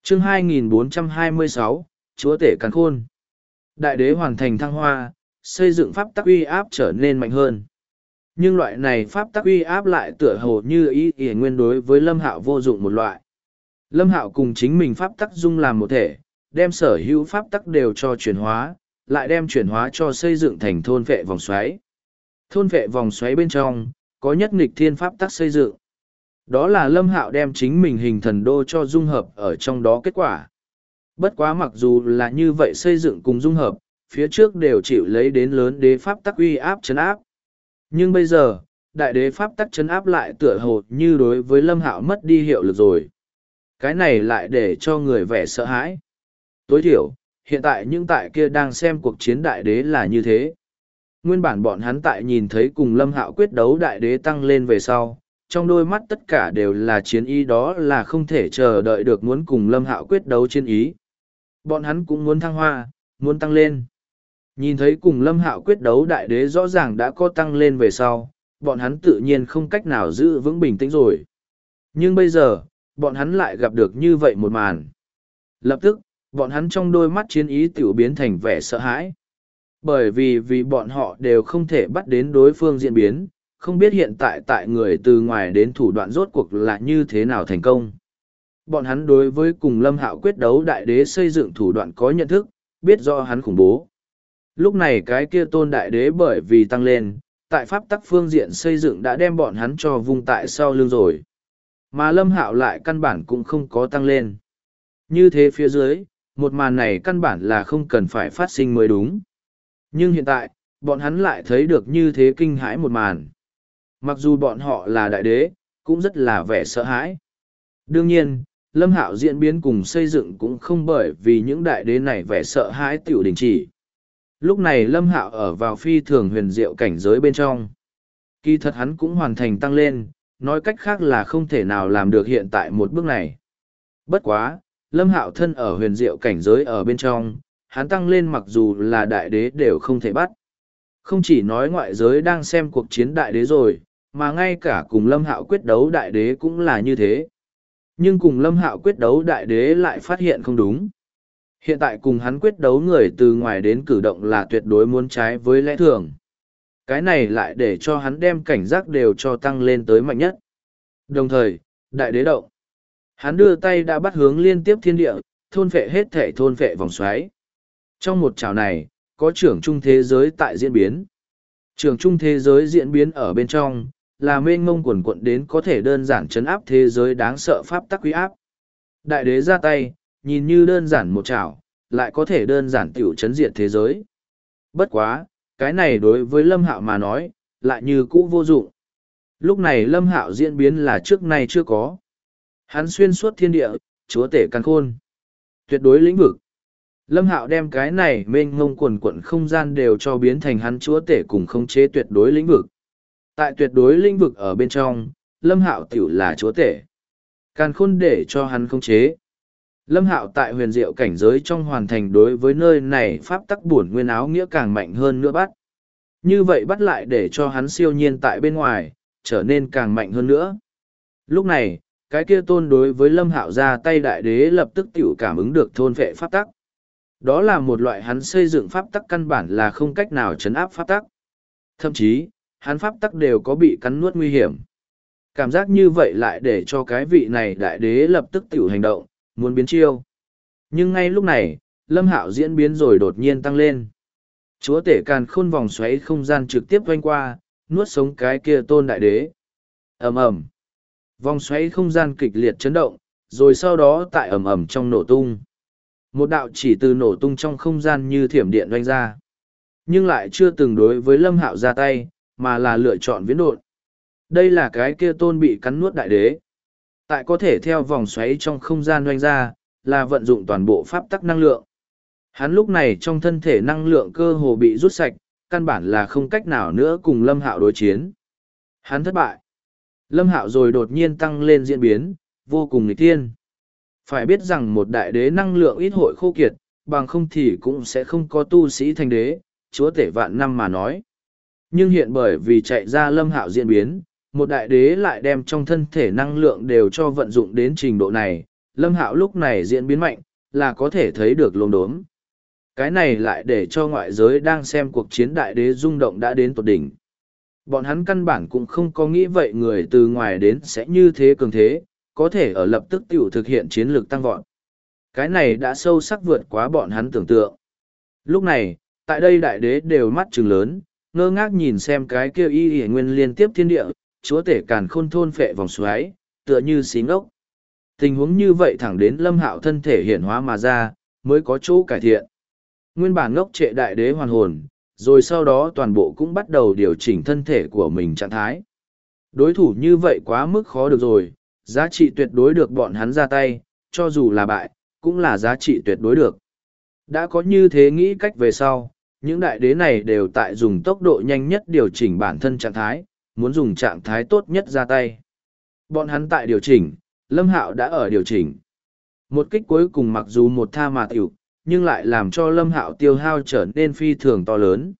Chương 2426, Chúa tể càn khôn. Đại đế hoàn thành thăng hoa, xây dựng pháp tắc uy áp trở nên mạnh hơn. Nhưng loại này pháp tắc uy áp lại tựa hồ như ý ỉa nguyên đối với Lâm Hạo vô dụng một loại. Lâm Hạo cùng chính mình pháp tắc dung làm một thể, đem sở hữu pháp tắc đều cho chuyển hóa, lại đem chuyển hóa cho xây dựng thành thôn vệ vòng xoáy. Thôn vệ vòng xoáy bên trong, có nhất nghịch thiên pháp tắc xây dựng. Đó là Lâm Hạo đem chính mình hình thần đô cho dung hợp ở trong đó kết quả. Bất quá mặc dù là như vậy xây dựng cùng dung hợp, phía trước đều chịu lấy đến lớn đế pháp tắc uy áp chấn áp. Nhưng bây giờ, đại đế pháp tắc chấn áp lại tựa hồ như đối với Lâm Hạo mất đi hiệu lực rồi. Cái này lại để cho người vẻ sợ hãi. Tối thiểu, hiện tại những tại kia đang xem cuộc chiến đại đế là như thế. Nguyên bản bọn hắn tại nhìn thấy cùng Lâm Hạo quyết đấu đại đế tăng lên về sau, trong đôi mắt tất cả đều là chiến ý, đó là không thể chờ đợi được muốn cùng Lâm Hạo quyết đấu chiến ý. Bọn hắn cũng muốn thăng hoa, muốn tăng lên. Nhìn thấy cùng Lâm Hạo quyết đấu đại đế rõ ràng đã có tăng lên về sau, bọn hắn tự nhiên không cách nào giữ vững bình tĩnh rồi. Nhưng bây giờ, bọn hắn lại gặp được như vậy một màn. Lập tức, bọn hắn trong đôi mắt chiến ý tiểu biến thành vẻ sợ hãi. Bởi vì bọn họ đều không thể bắt đến đối phương diễn biến, không biết hiện tại người từ ngoài đến thủ đoạn rốt cuộc là như thế nào thành công. Bọn hắn đối với cùng Lâm Hạo quyết đấu đại đế xây dựng thủ đoạn có nhận thức, biết do hắn khủng bố. Lúc này cái kia tôn đại đế bởi vì tăng lên, tại pháp tắc phương diện xây dựng đã đem bọn hắn cho vung tại sau lưng rồi. Mà Lâm Hạo lại căn bản cũng không có tăng lên. Như thế phía dưới, một màn này căn bản là không cần phải phát sinh mới đúng. Nhưng hiện tại, bọn hắn lại thấy được như thế kinh hãi một màn. Mặc dù bọn họ là đại đế, cũng rất là vẻ sợ hãi. Đương nhiên, Lâm Hạo diễn biến cùng xây dựng cũng không bởi vì những đại đế này vẻ sợ hãi tiểu đình chỉ. Lúc này Lâm Hạo ở vào phi thường huyền diệu cảnh giới bên trong. Kỳ thật hắn cũng hoàn thành tăng lên, nói cách khác là không thể nào làm được hiện tại một bước này. Bất quá, Lâm Hạo thân ở huyền diệu cảnh giới ở bên trong, hắn tăng lên mặc dù là đại đế đều không thể bắt. Không chỉ nói ngoại giới đang xem cuộc chiến đại đế rồi, mà ngay cả cùng Lâm Hạo quyết đấu đại đế cũng là như thế. Nhưng cùng Lâm Hạo quyết đấu đại đế lại phát hiện không đúng. Hiện tại cùng hắn quyết đấu người từ ngoài đến cử động là tuyệt đối muốn trái với lẽ thường. Cái này lại để cho hắn đem cảnh giác đều cho tăng lên tới mạnh nhất. Đồng thời, đại đế động. Hắn đưa tay đã bắt hướng liên tiếp thiên địa, thôn phệ hết thể thôn phệ vòng xoáy. Trong một chảo này, có trưởng trung thế giới tại diễn biến. Trưởng trung thế giới diễn biến ở bên trong, là mênh mông quần quận đến có thể đơn giản chấn áp thế giới đáng sợ pháp tắc uy áp. Đại đế ra tay, nhìn như đơn giản một chảo, lại có thể đơn giản tiểu chấn diệt thế giới. Bất quá, cái này đối với Lâm Hạo mà nói, lại như cũ vô dụng. Lúc này Lâm Hạo diễn biến là trước nay chưa có. Hắn xuyên suốt thiên địa, chúa tể càn khôn. Tuyệt đối lĩnh vực. Lâm Hạo đem cái này mênh mông quần quận không gian đều cho biến thành hắn chúa tể cùng khống chế tuyệt đối lĩnh vực. Tại tuyệt đối lĩnh vực ở bên trong, Lâm Hạo tiểu là chúa tể. Càn khôn để cho hắn khống chế. Lâm Hạo tại huyền diệu cảnh giới trong hoàn thành đối với nơi này pháp tắc bổn nguyên áo nghĩa càng mạnh hơn nữa bắt. Như vậy bắt lại để cho hắn siêu nhiên tại bên ngoài, trở nên càng mạnh hơn nữa. Lúc này, cái kia tôn đối với Lâm Hạo ra tay đại đế lập tức tiểu cảm ứng được thôn vệ pháp tắc. Đó là một loại hắn xây dựng pháp tắc căn bản là không cách nào chấn áp pháp tắc. Thậm chí, hắn pháp tắc đều có bị cắn nuốt nguy hiểm. Cảm giác như vậy lại để cho cái vị này đại đế lập tức tiểu hành động, muốn biến chiêu. Nhưng ngay lúc này, Lâm Hạo diễn biến rồi đột nhiên tăng lên. Chúa tể càn khôn vòng xoáy không gian trực tiếp quanh qua, nuốt sống cái kia tôn đại đế. Ầm ầm. Vòng xoáy không gian kịch liệt chấn động, rồi sau đó tại ầm ầm trong nổ tung. Một đạo chỉ từ nổ tung trong không gian như thiểm điện doanh ra. Nhưng lại chưa từng đối với Lâm Hạo ra tay, mà là lựa chọn viễn độn. Đây là cái kia tôn bị cắn nuốt đại đế. Tại có thể theo vòng xoáy trong không gian doanh ra, là vận dụng toàn bộ pháp tắc năng lượng. Hắn lúc này trong thân thể năng lượng cơ hồ bị rút sạch, căn bản là không cách nào nữa cùng Lâm Hạo đối chiến. Hắn thất bại. Lâm Hạo rồi đột nhiên tăng lên diễn biến, vô cùng nghịch thiên. Phải biết rằng một đại đế năng lượng ít hội khô kiệt, bằng không thì cũng sẽ không có tu sĩ thành đế, chúa tể vạn năm mà nói. Nhưng hiện bởi vì chạy ra Lâm Hạo diễn biến, một đại đế lại đem trong thân thể năng lượng đều cho vận dụng đến trình độ này, Lâm Hạo lúc này diễn biến mạnh, là có thể thấy được lốm đốm. Cái này lại để cho ngoại giới đang xem cuộc chiến đại đế rung động đã đến tột đỉnh. Bọn hắn căn bản cũng không có nghĩ vậy người từ ngoài đến sẽ như thế cường thế, có thể ở lập tức tiểu thực hiện chiến lược tăng vọt. Cái này đã sâu sắc vượt quá bọn hắn tưởng tượng. Lúc này, tại đây đại đế đều mắt trừng lớn, ngơ ngác nhìn xem cái kia y nguyên liên tiếp thiên địa, chúa tể càn khôn thôn phệ vòng xoáy, tựa như xí ngốc. Tình huống như vậy thẳng đến Lâm Hạo thân thể hiển hóa mà ra, mới có chỗ cải thiện. Nguyên bản ngốc trệ đại đế hoàn hồn, rồi sau đó toàn bộ cũng bắt đầu điều chỉnh thân thể của mình trạng thái. Đối thủ như vậy quá mức khó được rồi, giá trị tuyệt đối được bọn hắn ra tay, cho dù là bại, cũng là giá trị tuyệt đối được. Đã có như thế nghĩ cách về sau, những đại đế này đều tại dùng tốc độ nhanh nhất điều chỉnh bản thân trạng thái, muốn dùng trạng thái tốt nhất ra tay. Bọn hắn tại điều chỉnh, Lâm Hạo đã ở điều chỉnh. Một kích cuối cùng mặc dù một tha mà tiểu, nhưng lại làm cho Lâm Hạo tiêu hao trở nên phi thường to lớn.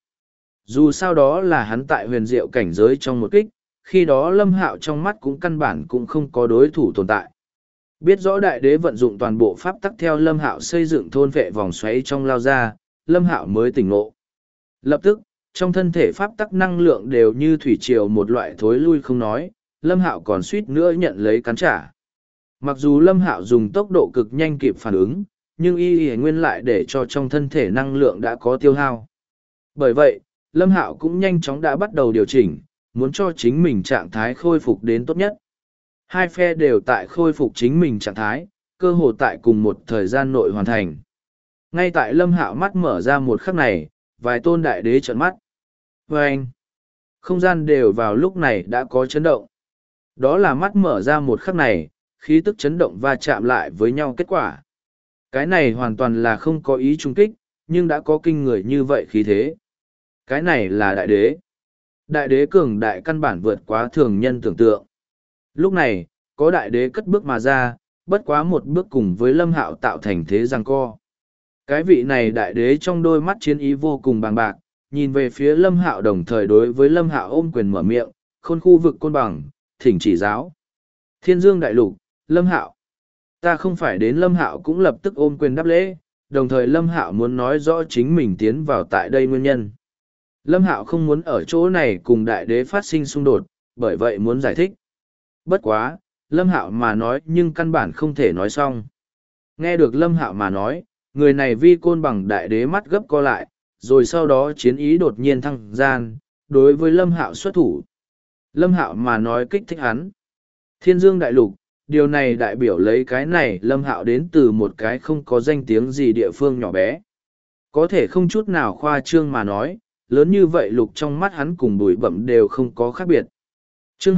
Dù sao đó là hắn tại huyền diệu cảnh giới trong một kích, khi đó Lâm Hạo trong mắt cũng căn bản cũng không có đối thủ tồn tại. Biết rõ đại đế vận dụng toàn bộ pháp tắc theo Lâm Hạo xây dựng thôn vệ vòng xoáy trong lao ra, Lâm Hạo mới tỉnh ngộ. Lập tức, trong thân thể pháp tắc năng lượng đều như thủy triều một loại thối lui không nói, Lâm Hạo còn suýt nữa nhận lấy cắn trả. Mặc dù Lâm Hạo dùng tốc độ cực nhanh kịp phản ứng, nhưng y nguyên lại để cho trong thân thể năng lượng đã có tiêu hao. Bởi vậy, Lâm Hạo cũng nhanh chóng đã bắt đầu điều chỉnh, muốn cho chính mình trạng thái khôi phục đến tốt nhất. Hai phe đều tại khôi phục chính mình trạng thái, cơ hồ tại cùng một thời gian nội hoàn thành. Ngay tại Lâm Hạo mắt mở ra một khắc này, vài tôn đại đế trợn mắt. Vâng! Không gian đều vào lúc này đã có chấn động. Đó là mắt mở ra một khắc này, khí tức chấn động va chạm lại với nhau kết quả. Cái này hoàn toàn là không có ý trung kích, nhưng đã có kinh người như vậy khí thế. Cái này là đại đế. Đại đế cường đại căn bản vượt quá thường nhân tưởng tượng. Lúc này, có đại đế cất bước mà ra, bất quá một bước cùng với Lâm Hạo tạo thành thế giằng co. Cái vị này đại đế trong đôi mắt chiến ý vô cùng bàng bạc, nhìn về phía Lâm Hạo đồng thời đối với Lâm Hạo ôm quyền mở miệng, khôn khu vực côn bằng, thỉnh chỉ giáo. Thiên Dương đại lục, Lâm Hạo. Ta không phải đến Lâm Hạo cũng lập tức ôm quyền đáp lễ, đồng thời Lâm Hạo muốn nói rõ chính mình tiến vào tại đây nguyên nhân. Lâm Hạo không muốn ở chỗ này cùng đại đế phát sinh xung đột, bởi vậy muốn giải thích. Bất quá, Lâm Hạo mà nói nhưng căn bản không thể nói xong. Nghe được Lâm Hạo mà nói, người này vi côn bằng đại đế mắt gấp co lại, rồi sau đó chiến ý đột nhiên thăng gian, đối với Lâm Hạo xuất thủ. Lâm Hạo mà nói kích thích hắn. Thiên Dương đại lục, điều này đại biểu lấy cái này Lâm Hạo đến từ một cái không có danh tiếng gì địa phương nhỏ bé. Có thể không chút nào khoa trương mà nói, lớn như vậy lục trong mắt hắn cùng bụi bậm đều không có khác biệt. Chương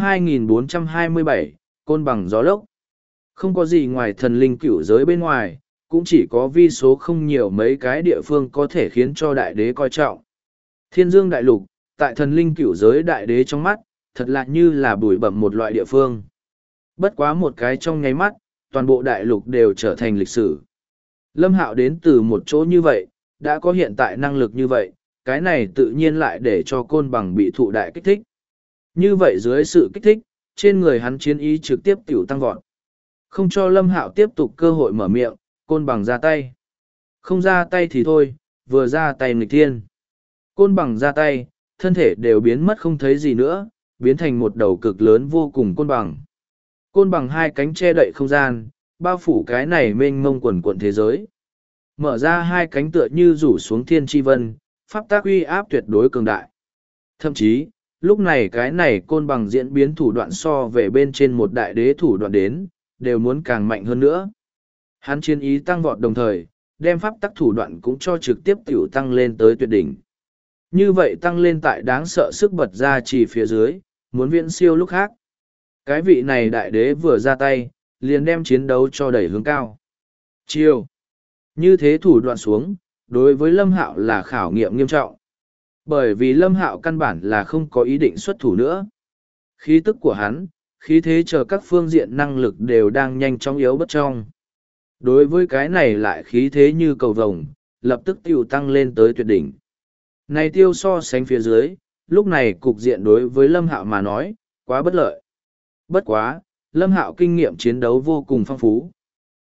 2427, Côn bằng gió lốc. Không có gì ngoài thần linh cửu giới bên ngoài, cũng chỉ có vi số không nhiều mấy cái địa phương có thể khiến cho đại đế coi trọng. Thiên Dương đại lục, tại thần linh cửu giới đại đế trong mắt, thật lạ như là bụi bậm một loại địa phương. Bất quá một cái trong nháy mắt, toàn bộ đại lục đều trở thành lịch sử. Lâm Hạo đến từ một chỗ như vậy, đã có hiện tại năng lực như vậy, cái này tự nhiên lại để cho côn bằng bị thụ đại kích thích. Như vậy dưới sự kích thích, trên người hắn chiến ý trực tiếp tiểu tăng vọt. Không cho Lâm Hạo tiếp tục cơ hội mở miệng, côn bằng ra tay. Không ra tay thì thôi, vừa ra tay nghịch thiên. Côn bằng ra tay, thân thể đều biến mất không thấy gì nữa, biến thành một đầu cực lớn vô cùng côn bằng. Côn bằng hai cánh che đậy không gian, bao phủ cái này mênh mông quần quận thế giới. Mở ra hai cánh tựa như rủ xuống thiên tri vân, pháp tác uy áp tuyệt đối cường đại. Thậm chí, lúc này cái này côn bằng diễn biến thủ đoạn so về bên trên một đại đế thủ đoạn đến, đều muốn càng mạnh hơn nữa. Hắn chiến ý tăng vọt đồng thời, đem pháp tắc thủ đoạn cũng cho trực tiếp tiểu tăng lên tới tuyệt đỉnh. Như vậy tăng lên tại đáng sợ sức bật ra chỉ phía dưới, muốn viễn siêu lúc khác. Cái vị này đại đế vừa ra tay, liền đem chiến đấu cho đẩy hướng cao. Chiêu. Như thế thủ đoạn xuống, đối với Lâm Hạo là khảo nghiệm nghiêm trọng. Bởi vì Lâm Hạo căn bản là không có ý định xuất thủ nữa. Khí tức của hắn, khí thế chờ các phương diện năng lực đều đang nhanh chóng yếu bất trong. Đối với cái này lại khí thế như cầu vồng, lập tức tiêu tăng lên tới tuyệt đỉnh. Này tiêu so sánh phía dưới, lúc này cục diện đối với Lâm Hạo mà nói, quá bất lợi. Bất quá, Lâm Hạo kinh nghiệm chiến đấu vô cùng phong phú.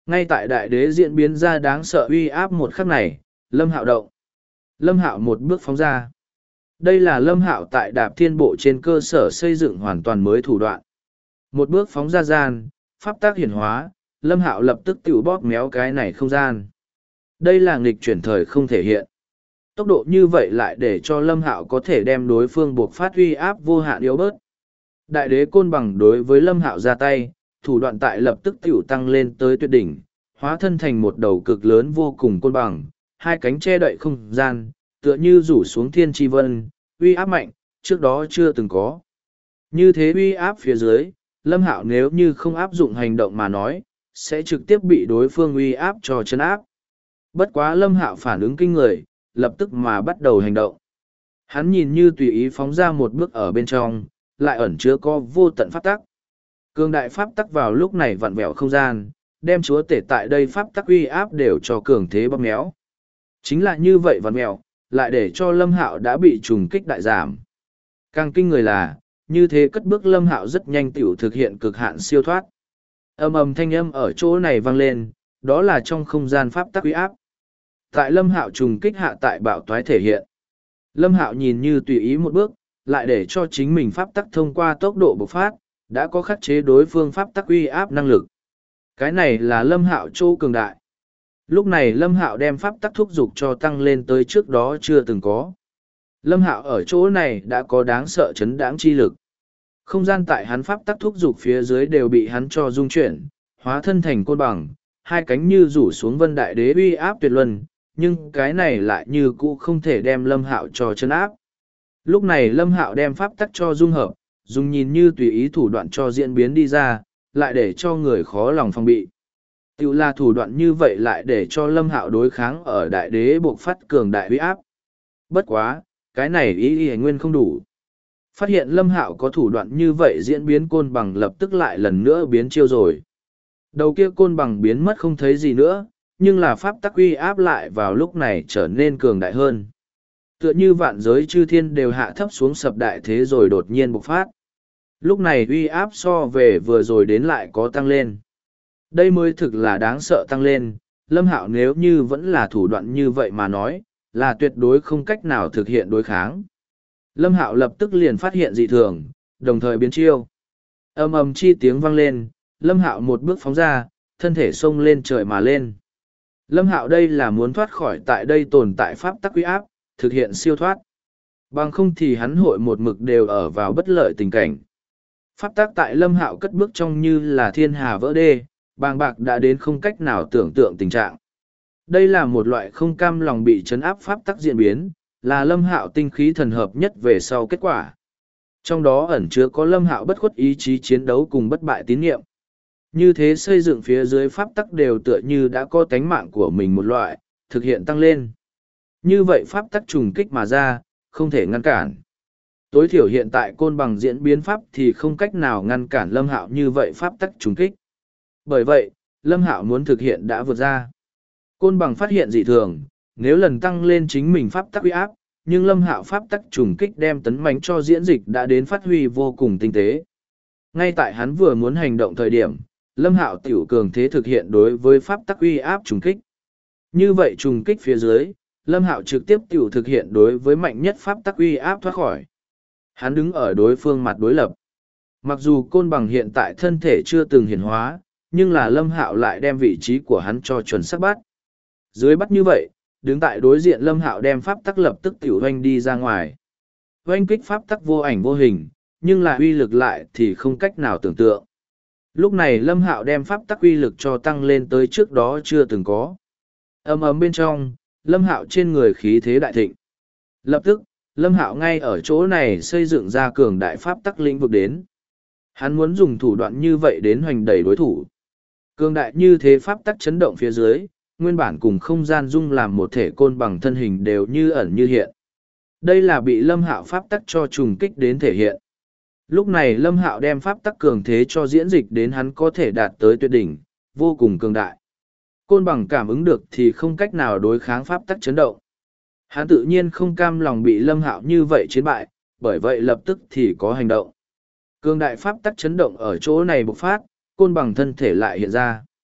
Ngay tại đại đế diễn biến ra đáng sợ uy áp một khắc này, Lâm Hạo động. Lâm Hạo một bước phóng ra. Đây là Lâm Hạo tại Đạp Thiên Bộ trên cơ sở xây dựng hoàn toàn mới thủ đoạn. Một bước phóng ra gian, pháp tác hiển hóa, Lâm Hạo lập tức tự bóp méo cái này không gian. Đây là nghịch chuyển thời không thể hiện. Tốc độ như vậy lại để cho Lâm Hạo có thể đem đối phương buộc phát uy áp vô hạn yếu bớt. Đại đế côn bằng đối với Lâm Hạo ra tay, thủ đoạn tại lập tức tiểu tăng lên tới tuyệt đỉnh, hóa thân thành một đầu cực lớn vô cùng côn bằng, hai cánh che đậy không gian, tựa như rủ xuống thiên tri vân, uy áp mạnh, trước đó chưa từng có. Như thế uy áp phía dưới, Lâm Hạo nếu như không áp dụng hành động mà nói, sẽ trực tiếp bị đối phương uy áp cho chân áp. Bất quá Lâm Hạo phản ứng kinh người, lập tức mà bắt đầu hành động. Hắn nhìn như tùy ý phóng ra một bước ở bên trong, lại ẩn chứa có vô tận pháp tắc. Cường đại pháp tắc vào lúc này vặn vẹo không gian, đem chúa tể tại đây pháp tắc uy áp đều cho cường thế bóp méo. Chính là như vậy vặn vẹo, lại để cho Lâm Hạo đã bị trùng kích đại giảm. Càng kinh người là, như thế cất bước Lâm Hạo rất nhanh tiểu thực hiện cực hạn siêu thoát. Ầm ầm thanh âm ở chỗ này vang lên, đó là trong không gian pháp tắc uy áp. Tại Lâm Hạo trùng kích hạ tại bạo toái thể hiện. Lâm Hạo nhìn như tùy ý một bước, lại để cho chính mình pháp tắc thông qua tốc độ bộc phát, đã có khắc chế đối phương pháp tắc uy áp năng lực. Cái này là Lâm Hạo chỗ cường đại. Lúc này Lâm Hạo đem pháp tắc thúc dục cho tăng lên tới trước đó chưa từng có. Lâm Hạo ở chỗ này đã có đáng sợ chấn đãng chi lực. Không gian tại hắn pháp tắc thúc dục phía dưới đều bị hắn cho dung chuyển, hóa thân thành côn bằng, hai cánh như rủ xuống vân đại đế uy áp tuyệt luân, nhưng cái này lại như cũ không thể đem Lâm Hạo cho chấn áp. Lúc này Lâm Hạo đem pháp tắc cho dung hợp, dùng nhìn như tùy ý thủ đoạn cho diễn biến đi ra, lại để cho người khó lòng phòng bị. Tiểu là thủ đoạn như vậy lại để cho Lâm Hạo đối kháng ở đại đế buộc phát cường đại uy áp. Bất quá, cái này ý nguyên không đủ. Phát hiện Lâm Hạo có thủ đoạn như vậy diễn biến côn bằng lập tức lại lần nữa biến chiêu rồi. Đầu kia côn bằng biến mất không thấy gì nữa, nhưng là pháp tắc uy áp lại vào lúc này trở nên cường đại hơn. Tựa như vạn giới chư thiên đều hạ thấp xuống sập đại thế rồi đột nhiên bộc phát. Lúc này uy áp so về vừa rồi đến lại có tăng lên. Đây mới thực là đáng sợ tăng lên, Lâm Hạo nếu như vẫn là thủ đoạn như vậy mà nói, là tuyệt đối không cách nào thực hiện đối kháng. Lâm Hạo lập tức liền phát hiện dị thường, đồng thời biến chiêu. Ầm ầm chi tiếng vang lên, Lâm Hạo một bước phóng ra, thân thể xông lên trời mà lên. Lâm Hạo đây là muốn thoát khỏi tại đây tồn tại pháp tắc uy áp, thực hiện siêu thoát. Bằng không thì hắn hội một mực đều ở vào bất lợi tình cảnh. Pháp tắc tại Lâm Hạo cất bước trong như là thiên hà vỡ đê, bàng bạc đã đến không cách nào tưởng tượng tình trạng. Đây là một loại không cam lòng bị chấn áp pháp tắc diễn biến, là Lâm Hạo tinh khí thần hợp nhất về sau kết quả. Trong đó ẩn chứa có Lâm Hạo bất khuất ý chí chiến đấu cùng bất bại tín nhiệm. Như thế xây dựng phía dưới pháp tắc đều tựa như đã có tánh mạng của mình một loại, thực hiện tăng lên. Như vậy pháp tắc trùng kích mà ra, không thể ngăn cản. Tối thiểu hiện tại côn bằng diễn biến pháp thì không cách nào ngăn cản Lâm Hạo như vậy pháp tắc trùng kích. Bởi vậy, Lâm Hạo muốn thực hiện đã vượt ra. Côn bằng phát hiện dị thường, nếu lần tăng lên chính mình pháp tắc uy áp, nhưng Lâm Hạo pháp tắc trùng kích đem tấn mãnh cho diễn dịch đã đến phát huy vô cùng tinh tế. Ngay tại hắn vừa muốn hành động thời điểm, Lâm Hạo tiểu cường thế thực hiện đối với pháp tắc uy áp trùng kích. Như vậy trùng kích phía dưới, Lâm Hạo trực tiếp tiểu thực hiện đối với mạnh nhất pháp tắc uy áp thoát khỏi. Hắn đứng ở đối phương mặt đối lập. Mặc dù côn bằng hiện tại thân thể chưa từng hiển hóa, nhưng là Lâm Hạo lại đem vị trí của hắn cho chuẩn xác bắt. Dưới bắt như vậy, đứng tại đối diện Lâm Hạo đem pháp tắc lập tức tiểu hoanh đi ra ngoài. Hoanh kích pháp tắc vô ảnh vô hình, nhưng là uy lực lại thì không cách nào tưởng tượng. Lúc này Lâm Hạo đem pháp tắc uy lực cho tăng lên tới trước đó chưa từng có. Ầm ầm bên trong, Lâm Hạo trên người khí thế đại thịnh. Lập tức, Lâm Hạo ngay ở chỗ này xây dựng ra cường đại pháp tắc lĩnh vực đến. Hắn muốn dùng thủ đoạn như vậy đến hoành đẩy đối thủ. Cường đại như thế pháp tắc chấn động phía dưới, nguyên bản cùng không gian dung làm một thể côn bằng thân hình đều như ẩn như hiện. Đây là bị Lâm Hạo pháp tắc cho trùng kích đến thể hiện. Lúc này Lâm Hạo đem pháp tắc cường thế cho diễn dịch đến hắn có thể đạt tới tuyệt đỉnh, vô cùng cường đại. Côn bằng cảm ứng được thì không cách nào đối kháng pháp tắc chấn động. Hắn tự nhiên không cam lòng bị Lâm Hạo như vậy chiến bại, bởi vậy lập tức thì có hành động. Cường đại pháp tắc chấn động ở chỗ này bộc phát, côn bằng thân thể lại hiện ra.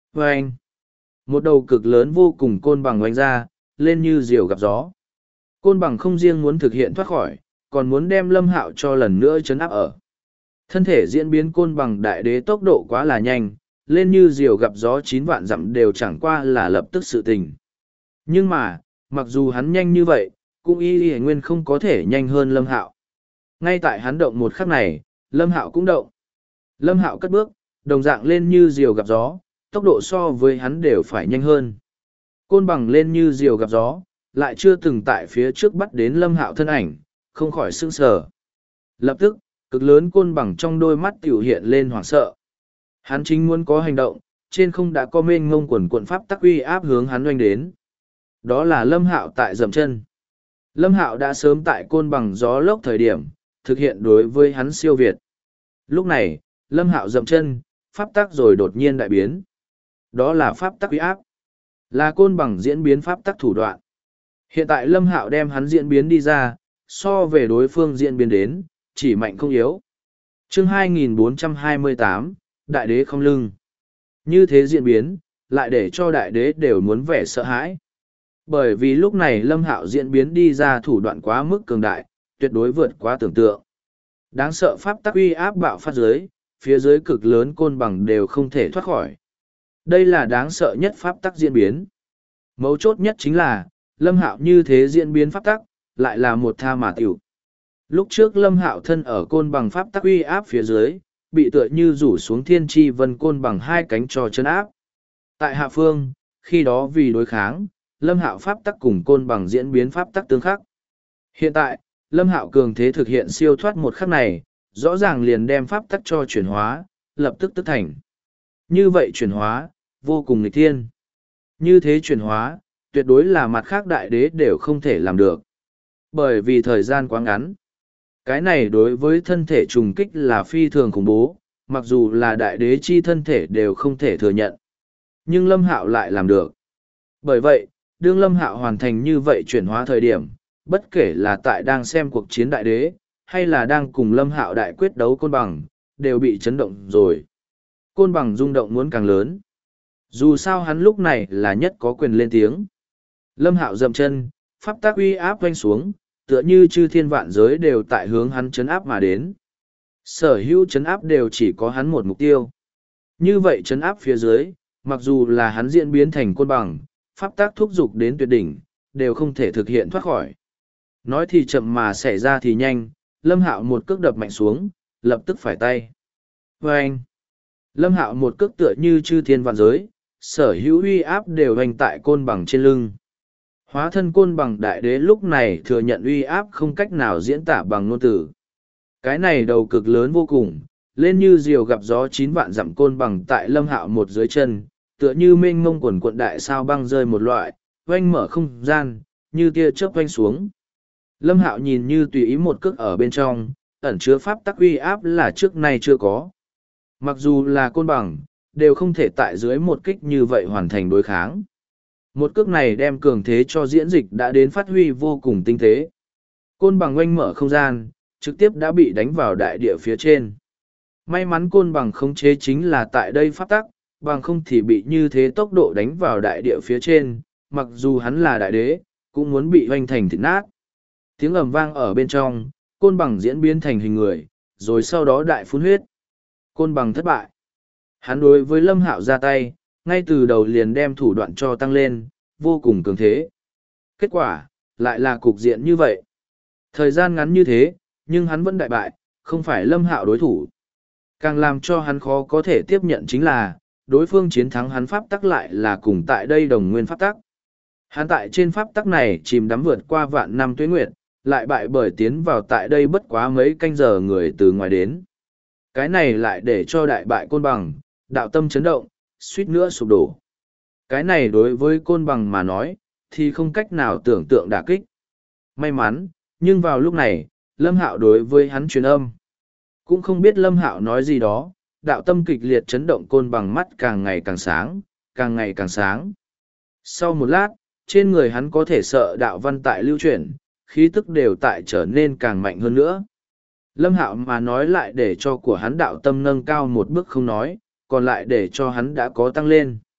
Vâng! Một đầu cực lớn vô cùng côn bằng oanh ra, lên như diều gặp gió. Côn bằng không riêng muốn thực hiện thoát khỏi, còn muốn đem Lâm Hạo cho lần nữa chấn áp ở. Thân thể diễn biến côn bằng đại đế tốc độ quá là nhanh, lên như diều gặp gió 9 vạn dặm đều chẳng qua là lập tức sự tình. Nhưng mà, mặc dù hắn nhanh như vậy, cũng y nguyên không có thể nhanh hơn Lâm Hạo. Ngay tại hắn động một khắc này, Lâm Hạo cũng động. Lâm Hạo cất bước, đồng dạng lên như diều gặp gió, tốc độ so với hắn đều phải nhanh hơn. Côn bằng lên như diều gặp gió, lại chưa từng tại phía trước bắt đến Lâm Hạo thân ảnh, không khỏi sững sờ. Lập tức, cực lớn côn bằng trong đôi mắt tiểu hiện lên hoảng sợ. Hắn chính muốn có hành động, trên không đã có mênh ngông quần quận pháp tắc uy áp hướng hắn oanh đến. Đó là Lâm Hạo tại dậm chân. Lâm Hạo đã sớm tại côn bằng gió lốc thời điểm, thực hiện đối với hắn siêu việt. Lúc này, Lâm Hạo dậm chân, pháp tắc rồi đột nhiên đại biến. Đó là pháp tắc uy áp. Là côn bằng diễn biến pháp tắc thủ đoạn. Hiện tại Lâm Hạo đem hắn diễn biến đi ra, so về đối phương diễn biến đến, chỉ mạnh không yếu. Chương 2428, Đại đế không lưng. Như thế diễn biến, lại để cho đại đế đều muốn vẻ sợ hãi. Bởi vì lúc này Lâm Hạo diễn biến đi ra thủ đoạn quá mức cường đại, tuyệt đối vượt quá tưởng tượng. Đáng sợ pháp tắc uy áp bạo phát dưới, phía dưới cực lớn côn bằng đều không thể thoát khỏi. Đây là đáng sợ nhất pháp tắc diễn biến. Mấu chốt nhất chính là, Lâm Hạo như thế diễn biến pháp tắc, lại là một tha mà tiểu. Lúc trước Lâm Hạo thân ở côn bằng pháp tắc uy áp phía dưới, bị tựa như rủ xuống thiên tri vân côn bằng hai cánh cho chân áp. Tại hạ phương, khi đó vì đối kháng, Lâm Hạo pháp tắc cùng côn bằng diễn biến pháp tắc tương khắc. Hiện tại, Lâm Hạo cường thế thực hiện siêu thoát một khắc này, rõ ràng liền đem pháp tắc cho chuyển hóa, lập tức tức thành. Như vậy chuyển hóa, vô cùng nghịch thiên. Như thế chuyển hóa, tuyệt đối là mặt khác đại đế đều không thể làm được. Bởi vì thời gian quá ngắn. Cái này đối với thân thể trùng kích là phi thường khủng bố, mặc dù là đại đế chi thân thể đều không thể thừa nhận. Nhưng Lâm Hạo lại làm được. Bởi vậy, đương Lâm Hạo hoàn thành như vậy chuyển hóa thời điểm, bất kể là tại đang xem cuộc chiến đại đế, hay là đang cùng Lâm Hạo đại quyết đấu côn bằng, đều bị chấn động rồi. Côn bằng rung động muốn càng lớn. Dù sao hắn lúc này là nhất có quyền lên tiếng. Lâm Hạo dậm chân, pháp tác uy áp quanh xuống, tựa như chư thiên vạn giới đều tại hướng hắn chấn áp mà đến. Sở hữu chấn áp đều chỉ có hắn một mục tiêu. Như vậy chấn áp phía dưới, mặc dù là hắn diễn biến thành côn bằng, pháp tác thúc dục đến tuyệt đỉnh, đều không thể thực hiện thoát khỏi. Nói thì chậm mà xảy ra thì nhanh, Lâm Hạo một cước đập mạnh xuống, lập tức phải tay. Vâng! Lâm Hạo một cước tựa như chư thiên vạn giới, sở hữu uy áp đều hành tại côn bằng trên lưng. Hóa thân côn bằng đại đế lúc này thừa nhận uy áp không cách nào diễn tả bằng ngôn từ. Cái này đầu cực lớn vô cùng, lên như diều gặp gió 9 vạn dặm côn bằng tại Lâm Hạo một dưới chân, tựa như mênh mông quần cuộn đại sao băng rơi một loại, oanh mở không gian, như tia chớp oanh xuống. Lâm Hạo nhìn như tùy ý một cước ở bên trong, ẩn chứa pháp tắc uy áp là trước nay chưa có. Mặc dù là côn bằng, đều không thể tại dưới một kích như vậy hoàn thành đối kháng. Một cước này đem cường thế cho diễn dịch đã đến phát huy vô cùng tinh tế. Côn bằng oanh mở không gian, trực tiếp đã bị đánh vào đại địa phía trên. May mắn côn bằng khống chế chính là tại đây pháp tắc, bằng không thì bị như thế tốc độ đánh vào đại địa phía trên, mặc dù hắn là đại đế, cũng muốn bị hoành thành thịt nát. Tiếng ầm vang ở bên trong, côn bằng diễn biến thành hình người, rồi sau đó đại phun huyết. Côn bằng thất bại. Hắn đối với Lâm Hạo ra tay, ngay từ đầu liền đem thủ đoạn cho tăng lên, vô cùng cường thế. Kết quả, lại là cục diện như vậy. Thời gian ngắn như thế, nhưng hắn vẫn đại bại, không phải Lâm Hạo đối thủ. Càng làm cho hắn khó có thể tiếp nhận chính là, đối phương chiến thắng hắn pháp tắc lại là cùng tại đây đồng nguyên pháp tắc. Hắn tại trên pháp tắc này chìm đắm vượt qua vạn năm tuế nguyệt, lại bại bởi tiến vào tại đây bất quá mấy canh giờ người từ ngoài đến. Cái này lại để cho đại bại côn bằng, đạo tâm chấn động, suýt nữa sụp đổ. Cái này đối với côn bằng mà nói, thì không cách nào tưởng tượng đả kích. May mắn, nhưng vào lúc này, Lâm Hạo đối với hắn truyền âm. Cũng không biết Lâm Hạo nói gì đó, đạo tâm kịch liệt chấn động côn bằng mắt càng ngày càng sáng, càng ngày càng sáng. Sau một lát, trên người hắn có thể sợ đạo văn tại lưu chuyển, khí tức đều tại trở nên càng mạnh hơn nữa. Lâm Hạo mà nói lại để cho của hắn đạo tâm nâng cao một bước không nói, còn lại để cho hắn đã có tăng lên.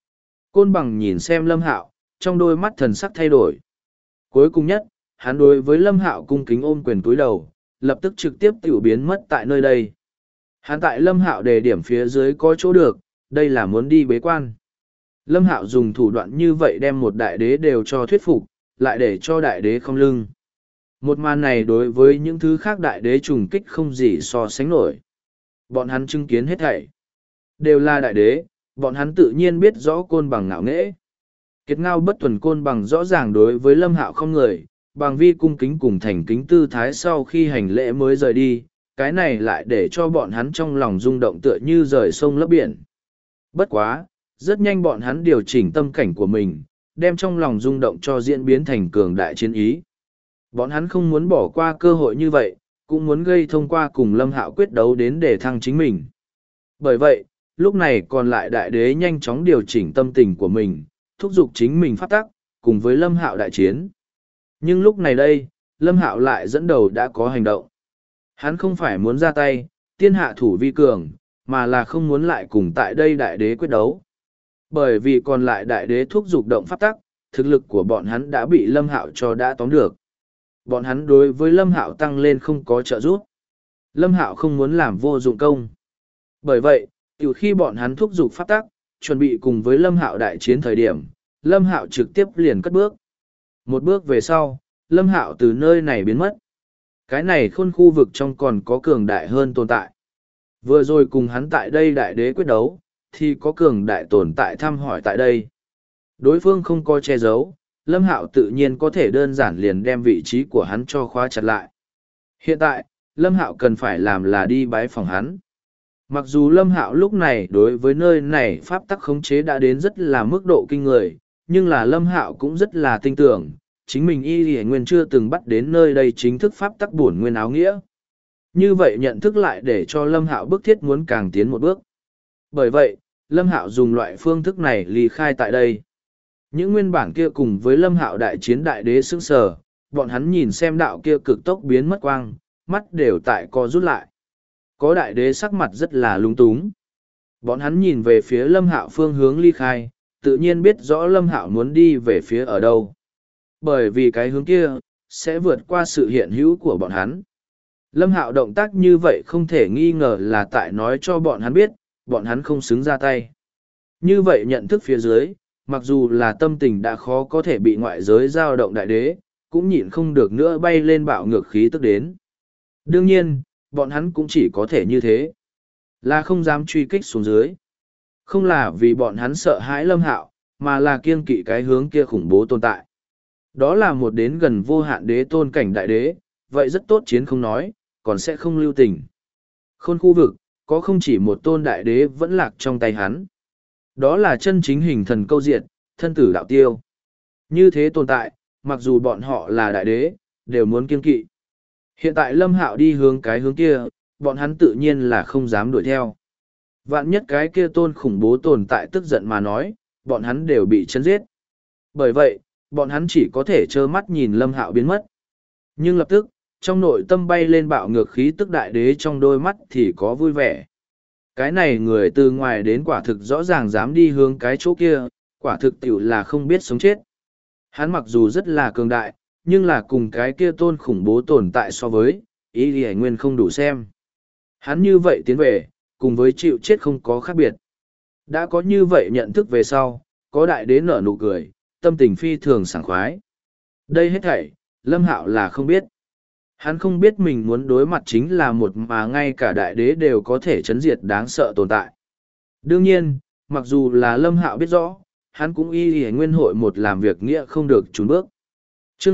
Côn bằng nhìn xem Lâm Hạo, trong đôi mắt thần sắc thay đổi. Cuối cùng nhất, hắn đối với Lâm Hạo cung kính ôm quyền cúi đầu, lập tức trực tiếp tiểu biến mất tại nơi đây. Hắn tại Lâm Hạo đề điểm phía dưới có chỗ được, đây là muốn đi bế quan. Lâm Hạo dùng thủ đoạn như vậy đem một đại đế đều cho thuyết phục, lại để cho đại đế không lưng. Một màn này đối với những thứ khác đại đế trùng kích không gì so sánh nổi. Bọn hắn chứng kiến hết thảy. Đều là đại đế, bọn hắn tự nhiên biết rõ Côn bằng ngạo nghễ. Kiệt ngao bất tuần Côn bằng rõ ràng đối với Lâm Hạo không người, bằng vi cung kính cùng thành kính tư thái sau khi hành lễ mới rời đi, cái này lại để cho bọn hắn trong lòng rung động tựa như rời sông lấp biển. Bất quá, rất nhanh bọn hắn điều chỉnh tâm cảnh của mình, đem trong lòng rung động cho diễn biến thành cường đại chiến ý. Bọn hắn không muốn bỏ qua cơ hội như vậy, cũng muốn gây thông qua cùng Lâm Hạo quyết đấu đến để thăng chính mình. Bởi vậy, lúc này còn lại đại đế nhanh chóng điều chỉnh tâm tình của mình, thúc giục chính mình phát tắc, cùng với Lâm Hạo đại chiến. Nhưng lúc này đây, Lâm Hạo lại dẫn đầu đã có hành động. Hắn không phải muốn ra tay, tiên hạ thủ vi cường, mà là không muốn lại cùng tại đây đại đế quyết đấu. Bởi vì còn lại đại đế thúc giục động pháp tắc, thực lực của bọn hắn đã bị Lâm Hạo cho đã tóm được. Bọn hắn đối với Lâm Hạo tăng lên không có trợ giúp. Lâm Hạo không muốn làm vô dụng công. Bởi vậy, từ khi bọn hắn thúc giục pháp tắc, chuẩn bị cùng với Lâm Hạo đại chiến thời điểm, Lâm Hạo trực tiếp liền cất bước. Một bước về sau, Lâm Hạo từ nơi này biến mất. Cái này khôn khu vực trong còn có cường đại hơn tồn tại. Vừa rồi cùng hắn tại đây đại đế quyết đấu, thì có cường đại tồn tại thăm hỏi tại đây. Đối phương không có che giấu, Lâm Hạo tự nhiên có thể đơn giản liền đem vị trí của hắn cho khóa chặt lại. Hiện tại, Lâm Hạo cần phải làm là đi bái phòng hắn. Mặc dù Lâm Hạo lúc này đối với nơi này pháp tắc khống chế đã đến rất là mức độ kinh người, nhưng là Lâm Hạo cũng rất là tin tưởng, chính mình y nguyên chưa từng bắt đến nơi đây chính thức pháp tắc bổn nguyên áo nghĩa. Như vậy nhận thức lại để cho Lâm Hạo bức thiết muốn càng tiến một bước. Bởi vậy, Lâm Hạo dùng loại phương thức này ly khai tại đây. Những nguyên bản kia cùng với Lâm Hạo đại chiến đại đế sững sờ, bọn hắn nhìn xem đạo kia cực tốc biến mất quang, mắt đều tại co rút lại. Có đại đế sắc mặt rất là lung túng. Bọn hắn nhìn về phía Lâm Hạo phương hướng ly khai, tự nhiên biết rõ Lâm Hạo muốn đi về phía ở đâu. Bởi vì cái hướng kia, sẽ vượt qua sự hiện hữu của bọn hắn. Lâm Hạo động tác như vậy không thể nghi ngờ là tại nói cho bọn hắn biết, bọn hắn không xứng ra tay. Như vậy nhận thức phía dưới, mặc dù là tâm tình đã khó có thể bị ngoại giới dao động đại đế, cũng nhịn không được nữa bay lên bạo ngược khí tức đến. Đương nhiên, bọn hắn cũng chỉ có thể như thế. Là không dám truy kích xuống dưới. Không là vì bọn hắn sợ hãi Lâm Hạo, mà là kiêng kỵ cái hướng kia khủng bố tồn tại. Đó là một đến gần vô hạn đế tôn cảnh đại đế, vậy rất tốt chiến không nói, còn sẽ không lưu tình. Khôn khu vực, có không chỉ một tôn đại đế vẫn lạc trong tay hắn. Đó là chân chính hình thần câu diệt, thân tử đạo tiêu. Như thế tồn tại, mặc dù bọn họ là đại đế, đều muốn kiêng kỵ. Hiện tại Lâm Hạo đi hướng cái hướng kia, bọn hắn tự nhiên là không dám đuổi theo. Vạn nhất cái kia tôn khủng bố tồn tại tức giận mà nói, bọn hắn đều bị chấn giết. Bởi vậy, bọn hắn chỉ có thể trơ mắt nhìn Lâm Hạo biến mất. Nhưng lập tức, trong nội tâm bay lên bạo ngược khí tức đại đế trong đôi mắt thì có vui vẻ. Cái này người từ ngoài đến quả thực rõ ràng dám đi hướng cái chỗ kia, quả thực tiểu là không biết sống chết. Hắn mặc dù rất là cường đại, nhưng là cùng cái kia tôn khủng bố tồn tại so với, ý thì nguyên không đủ xem. Hắn như vậy tiến về, cùng với chịu chết không có khác biệt. Đã có như vậy nhận thức về sau, có đại đế nở nụ cười, tâm tình phi thường sảng khoái. Đây hết thảy, Lâm Hạo là không biết. Hắn không biết mình muốn đối mặt chính là một mà ngay cả đại đế đều có thể chấn diệt đáng sợ tồn tại. Đương nhiên, mặc dù là Lâm Hạo biết rõ, hắn cũng y nguyên hội một làm việc nghĩa không được trốn bước. Chương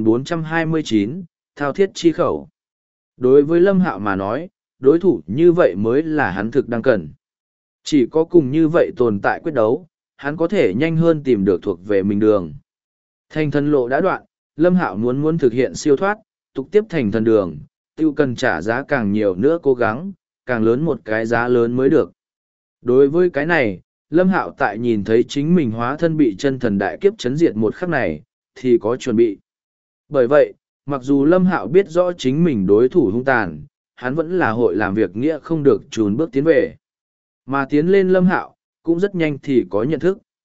2429, Thao thiết chi khẩu. Đối với Lâm Hạo mà nói, đối thủ như vậy mới là hắn thực đang cần. Chỉ có cùng như vậy tồn tại quyết đấu, hắn có thể nhanh hơn tìm được thuộc về mình đường. Thành thần lộ đã đoạn, Lâm Hạo muốn thực hiện siêu thoát, tục tiếp thành thần đường, tiêu cần trả giá càng nhiều nữa cố gắng, càng lớn một cái giá lớn mới được. Đối với cái này, Lâm Hạo tại nhìn thấy chính mình hóa thân bị chân thần đại kiếp chấn diệt một khắc này, thì có chuẩn bị. Bởi vậy, mặc dù Lâm Hạo biết rõ chính mình đối thủ hung tàn, hắn vẫn là hội làm việc nghĩa không được trùn bước tiến về. Mà tiến lên Lâm Hạo, cũng rất nhanh thì có nhận thức.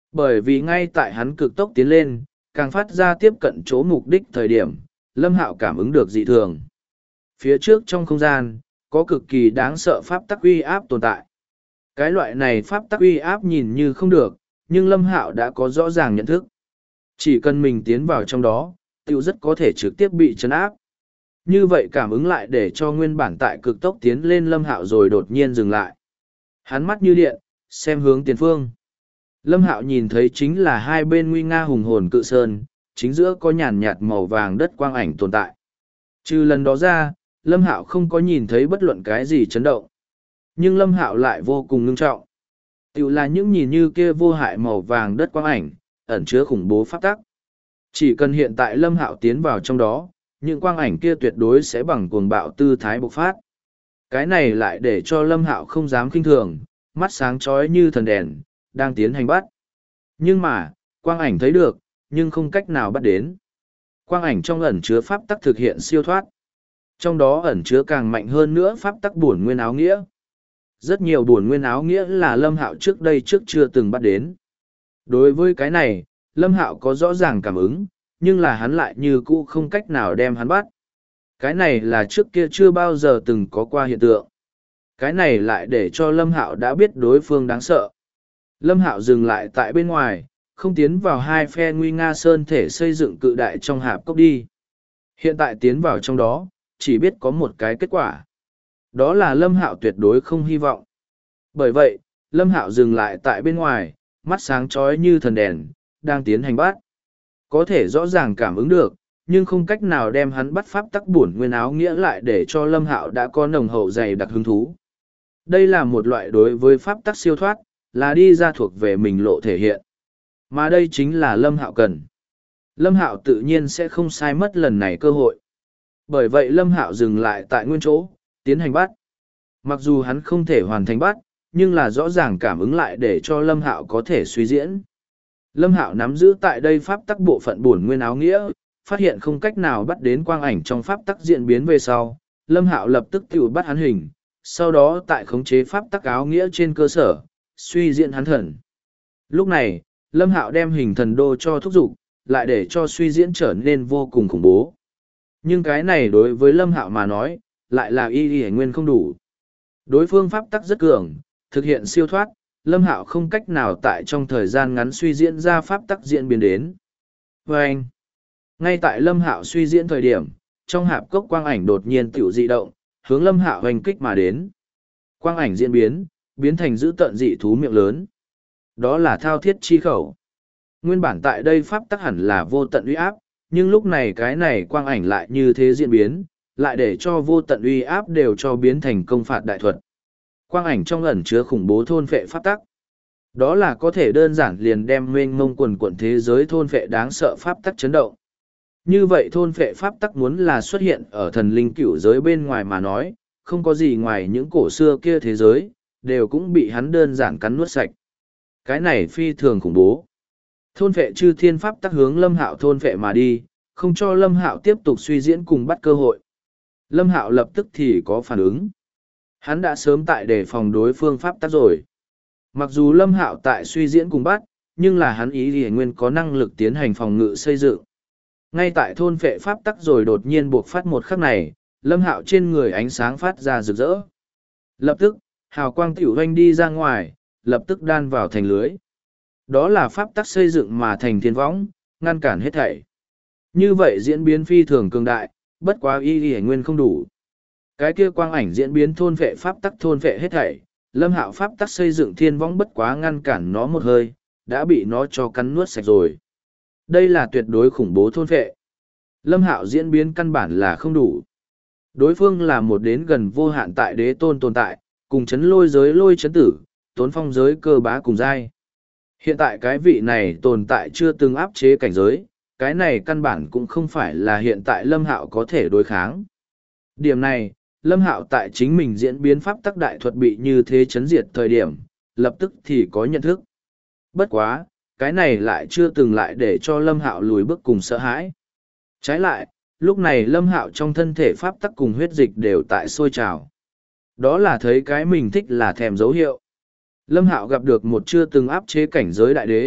Bởi vì ngay tại hắn cực tốc tiến lên, càng phát ra tiếp cận chỗ mục đích thời điểm, Lâm Hạo cảm ứng được dị thường. Phía trước trong không gian, có cực kỳ đáng sợ pháp tắc uy áp tồn tại. Cái loại này pháp tắc uy áp nhìn như không được, nhưng Lâm Hạo đã có rõ ràng nhận thức. Chỉ cần mình tiến vào trong đó, tiêu rất có thể trực tiếp bị chấn áp. Như vậy cảm ứng lại để cho nguyên bản tại cực tốc tiến lên Lâm Hạo rồi đột nhiên dừng lại. Hắn mắt như điện, xem hướng tiền phương. Lâm Hạo nhìn thấy chính là hai bên nguy nga hùng hồn cự sơn, chính giữa có nhàn nhạt màu vàng đất quang ảnh tồn tại. Trừ lần đó ra, Lâm Hạo không có nhìn thấy bất luận cái gì chấn động. Nhưng Lâm Hạo lại vô cùng ngưng trọng. Tiểu là những nhìn như kia vô hại màu vàng đất quang ảnh, ẩn chứa khủng bố pháp tắc. Chỉ cần hiện tại Lâm Hạo tiến vào trong đó, những quang ảnh kia tuyệt đối sẽ bằng cuồng bạo tư thái bộc phát. Cái này lại để cho Lâm Hạo không dám kinh thường, mắt sáng chói như thần đèn, đang tiến hành bắt. Nhưng mà, quang ảnh thấy được, nhưng không cách nào bắt đến. Quang ảnh trong ẩn chứa pháp tắc thực hiện siêu thoát. Trong đó ẩn chứa càng mạnh hơn nữa pháp tắc bổn nguyên áo nghĩa. Rất nhiều bổn nguyên áo nghĩa là Lâm Hạo trước đây chưa từng bắt đến. Đối với cái này, Lâm Hạo có rõ ràng cảm ứng, nhưng là hắn lại như cũ không cách nào đem hắn bắt. Cái này là trước kia chưa bao giờ từng có qua hiện tượng. Cái này lại để cho Lâm Hạo đã biết đối phương đáng sợ. Lâm Hạo dừng lại tại bên ngoài, không tiến vào hai phe nguy nga sơn thể xây dựng cự đại trong hạp cốc đi. Hiện tại tiến vào trong đó, chỉ biết có một cái kết quả. Đó là Lâm Hạo tuyệt đối không hy vọng. Bởi vậy, Lâm Hạo dừng lại tại bên ngoài, mắt sáng chói như thần đèn, đang tiến hành bắt. Có thể rõ ràng cảm ứng được, nhưng không cách nào đem hắn bắt pháp tắc bổn nguyên áo nghĩa lại để cho Lâm Hạo đã có nồng hậu dày đặc hứng thú. Đây là một loại đối với pháp tắc siêu thoát, là đi ra thuộc về mình lộ thể hiện. Mà đây chính là Lâm Hạo cần. Lâm Hạo tự nhiên sẽ không sai mất lần này cơ hội. Bởi vậy Lâm Hạo dừng lại tại nguyên chỗ, tiến hành bắt. Mặc dù hắn không thể hoàn thành bắt, nhưng là rõ ràng cảm ứng lại để cho Lâm Hạo có thể suy diễn. Lâm Hạo nắm giữ tại đây pháp tắc bộ phận bổn nguyên áo nghĩa, phát hiện không cách nào bắt đến quang ảnh trong pháp tắc diễn biến về sau, Lâm Hạo lập tức tự bắt hắn hình, sau đó tại khống chế pháp tắc áo nghĩa trên cơ sở, suy diễn hắn thần. Lúc này, Lâm Hạo đem hình thần đô cho thúc dục, lại để cho suy diễn trở nên vô cùng khủng bố. Nhưng cái này đối với Lâm Hạo mà nói, lại là y nguyên không đủ. Đối phương pháp tắc rất cường, thực hiện siêu thoát, Lâm Hạo không cách nào tại trong thời gian ngắn suy diễn ra pháp tắc diễn biến đến. Và anh, ngay tại Lâm Hạo suy diễn thời điểm, trong hạp cốc quang ảnh đột nhiên tiểu dị động, hướng Lâm Hạo hoành kích mà đến. Quang ảnh diễn biến, biến thành dữ tợn dị thú miệng lớn. Đó là thao thiết chi khẩu. Nguyên bản tại đây pháp tắc hẳn là vô tận uy áp, nhưng lúc này cái này quang ảnh lại như thế diễn biến, lại để cho vô tận uy áp đều cho biến thành công phạt đại thuật. Quang ảnh trong ẩn chứa khủng bố thôn phệ pháp tắc. Đó là có thể đơn giản liền đem mênh mông quần quận thế giới thôn phệ đáng sợ pháp tắc chấn động. Như vậy thôn phệ pháp tắc muốn là xuất hiện ở thần linh cửu giới bên ngoài mà nói, không có gì ngoài những cổ xưa kia thế giới, đều cũng bị hắn đơn giản cắn nuốt sạch. Cái này phi thường khủng bố. Thôn phệ chư thiên pháp tắc hướng Lâm Hạo thôn phệ mà đi, không cho Lâm Hạo tiếp tục suy diễn cùng bắt cơ hội. Lâm Hạo lập tức thì có phản ứng. Hắn đã sớm tại đề phòng đối phương pháp tắc rồi. Mặc dù Lâm Hạo tại suy diễn cùng bắt, nhưng là hắn ý thì nguyên có năng lực tiến hành phòng ngự xây dựng. Ngay tại thôn phệ pháp tắc rồi đột nhiên buộc phát một khắc này, Lâm Hạo trên người ánh sáng phát ra rực rỡ. Lập tức, hào quang tiểu doanh đi ra ngoài, lập tức đan vào thành lưới. Đó là pháp tắc xây dựng mà thành thiên võng, ngăn cản hết thảy. Như vậy diễn biến phi thường cường đại, bất quá y nguyên không đủ. Cái kia quang ảnh diễn biến thôn vệ pháp tắc thôn vệ hết thảy, Lâm Hạo pháp tắc xây dựng thiên võng bất quá ngăn cản nó một hơi, đã bị nó cho cắn nuốt sạch rồi. Đây là tuyệt đối khủng bố thôn vệ. Lâm Hạo diễn biến căn bản là không đủ. Đối phương là một đến gần vô hạn tại đế tôn tồn tại, cùng chấn lôi giới lôi chấn tử, tốn phong giới cơ bá cùng giai. Hiện tại cái vị này tồn tại chưa từng áp chế cảnh giới, cái này căn bản cũng không phải là hiện tại Lâm Hạo có thể đối kháng. Điểm này, Lâm Hạo tại chính mình diễn biến pháp tắc đại thuật bị như thế chấn diệt thời điểm, lập tức thì có nhận thức. Bất quá, cái này lại chưa từng lại để cho Lâm Hạo lùi bước cùng sợ hãi. Trái lại, lúc này Lâm Hạo trong thân thể pháp tắc cùng huyết dịch đều tại sôi trào. Đó là thấy cái mình thích là thèm dấu hiệu. Lâm Hạo gặp được một chưa từng áp chế cảnh giới đại đế,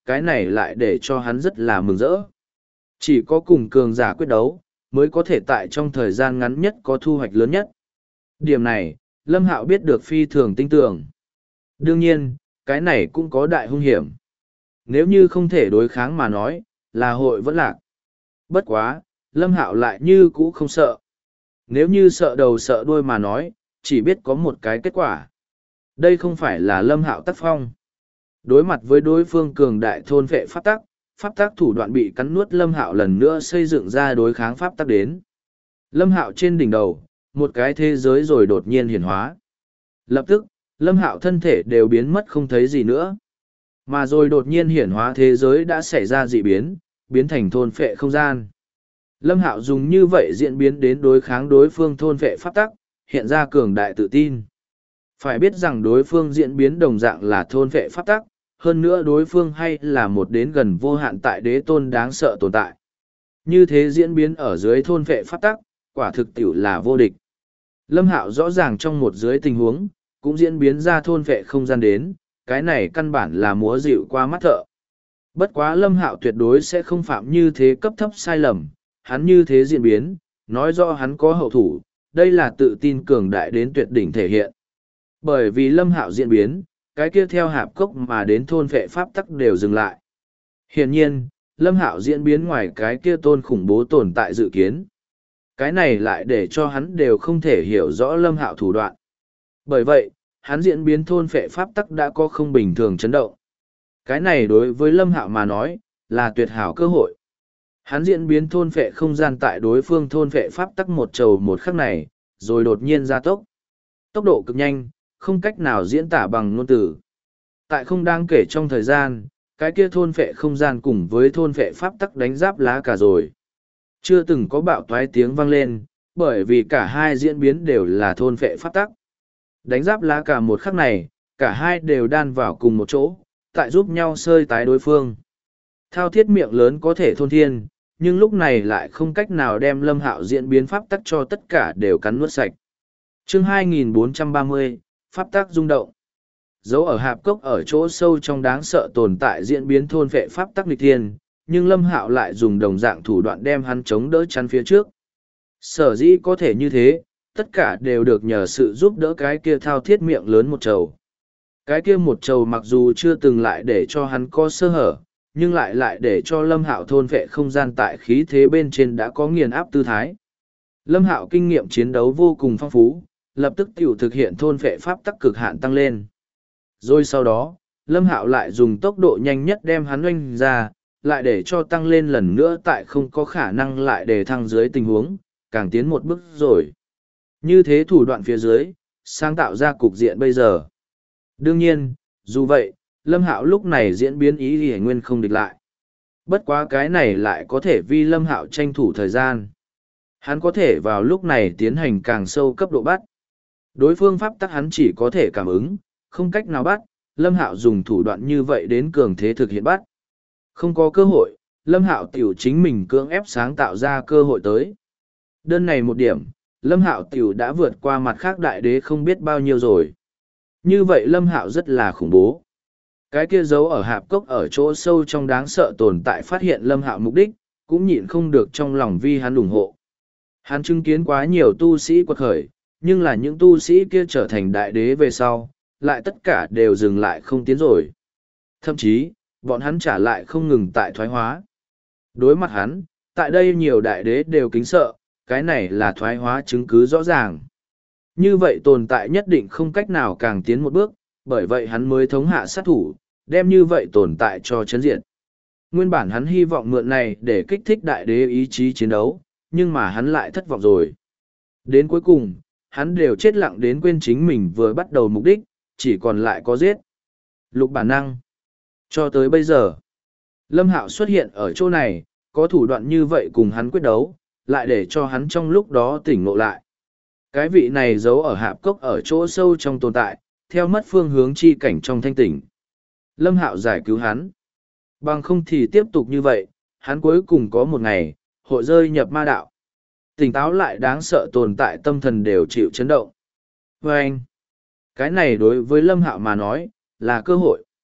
cái này lại để cho hắn rất là mừng rỡ. Chỉ có cùng cường giả quyết đấu, mới có thể tại trong thời gian ngắn nhất có thu hoạch lớn nhất. Điểm này, Lâm Hạo biết được phi thường tinh tường. Đương nhiên, cái này cũng có đại hung hiểm. Nếu như không thể đối kháng mà nói, là hội vẫn lạc. Bất quá, Lâm Hạo lại như cũ không sợ. Nếu như sợ đầu sợ đuôi mà nói, chỉ biết có một cái kết quả. Đây không phải là Lâm Hạo tác phong. Đối mặt với đối phương cường đại thôn vệ pháp tắc thủ đoạn bị cắn nuốt, Lâm Hạo lần nữa xây dựng ra đối kháng pháp tắc đến. Lâm Hạo trên đỉnh đầu, một cái thế giới rồi đột nhiên hiển hóa. Lập tức, Lâm Hạo thân thể đều biến mất không thấy gì nữa. Mà rồi đột nhiên hiển hóa thế giới đã xảy ra dị biến, biến thành thôn phệ không gian. Lâm Hạo dùng như vậy diễn biến đến đối kháng đối phương thôn phệ pháp tắc, hiện ra cường đại tự tin. Phải biết rằng đối phương diễn biến đồng dạng là thôn phệ pháp tắc, hơn nữa đối phương hay là một đến gần vô hạn tại đế tôn đáng sợ tồn tại. Như thế diễn biến ở dưới thôn phệ pháp tắc, quả thực tiểu là vô địch. Lâm Hạo rõ ràng trong một dưới tình huống, cũng diễn biến ra thôn vệ không gian đến, cái này căn bản là múa dịu qua mắt thợ. Bất quá Lâm Hạo tuyệt đối sẽ không phạm như thế cấp thấp sai lầm, hắn như thế diễn biến, nói rõ hắn có hậu thủ, đây là tự tin cường đại đến tuyệt đỉnh thể hiện. Bởi vì Lâm Hạo diễn biến, cái kia theo hạp cốc mà đến thôn vệ pháp tắc đều dừng lại. Hiển nhiên, Lâm Hạo diễn biến ngoài cái kia tôn khủng bố tồn tại dự kiến. Cái này lại để cho hắn đều không thể hiểu rõ Lâm Hạo thủ đoạn. Bởi vậy, hắn diễn biến thôn phệ pháp tắc đã có không bình thường chấn động. Cái này đối với Lâm Hạo mà nói, là tuyệt hảo cơ hội. Hắn diễn biến thôn phệ không gian tại đối phương thôn phệ pháp tắc một trầu một khắc này, rồi đột nhiên gia tốc. Tốc độ cực nhanh, không cách nào diễn tả bằng ngôn từ. Tại không đáng kể trong thời gian, cái kia thôn phệ không gian cùng với thôn phệ pháp tắc đánh giáp lá cả rồi. Chưa từng có bạo toái tiếng vang lên, bởi vì cả hai diễn biến đều là thôn phệ pháp tắc. Đánh giáp lá cả một khắc này, cả hai đều đan vào cùng một chỗ, tại giúp nhau sơi tái đối phương. Thao thiết miệng lớn có thể thôn thiên, nhưng lúc này lại không cách nào đem Lâm Hạo diễn biến pháp tắc cho tất cả đều cắn nuốt sạch. Chương 2430, Pháp tắc rung động. Dấu ở hạp cốc ở chỗ sâu trong đáng sợ tồn tại diễn biến thôn phệ pháp tắc nghịch thiên, nhưng Lâm Hạo lại dùng đồng dạng thủ đoạn đem hắn chống đỡ chắn phía trước. Sở dĩ có thể như thế, tất cả đều được nhờ sự giúp đỡ cái kia thao thiết miệng lớn một trầu. Cái kia một trầu mặc dù chưa từng lại để cho hắn có sơ hở, nhưng lại để cho Lâm Hạo thôn vệ không gian tại khí thế bên trên đã có nghiền áp tư thái. Lâm Hạo kinh nghiệm chiến đấu vô cùng phong phú, lập tức tiểu thực hiện thôn vệ pháp tắc cực hạn tăng lên. Rồi sau đó, Lâm Hạo lại dùng tốc độ nhanh nhất đem hắn oanh ra, lại để cho tăng lên lần nữa tại không có khả năng lại để thăng dưới tình huống, càng tiến một bước rồi. Như thế thủ đoạn phía dưới, sáng tạo ra cục diện bây giờ. Đương nhiên, dù vậy, Lâm Hạo lúc này diễn biến ý thì nguyên không địch lại. Bất quá cái này lại có thể vì Lâm Hạo tranh thủ thời gian. Hắn có thể vào lúc này tiến hành càng sâu cấp độ bắt. Đối phương pháp tắc hắn chỉ có thể cảm ứng, không cách nào bắt, Lâm Hạo dùng thủ đoạn như vậy đến cường thế thực hiện bắt. Không có cơ hội, Lâm Hạo tiểu chính mình cưỡng ép sáng tạo ra cơ hội tới. Đơn này một điểm, Lâm Hạo tiểu đã vượt qua mặt khác đại đế không biết bao nhiêu rồi. Như vậy Lâm Hạo rất là khủng bố. Cái kia giấu ở hạp cốc ở chỗ sâu trong đáng sợ tồn tại phát hiện Lâm Hạo mục đích, cũng nhịn không được trong lòng vi hắn ủng hộ. Hắn chứng kiến quá nhiều tu sĩ quật khởi, nhưng là những tu sĩ kia trở thành đại đế về sau, lại tất cả đều dừng lại không tiến rồi. Thậm chí, bọn hắn trả lại không ngừng tại thoái hóa. Đối mặt hắn, tại đây nhiều đại đế đều kính sợ, cái này là thoái hóa chứng cứ rõ ràng. Như vậy tồn tại nhất định không cách nào càng tiến một bước, bởi vậy hắn mới thống hạ sát thủ, đem như vậy tồn tại cho chấn diện. Nguyên bản hắn hy vọng mượn này để kích thích đại đế ý chí chiến đấu, nhưng mà hắn lại thất vọng rồi. Đến cuối cùng, hắn đều chết lặng đến quên chính mình vừa bắt đầu mục đích, chỉ còn lại có giết. Lục bản năng. Cho tới bây giờ, Lâm Hạo xuất hiện ở chỗ này, có thủ đoạn như vậy cùng hắn quyết đấu, lại để cho hắn trong lúc đó tỉnh ngộ lại. Cái vị này giấu ở hạp cốc ở chỗ sâu trong tồn tại, theo mất phương hướng chi cảnh trong thanh tỉnh. Lâm Hạo giải cứu hắn. Bằng không thì tiếp tục như vậy, hắn cuối cùng có một ngày, hội rơi nhập ma đạo. Tỉnh táo lại đáng sợ tồn tại tâm thần đều chịu chấn động. Và anh, cái này đối với Lâm Hạo mà nói, là cơ hội.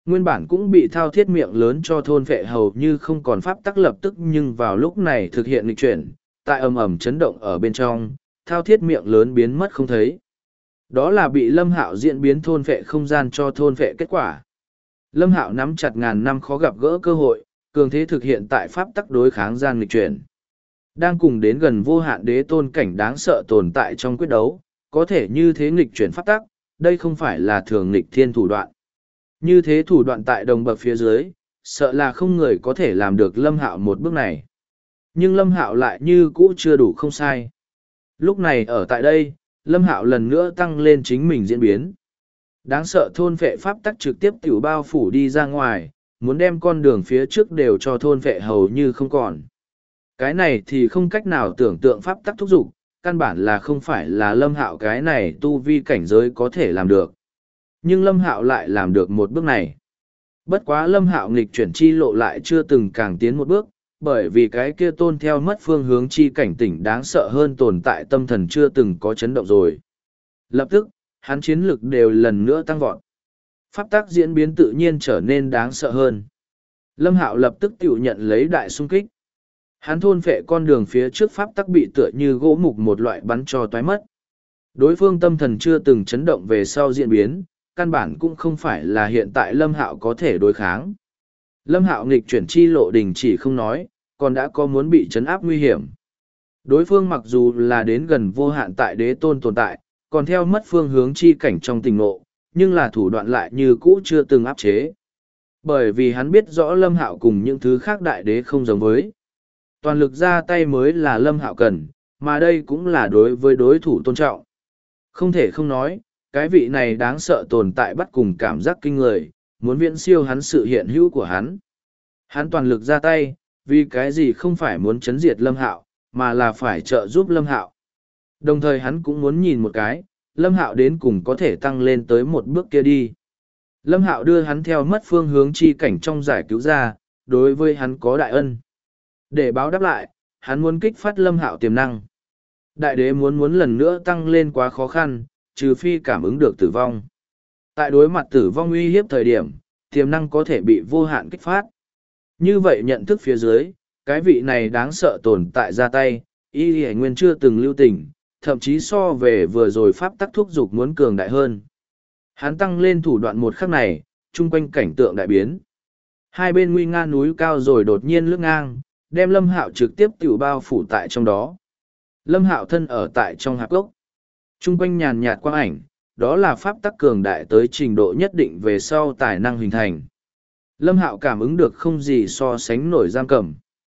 Nguyên bản cũng bị thao thiết miệng lớn cho thôn vệ hầu như không còn pháp tắc lập tức, nhưng vào lúc này thực hiện nghịch chuyển, tại ầm ầm chấn động ở bên trong, thao thiết miệng lớn biến mất không thấy. Đó là bị Lâm Hạo diễn biến thôn vệ không gian cho thôn vệ kết quả. Lâm Hạo nắm chặt ngàn năm khó gặp gỡ cơ hội, cường thế thực hiện tại pháp tắc đối kháng gian nghịch chuyển. Đang cùng đến gần vô hạn đế tôn cảnh đáng sợ tồn tại trong quyết đấu, có thể như thế nghịch chuyển pháp tắc, đây không phải là thường nghịch thiên thủ đoạn. Như thế thủ đoạn tại đồng bậc phía dưới, sợ là không người có thể làm được Lâm Hạo một bước này. Nhưng Lâm Hạo lại như cũ chưa đủ không sai. Lúc này ở tại đây, Lâm Hạo lần nữa tăng lên chính mình diễn biến. Đáng sợ thôn vệ pháp tắc trực tiếp tiểu bao phủ đi ra ngoài, muốn đem con đường phía trước đều cho thôn vệ hầu như không còn. Cái này thì không cách nào tưởng tượng pháp tắc thúc giục, căn bản là không phải là Lâm Hạo cái này tu vi cảnh giới có thể làm được. Nhưng Lâm Hạo lại làm được một bước này. Bất quá Lâm Hạo nghịch chuyển chi lộ lại chưa từng càng tiến một bước, bởi vì cái kia tôn theo mất phương hướng chi cảnh tỉnh đáng sợ hơn tồn tại tâm thần chưa từng có chấn động rồi. Lập tức, hắn chiến lực đều lần nữa tăng vọt. Pháp tắc diễn biến tự nhiên trở nên đáng sợ hơn. Lâm Hạo lập tức tiểu nhận lấy đại xung kích. Hắn thôn phệ con đường phía trước pháp tắc bị tựa như gỗ mục một loại bắn cho toái mất. Đối phương tâm thần chưa từng chấn động về sau diễn biến, căn bản cũng không phải là hiện tại Lâm Hạo có thể đối kháng. Lâm Hạo nghịch chuyển chi lộ đình chỉ không nói, còn đã có muốn bị chấn áp nguy hiểm. Đối phương mặc dù là đến gần vô hạn tại đế tôn tồn tại, còn theo mất phương hướng chi cảnh trong tình ngộ, nhưng là thủ đoạn lại như cũ chưa từng áp chế. Bởi vì hắn biết rõ Lâm Hạo cùng những thứ khác đại đế không giống với. Toàn lực ra tay mới là Lâm Hạo cần, mà đây cũng là đối với đối thủ tôn trọng. Không thể không nói, cái vị này đáng sợ tồn tại bắt cùng cảm giác kinh người, muốn viễn siêu hắn sự hiện hữu của hắn. Hắn toàn lực ra tay, vì cái gì không phải muốn chấn diệt Lâm Hạo, mà là phải trợ giúp Lâm Hạo. Đồng thời hắn cũng muốn nhìn một cái, Lâm Hạo đến cùng có thể tăng lên tới một bước kia đi. Lâm Hạo đưa hắn theo mất phương hướng chi cảnh trong giải cứu ra, đối với hắn có đại ân. Để báo đáp lại, hắn muốn kích phát Lâm Hạo tiềm năng. Đại đế muốn lần nữa tăng lên quá khó khăn, trừ phi cảm ứng được tử vong. Tại đối mặt tử vong uy hiếp thời điểm, tiềm năng có thể bị vô hạn kích phát. Như vậy nhận thức phía dưới, cái vị này đáng sợ tồn tại ra tay, y hải nguyên chưa từng lưu tình, thậm chí so về vừa rồi pháp tắc thúc dục muốn cường đại hơn. Hắn tăng lên thủ đoạn một khắc này, chung quanh cảnh tượng đại biến. Hai bên nguy nga núi cao rồi đột nhiên lướt ngang, đem Lâm Hạo trực tiếp tiểu bao phủ tại trong đó. Lâm Hạo thân ở tại trong hạp gốc. Chung quanh nhàn nhạt quang ảnh, đó là pháp tắc cường đại tới trình độ nhất định về sau tài năng hình thành. Lâm Hạo cảm ứng được không gì so sánh nổi giam cầm.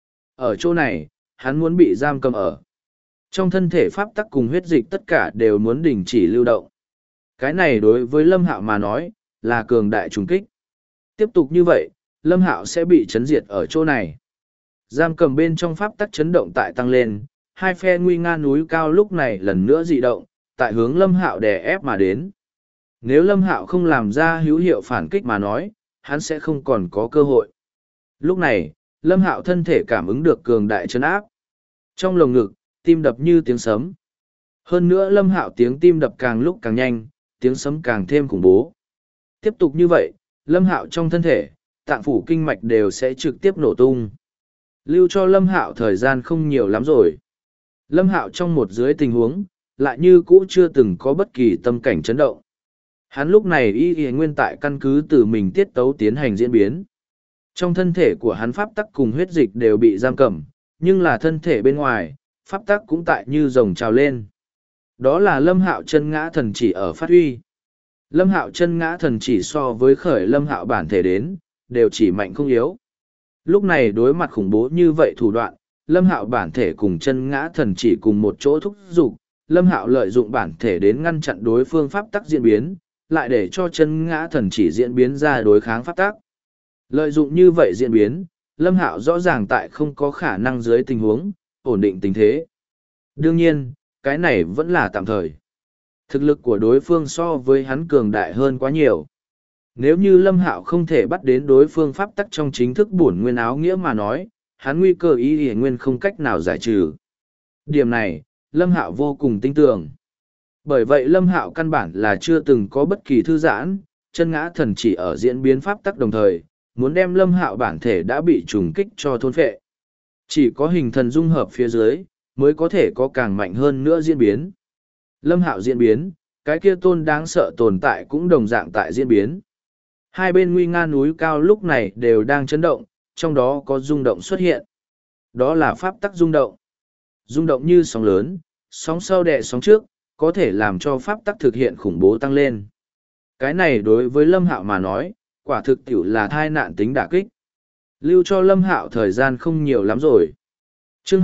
Ở chỗ này, hắn muốn bị giam cầm ở. Trong thân thể pháp tắc cùng huyết dịch tất cả đều muốn đình chỉ lưu động. Cái này đối với Lâm Hạo mà nói, là cường đại trùng kích. Tiếp tục như vậy, Lâm Hạo sẽ bị chấn diệt ở chỗ này. Giam cầm bên trong pháp tắc chấn động tại tăng lên, hai phe nguy nga núi cao lúc này lần nữa dị động, tại hướng Lâm Hạo đè ép mà đến. Nếu Lâm Hạo không làm ra hữu hiệu phản kích mà nói, hắn sẽ không còn có cơ hội. Lúc này, Lâm Hạo thân thể cảm ứng được cường đại chấn áp. Trong lồng ngực, tim đập như tiếng sấm. Hơn nữa Lâm Hạo tiếng tim đập càng lúc càng nhanh, tiếng sấm càng thêm khủng bố. Tiếp tục như vậy, Lâm Hạo trong thân thể, tạng phủ kinh mạch đều sẽ trực tiếp nổ tung. Lưu cho Lâm Hạo thời gian không nhiều lắm rồi. Lâm Hạo trong một dưới tình huống, lại như cũ chưa từng có bất kỳ tâm cảnh chấn động. Hắn lúc này y nguyên tại căn cứ từ mình tiết tấu tiến hành diễn biến. Trong thân thể của hắn pháp tắc cùng huyết dịch đều bị giam cầm, nhưng là thân thể bên ngoài, pháp tắc cũng tại như rồng trào lên. Đó là Lâm Hạo chân ngã thần chỉ ở phát huy. Lâm Hạo chân ngã thần chỉ so với khởi Lâm Hạo bản thể đến, đều chỉ mạnh không yếu. Lúc này đối mặt khủng bố như vậy thủ đoạn, Lâm Hạo bản thể cùng chân ngã thần chỉ cùng một chỗ thúc giục, Lâm Hạo lợi dụng bản thể đến ngăn chặn đối phương pháp tắc diễn biến, lại để cho chân ngã thần chỉ diễn biến ra đối kháng pháp tắc. Lợi dụng như vậy diễn biến, Lâm Hạo rõ ràng tại không có khả năng dưới tình huống, ổn định tình thế. Đương nhiên, cái này vẫn là tạm thời. Thực lực của đối phương so với hắn cường đại hơn quá nhiều. Nếu như Lâm Hạo không thể bắt đến đối phương pháp tắc trong chính thức bổn nguyên áo nghĩa mà nói, hắn nguy cơ ý hề nguyên không cách nào giải trừ. Điểm này, Lâm Hạo vô cùng tin tưởng. Bởi vậy Lâm Hạo căn bản là chưa từng có bất kỳ thư giãn, chân ngã thần chỉ ở diễn biến pháp tắc đồng thời, muốn đem Lâm Hạo bản thể đã bị trùng kích cho thôn phệ. Chỉ có hình thần dung hợp phía dưới, mới có thể có càng mạnh hơn nữa diễn biến. Lâm Hạo diễn biến, cái kia tôn đáng sợ tồn tại cũng đồng dạng tại diễn biến. Hai bên nguy nga núi cao lúc này đều đang chấn động, trong đó có rung động xuất hiện. Đó là pháp tắc rung động. Rung động như sóng lớn, sóng sau đè sóng trước, có thể làm cho pháp tắc thực hiện khủng bố tăng lên. Cái này đối với Lâm Hạo mà nói, quả thực tiểu là thai nạn tính đả kích. Lưu cho Lâm Hạo thời gian không nhiều lắm rồi. Chương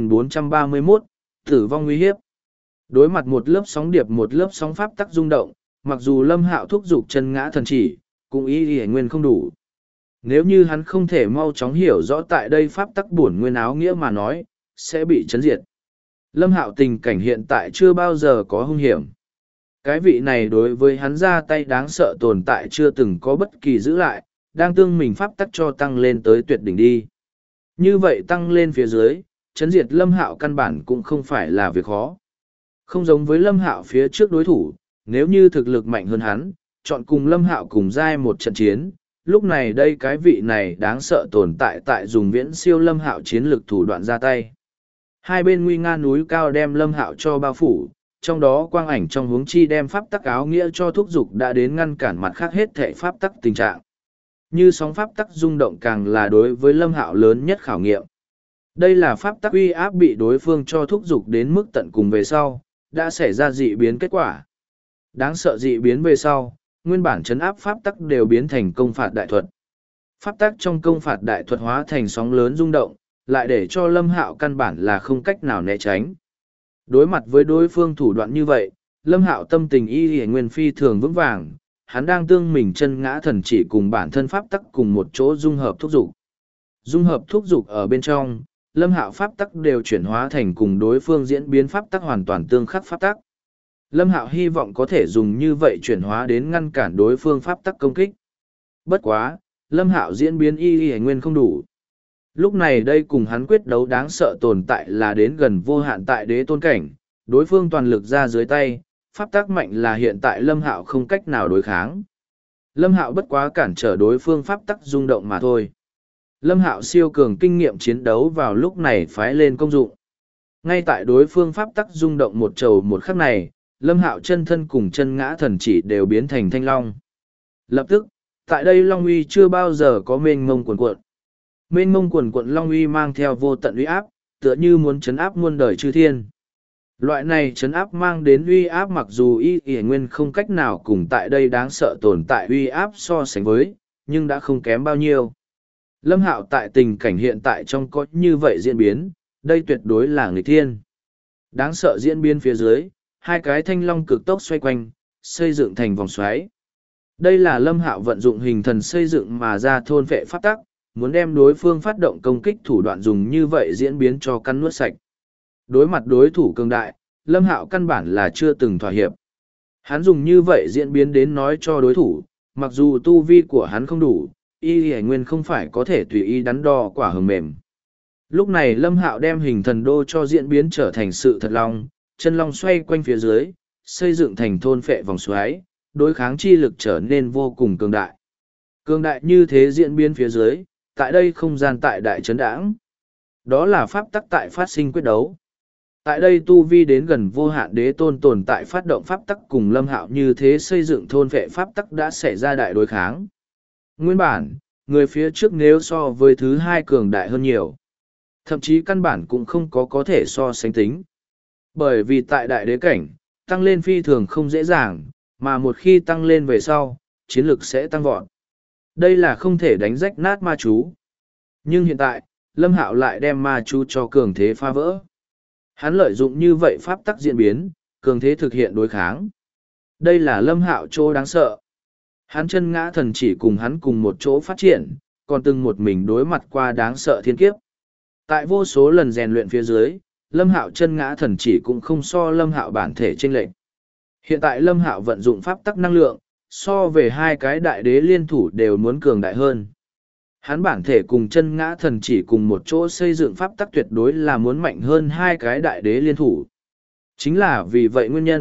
2431, tử vong nguy hiếp. Đối mặt một lớp sóng điệp một lớp sóng pháp tắc rung động, mặc dù Lâm Hạo thúc giục chân ngã thần chỉ, cũng ý y nguyên không đủ. Nếu như hắn không thể mau chóng hiểu rõ tại đây pháp tắc bổn nguyên áo nghĩa mà nói, sẽ bị chấn diệt. Lâm Hạo tình cảnh hiện tại chưa bao giờ có hung hiểm. Cái vị này đối với hắn ra tay đáng sợ tồn tại chưa từng có bất kỳ giữ lại, đang tương mình pháp tắc cho tăng lên tới tuyệt đỉnh đi. Như vậy tăng lên phía dưới, chấn diệt Lâm Hạo căn bản cũng không phải là việc khó. Không giống với Lâm Hạo phía trước đối thủ, nếu như thực lực mạnh hơn hắn, chọn cùng Lâm Hạo cùng giai một trận chiến, lúc này đây cái vị này đáng sợ tồn tại tại dùng viễn siêu Lâm Hạo chiến lực thủ đoạn ra tay. Hai bên nguy nga núi cao đem Lâm Hạo cho bao phủ, trong đó quang ảnh trong huống chi đem pháp tắc áo nghĩa cho thúc dục đã đến ngăn cản mặt khác hết thệ pháp tắc tình trạng. Như sóng pháp tắc rung động càng là đối với Lâm Hạo lớn nhất khảo nghiệm. Đây là pháp tắc uy áp bị đối phương cho thúc dục đến mức tận cùng về sau, đã xảy ra dị biến kết quả. Đáng sợ dị biến về sau, nguyên bản chấn áp pháp tắc đều biến thành công phạt đại thuật. Pháp tắc trong công phạt đại thuật hóa thành sóng lớn rung động, lại để cho Lâm Hạo căn bản là không cách nào né tránh. Đối mặt với đối phương thủ đoạn như vậy, Lâm Hạo tâm tình y y nguyên phi thường vững vàng, hắn đang tương mình chân ngã thần chỉ cùng bản thân pháp tắc cùng một chỗ dung hợp thúc dục. Dung hợp thúc dục ở bên trong, Lâm Hạo pháp tắc đều chuyển hóa thành cùng đối phương diễn biến pháp tắc hoàn toàn tương khắc pháp tắc. Lâm Hạo hy vọng có thể dùng như vậy chuyển hóa đến ngăn cản đối phương pháp tắc công kích. Bất quá, Lâm Hạo diễn biến y y nguyên không đủ. Lúc này đây cùng hắn quyết đấu đáng sợ tồn tại là đến gần vô hạn tại đế tôn cảnh, đối phương toàn lực ra dưới tay, pháp tắc mạnh là hiện tại Lâm Hạo không cách nào đối kháng. Lâm Hạo bất quá cản trở đối phương pháp tắc rung động mà thôi. Lâm Hạo siêu cường kinh nghiệm chiến đấu vào lúc này phái lên công dụng. Ngay tại đối phương pháp tắc rung động một trầu một khắc này, Lâm Hạo chân thân cùng chân ngã thần chỉ đều biến thành thanh long. Lập tức, tại đây long uy chưa bao giờ có mênh mông cuồn cuộn. Mênh mông cuồn cuộn long uy mang theo vô tận uy áp, tựa như muốn chấn áp muôn đời chư thiên. Loại này chấn áp mang đến uy áp mặc dù y nguyên không cách nào cùng tại đây đáng sợ tồn tại uy áp so sánh với, nhưng đã không kém bao nhiêu. Lâm Hạo tại tình cảnh hiện tại trong có như vậy diễn biến, đây tuyệt đối là nghịch thiên. Đáng sợ diễn biến phía dưới, hai cái thanh long cực tốc xoay quanh, xây dựng thành vòng xoáy. Đây là Lâm Hạo vận dụng hình thần xây dựng mà ra thôn vệ pháp tắc, muốn đem đối phương phát động công kích thủ đoạn dùng như vậy diễn biến cho căn nuốt sạch. Đối mặt đối thủ cường đại, Lâm Hạo căn bản là chưa từng thỏa hiệp. Hắn dùng như vậy diễn biến đến nói cho đối thủ, mặc dù tu vi của hắn không đủ, y hải nguyên không phải có thể tùy ý đắn đo quả hờ mềm. Lúc này Lâm Hạo đem hình thần đô cho diễn biến trở thành sự thật long, chân long xoay quanh phía dưới, xây dựng thành thôn phệ vòng xoáy, đối kháng chi lực trở nên vô cùng cường đại. Cường đại như thế diễn biến phía dưới, tại đây không gian tại đại chấn đãng. Đó là pháp tắc tại phát sinh quyết đấu. Tại đây tu vi đến gần vô hạn đế tôn tồn tại phát động pháp tắc cùng Lâm Hạo như thế xây dựng thôn vệ pháp tắc đã xảy ra đại đối kháng. Nguyên bản, người phía trước nếu so với thứ hai cường đại hơn nhiều. Thậm chí căn bản cũng không có thể so sánh tính. Bởi vì tại đại đế cảnh, tăng lên phi thường không dễ dàng, mà một khi tăng lên về sau, chiến lực sẽ tăng vọt. Đây là không thể đánh rách nát ma chú. Nhưng hiện tại, Lâm Hạo lại đem ma chú cho cường thế phá vỡ. Hắn lợi dụng như vậy pháp tắc diễn biến, cường thế thực hiện đối kháng. Đây là Lâm Hạo chỗ đáng sợ. Hắn chân ngã thần chỉ cùng hắn cùng một chỗ phát triển, còn từng một mình đối mặt qua đáng sợ thiên kiếp. Tại vô số lần rèn luyện phía dưới, Lâm Hạo chân ngã thần chỉ cũng không so Lâm Hạo bản thể chênh lệch. Hiện tại Lâm Hạo vận dụng pháp tắc năng lượng, so về hai cái đại đế liên thủ đều muốn cường đại hơn. Hắn bản thể cùng chân ngã thần chỉ cùng một chỗ xây dựng pháp tắc tuyệt đối là muốn mạnh hơn hai cái đại đế liên thủ. Chính là vì vậy nguyên nhân,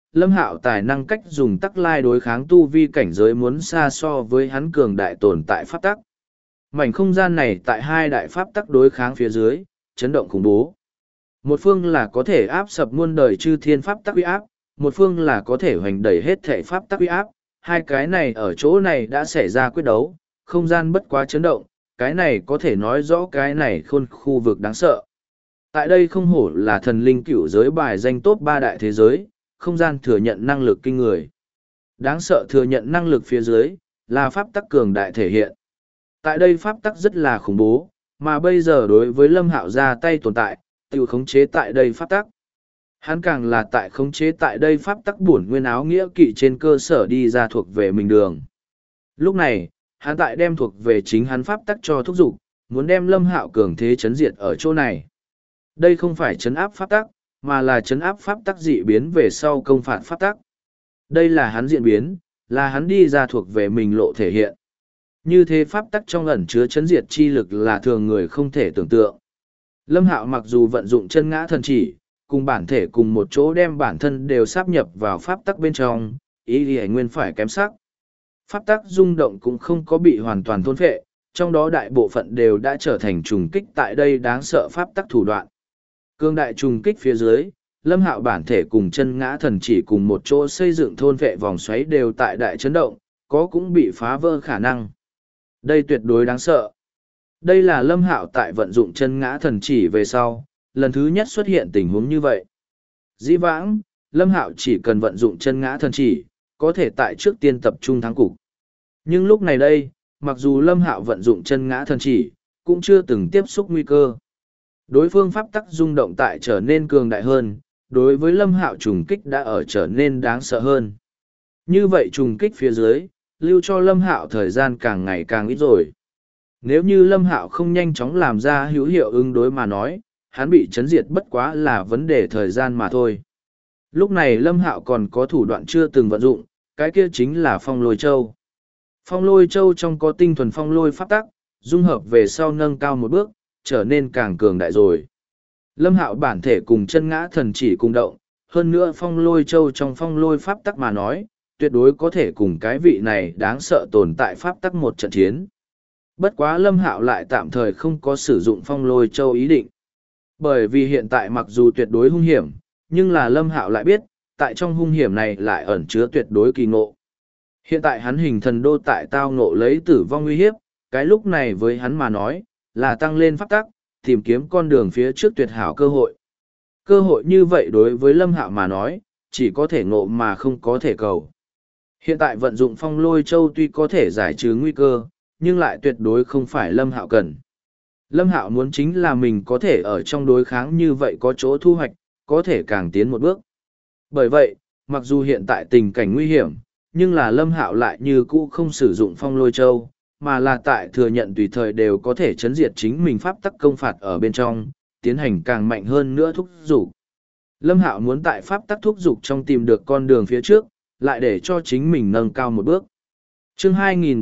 Lâm Hạo tài năng cách dùng tắc lai đối kháng tu vi cảnh giới muốn xa so với hắn cường đại tồn tại pháp tắc. Mảnh không gian này tại hai đại pháp tắc đối kháng phía dưới, chấn động khủng bố. Một phương là có thể áp sập muôn đời chư thiên pháp tắc uy áp, một phương là có thể hoành đẩy hết thể pháp tắc uy áp. Hai cái này ở chỗ này đã xảy ra quyết đấu, không gian bất quá chấn động, cái này có thể nói rõ cái này khôn khu vực đáng sợ. Tại đây không hổ là thần linh cửu giới bài danh top 3 đại thế giới, không gian thừa nhận năng lực kinh người. Đáng sợ thừa nhận năng lực phía dưới, là pháp tắc cường đại thể hiện. Tại đây pháp tắc rất là khủng bố, mà bây giờ đối với Lâm Hạo ra tay tồn tại, tự khống chế tại đây pháp tắc. Hắn càng là tại khống chế tại đây pháp tắc bổn nguyên áo nghĩa kỵ trên cơ sở đi ra thuộc về mình đường. Lúc này, hắn tại đem thuộc về chính hắn pháp tắc cho thúc giục, muốn đem Lâm Hạo cường thế chấn diệt ở chỗ này. Đây không phải chấn áp pháp tắc, mà là chấn áp pháp tắc dị biến về sau công phạt pháp tắc. Đây là hắn diễn biến, là hắn đi ra thuộc về mình lộ thể hiện. Như thế pháp tắc trong ẩn chứa chấn diệt chi lực là thường người không thể tưởng tượng. Lâm Hạo mặc dù vận dụng chân ngã thần chỉ, cùng bản thể cùng một chỗ đem bản thân đều sáp nhập vào pháp tắc bên trong, ý thì nguyên phải kém sắc. Pháp tắc rung động cũng không có bị hoàn toàn thôn phệ, trong đó đại bộ phận đều đã trở thành trùng kích tại đây đáng sợ pháp tắc thủ đoạn. Cương đại trùng kích phía dưới, Lâm Hạo bản thể cùng chân ngã thần chỉ cùng một chỗ xây dựng thôn vệ vòng xoáy đều tại đại chấn động, có cũng bị phá vỡ khả năng. Đây tuyệt đối đáng sợ. Đây là Lâm Hạo tại vận dụng chân ngã thần chỉ về sau, lần thứ nhất xuất hiện tình huống như vậy. Dĩ vãng, Lâm Hạo chỉ cần vận dụng chân ngã thần chỉ, có thể tại trước tiên tập trung thắng cục. Nhưng lúc này đây, mặc dù Lâm Hạo vận dụng chân ngã thần chỉ, cũng chưa từng tiếp xúc nguy cơ. Đối phương pháp tắc rung động tại trở nên cường đại hơn, đối với Lâm Hạo trùng kích đã ở trở nên đáng sợ hơn. Như vậy trùng kích phía dưới, lưu cho Lâm Hạo thời gian càng ngày càng ít rồi. Nếu như Lâm Hạo không nhanh chóng làm ra hữu hiệu ứng đối mà nói, hắn bị chấn diệt bất quá là vấn đề thời gian mà thôi. Lúc này Lâm Hạo còn có thủ đoạn chưa từng vận dụng, cái kia chính là phong lôi châu. Phong lôi châu trong có tinh thuần phong lôi pháp tắc, dung hợp về sau nâng cao một bước, trở nên càng cường đại rồi. Lâm Hạo bản thể cùng chân ngã thần chỉ cùng động, hơn nữa phong lôi châu trong phong lôi pháp tắc mà nói, tuyệt đối có thể cùng cái vị này đáng sợ tồn tại pháp tắc một trận chiến. Bất quá Lâm Hạo lại tạm thời không có sử dụng phong lôi châu ý định. Bởi vì hiện tại mặc dù tuyệt đối hung hiểm, nhưng là Lâm Hạo lại biết, tại trong hung hiểm này lại ẩn chứa tuyệt đối kỳ ngộ. Hiện tại hắn hình thần đô tại tao ngộ lấy tử vong uy hiếp, cái lúc này với hắn mà nói, là tăng lên pháp tắc, tìm kiếm con đường phía trước tuyệt hảo cơ hội. Cơ hội như vậy đối với Lâm Hạo mà nói, chỉ có thể ngộ mà không có thể cầu. Hiện tại vận dụng phong lôi châu tuy có thể giải trừ nguy cơ, nhưng lại tuyệt đối không phải Lâm Hạo cần. Lâm Hạo muốn chính là mình có thể ở trong đối kháng như vậy có chỗ thu hoạch, có thể càng tiến một bước. Bởi vậy, mặc dù hiện tại tình cảnh nguy hiểm, nhưng là Lâm Hạo lại như cũ không sử dụng phong lôi châu, mà là tại thừa nhận tùy thời đều có thể chấn diệt chính mình pháp tắc công phạt ở bên trong, tiến hành càng mạnh hơn nữa thúc giục. Lâm Hạo muốn tại pháp tắc thúc giục trong tìm được con đường phía trước, lại để cho chính mình nâng cao một bước. Chương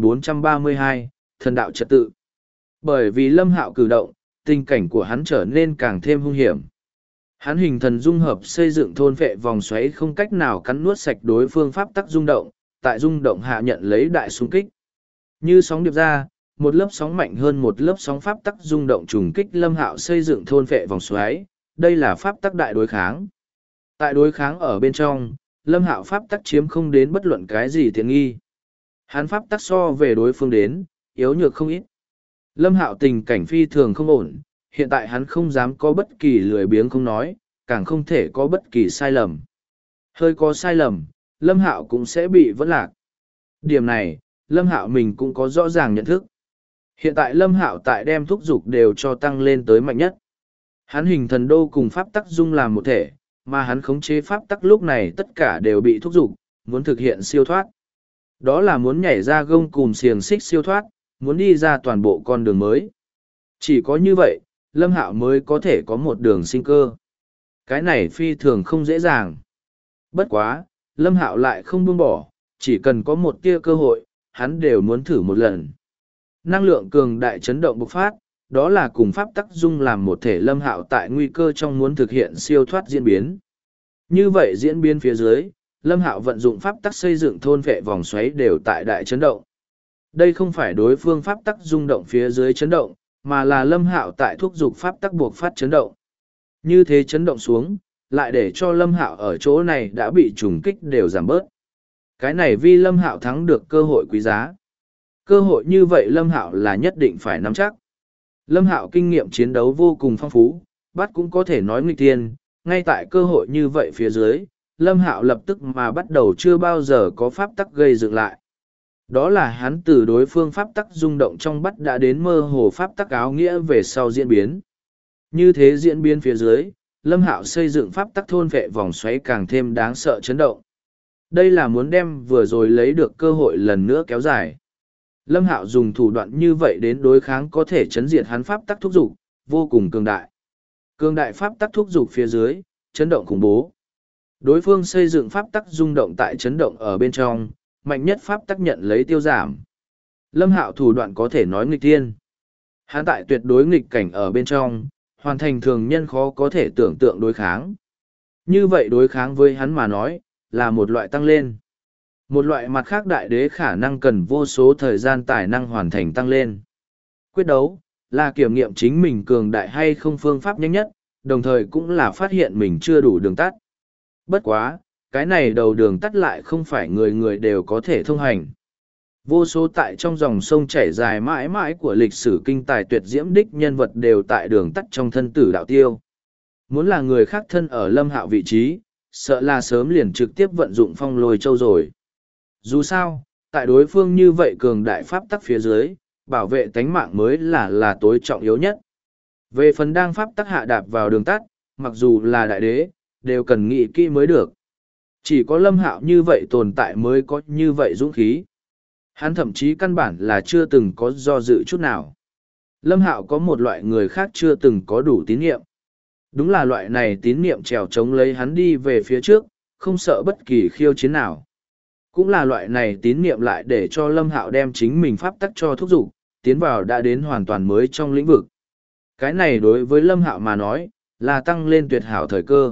2432, Thần đạo trật tự. Bởi vì Lâm Hạo cử động, tình cảnh của hắn trở nên càng thêm hung hiểm. Hắn hình thần dung hợp xây dựng thôn vệ vòng xoáy không cách nào cắn nuốt sạch đối phương pháp tắc rung động, tại rung động hạ nhận lấy đại xung kích. Như sóng điệp ra, một lớp sóng mạnh hơn một lớp sóng pháp tắc rung động trùng kích Lâm Hạo xây dựng thôn vệ vòng xoáy, đây là pháp tắc đại đối kháng. Tại đối kháng ở bên trong, Lâm Hạo pháp tắc chiếm không đến bất luận cái gì tiện nghi. Hắn pháp tắc so về đối phương đến, yếu nhược không ít. Lâm Hạo tình cảnh phi thường không ổn, hiện tại hắn không dám có bất kỳ lười biếng không nói, càng không thể có bất kỳ sai lầm. Hơi có sai lầm, Lâm Hạo cũng sẽ bị vẫn lạc. Điểm này, Lâm Hạo mình cũng có rõ ràng nhận thức. Hiện tại Lâm Hạo tại đem thúc dục đều cho tăng lên tới mạnh nhất. Hắn hình thần đô cùng pháp tắc dung làm một thể, mà hắn khống chế pháp tắc lúc này tất cả đều bị thúc dục, muốn thực hiện siêu thoát. Đó là muốn nhảy ra gông cùm xiềng xích siêu thoát, muốn đi ra toàn bộ con đường mới. Chỉ có như vậy, Lâm Hạo mới có thể có một đường sinh cơ. Cái này phi thường không dễ dàng. Bất quá, Lâm Hạo lại không buông bỏ, chỉ cần có một tia cơ hội, hắn đều muốn thử một lần. Năng lượng cường đại chấn động bộc phát, đó là cùng pháp tắc dung làm một thể Lâm Hạo tại nguy cơ trong muốn thực hiện siêu thoát diễn biến. Như vậy diễn biến phía dưới, Lâm Hạo vận dụng pháp tắc xây dựng thôn vệ vòng xoáy đều tại đại chấn động. Đây không phải đối phương pháp tắc rung động phía dưới chấn động, mà là Lâm Hạo tại thúc giục pháp tắc buộc phát chấn động. Như thế chấn động xuống, lại để cho Lâm Hạo ở chỗ này đã bị trùng kích đều giảm bớt. Cái này vì Lâm Hạo thắng được cơ hội quý giá. Cơ hội như vậy Lâm Hạo là nhất định phải nắm chắc. Lâm Hạo kinh nghiệm chiến đấu vô cùng phong phú, bắt cũng có thể nói nghịch thiên, ngay tại cơ hội như vậy phía dưới, Lâm Hạo lập tức mà bắt đầu chưa bao giờ có pháp tắc gây dựng lại. Đó là hắn từ đối phương pháp tắc rung động trong bắt đã đến mơ hồ pháp tắc áo nghĩa về sau diễn biến. Như thế diễn biến phía dưới, Lâm Hạo xây dựng pháp tắc thôn vệ vòng xoáy càng thêm đáng sợ chấn động. Đây là muốn đem vừa rồi lấy được cơ hội lần nữa kéo dài. Lâm Hạo dùng thủ đoạn như vậy đến đối kháng có thể chấn diệt hắn pháp tắc thúc dục, vô cùng cường đại. Cường đại pháp tắc thúc dục phía dưới, chấn động khủng bố. Đối phương xây dựng pháp tắc rung động tại chấn động ở bên trong, mạnh nhất pháp tắc nhận lấy tiêu giảm. Lâm Hạo thủ đoạn có thể nói nghịch thiên. Hắn tại tuyệt đối nghịch cảnh ở bên trong, hoàn thành thường nhân khó có thể tưởng tượng đối kháng. Như vậy đối kháng với hắn mà nói, là một loại tăng lên. Một loại mặt khác đại đế khả năng cần vô số thời gian tài năng hoàn thành tăng lên. Quyết đấu, là kiểm nghiệm chính mình cường đại hay không phương pháp nhanh nhất, đồng thời cũng là phát hiện mình chưa đủ đường tắt. Bất quá, cái này đầu đường tắt lại không phải người người đều có thể thông hành. Vô số tại trong dòng sông chảy dài mãi mãi của lịch sử kinh tài tuyệt diễm đích nhân vật đều tại đường tắt trong thân tử đạo tiêu. Muốn là người khác thân ở Lâm Hạo vị trí, sợ là sớm liền trực tiếp vận dụng phong lôi châu rồi. Dù sao, tại đối phương như vậy cường đại pháp tắc phía dưới, bảo vệ tánh mạng mới là tối trọng yếu nhất. Về phần đang pháp tắc hạ đạp vào đường tắt, mặc dù là đại đế, đều cần nghĩ kỹ mới được. Chỉ có Lâm Hạo như vậy tồn tại mới có như vậy dũng khí. Hắn thậm chí căn bản là chưa từng có do dự chút nào. Lâm Hạo có một loại người khác chưa từng có đủ tín nhiệm. Đúng là loại này tín nhiệm trèo chống lấy hắn đi về phía trước, không sợ bất kỳ khiêu chiến nào. Cũng là loại này tín nhiệm lại để cho Lâm Hạo đem chính mình pháp tắc cho thúc giục, tiến vào đã đến hoàn toàn mới trong lĩnh vực. Cái này đối với Lâm Hạo mà nói, là tăng lên tuyệt hảo thời cơ.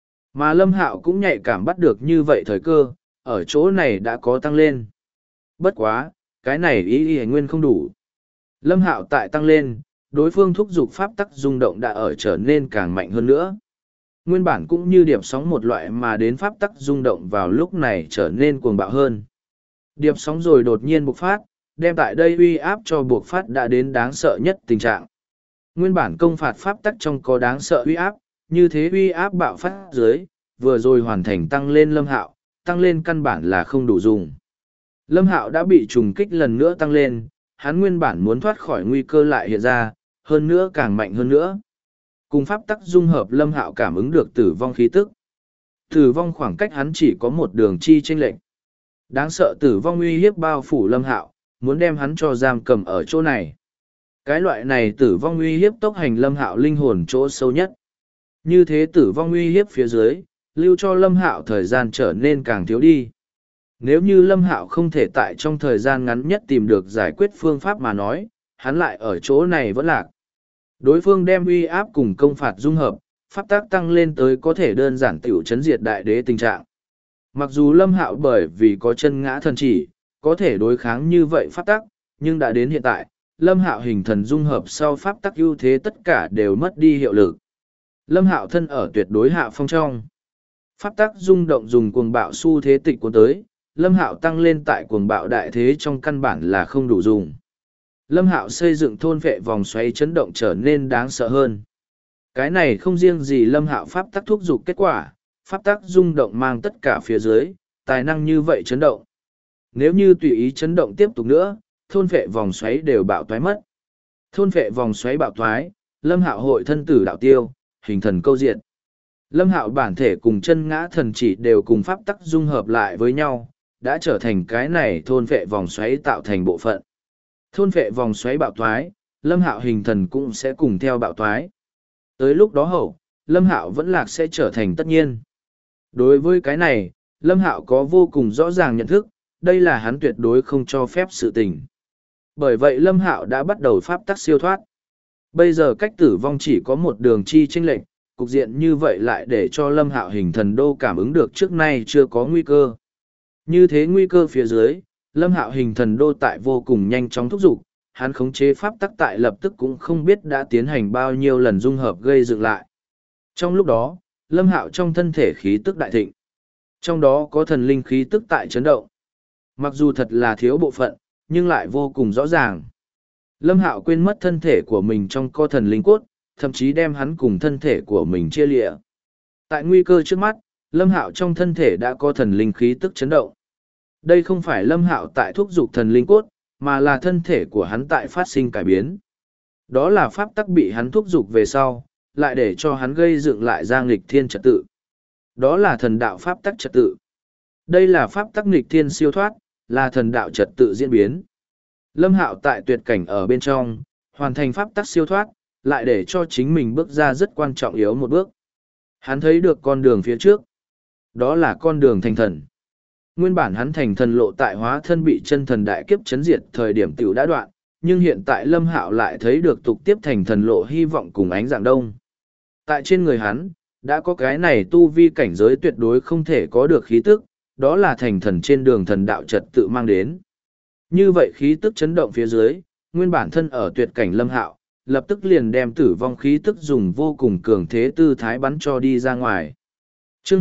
Mà Lâm Hạo cũng nhạy cảm bắt được như vậy thời cơ, ở chỗ này đã có tăng lên. Bất quá, cái này ý nguyên không đủ. Lâm Hạo tại tăng lên, đối phương thúc giục pháp tắc rung động đã ở trở nên càng mạnh hơn nữa. Nguyên bản cũng như điệp sóng một loại mà đến pháp tắc rung động vào lúc này trở nên cuồng bạo hơn. Điệp sóng rồi đột nhiên bộc phát, đem tại đây uy áp cho bộc phát đã đến đáng sợ nhất tình trạng. Nguyên bản công phạt pháp tắc trong có đáng sợ uy áp, như thế uy áp bạo phát dưới, vừa rồi hoàn thành tăng lên Lâm Hạo, tăng lên căn bản là không đủ dùng. Lâm Hạo đã bị trùng kích lần nữa tăng lên, hắn nguyên bản muốn thoát khỏi nguy cơ lại hiện ra, hơn nữa càng mạnh hơn nữa. Cùng pháp tắc dung hợp Lâm Hạo cảm ứng được tử vong khí tức. Tử vong khoảng cách hắn chỉ có một đường chi chênh lệch. Đáng sợ tử vong uy hiếp bao phủ Lâm Hạo, muốn đem hắn cho giam cầm ở chỗ này. Cái loại này tử vong uy hiếp tốc hành Lâm Hạo linh hồn chỗ sâu nhất. Như thế tử vong uy hiếp phía dưới, lưu cho Lâm Hạo thời gian trở nên càng thiếu đi. Nếu như Lâm Hạo không thể tại trong thời gian ngắn nhất tìm được giải quyết phương pháp mà nói, hắn lại ở chỗ này vẫn lạc. Đối phương đem uy áp cùng công phạt dung hợp, pháp tác tăng lên tới có thể đơn giản tiểu chấn diệt đại đế tình trạng. Mặc dù Lâm Hạo bởi vì có chân ngã thần chỉ, có thể đối kháng như vậy pháp tắc, nhưng đã đến hiện tại, Lâm Hạo hình thần dung hợp sau pháp tắc ưu thế tất cả đều mất đi hiệu lực. Lâm Hạo thân ở tuyệt đối hạ phong trong. Pháp tắc rung động dùng cuồng bạo xu thế tịch cuốn tới, Lâm Hạo tăng lên tại cuồng bạo đại thế trong căn bản là không đủ dùng. Lâm Hạo xây dựng thôn vệ vòng xoáy chấn động trở nên đáng sợ hơn. Cái này không riêng gì Lâm Hạo pháp tắc thúc giục kết quả, pháp tắc rung động mang tất cả phía dưới, tài năng như vậy chấn động. Nếu như tùy ý chấn động tiếp tục nữa, thôn vệ vòng xoáy đều bạo toái mất. Thôn vệ vòng xoáy bạo toái, Lâm Hạo hội thân tử đạo tiêu, hình thần câu diện. Lâm Hạo bản thể cùng chân ngã thần chỉ đều cùng pháp tắc dung hợp lại với nhau, đã trở thành cái này thôn vệ vòng xoáy tạo thành bộ phận. Thôn vệ vòng xoáy bạo toái, Lâm Hạo hình thần cũng sẽ cùng theo bạo toái. Tới lúc đó hậu, Lâm Hạo vẫn lạc sẽ trở thành tất nhiên. Đối với cái này, Lâm Hạo có vô cùng rõ ràng nhận thức, đây là hắn tuyệt đối không cho phép sự tình. Bởi vậy Lâm Hạo đã bắt đầu pháp tắc siêu thoát. Bây giờ cách tử vong chỉ có một đường chi chênh lệch, cục diện như vậy lại để cho Lâm Hạo hình thần đô cảm ứng được trước nay chưa có nguy cơ. Như thế nguy cơ phía dưới, Lâm Hạo hình thần đô tại vô cùng nhanh chóng thúc giục, hắn khống chế pháp tắc tại lập tức cũng không biết đã tiến hành bao nhiêu lần dung hợp gây dựng lại. Trong lúc đó, Lâm Hạo trong thân thể khí tức đại thịnh. Trong đó có thần linh khí tức tại chấn động. Mặc dù thật là thiếu bộ phận, nhưng lại vô cùng rõ ràng. Lâm Hạo quên mất thân thể của mình trong co thần linh cốt, thậm chí đem hắn cùng thân thể của mình chia lịa. Tại nguy cơ trước mắt, Lâm Hạo trong thân thể đã có thần linh khí tức chấn động. Đây không phải Lâm Hạo tại thúc giục thần linh cốt, mà là thân thể của hắn tại phát sinh cải biến. Đó là pháp tắc bị hắn thúc giục về sau, lại để cho hắn gây dựng lại ra nghịch thiên trật tự. Đó là thần đạo pháp tắc trật tự. Đây là pháp tắc nghịch thiên siêu thoát, là thần đạo trật tự diễn biến. Lâm Hạo tại tuyệt cảnh ở bên trong, hoàn thành pháp tắc siêu thoát, lại để cho chính mình bước ra rất quan trọng yếu một bước. Hắn thấy được con đường phía trước. Đó là con đường thành thần. Nguyên bản hắn thành thần lộ tại hóa thân bị chân thần đại kiếp chấn diệt thời điểm tiểu đã đoạn, nhưng hiện tại Lâm Hạo lại thấy được tục tiếp thành thần lộ hy vọng cùng ánh dạng đông. Tại trên người hắn, đã có cái này tu vi cảnh giới tuyệt đối không thể có được khí tức, đó là thành thần trên đường thần đạo trật tự mang đến. Như vậy khí tức chấn động phía dưới, nguyên bản thân ở tuyệt cảnh Lâm Hạo, lập tức liền đem tử vong khí tức dùng vô cùng cường thế tư thái bắn cho đi ra ngoài. Chương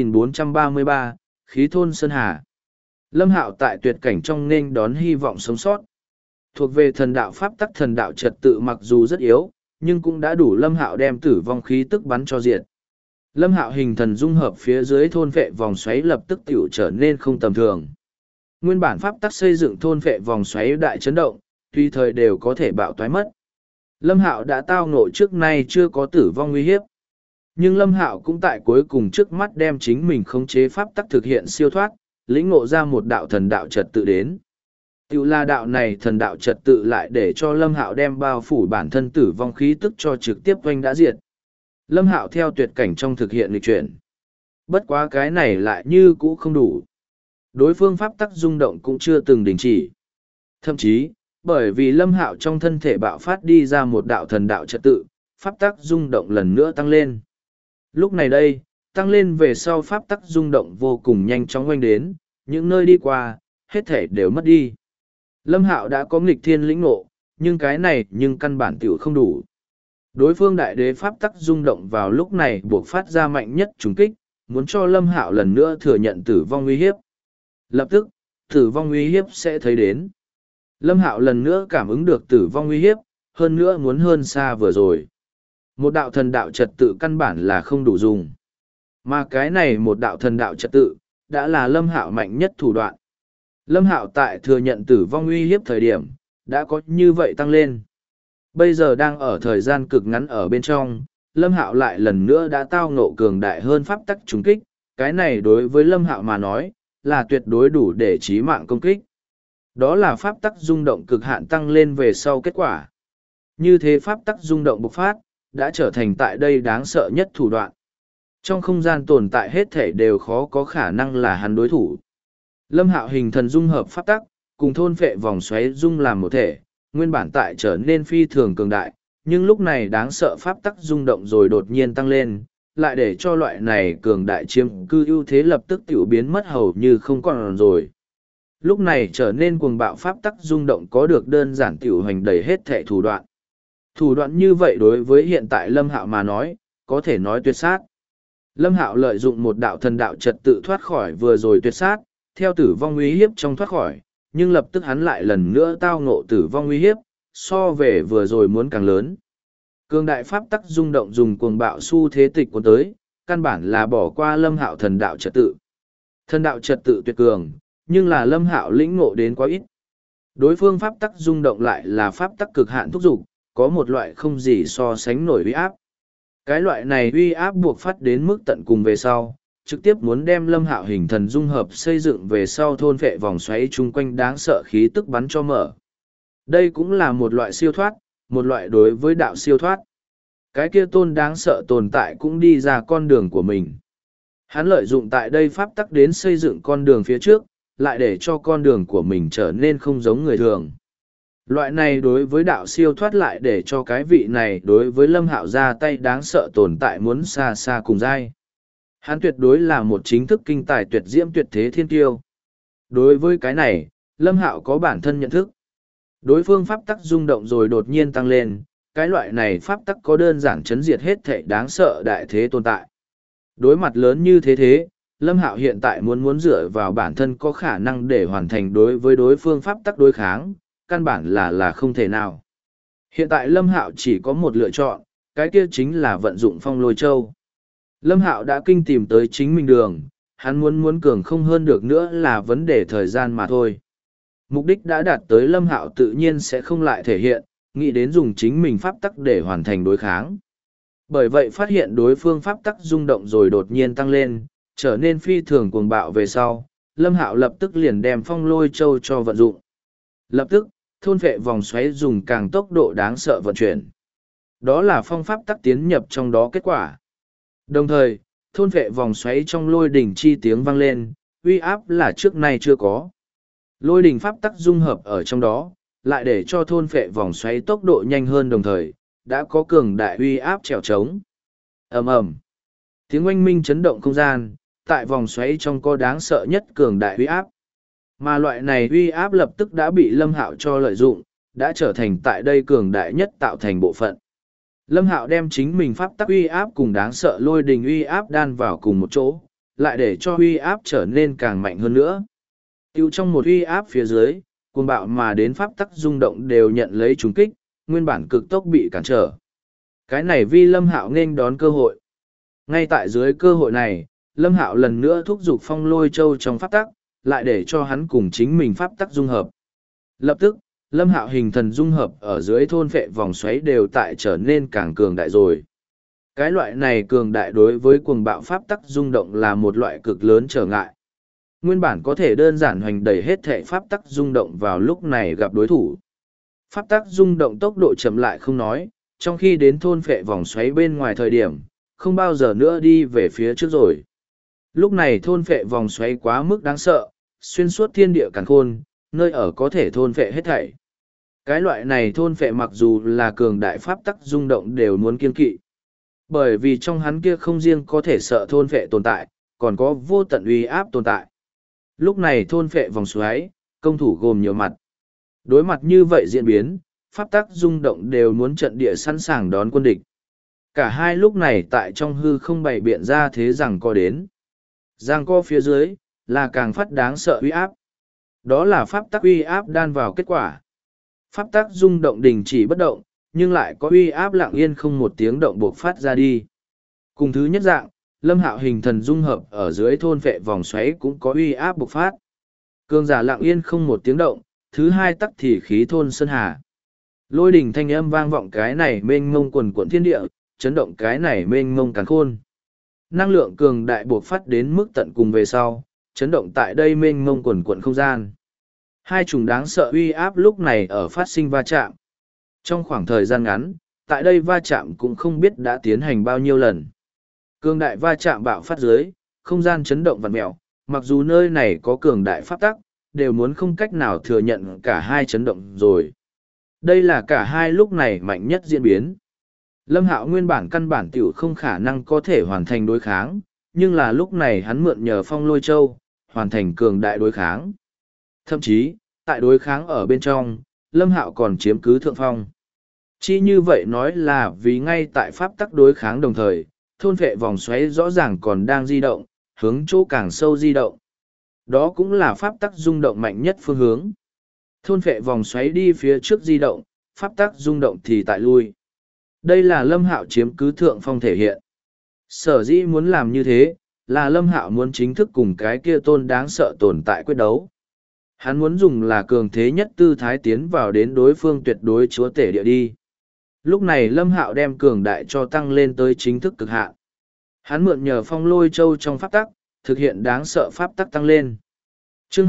2433, Khí thôn Sơn Hà. Lâm Hạo tại tuyệt cảnh trong nên đón hy vọng sống sót. Thuộc về thần đạo pháp tắc thần đạo trật tự mặc dù rất yếu, nhưng cũng đã đủ Lâm Hạo đem tử vong khí tức bắn cho diệt. Lâm Hạo hình thần dung hợp phía dưới thôn vệ vòng xoáy lập tức tiểu trở nên không tầm thường. Nguyên bản pháp tắc xây dựng thôn vệ vòng xoáy đại chấn động, tùy thời đều có thể bạo toái mất. Lâm Hạo đã tao ngộ trước nay chưa có tử vong nguy hiếp. Nhưng Lâm Hạo cũng tại cuối cùng trước mắt đem chính mình khống chế pháp tắc thực hiện siêu thoát, lĩnh ngộ ra một đạo thần đạo trật tự đến. Tiểu là đạo này thần đạo trật tự lại để cho Lâm Hạo đem bao phủ bản thân tử vong khí tức cho trực tiếp oanh đã diệt. Lâm Hạo theo tuyệt cảnh trong thực hiện lịch chuyển. Bất quá cái này lại như cũ không đủ. Đối phương pháp tắc rung động cũng chưa từng đình chỉ. Thậm chí, bởi vì Lâm Hạo trong thân thể bạo phát đi ra một đạo thần đạo trật tự, pháp tắc rung động lần nữa tăng lên. Lúc này đây, tăng lên về sau pháp tắc rung động vô cùng nhanh chóng oanh đến, những nơi đi qua, hết thể đều mất đi. Lâm Hạo đã có nghịch thiên lĩnh ngộ, nhưng cái này nhưng căn bản tiểu không đủ. Đối phương đại đế pháp tắc rung động vào lúc này buộc phát ra mạnh nhất trùng kích, muốn cho Lâm Hạo lần nữa thừa nhận tử vong uy hiếp. Lập tức, tử vong uy hiếp sẽ thấy đến. Lâm Hạo lần nữa cảm ứng được tử vong uy hiếp, hơn nữa muốn hơn xa vừa rồi. Một đạo thần đạo trật tự căn bản là không đủ dùng. Mà cái này một đạo thần đạo trật tự, đã là Lâm Hạo mạnh nhất thủ đoạn. Lâm Hạo tại thừa nhận tử vong uy hiếp thời điểm, đã có như vậy tăng lên. Bây giờ đang ở thời gian cực ngắn ở bên trong, Lâm Hạo lại lần nữa đã tao ngộ cường đại hơn pháp tắc trùng kích, cái này đối với Lâm Hạo mà nói, là tuyệt đối đủ để chí mạng công kích. Đó là pháp tắc rung động cực hạn tăng lên về sau kết quả. Như thế pháp tắc rung động bộc phát, đã trở thành tại đây đáng sợ nhất thủ đoạn. Trong không gian tồn tại hết thể đều khó có khả năng là hắn đối thủ. Lâm Hạo hình thần dung hợp pháp tắc, cùng thôn phệ vòng xoáy dung làm một thể, nguyên bản tại trở nên phi thường cường đại, nhưng lúc này đáng sợ pháp tắc rung động rồi đột nhiên tăng lên, lại để cho loại này cường đại chiếm cư ưu thế lập tức tiểu biến mất hầu như không còn rồi. Lúc này trở nên cuồng bạo pháp tắc rung động có được đơn giản tiểu hành đầy hết thể thủ đoạn. Thủ đoạn như vậy đối với hiện tại Lâm Hạo mà nói, có thể nói tuyệt sát. Lâm Hạo lợi dụng một đạo thần đạo trật tự thoát khỏi vừa rồi tuyệt sát, theo tử vong uy hiếp trong thoát khỏi, nhưng lập tức hắn lại lần nữa tao ngộ tử vong uy hiếp, so về vừa rồi muốn càng lớn. Cường đại pháp tắc rung động dùng cuồng bạo xu thế tịch cuốn tới, căn bản là bỏ qua Lâm Hạo thần đạo trật tự. Thần đạo trật tự tuyệt cường, nhưng là Lâm Hạo lĩnh ngộ đến quá ít. Đối phương pháp tắc rung động lại là pháp tắc cực hạn thúc dục, có một loại không gì so sánh nổi uy áp. Cái loại này uy áp buộc phát đến mức tận cùng về sau, trực tiếp muốn đem Lâm Hạo hình thần dung hợp xây dựng về sau thôn phệ vòng xoáy chung quanh đáng sợ khí tức bắn cho mở. Đây cũng là một loại siêu thoát, một loại đối với đạo siêu thoát. Cái kia tôn đáng sợ tồn tại cũng đi ra con đường của mình. Hắn lợi dụng tại đây pháp tắc đến xây dựng con đường phía trước, lại để cho con đường của mình trở nên không giống người thường. Loại này đối với đạo siêu thoát lại để cho cái vị này đối với Lâm Hạo ra tay đáng sợ tồn tại muốn xa xa cùng dai. Hắn tuyệt đối là một chính thức kinh tài tuyệt diễm tuyệt thế thiên tiêu. Đối với cái này, Lâm Hạo có bản thân nhận thức. Đối phương pháp tắc rung động rồi đột nhiên tăng lên, cái loại này pháp tắc có đơn giản chấn diệt hết thảy đáng sợ đại thế tồn tại. Đối mặt lớn như thế, Lâm Hạo hiện tại muốn dựa vào bản thân có khả năng để hoàn thành đối với đối phương pháp tắc đối kháng, căn bản là không thể nào. Hiện tại Lâm Hạo chỉ có một lựa chọn, cái kia chính là vận dụng phong lôi châu. Lâm Hạo đã kinh tìm tới chính mình đường, hắn muốn cường không hơn được nữa là vấn đề thời gian mà thôi. Mục đích đã đạt tới Lâm Hạo tự nhiên sẽ không lại thể hiện, nghĩ đến dùng chính mình pháp tắc để hoàn thành đối kháng. Bởi vậy phát hiện đối phương pháp tắc rung động rồi đột nhiên tăng lên, trở nên phi thường cuồng bạo về sau, Lâm Hạo lập tức liền đem phong lôi châu cho vận dụng. Lập tức, thôn vệ vòng xoáy dùng càng tốc độ đáng sợ vận chuyển. Đó là phong pháp tắc tiến nhập trong đó kết quả. Đồng thời, thôn vệ vòng xoáy trong lôi đỉnh chi tiếng vang lên, uy áp là trước nay chưa có. Lôi đỉnh pháp tắc dung hợp ở trong đó, lại để cho thôn vệ vòng xoáy tốc độ nhanh hơn đồng thời, đã có cường đại uy áp trèo trống. Ầm ầm. Tiếng oanh minh chấn động không gian, tại vòng xoáy trong có đáng sợ nhất cường đại uy áp. Mà loại này uy áp lập tức đã bị Lâm Hạo cho lợi dụng, đã trở thành tại đây cường đại nhất tạo thành bộ phận. Lâm Hạo đem chính mình pháp tắc uy áp cùng đáng sợ lôi đình uy áp đan vào cùng một chỗ, lại để cho uy áp trở nên càng mạnh hơn nữa. Tiêu trong một uy áp phía dưới, cuồng bạo mà đến pháp tắc rung động đều nhận lấy trùng kích, nguyên bản cực tốc bị cản trở. Cái này vi Lâm Hạo nên đón cơ hội. Ngay tại dưới cơ hội này, Lâm Hạo lần nữa thúc giục phong lôi châu trong pháp tắc, lại để cho hắn cùng chính mình pháp tắc dung hợp. Lập tức, Lâm Hạo hình thần dung hợp ở dưới thôn phệ vòng xoáy đều tại trở nên càng cường đại rồi. Cái loại này cường đại đối với cuồng bạo pháp tắc rung động là một loại cực lớn trở ngại. Nguyên bản có thể đơn giản hoành đẩy hết thể pháp tắc rung động vào lúc này gặp đối thủ. Pháp tắc rung động tốc độ chậm lại không nói, trong khi đến thôn phệ vòng xoáy bên ngoài thời điểm, không bao giờ nữa đi về phía trước rồi. Lúc này thôn phệ vòng xoáy quá mức đáng sợ, xuyên suốt thiên địa càn khôn, nơi ở có thể thôn phệ hết thảy. Cái loại này thôn phệ mặc dù là cường đại pháp tắc rung động đều muốn kiên kỵ. Bởi vì trong hắn kia không riêng có thể sợ thôn phệ tồn tại, còn có vô tận uy áp tồn tại. Lúc này thôn phệ vòng xoáy, công thủ gồm nhiều mặt. Đối mặt như vậy diễn biến, pháp tắc rung động đều muốn trận địa sẵn sàng đón quân địch. Cả hai lúc này tại trong hư không bày biện ra thế rằng co đến. Giang co phía dưới, là càng phát đáng sợ uy áp. Đó là pháp tắc uy áp đan vào kết quả. Pháp tắc rung động đình chỉ bất động, nhưng lại có uy áp lặng yên không một tiếng động buộc phát ra đi. Cùng thứ nhất dạng, Lâm Hạo hình thần dung hợp ở dưới thôn vệ vòng xoáy cũng có uy áp bộc phát. Cường giả lặng yên không một tiếng động, thứ hai tắc thì khí thôn sơn hà. Lôi đỉnh thanh âm vang vọng cái này mênh mông quần quận thiên địa, chấn động cái này mênh mông càn khôn. Năng lượng cường đại bộc phát đến mức tận cùng về sau, chấn động tại đây mênh mông quần quận không gian. Hai chủng đáng sợ uy áp lúc này ở phát sinh va chạm. Trong khoảng thời gian ngắn, tại đây va chạm cũng không biết đã tiến hành bao nhiêu lần. Cường đại va chạm bạo phát dưới, không gian chấn động vặn mẹo, mặc dù nơi này có cường đại pháp tắc, đều muốn không cách nào thừa nhận cả hai chấn động rồi. Đây là cả hai lúc này mạnh nhất diễn biến. Lâm Hạo nguyên bản căn bản tiểu không khả năng có thể hoàn thành đối kháng, nhưng là lúc này hắn mượn nhờ phong lôi châu, hoàn thành cường đại đối kháng. Thậm chí, tại đối kháng ở bên trong, Lâm Hạo còn chiếm cứ thượng phong. Chỉ như vậy nói là vì ngay tại pháp tắc đối kháng đồng thời, thôn vệ vòng xoáy rõ ràng còn đang di động, hướng chỗ càng sâu di động. Đó cũng là pháp tắc rung động mạnh nhất phương hướng. Thôn vệ vòng xoáy đi phía trước di động, pháp tắc rung động thì tại lui. Đây là Lâm Hạo chiếm cứ thượng phong thể hiện. Sở dĩ muốn làm như thế, là Lâm Hạo muốn chính thức cùng cái kia tôn đáng sợ tồn tại quyết đấu. Hắn muốn dùng là cường thế nhất tư thái tiến vào đến đối phương tuyệt đối chúa tể địa đi. Lúc này Lâm Hạo đem cường đại cho tăng lên tới chính thức cực hạn. Hắn mượn nhờ phong lôi châu trong pháp tắc, thực hiện đáng sợ pháp tắc tăng lên. Chương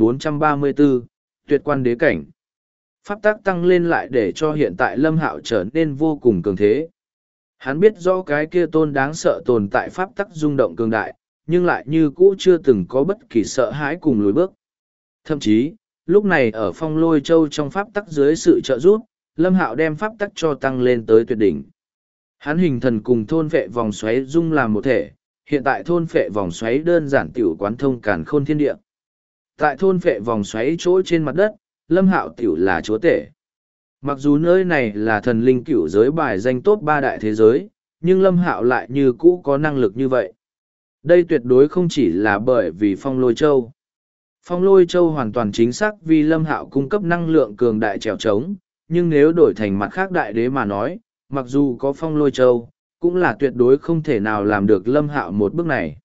2434, Tuyệt quan đế cảnh. Pháp tắc tăng lên lại để cho hiện tại Lâm Hạo trở nên vô cùng cường thế. Hắn biết rõ cái kia tôn đáng sợ tồn tại pháp tắc rung động cường đại, nhưng lại như cũ chưa từng có bất kỳ sợ hãi cùng lùi bước. Thậm chí, lúc này ở Phong Lôi Châu trong pháp tắc dưới sự trợ giúp, Lâm Hạo đem pháp tắc cho tăng lên tới tuyệt đỉnh. Hắn hình thần cùng thôn vệ vòng xoáy dung làm một thể, hiện tại thôn vệ vòng xoáy đơn giản tiểu quán thông càn khôn thiên địa. Tại thôn vệ vòng xoáy chỗ trên mặt đất, Lâm Hạo tiểu là chúa tể. Mặc dù nơi này là thần linh cửu giới bài danh top 3 đại thế giới, nhưng Lâm Hạo lại như cũ có năng lực như vậy. Đây tuyệt đối không chỉ là bởi vì Phong Lôi Châu. Phong Lôi Châu hoàn toàn chính xác vì Lâm Hạo cung cấp năng lượng cường đại trèo trống, nhưng nếu đổi thành mặt khác đại đế mà nói, mặc dù có Phong Lôi Châu, cũng là tuyệt đối không thể nào làm được Lâm Hạo một bước này.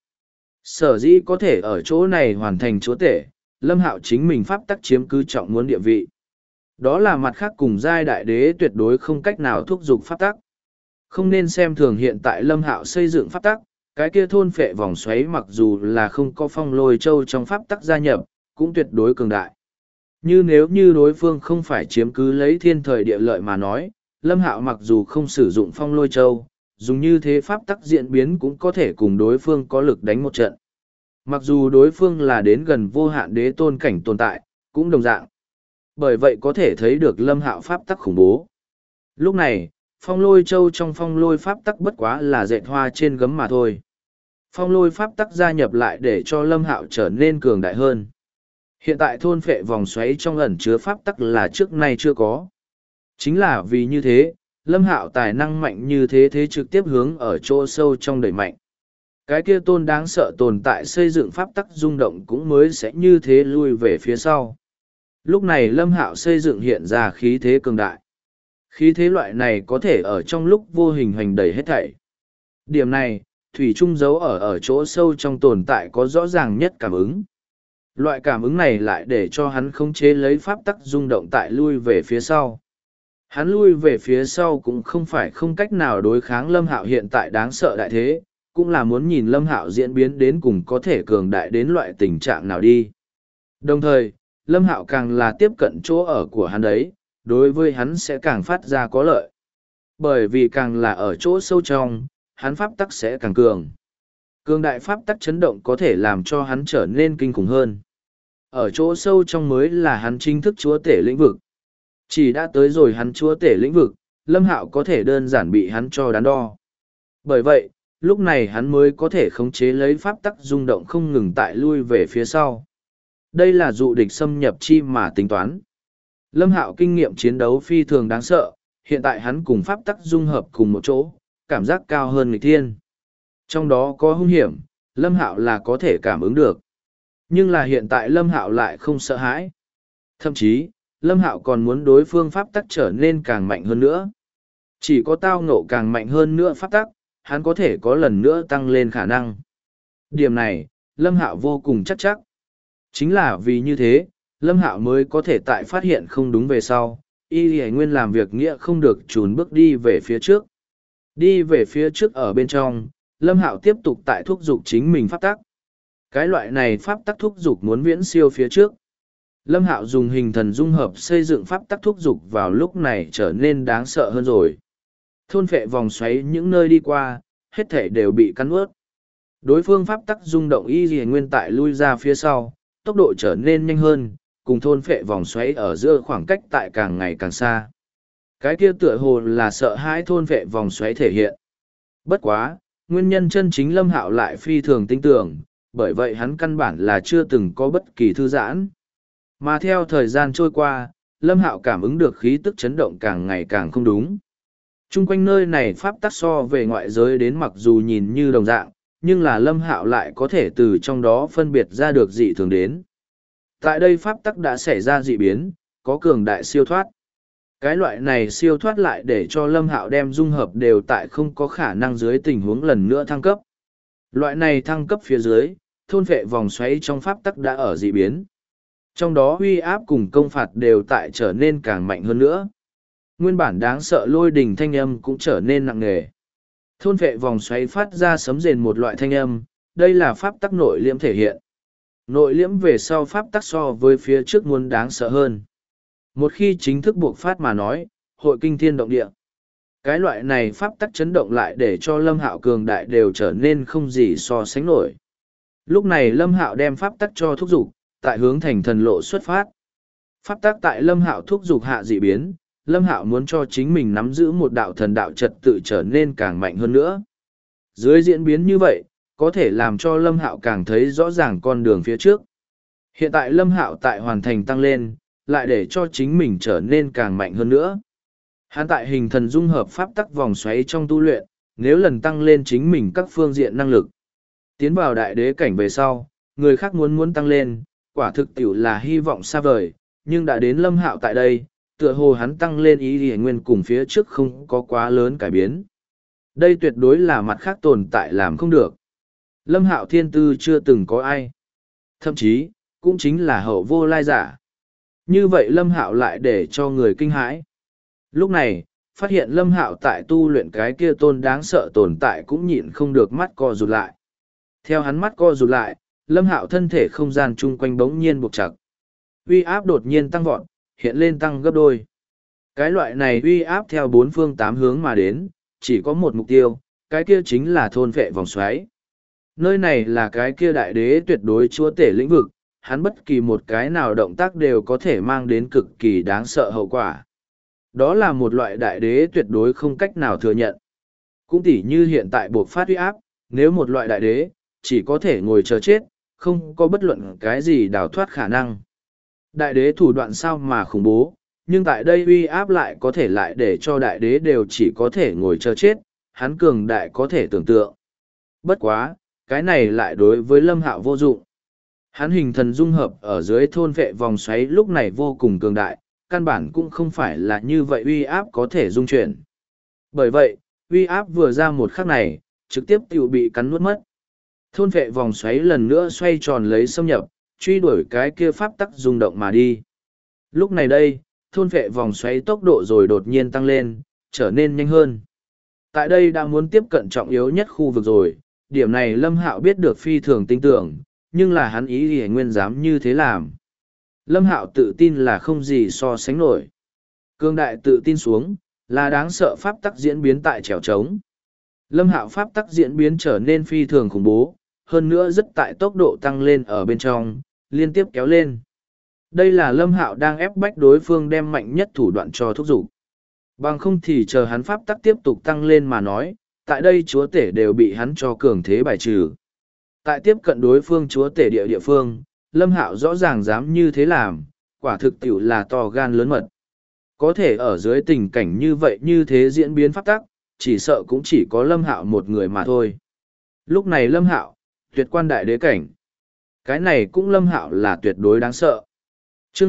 Sở dĩ có thể ở chỗ này hoàn thành chúa tể, Lâm Hạo chính mình pháp tắc chiếm cứ trọng muốn địa vị. Đó là mặt khác cùng giai đại đế tuyệt đối không cách nào thúc giục pháp tắc. Không nên xem thường hiện tại Lâm Hạo xây dựng pháp tắc, cái kia thôn phệ vòng xoáy mặc dù là không có Phong Lôi Châu trong pháp tắc gia nhập, cũng tuyệt đối cường đại. Như nếu như đối phương không phải chiếm cứ lấy thiên thời địa lợi mà nói, Lâm Hạo mặc dù không sử dụng Phong Lôi Châu, dùng như thế pháp tắc diễn biến cũng có thể cùng đối phương có lực đánh một trận. Mặc dù đối phương là đến gần vô hạn đế tôn cảnh tồn tại, cũng đồng dạng. Bởi vậy có thể thấy được Lâm Hạo pháp tắc khủng bố. Lúc này, Phong Lôi Châu trong Phong Lôi pháp tắc bất quá là dệt hoa trên gấm mà thôi. Phong Lôi pháp tắc gia nhập lại để cho Lâm Hạo trở nên cường đại hơn. Hiện tại thôn phệ vòng xoáy trong ẩn chứa pháp tắc là trước nay chưa có. Chính là vì như thế, Lâm Hạo tài năng mạnh như thế trực tiếp hướng ở chỗ sâu trong đẩy mạnh. Cái kia tôn đáng sợ tồn tại xây dựng pháp tắc rung động cũng mới sẽ như thế lui về phía sau. Lúc này Lâm Hạo xây dựng hiện ra khí thế cường đại. Khí thế loại này có thể ở trong lúc vô hình hành đẩy hết thảy. Điểm này, Thủy Trung giấu ở chỗ sâu trong tồn tại có rõ ràng nhất cảm ứng. Loại cảm ứng này lại để cho hắn khống chế lấy pháp tắc rung động tại lui về phía sau. Hắn lui về phía sau cũng không phải không cách nào đối kháng Lâm Hạo hiện tại đáng sợ đại thế, cũng là muốn nhìn Lâm Hạo diễn biến đến cùng có thể cường đại đến loại tình trạng nào đi. Đồng thời, Lâm Hạo càng là tiếp cận chỗ ở của hắn đấy, đối với hắn sẽ càng phát ra có lợi. Bởi vì càng là ở chỗ sâu trong, hắn pháp tắc sẽ càng cường. Cường đại pháp tắc chấn động có thể làm cho hắn trở nên kinh khủng hơn. Ở chỗ sâu trong mới là hắn chính thức chúa tể lĩnh vực. Chỉ đã tới rồi hắn chúa tể lĩnh vực, Lâm Hạo có thể đơn giản bị hắn cho đắn đo. Bởi vậy, lúc này hắn mới có thể khống chế lấy pháp tắc rung động không ngừng tại lui về phía sau. Đây là dụ địch xâm nhập chi mà tính toán. Lâm Hạo kinh nghiệm chiến đấu phi thường đáng sợ, hiện tại hắn cùng pháp tắc dung hợp cùng một chỗ, cảm giác cao hơn nghịch thiên. Trong đó có hung hiểm, Lâm Hạo là có thể cảm ứng được. Nhưng là hiện tại Lâm Hạo lại không sợ hãi. Thậm chí, Lâm Hạo còn muốn đối phương pháp tắc trở nên càng mạnh hơn nữa. Chỉ có tao ngộ càng mạnh hơn nữa pháp tắc, hắn có thể có lần nữa tăng lên khả năng. Điểm này, Lâm Hạo vô cùng chắc. Chính là vì như thế, Lâm Hạo mới có thể tại phát hiện không đúng về sau, y nguyên làm việc nghĩa không được trùn bước đi về phía trước. Đi về phía trước ở bên trong, Lâm Hạo tiếp tục tại thúc dục chính mình pháp tắc. Cái loại này pháp tắc thúc dục muốn viễn siêu phía trước. Lâm Hạo dùng hình thần dung hợp xây dựng pháp tắc thúc dục vào lúc này trở nên đáng sợ hơn rồi. Thôn phệ vòng xoáy những nơi đi qua, hết thể đều bị cắn ướt. Đối phương pháp tắc rung động y nguyên tại lui ra phía sau, tốc độ trở nên nhanh hơn, cùng thôn phệ vòng xoáy ở giữa khoảng cách tại càng ngày càng xa. Cái kia tựa hồ là sợ hãi thôn phệ vòng xoáy thể hiện. Bất quá, nguyên nhân chân chính Lâm Hạo lại phi thường tinh tưởng, bởi vậy hắn căn bản là chưa từng có bất kỳ thư giãn. Mà theo thời gian trôi qua, Lâm Hạo cảm ứng được khí tức chấn động càng ngày càng không đúng. Trung quanh nơi này pháp tắc so về ngoại giới đến mặc dù nhìn như đồng dạng, nhưng là Lâm Hạo lại có thể từ trong đó phân biệt ra được dị thường đến. Tại đây pháp tắc đã xảy ra dị biến, có cường đại siêu thoát. Cái loại này siêu thoát lại để cho Lâm Hạo đem dung hợp đều tại không có khả năng dưới tình huống lần nữa thăng cấp. Loại này thăng cấp phía dưới, thôn vệ vòng xoáy trong pháp tắc đã ở dị biến. Trong đó uy áp cùng công phạt đều tại trở nên càng mạnh hơn nữa. Nguyên bản đáng sợ lôi đình thanh âm cũng trở nên nặng nề. Thôn vệ vòng xoáy phát ra sấm rền một loại thanh âm, đây là pháp tắc nội liễm thể hiện. Nội liễm về sau pháp tắc so với phía trước muốn đáng sợ hơn. Một khi chính thức buộc phát mà nói, hội kinh thiên động địa. Cái loại này pháp tắc chấn động lại để cho Lâm Hạo cường đại đều trở nên không gì so sánh nổi. Lúc này Lâm Hạo đem pháp tắc cho thúc giục, tại hướng thành thần lộ xuất phát. Pháp tác tại Lâm Hạo thúc giục hạ dị biến, Lâm Hạo muốn cho chính mình nắm giữ một đạo thần đạo trật tự trở nên càng mạnh hơn nữa. Dưới diễn biến như vậy, có thể làm cho Lâm Hạo càng thấy rõ ràng con đường phía trước. Hiện tại Lâm Hạo tại hoàn thành tăng lên, lại để cho chính mình trở nên càng mạnh hơn nữa. Hắn tại hình thần dung hợp pháp tắc vòng xoáy trong tu luyện, nếu lần tăng lên chính mình các phương diện năng lực. Tiến vào đại đế cảnh về sau, người khác muốn tăng lên, quả thực tiểu là hy vọng xa vời, nhưng đã đến Lâm Hạo tại đây, tựa hồ hắn tăng lên ý nghĩa nguyên cùng phía trước không có quá lớn cải biến. Đây tuyệt đối là mặt khác tồn tại làm không được. Lâm Hạo thiên tư chưa từng có ai. Thậm chí, cũng chính là hậu vô lai giả. Như vậy Lâm Hạo lại để cho người kinh hãi. Lúc này, phát hiện Lâm Hạo tại tu luyện cái kia tôn đáng sợ tồn tại cũng nhịn không được mắt co rụt lại. Theo hắn mắt co rụt lại, Lâm Hạo thân thể không gian chung quanh bỗng nhiên buộc chặt. Uy áp đột nhiên tăng vọt, hiện lên tăng gấp đôi. Cái loại này uy áp theo bốn phương tám hướng mà đến, chỉ có một mục tiêu, cái kia chính là thôn vệ vòng xoáy. Nơi này là cái kia đại đế tuyệt đối chúa tể lĩnh vực, hắn bất kỳ một cái nào động tác đều có thể mang đến cực kỳ đáng sợ hậu quả. Đó là một loại đại đế tuyệt đối không cách nào thừa nhận. Cũng tỉ như hiện tại buộc phát uy áp, nếu một loại đại đế, chỉ có thể ngồi chờ chết, không có bất luận cái gì đào thoát khả năng. Đại đế thủ đoạn sao mà khủng bố, nhưng tại đây uy áp lại có thể lại để cho đại đế đều chỉ có thể ngồi chờ chết, hắn cường đại có thể tưởng tượng. Bất quá, cái này lại đối với Lâm Hạo vô dụng. Hắn hình thần dung hợp ở dưới thôn vệ vòng xoáy lúc này vô cùng cường đại, căn bản cũng không phải là như vậy uy áp có thể dung chuyển. Bởi vậy, uy áp vừa ra một khắc này, trực tiếp tiểu bị cắn nuốt mất. Thôn vệ vòng xoáy lần nữa xoay tròn lấy xâm nhập, truy đuổi cái kia pháp tắc rung động mà đi. Lúc này đây, thôn vệ vòng xoáy tốc độ rồi đột nhiên tăng lên, trở nên nhanh hơn. Tại đây đã muốn tiếp cận trọng yếu nhất khu vực rồi, điểm này Lâm Hạo biết được phi thường tin tưởng, nhưng là hắn ý thì nguyên dám như thế làm. Lâm Hạo tự tin là không gì so sánh nổi. Cương đại tự tin xuống, là đáng sợ pháp tắc diễn biến tại trèo trống. Lâm Hạo pháp tắc diễn biến trở nên phi thường khủng bố, hơn nữa rất tại tốc độ tăng lên ở bên trong, liên tiếp kéo lên. Đây là Lâm Hạo đang ép bách đối phương đem mạnh nhất thủ đoạn cho thúc giục. Bằng không thì chờ hắn pháp tắc tiếp tục tăng lên mà nói, tại đây chúa tể đều bị hắn cho cường thế bài trừ. Tại tiếp cận đối phương chúa tể địa phương, Lâm Hạo rõ ràng dám như thế làm, quả thực tiểu là to gan lớn mật. Có thể ở dưới tình cảnh như vậy như thế diễn biến pháp tắc, chỉ sợ cũng chỉ có Lâm Hạo một người mà thôi. Lúc này Lâm Hạo, tuyệt quan đại đế cảnh. Cái này cũng Lâm Hạo là tuyệt đối đáng sợ. Chương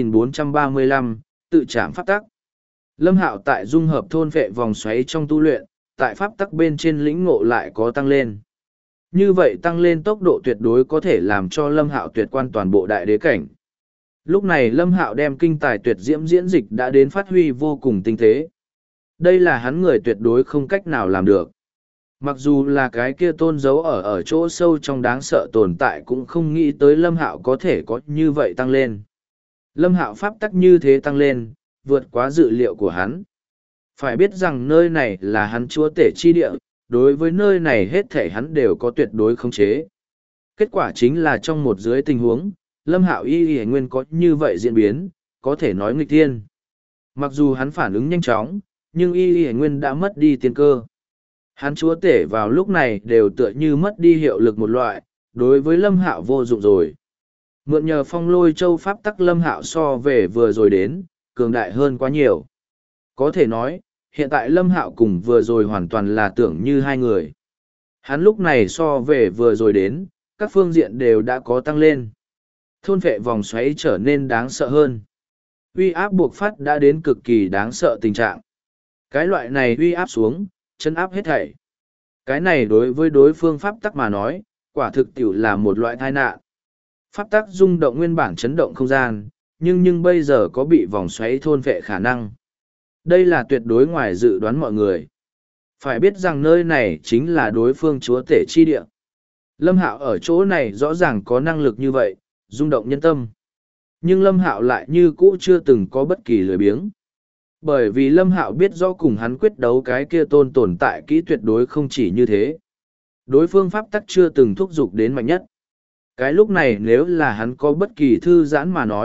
2435, tự trảm pháp tắc. Lâm Hạo tại dung hợp thôn vệ vòng xoáy trong tu luyện, tại pháp tắc bên trên lĩnh ngộ lại có tăng lên. Như vậy tăng lên tốc độ tuyệt đối có thể làm cho Lâm Hạo tuyệt quan toàn bộ đại đế cảnh. Lúc này Lâm Hạo đem kinh tài tuyệt diễm diễn dịch đã đến phát huy vô cùng tinh tế. Đây là hắn người tuyệt đối không cách nào làm được. Mặc dù là cái kia tôn giấu ở chỗ sâu trong đáng sợ tồn tại cũng không nghĩ tới Lâm Hạo có thể có như vậy tăng lên. Lâm Hạo pháp tắc như thế tăng lên, vượt quá dự liệu của hắn. Phải biết rằng nơi này là hắn chúa tể chi địa, đối với nơi này hết thể hắn đều có tuyệt đối khống chế. Kết quả chính là trong một dưới tình huống, Lâm Hạo y nguyên có như vậy diễn biến, có thể nói nghịch thiên. Mặc dù hắn phản ứng nhanh chóng, nhưng y nguyên đã mất đi tiên cơ. Hắn chúa tể vào lúc này đều tựa như mất đi hiệu lực một loại, đối với Lâm Hạo vô dụng rồi. Mượn nhờ phong lôi châu pháp tắc Lâm Hạo so về vừa rồi đến, cường đại hơn quá nhiều. Có thể nói, hiện tại Lâm Hạo cùng vừa rồi hoàn toàn là tưởng như hai người. Hắn lúc này so về vừa rồi đến, các phương diện đều đã có tăng lên. Thôn vệ vòng xoáy trở nên đáng sợ hơn. Uy áp buộc phát đã đến cực kỳ đáng sợ tình trạng. Cái loại này uy áp xuống, chân áp hết thảy. Cái này đối với đối phương pháp tắc mà nói, quả thực tiểu là một loại tai nạn. Pháp tắc rung động nguyên bản chấn động không gian, nhưng bây giờ có bị vòng xoáy thôn vệ khả năng. Đây là tuyệt đối ngoài dự đoán mọi người. Phải biết rằng nơi này chính là đối phương chúa tể chi địa. Lâm Hạo ở chỗ này rõ ràng có năng lực như vậy, rung động nhân tâm. Nhưng Lâm Hạo lại như cũ chưa từng có bất kỳ lười biếng. Bởi vì Lâm Hạo biết rõ cùng hắn quyết đấu cái kia tôn tồn tại kỹ tuyệt đối không chỉ như thế. Đối phương pháp tắc chưa từng thúc giục đến mạnh nhất. Cái lúc này nếu là hắn có bất kỳ thư giãn mà nói,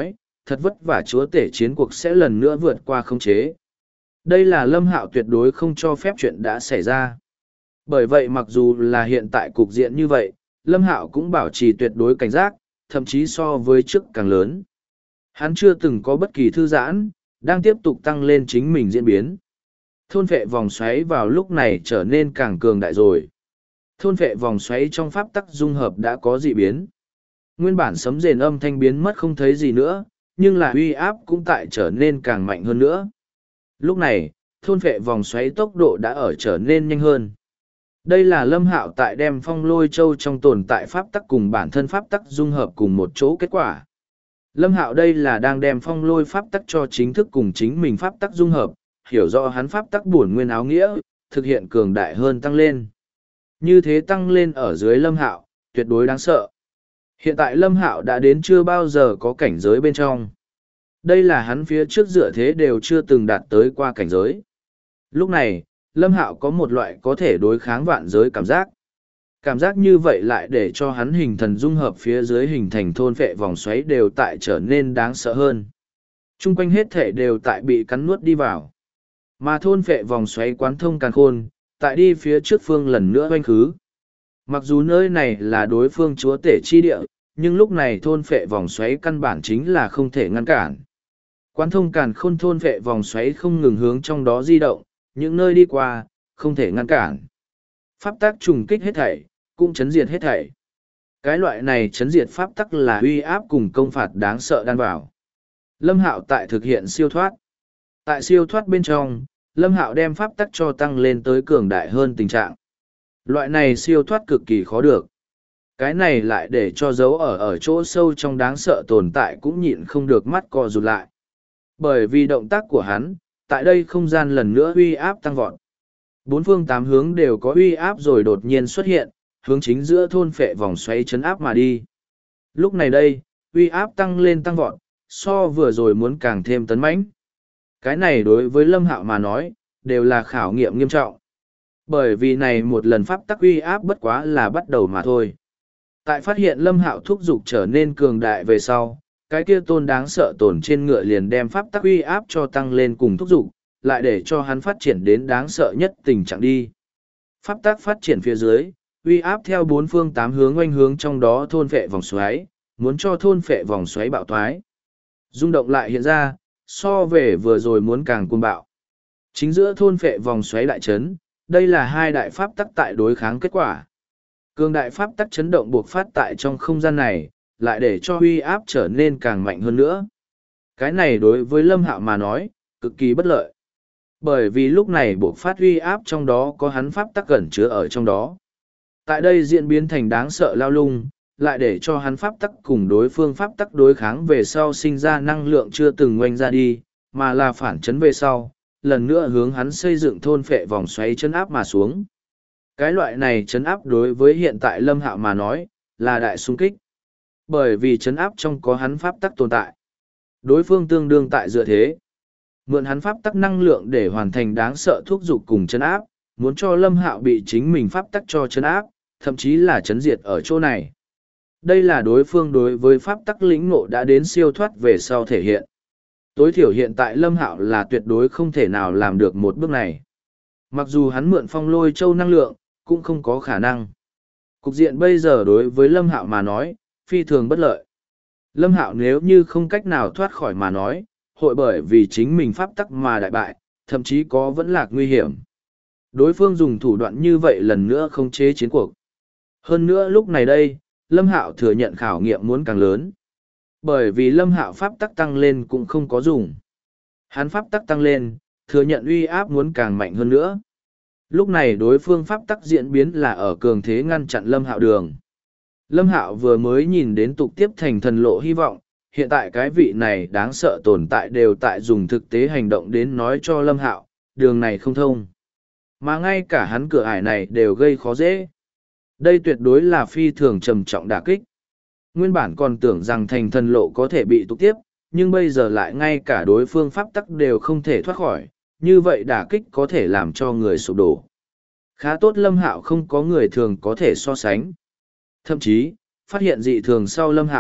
thật vất vả chúa tể chiến cuộc sẽ lần nữa vượt qua khống chế. Đây là Lâm Hạo tuyệt đối không cho phép chuyện đã xảy ra. Bởi vậy mặc dù là hiện tại cục diện như vậy, Lâm Hạo cũng bảo trì tuyệt đối cảnh giác, thậm chí so với trước càng lớn. Hắn chưa từng có bất kỳ thư giãn, đang tiếp tục tăng lên chính mình diễn biến. Thôn phệ vòng xoáy vào lúc này trở nên càng cường đại rồi. Thôn phệ vòng xoáy trong pháp tắc dung hợp đã có dị biến. Nguyên bản sấm rền âm thanh biến mất không thấy gì nữa, nhưng là uy áp cũng tại trở nên càng mạnh hơn nữa. Lúc này, thôn phệ vòng xoáy tốc độ đã ở trở nên nhanh hơn. Đây là Lâm Hạo tại đem phong lôi châu trong tồn tại pháp tắc cùng bản thân pháp tắc dung hợp cùng một chỗ kết quả. Lâm Hạo đây là đang đem phong lôi pháp tắc cho chính thức cùng chính mình pháp tắc dung hợp, hiểu rõ hắn pháp tắc bổn nguyên áo nghĩa, thực hiện cường đại hơn tăng lên. Như thế tăng lên ở dưới Lâm Hạo, tuyệt đối đáng sợ. Hiện tại Lâm Hạo đã đến chưa bao giờ có cảnh giới bên trong. Đây là hắn phía trước dựa thế đều chưa từng đạt tới qua cảnh giới. Lúc này, Lâm Hạo có một loại có thể đối kháng vạn giới cảm giác. Cảm giác như vậy lại để cho hắn hình thần dung hợp phía dưới hình thành thôn phệ vòng xoáy đều tại trở nên đáng sợ hơn. Trung quanh hết thể đều tại bị cắn nuốt đi vào. Mà thôn phệ vòng xoáy quán thông càn khôn, tại đi phía trước phương lần nữa oanh khứ. Mặc dù nơi này là đối phương chúa tể chi địa, nhưng lúc này thôn phệ vòng xoáy căn bản chính là không thể ngăn cản. Quán thông càn khôn thôn phệ vòng xoáy không ngừng hướng trong đó di động, những nơi đi qua, không thể ngăn cản. Pháp tắc trùng kích hết thảy, cũng chấn diệt hết thảy. Cái loại này chấn diệt pháp tắc là uy áp cùng công phạt đáng sợ đan vào. Lâm Hạo tại thực hiện siêu thoát. Tại siêu thoát bên trong, Lâm Hạo đem pháp tắc cho tăng lên tới cường đại hơn tình trạng. Loại này siêu thoát cực kỳ khó được. Cái này lại để cho dấu ở chỗ sâu trong đáng sợ tồn tại cũng nhịn không được mắt co rụt lại. Bởi vì động tác của hắn, tại đây không gian lần nữa uy áp tăng vọt. Bốn phương tám hướng đều có uy áp rồi đột nhiên xuất hiện, hướng chính giữa thôn phệ vòng xoáy chấn áp mà đi. Lúc này đây, uy áp tăng lên tăng vọt, so vừa rồi muốn càng thêm tấn mãnh. Cái này đối với Lâm Hạo mà nói, đều là khảo nghiệm nghiêm trọng. Bởi vì này một lần pháp tắc uy áp bất quá là bắt đầu mà thôi. Tại phát hiện Lâm Hạo thúc dục trở nên cường đại về sau, cái kia tôn đáng sợ tồn trên ngựa liền đem pháp tắc uy áp cho tăng lên cùng thúc dục, lại để cho hắn phát triển đến đáng sợ nhất tình trạng đi. Pháp tắc phát triển phía dưới, uy áp theo bốn phương tám hướng oanh hướng trong đó thôn phệ vòng xoáy, muốn cho thôn phệ vòng xoáy bạo thoái. Rung động lại hiện ra, so về vừa rồi muốn càng cuồng bạo. Chính giữa thôn phệ vòng xoáy đại chấn, đây là hai đại pháp tắc tại đối kháng kết quả. Cường đại pháp tắc chấn động buộc phát tại trong không gian này, lại để cho uy áp trở nên càng mạnh hơn nữa. Cái này đối với Lâm Hạo mà nói, cực kỳ bất lợi. Bởi vì lúc này buộc phát uy áp trong đó có hắn pháp tắc gần chứa ở trong đó. Tại đây diễn biến thành đáng sợ lao lung, lại để cho hắn pháp tắc cùng đối phương pháp tắc đối kháng về sau sinh ra năng lượng chưa từng oanh ra đi, mà là phản chấn về sau, lần nữa hướng hắn xây dựng thôn phệ vòng xoáy chấn áp mà xuống. Cái loại này chấn áp đối với hiện tại Lâm Hạo mà nói, là đại xung kích. Bởi vì chấn áp trong có hắn pháp tắc tồn tại. Đối phương tương đương tại dựa thế. Mượn hắn pháp tắc năng lượng để hoàn thành đáng sợ thúc giục cùng chấn áp, muốn cho Lâm Hạo bị chính mình pháp tắc cho chấn áp, thậm chí là chấn diệt ở chỗ này. Đây là đối phương đối với pháp tắc lĩnh ngộ đã đến siêu thoát về sau thể hiện. Tối thiểu hiện tại Lâm Hạo là tuyệt đối không thể nào làm được một bước này. Mặc dù hắn mượn phong lôi châu năng lượng, cũng không có khả năng. Cục diện bây giờ đối với Lâm Hạo mà nói, phi thường bất lợi. Lâm Hạo nếu như không cách nào thoát khỏi mà nói, hội bởi vì chính mình pháp tắc mà đại bại, thậm chí có vẫn lạc nguy hiểm. Đối phương dùng thủ đoạn như vậy lần nữa không chế chiến cuộc. Hơn nữa lúc này đây, Lâm Hạo thừa nhận khảo nghiệm muốn càng lớn. Bởi vì Lâm Hạo pháp tắc tăng lên cũng không có dùng. Hắn pháp tắc tăng lên, thừa nhận uy áp muốn càng mạnh hơn nữa. Lúc này đối phương pháp tắc diễn biến là ở cường thế ngăn chặn Lâm Hạo đường. Lâm Hạo vừa mới nhìn đến tục tiếp thành thần lộ hy vọng, hiện tại cái vị này đáng sợ tồn tại đều tại dùng thực tế hành động đến nói cho Lâm Hạo, đường này không thông. Mà ngay cả hắn cửa ải này đều gây khó dễ. Đây tuyệt đối là phi thường trầm trọng đả kích. Nguyên bản còn tưởng rằng thành thần lộ có thể bị tục tiếp, nhưng bây giờ lại ngay cả đối phương pháp tắc đều không thể thoát khỏi, như vậy đả kích có thể làm cho người sụp đổ. Khá tốt Lâm Hạo không có người thường có thể so sánh. Thậm chí, phát hiện dị thường sau Lâm Hạo,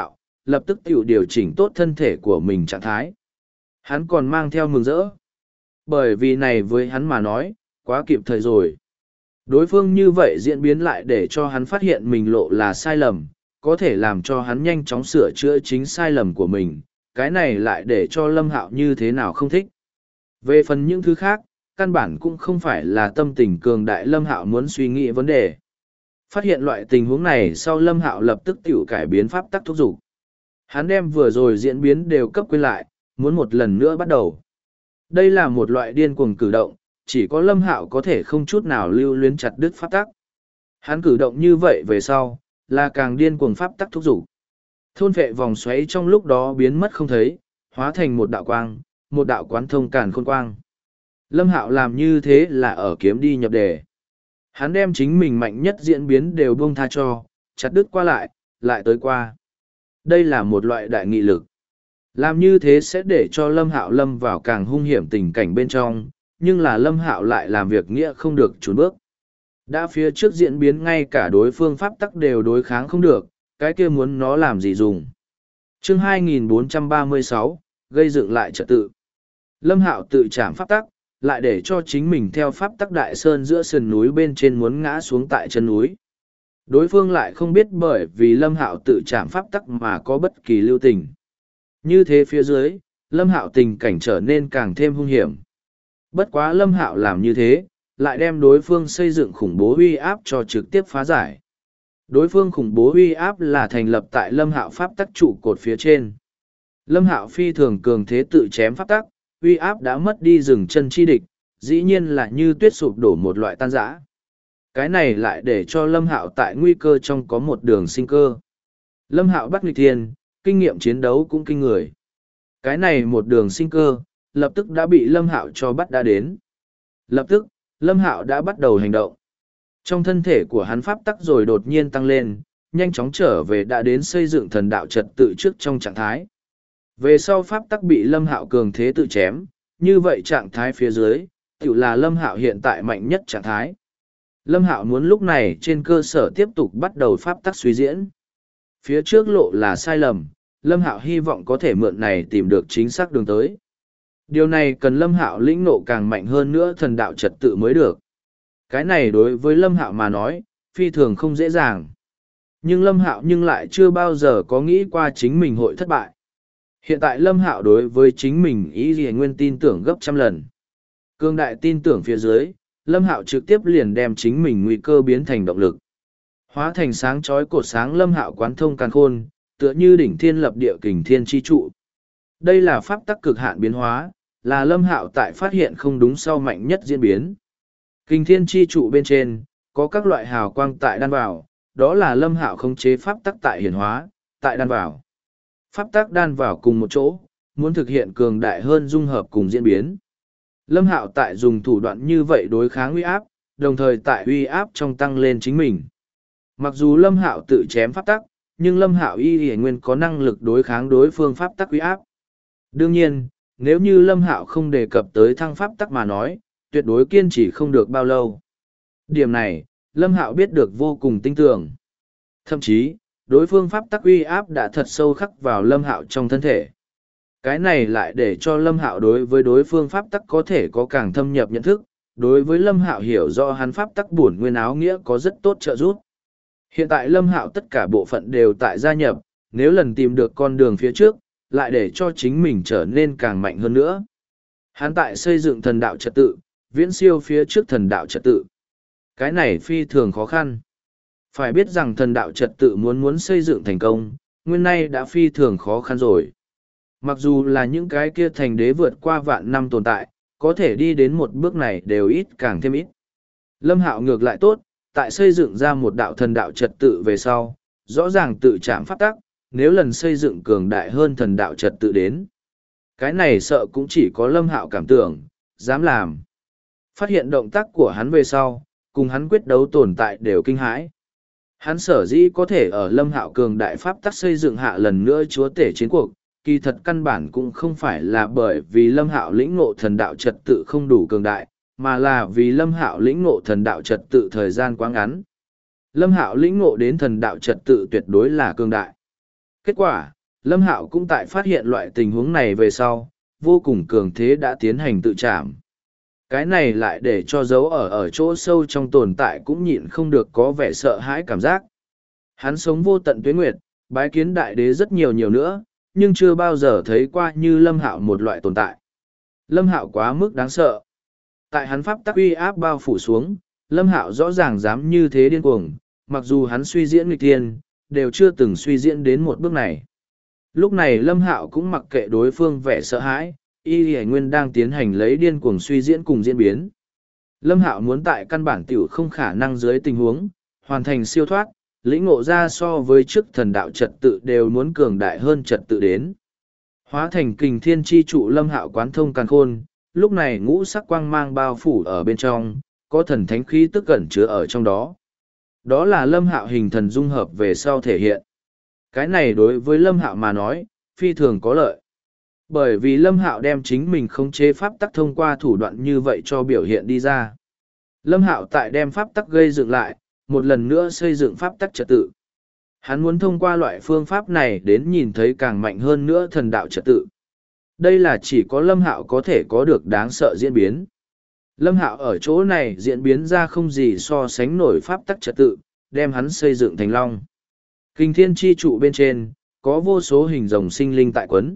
lập tức tự điều chỉnh tốt thân thể của mình trạng thái. Hắn còn mang theo mừng rỡ. Bởi vì này với hắn mà nói, quá kịp thời rồi. Đối phương như vậy diễn biến lại để cho hắn phát hiện mình lộ là sai lầm, có thể làm cho hắn nhanh chóng sửa chữa chính sai lầm của mình. Cái này lại để cho Lâm Hạo như thế nào không thích. Về phần những thứ khác, căn bản cũng không phải là tâm tình cường đại Lâm Hạo muốn suy nghĩ vấn đề. Phát hiện loại tình huống này sau Lâm Hạo lập tức tiểu cải biến pháp tắc thúc giục. Hắn đem vừa rồi diễn biến đều cấp quên lại, muốn một lần nữa bắt đầu. Đây là một loại điên cuồng cử động, chỉ có Lâm Hạo có thể không chút nào lưu luyến chặt đứt pháp tắc. Hắn cử động như vậy về sau, là càng điên cuồng pháp tắc thúc giục. Thôn vệ vòng xoáy trong lúc đó biến mất không thấy, hóa thành một đạo quang, một đạo quán thông càn khôn quang. Lâm Hạo làm như thế là ở kiếm đi nhập đề. Hắn đem chính mình mạnh nhất diễn biến đều buông tha cho, chặt đứt qua lại tới qua. Đây là một loại đại nghị lực. Làm như thế sẽ để cho Lâm Hạo lâm vào càng hung hiểm tình cảnh bên trong, nhưng là Lâm Hạo lại làm việc nghĩa không được trốn bước. Đã phía trước diễn biến ngay cả đối phương pháp tắc đều đối kháng không được, cái kia muốn nó làm gì dùng. Chương 2436, gây dựng lại trật tự. Lâm Hạo tự trảm pháp tắc, lại để cho chính mình theo pháp tắc đại sơn giữa sườn núi bên trên muốn ngã xuống tại chân núi. Đối phương lại không biết bởi vì Lâm Hạo tự trảm pháp tắc mà có bất kỳ lưu tình. Như thế phía dưới, Lâm Hạo tình cảnh trở nên càng thêm hung hiểm. Bất quá Lâm Hạo làm như thế, lại đem đối phương xây dựng khủng bố uy áp cho trực tiếp phá giải. Đối phương khủng bố uy áp là thành lập tại Lâm Hạo pháp tắc trụ cột phía trên. Lâm Hạo phi thường cường thế tự chém pháp tắc, uy áp đã mất đi dừng chân chi địch, dĩ nhiên là như tuyết sụp đổ một loại tan rã. Cái này lại để cho Lâm Hạo tại nguy cơ trong có một đường sinh cơ. Lâm Hạo bắt nghịch thiên, kinh nghiệm chiến đấu cũng kinh người. Cái này một đường sinh cơ, lập tức đã bị Lâm Hạo cho bắt đã đến. Lập tức, Lâm Hạo đã bắt đầu hành động. Trong thân thể của hắn pháp tắc rồi đột nhiên tăng lên, nhanh chóng trở về đã đến xây dựng thần đạo trật tự trước trong trạng thái. Về sau pháp tắc bị Lâm Hạo cường thế tự chém, như vậy trạng thái phía dưới, tự là Lâm Hạo hiện tại mạnh nhất trạng thái. Lâm Hạo muốn lúc này trên cơ sở tiếp tục bắt đầu pháp tắc suy diễn. Phía trước lộ là sai lầm, Lâm Hạo hy vọng có thể mượn này tìm được chính xác đường tới. Điều này cần Lâm Hạo lĩnh nộ càng mạnh hơn nữa thần đạo trật tự mới được. Cái này đối với Lâm Hạo mà nói, phi thường không dễ dàng. Nhưng Lâm Hạo lại chưa bao giờ có nghĩ qua chính mình hội thất bại. Hiện tại Lâm Hạo đối với chính mình ý gì nguyên tin tưởng gấp trăm lần. Cương đại tin tưởng phía dưới, Lâm Hạo trực tiếp liền đem chính mình nguy cơ biến thành động lực. Hóa thành sáng chói cột sáng Lâm Hạo quán thông càn khôn, tựa như đỉnh thiên lập địa kình thiên chi trụ. Đây là pháp tắc cực hạn biến hóa, là Lâm Hạo tại phát hiện không đúng sau mạnh nhất diễn biến. Kình thiên chi trụ bên trên, có các loại hào quang tại đan vào, đó là Lâm Hạo khống chế pháp tắc tại hiển hóa, tại đan vào. Pháp tắc đan vào cùng một chỗ, muốn thực hiện cường đại hơn dung hợp cùng diễn biến. Lâm Hạo tại dùng thủ đoạn như vậy đối kháng uy áp, đồng thời tại uy áp trong tăng lên chính mình. Mặc dù Lâm Hạo tự chém pháp tắc, nhưng Lâm Hạo y nguyên có năng lực đối kháng đối phương pháp tắc uy áp. Đương nhiên, nếu như Lâm Hạo không đề cập tới thăng pháp tắc mà nói, tuyệt đối kiên trì không được bao lâu. Điểm này, Lâm Hạo biết được vô cùng tinh tường. Thậm chí, đối phương pháp tắc uy áp đã thật sâu khắc vào Lâm Hạo trong thân thể. Cái này lại để cho Lâm Hạo đối với đối phương pháp tắc có thể có càng thâm nhập nhận thức, đối với Lâm Hạo hiểu rõ hắn pháp tắc bổn nguyên áo nghĩa có rất tốt trợ giúp. Hiện tại Lâm Hạo tất cả bộ phận đều tại gia nhập, nếu lần tìm được con đường phía trước, lại để cho chính mình trở nên càng mạnh hơn nữa. Hắn tại xây dựng thần đạo trật tự, viễn siêu phía trước thần đạo trật tự. Cái này phi thường khó khăn. Phải biết rằng thần đạo trật tự muốn xây dựng thành công, nguyên nay đã phi thường khó khăn rồi. Mặc dù là những cái kia thành đế vượt qua vạn năm tồn tại, có thể đi đến một bước này đều ít càng thêm ít. Lâm Hạo ngược lại tốt, tại xây dựng ra một đạo thần đạo trật tự về sau, rõ ràng tự chạm pháp tắc, nếu lần xây dựng cường đại hơn thần đạo trật tự đến. Cái này sợ cũng chỉ có Lâm Hạo cảm tưởng, dám làm. Phát hiện động tác của hắn về sau, cùng hắn quyết đấu tồn tại đều kinh hãi. Hắn sở dĩ có thể ở Lâm Hạo cường đại pháp tắc xây dựng hạ lần nữa chúa tể chiến cuộc, kỳ thật căn bản cũng không phải là bởi vì Lâm Hạo lĩnh ngộ thần đạo trật tự không đủ cường đại, mà là vì Lâm Hạo lĩnh ngộ thần đạo trật tự thời gian quá ngắn. Lâm Hạo lĩnh ngộ đến thần đạo trật tự tuyệt đối là cường đại. Kết quả, Lâm Hạo cũng tại phát hiện loại tình huống này về sau, vô cùng cường thế đã tiến hành tự trảm. Cái này lại để cho dấu ở chỗ sâu trong tồn tại cũng nhịn không được có vẻ sợ hãi cảm giác. Hắn sống vô tận tuế nguyệt, bái kiến đại đế rất nhiều nhiều nữa, nhưng chưa bao giờ thấy qua như Lâm Hạo một loại tồn tại. Lâm Hạo quá mức đáng sợ. Tại hắn pháp tắc uy áp bao phủ xuống, Lâm Hạo rõ ràng dám như thế điên cuồng, mặc dù hắn suy diễn nghịch thiên, đều chưa từng suy diễn đến một bước này. Lúc này Lâm Hạo cũng mặc kệ đối phương vẻ sợ hãi, Y Hải Nguyên đang tiến hành lấy điên cuồng suy diễn cùng diễn biến. Lâm Hạo muốn tại căn bản tiểu không khả năng dưới tình huống, hoàn thành siêu thoát, lĩnh ngộ ra so với trước thần đạo trật tự đều muốn cường đại hơn trật tự đến. Hóa thành kình thiên chi trụ Lâm Hạo quán thông càn khôn, lúc này ngũ sắc quang mang bao phủ ở bên trong, có thần thánh khí tức ẩn chứa ở trong đó. Đó là Lâm Hạo hình thần dung hợp về sau thể hiện. Cái này đối với Lâm Hạo mà nói, phi thường có lợi. Bởi vì Lâm Hạo đem chính mình khống chế pháp tắc thông qua thủ đoạn như vậy cho biểu hiện đi ra. Lâm Hạo tại đem pháp tắc gây dựng lại, một lần nữa xây dựng pháp tắc trật tự. Hắn muốn thông qua loại phương pháp này đến nhìn thấy càng mạnh hơn nữa thần đạo trật tự. Đây là chỉ có Lâm Hạo có thể có được đáng sợ diễn biến. Lâm Hạo ở chỗ này diễn biến ra không gì so sánh nổi pháp tắc trật tự, đem hắn xây dựng thành long. Kình thiên chi trụ bên trên, có vô số hình rồng sinh linh tại quấn.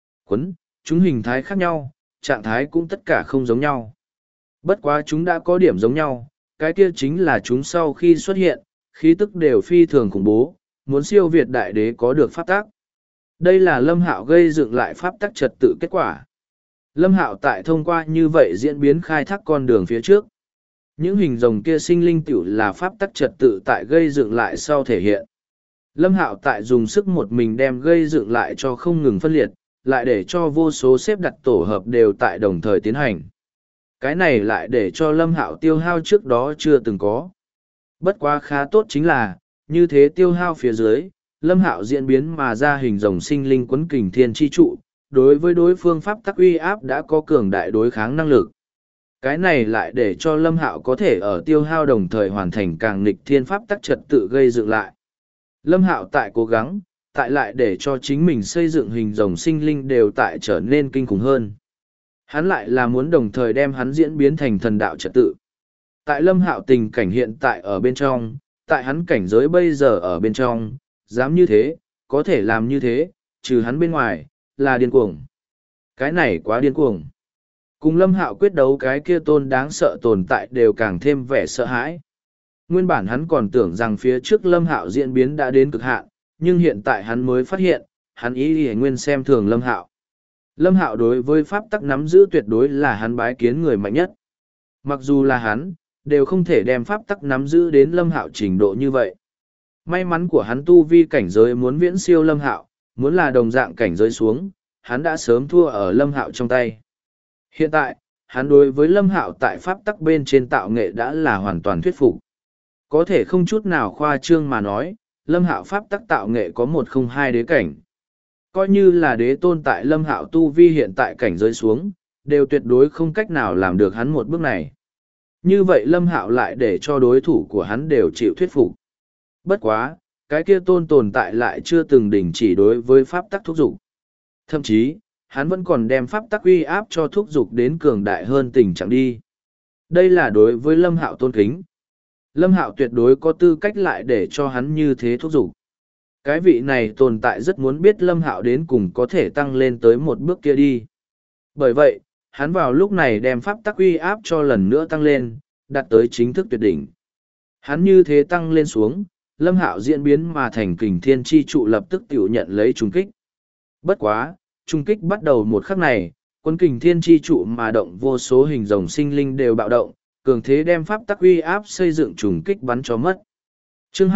Chúng hình thái khác nhau, trạng thái cũng tất cả không giống nhau. Bất quá chúng đã có điểm giống nhau, cái kia chính là chúng sau khi xuất hiện, khí tức đều phi thường khủng bố, muốn siêu việt đại đế có được pháp tắc. Đây là Lâm Hạo gây dựng lại pháp tắc trật tự kết quả. Lâm Hạo tại thông qua như vậy diễn biến khai thác con đường phía trước. Những hình rồng kia sinh linh tiểu là pháp tắc trật tự tại gây dựng lại sau thể hiện. Lâm Hạo tại dùng sức một mình đem gây dựng lại cho không ngừng phân liệt, lại để cho vô số xếp đặt tổ hợp đều tại đồng thời tiến hành. Cái này lại để cho Lâm Hạo tiêu hao trước đó chưa từng có. Bất quá khá tốt chính là, như thế tiêu hao phía dưới, Lâm Hạo diễn biến mà ra hình rồng sinh linh quấn kình thiên chi trụ, đối với đối phương pháp tắc uy áp đã có cường đại đối kháng năng lực. Cái này lại để cho Lâm Hạo có thể ở tiêu hao đồng thời hoàn thành càng nghịch thiên pháp tắc trật tự gây dựng lại. Lâm Hạo tại cố gắng, tại lại để cho chính mình xây dựng hình rồng sinh linh đều tại trở nên kinh khủng hơn. Hắn lại là muốn đồng thời đem hắn diễn biến thành thần đạo trật tự. Tại Lâm Hạo tình cảnh hiện tại ở bên trong, tại hắn cảnh giới bây giờ ở bên trong, dám như thế, có thể làm như thế, trừ hắn bên ngoài, là điên cuồng. Cái này quá điên cuồng. Cùng Lâm Hạo quyết đấu cái kia tôn đáng sợ tồn tại đều càng thêm vẻ sợ hãi. Nguyên bản hắn còn tưởng rằng phía trước Lâm Hạo diễn biến đã đến cực hạn, nhưng hiện tại hắn mới phát hiện, hắn ý nguyên xem thường Lâm Hạo. Lâm Hạo đối với pháp tắc nắm giữ tuyệt đối là hắn bái kiến người mạnh nhất. Mặc dù là hắn, đều không thể đem pháp tắc nắm giữ đến Lâm Hạo trình độ như vậy. May mắn của hắn tu vi cảnh giới muốn viễn siêu Lâm Hạo, muốn là đồng dạng cảnh giới xuống, hắn đã sớm thua ở Lâm Hạo trong tay. Hiện tại, hắn đối với Lâm Hạo tại pháp tắc bên trên tạo nghệ đã là hoàn toàn thuyết phục. Có thể không chút nào khoa trương mà nói, Lâm Hạo pháp tắc tạo nghệ có 102 đế cảnh. Coi như là đế tôn tại Lâm Hạo tu vi hiện tại cảnh giới xuống, đều tuyệt đối không cách nào làm được hắn một bước này. Như vậy Lâm Hạo lại để cho đối thủ của hắn đều chịu thuyết phục. Bất quá, cái kia tôn tồn tại lại chưa từng đình chỉ đối với pháp tắc thúc dục. Thậm chí, hắn vẫn còn đem pháp tắc uy áp cho thúc dục đến cường đại hơn tình trạng đi. Đây là đối với Lâm Hạo tôn kính. Lâm Hạo tuyệt đối có tư cách lại để cho hắn như thế thúc dục. Cái vị này tồn tại rất muốn biết Lâm Hạo đến cùng có thể tăng lên tới một bước kia đi. Bởi vậy, hắn vào lúc này đem pháp tắc uy áp cho lần nữa tăng lên, đạt tới chính thức tuyệt đỉnh. Hắn như thế tăng lên xuống, Lâm Hạo diễn biến mà thành kình thiên chi trụ lập tức tiểu nhận lấy trùng kích. Bất quá, trùng kích bắt đầu một khắc này, quân kình thiên chi trụ mà động vô số hình rồng sinh linh đều bạo động, cường thế đem pháp tắc uy áp xây dựng trùng kích bắn cho mất. Chương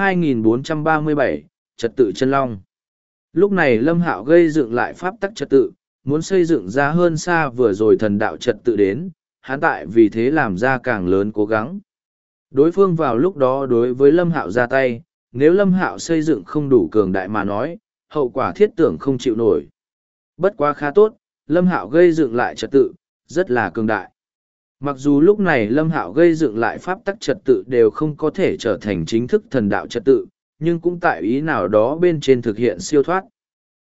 2437, Trật tự chân long. Lúc này Lâm Hạo gây dựng lại pháp tắc trật tự, muốn xây dựng ra hơn xa vừa rồi thần đạo trật tự đến, hắn tại vì thế làm ra càng lớn cố gắng. Đối phương vào lúc đó đối với Lâm Hạo ra tay, nếu Lâm Hạo xây dựng không đủ cường đại mà nói, hậu quả thiết tưởng không chịu nổi. Bất quá khá tốt, Lâm Hạo gây dựng lại trật tự, rất là cường đại. Mặc dù lúc này Lâm Hạo gây dựng lại pháp tắc trật tự đều không có thể trở thành chính thức thần đạo trật tự, nhưng cũng tại ý nào đó bên trên thực hiện siêu thoát.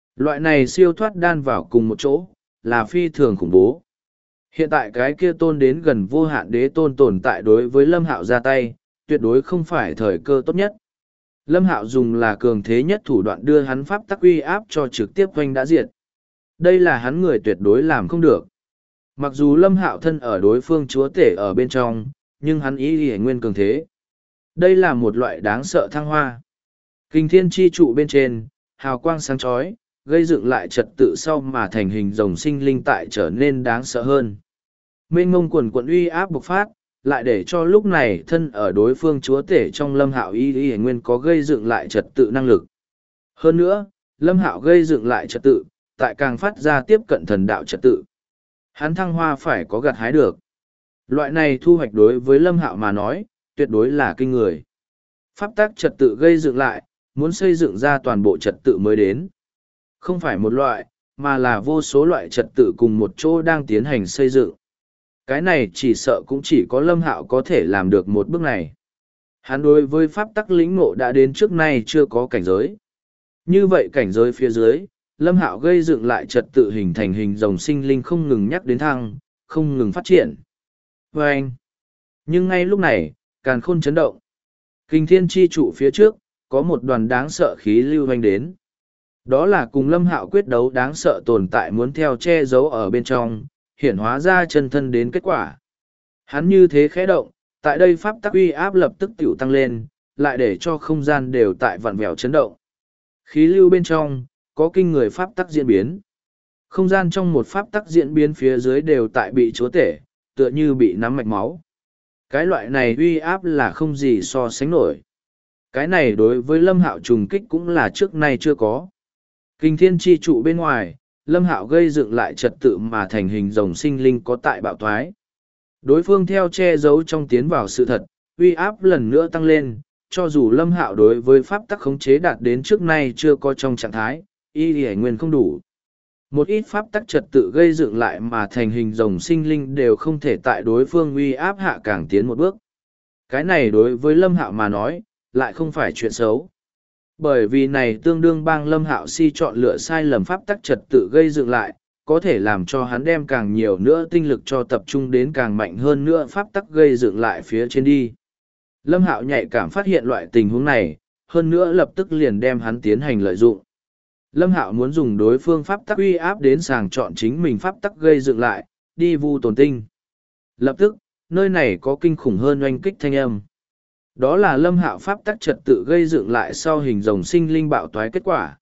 Loại này siêu thoát đan vào cùng một chỗ, là phi thường khủng bố. Hiện tại cái kia tôn đến gần vô hạn đế tôn tồn tại đối với Lâm Hạo ra tay, tuyệt đối không phải thời cơ tốt nhất. Lâm Hạo dùng là cường thế nhất thủ đoạn đưa hắn pháp tắc uy áp cho trực tiếp oanh đã diệt. Đây là hắn người tuyệt đối làm không được. Mặc dù Lâm Hạo thân ở đối phương chúa tể ở bên trong, nhưng hắn ý nguyên cường thế. Đây là một loại đáng sợ thăng hoa. Kinh thiên chi trụ bên trên, hào quang sáng chói, gây dựng lại trật tự sau mà thành hình rồng sinh linh tại trở nên đáng sợ hơn. Mênh mông quần quận uy áp bộc phát, lại để cho lúc này thân ở đối phương chúa tể trong Lâm Hạo y nguyên có gây dựng lại trật tự năng lực. Hơn nữa, Lâm Hạo gây dựng lại trật tự, tại càng phát ra tiếp cận thần đạo trật tự. Hắn thăng hoa phải có gặt hái được. Loại này thu hoạch đối với Lâm Hạo mà nói, tuyệt đối là kinh người. Pháp tắc trật tự gây dựng lại, muốn xây dựng ra toàn bộ trật tự mới đến. Không phải một loại, mà là vô số loại trật tự cùng một chỗ đang tiến hành xây dựng. Cái này chỉ sợ cũng chỉ có Lâm Hạo có thể làm được một bước này. Hắn đối với pháp tắc lĩnh ngộ đã đến trước nay chưa có cảnh giới. Như vậy cảnh giới phía dưới, Lâm Hạo gây dựng lại trật tự hình thành hình rồng sinh linh không ngừng nhắc đến thăng, không ngừng phát triển. Và anh. Nhưng ngay lúc này, càn khôn chấn động. Kinh thiên chi trụ phía trước, có một đoàn đáng sợ khí lưu hoành đến. Đó là cùng Lâm Hạo quyết đấu đáng sợ tồn tại muốn theo che giấu ở bên trong, hiển hóa ra chân thân đến kết quả. Hắn như thế khẽ động, tại đây pháp tắc uy áp lập tức tiểu tăng lên, lại để cho không gian đều tại vặn vẹo chấn động. Khí lưu bên trong, có kinh người pháp tắc diễn biến. Không gian trong một pháp tắc diễn biến phía dưới đều tại bị chúa tể, tựa như bị nắm mạch máu. Cái loại này uy áp là không gì so sánh nổi. Cái này đối với Lâm Hạo trùng kích cũng là trước nay chưa có. Kinh thiên chi trụ bên ngoài, Lâm Hạo gây dựng lại trật tự mà thành hình rồng sinh linh có tại bạo thoái. Đối phương theo che giấu trong tiến vào sự thật, uy áp lần nữa tăng lên, cho dù Lâm Hạo đối với pháp tắc khống chế đạt đến trước nay chưa có trong trạng thái, y nguyên không đủ. Một ít pháp tắc trật tự gây dựng lại mà thành hình rồng sinh linh đều không thể tại đối phương uy áp hạ càng tiến một bước. Cái này đối với Lâm Hạo mà nói, lại không phải chuyện xấu. Bởi vì này tương đương bang Lâm Hạo si chọn lựa sai lầm pháp tắc trật tự gây dựng lại, có thể làm cho hắn đem càng nhiều nữa tinh lực cho tập trung đến càng mạnh hơn nữa pháp tắc gây dựng lại phía trên đi. Lâm Hạo nhạy cảm phát hiện loại tình huống này, hơn nữa lập tức liền đem hắn tiến hành lợi dụng. Lâm Hạo muốn dùng đối phương pháp tắc uy áp đến sàng chọn chính mình pháp tắc gây dựng lại, đi vu tồn tinh. Lập tức, nơi này có kinh khủng hơn oanh kích thanh âm. Đó là Lâm Hạo pháp tắc trật tự gây dựng lại sau hình rồng sinh linh bạo toái kết quả.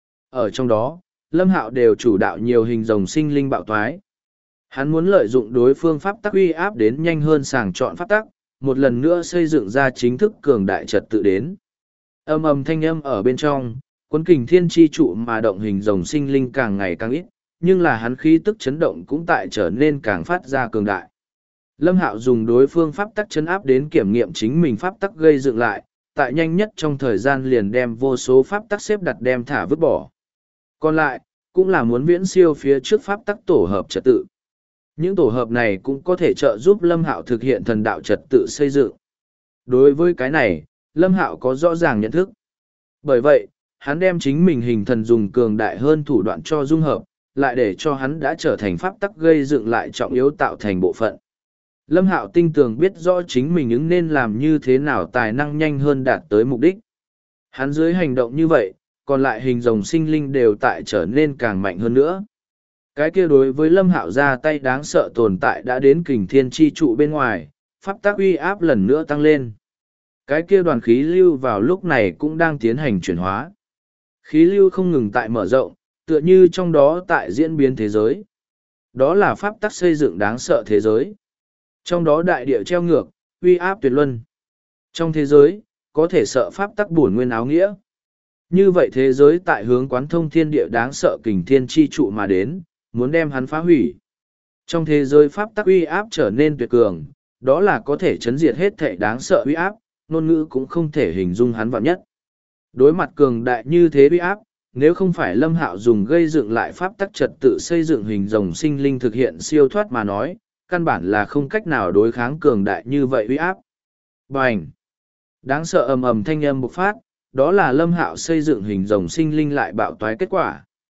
Ở trong đó, Lâm Hạo đều chủ đạo nhiều hình rồng sinh linh bạo toái. Hắn muốn lợi dụng đối phương pháp tắc uy áp đến nhanh hơn sàng chọn pháp tắc, một lần nữa xây dựng ra chính thức cường đại trật tự đến. Âm ầm thanh âm ở bên trong, cuốn kình thiên chi trụ mà động hình rồng sinh linh càng ngày càng ít, nhưng là hắn khí tức chấn động cũng tại trở nên càng phát ra cường đại. Lâm Hạo dùng đối phương pháp tắc chấn áp đến kiểm nghiệm chính mình pháp tắc gây dựng lại, tại nhanh nhất trong thời gian liền đem vô số pháp tắc xếp đặt đem thả vứt bỏ. Còn lại, cũng là muốn viễn siêu phía trước pháp tắc tổ hợp trật tự. Những tổ hợp này cũng có thể trợ giúp Lâm Hạo thực hiện thần đạo trật tự xây dựng. Đối với cái này, Lâm Hạo có rõ ràng nhận thức. Bởi vậy, hắn đem chính mình hình thần dùng cường đại hơn thủ đoạn cho dung hợp, lại để cho hắn đã trở thành pháp tắc gây dựng lại trọng yếu tạo thành bộ phận. Lâm Hạo tinh tường biết rõ chính mình ứng nên làm như thế nào tài năng nhanh hơn đạt tới mục đích. Hắn dưới hành động như vậy, còn lại hình rồng sinh linh đều tại trở nên càng mạnh hơn nữa. Cái kia đối với Lâm Hạo ra tay đáng sợ tồn tại đã đến kình thiên chi trụ bên ngoài, pháp tắc uy áp lần nữa tăng lên. Cái kia đoàn khí lưu vào lúc này cũng đang tiến hành chuyển hóa. Khí lưu không ngừng tại mở rộng, tựa như trong đó tại diễn biến thế giới. Đó là pháp tắc xây dựng đáng sợ thế giới. Trong đó đại địa treo ngược, uy áp tuyệt luân. Trong thế giới, có thể sợ pháp tắc bổn nguyên áo nghĩa. Như vậy thế giới tại hướng quán thông thiên địa đáng sợ kình thiên chi trụ mà đến, muốn đem hắn phá hủy. Trong thế giới pháp tắc uy áp trở nên tuyệt cường, đó là có thể chấn diệt hết thảy đáng sợ uy áp, ngôn ngữ cũng không thể hình dung hắn vạn nhất. Đối mặt cường đại như thế uy áp, nếu không phải Lâm Hạo dùng gây dựng lại pháp tắc trật tự xây dựng hình rồng sinh linh thực hiện siêu thoát mà nói, căn bản là không cách nào đối kháng cường đại như vậy uy áp. Bành! Đáng sợ ầm ầm thanh âm bộc phát, đó là Lâm Hạo xây dựng hình rồng sinh linh lại bạo toái kết quả.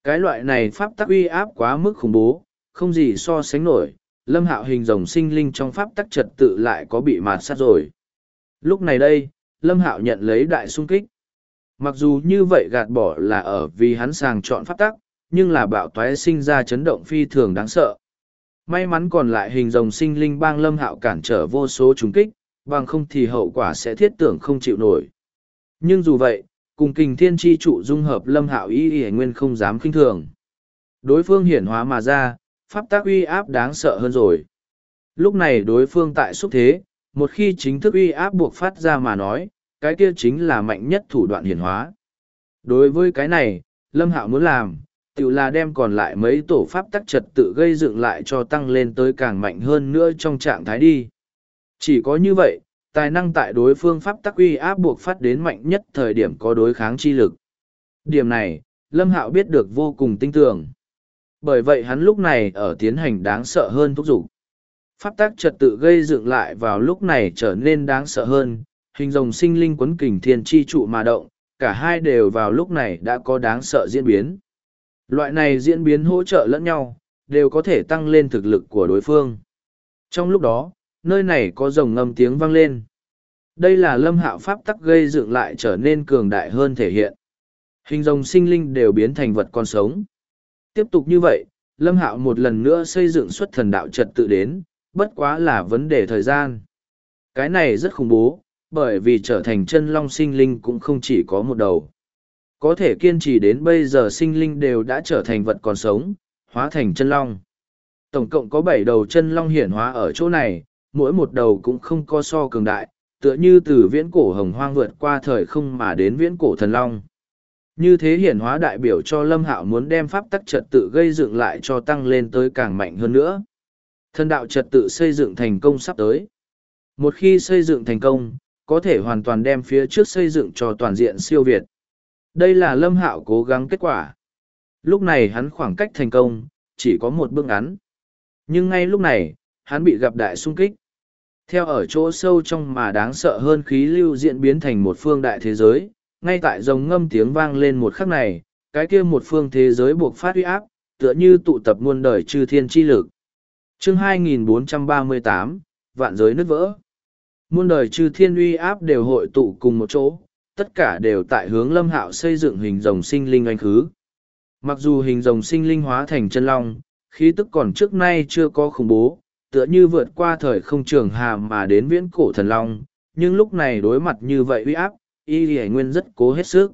Cái loại này pháp tắc uy áp quá mức khủng bố, không gì so sánh nổi, Lâm Hạo hình rồng sinh linh trong pháp tắc trật tự lại có bị mạt sát rồi. Lúc này đây, Lâm Hạo nhận lấy đại xung kích. Mặc dù như vậy gạt bỏ là ở vì hắn sàng chọn pháp tắc, nhưng là bạo toái sinh ra chấn động phi thường đáng sợ. May mắn còn lại hình rồng sinh linh bang Lâm Hạo cản trở vô số trùng kích, bằng không thì hậu quả sẽ thiết tưởng không chịu nổi. Nhưng dù vậy, cùng kình thiên tri trụ dung hợp Lâm Hạo y nguyên không dám khinh thường. Đối phương hiển hóa mà ra, pháp tác uy áp đáng sợ hơn rồi. Lúc này đối phương tại xúc thế, một khi chính thức uy áp buộc phát ra mà nói, cái kia chính là mạnh nhất thủ đoạn hiển hóa. Đối với cái này, Lâm Hạo muốn làm, tự là đem còn lại mấy tổ pháp tắc trật tự gây dựng lại cho tăng lên tới càng mạnh hơn nữa trong trạng thái đi. Chỉ có như vậy, tài năng tại đối phương pháp tắc uy áp buộc phát đến mạnh nhất thời điểm có đối kháng chi lực. Điểm này, Lâm Hạo biết được vô cùng tinh tường. Bởi vậy hắn lúc này ở tiến hành đáng sợ hơn thúc giục. Pháp tắc trật tự gây dựng lại vào lúc này trở nên đáng sợ hơn, hình rồng sinh linh quấn kình thiên chi trụ mà động, cả hai đều vào lúc này đã có đáng sợ diễn biến. Loại này diễn biến hỗ trợ lẫn nhau, đều có thể tăng lên thực lực của đối phương. Trong lúc đó, nơi này có rồng ngâm tiếng vang lên. Đây là Lâm Hạo pháp tắc gây dựng lại trở nên cường đại hơn thể hiện. Hình rồng sinh linh đều biến thành vật còn sống. Tiếp tục như vậy, Lâm Hạo một lần nữa xây dựng xuất thần đạo trật tự đến, bất quá là vấn đề thời gian. Cái này rất khủng bố, bởi vì trở thành chân long sinh linh cũng không chỉ có một đầu. Có thể kiên trì đến bây giờ sinh linh đều đã trở thành vật còn sống, hóa thành chân long. Tổng cộng có 7 đầu chân long hiển hóa ở chỗ này, mỗi một đầu cũng không có so cường đại, tựa như từ viễn cổ hồng hoang vượt qua thời không mà đến viễn cổ thần long. Như thế hiển hóa đại biểu cho Lâm Hạo muốn đem pháp tắc trật tự gây dựng lại cho tăng lên tới càng mạnh hơn nữa. Thần đạo trật tự xây dựng thành công sắp tới. Một khi xây dựng thành công, có thể hoàn toàn đem phía trước xây dựng cho toàn diện siêu việt. Đây là Lâm Hạo cố gắng kết quả. Lúc này hắn khoảng cách thành công, chỉ có một bước ngắn. Nhưng ngay lúc này, hắn bị gặp đại xung kích. Theo ở chỗ sâu trong mà đáng sợ hơn khí lưu diễn biến thành một phương đại thế giới, ngay tại rồng ngâm tiếng vang lên một khắc này, cái kia một phương thế giới buộc phát uy áp, tựa như tụ tập muôn đời chư thiên chi lực. Chương 2438, Vạn giới nứt vỡ. Muôn đời chư thiên uy áp đều hội tụ cùng một chỗ, tất cả đều tại hướng Lâm Hạo xây dựng hình rồng sinh linh anh khứ. Mặc dù hình rồng sinh linh hóa thành chân long, khí tức còn trước nay chưa có khủng bố, tựa như vượt qua thời không trường hà mà đến viễn cổ thần long, nhưng lúc này đối mặt như vậy uy áp, Y Lì Nguyên rất cố hết sức.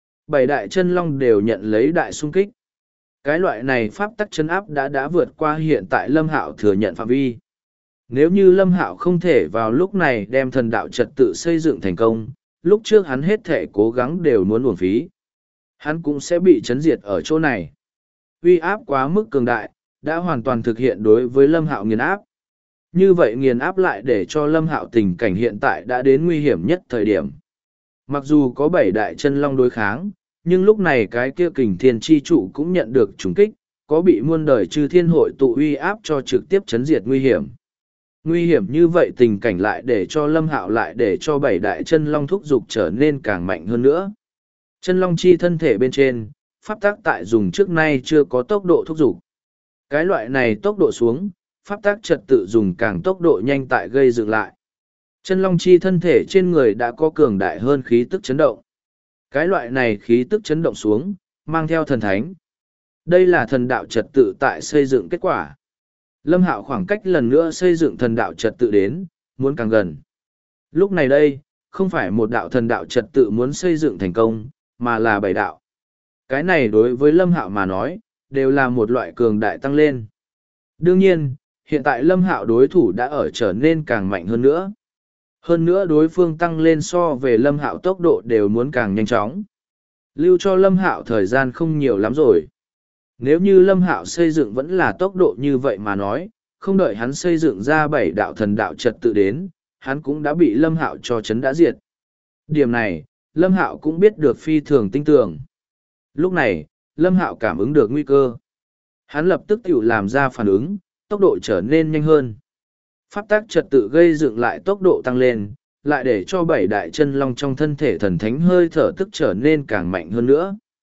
7 đại chân long đều nhận lấy đại xung kích. Cái loại này pháp tắc chân áp đã vượt qua hiện tại Lâm Hạo thừa nhận phạm vi. Nếu như Lâm Hạo không thể vào lúc này đem thần đạo trật tự xây dựng thành công, lúc trước hắn hết thể cố gắng đều muốn uổng phí. Hắn cũng sẽ bị chấn diệt ở chỗ này. Uy áp quá mức cường đại, đã hoàn toàn thực hiện đối với Lâm Hạo nghiền áp. Như vậy nghiền áp lại để cho Lâm Hạo tình cảnh hiện tại đã đến nguy hiểm nhất thời điểm. Mặc dù có 7 đại chân long đối kháng, nhưng lúc này cái kia kình thiên chi trụ cũng nhận được trùng kích, có bị muôn đời chư thiên hội tụ uy áp cho trực tiếp chấn diệt nguy hiểm. Nguy hiểm như vậy tình cảnh lại để cho Lâm Hạo lại để cho 7 đại chân long thúc dục trở nên càng mạnh hơn nữa. Chân long chi thân thể bên trên, pháp tác tại dùng trước nay chưa có tốc độ thúc dục. Cái loại này tốc độ xuống, pháp tác trật tự dùng càng tốc độ nhanh tại gây dựng lại. Chân long chi thân thể trên người đã có cường đại hơn khí tức chấn động. Cái loại này khí tức chấn động xuống, mang theo thần thánh. Đây là thần đạo trật tự tại xây dựng kết quả. Lâm Hạo khoảng cách lần nữa xây dựng thần đạo trật tự đến, muốn càng gần. Lúc này đây, không phải một đạo thần đạo trật tự muốn xây dựng thành công, mà là 7 đạo. Cái này đối với Lâm Hạo mà nói, đều là một loại cường đại tăng lên. Đương nhiên, hiện tại Lâm Hạo đối thủ đã ở trở nên càng mạnh hơn nữa. Hơn nữa đối phương tăng lên so về Lâm Hạo tốc độ đều muốn càng nhanh chóng. Lưu cho Lâm Hạo thời gian không nhiều lắm rồi. Nếu như Lâm Hạo xây dựng vẫn là tốc độ như vậy mà nói, không đợi hắn xây dựng ra 7 đạo thần đạo trật tự đến, hắn cũng đã bị Lâm Hạo cho chấn đã diệt. Điểm này, Lâm Hạo cũng biết được phi thường tinh tường. Lúc này, Lâm Hạo cảm ứng được nguy cơ. Hắn lập tức tự làm ra phản ứng, tốc độ trở nên nhanh hơn. Pháp tác trật tự gây dựng lại tốc độ tăng lên, lại để cho 7 đại chân long trong thân thể thần thánh hơi thở tức trở nên càng mạnh hơn nữa.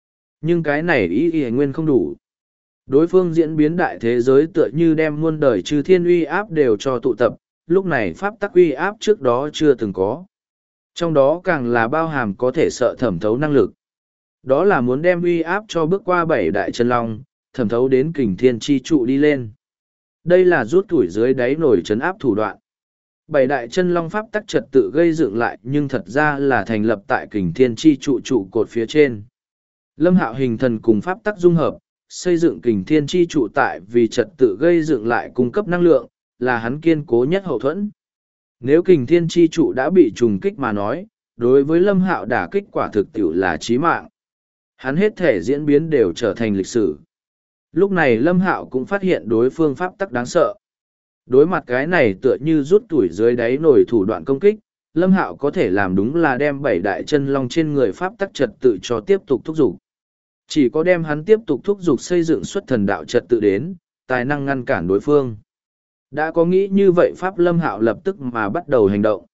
Nhưng cái này ý nguyên không đủ. Đối phương diễn biến đại thế giới tựa như đem muôn đời chư thiên uy áp đều cho tụ tập, lúc này pháp tắc uy áp trước đó chưa từng có. Trong đó càng là bao hàm có thể sợ thẩm thấu năng lực. Đó là muốn đem uy áp cho bước qua 7 đại chân long, thẩm thấu đến kình thiên chi trụ đi lên. Đây là rút tuổi dưới đáy nổi chấn áp thủ đoạn. 7 đại chân long pháp tắc trật tự gây dựng lại nhưng thật ra là thành lập tại kình thiên chi trụ trụ cột phía trên. Lâm Hạo hình thần cùng pháp tắc dung hợp, xây dựng kình thiên chi trụ tại vì trật tự gây dựng lại cung cấp năng lượng, là hắn kiên cố nhất hậu thuẫn. Nếu kình thiên chi trụ đã bị trùng kích mà nói, đối với Lâm Hạo đả kích quả thực tiểu là chí mạng. Hắn hết thể diễn biến đều trở thành lịch sử. Lúc này Lâm Hạo cũng phát hiện đối phương pháp tắc đáng sợ. Đối mặt cái này tựa như rút tuổi dưới đáy nổi thủ đoạn công kích, Lâm Hạo có thể làm đúng là đem 7 đại chân long trên người pháp tắc trật tự cho tiếp tục thúc giục. Chỉ có đem hắn tiếp tục thúc giục xây dựng xuất thần đạo trật tự đến, tài năng ngăn cản đối phương. Đã có nghĩ như vậy pháp Lâm Hạo lập tức mà bắt đầu hành động.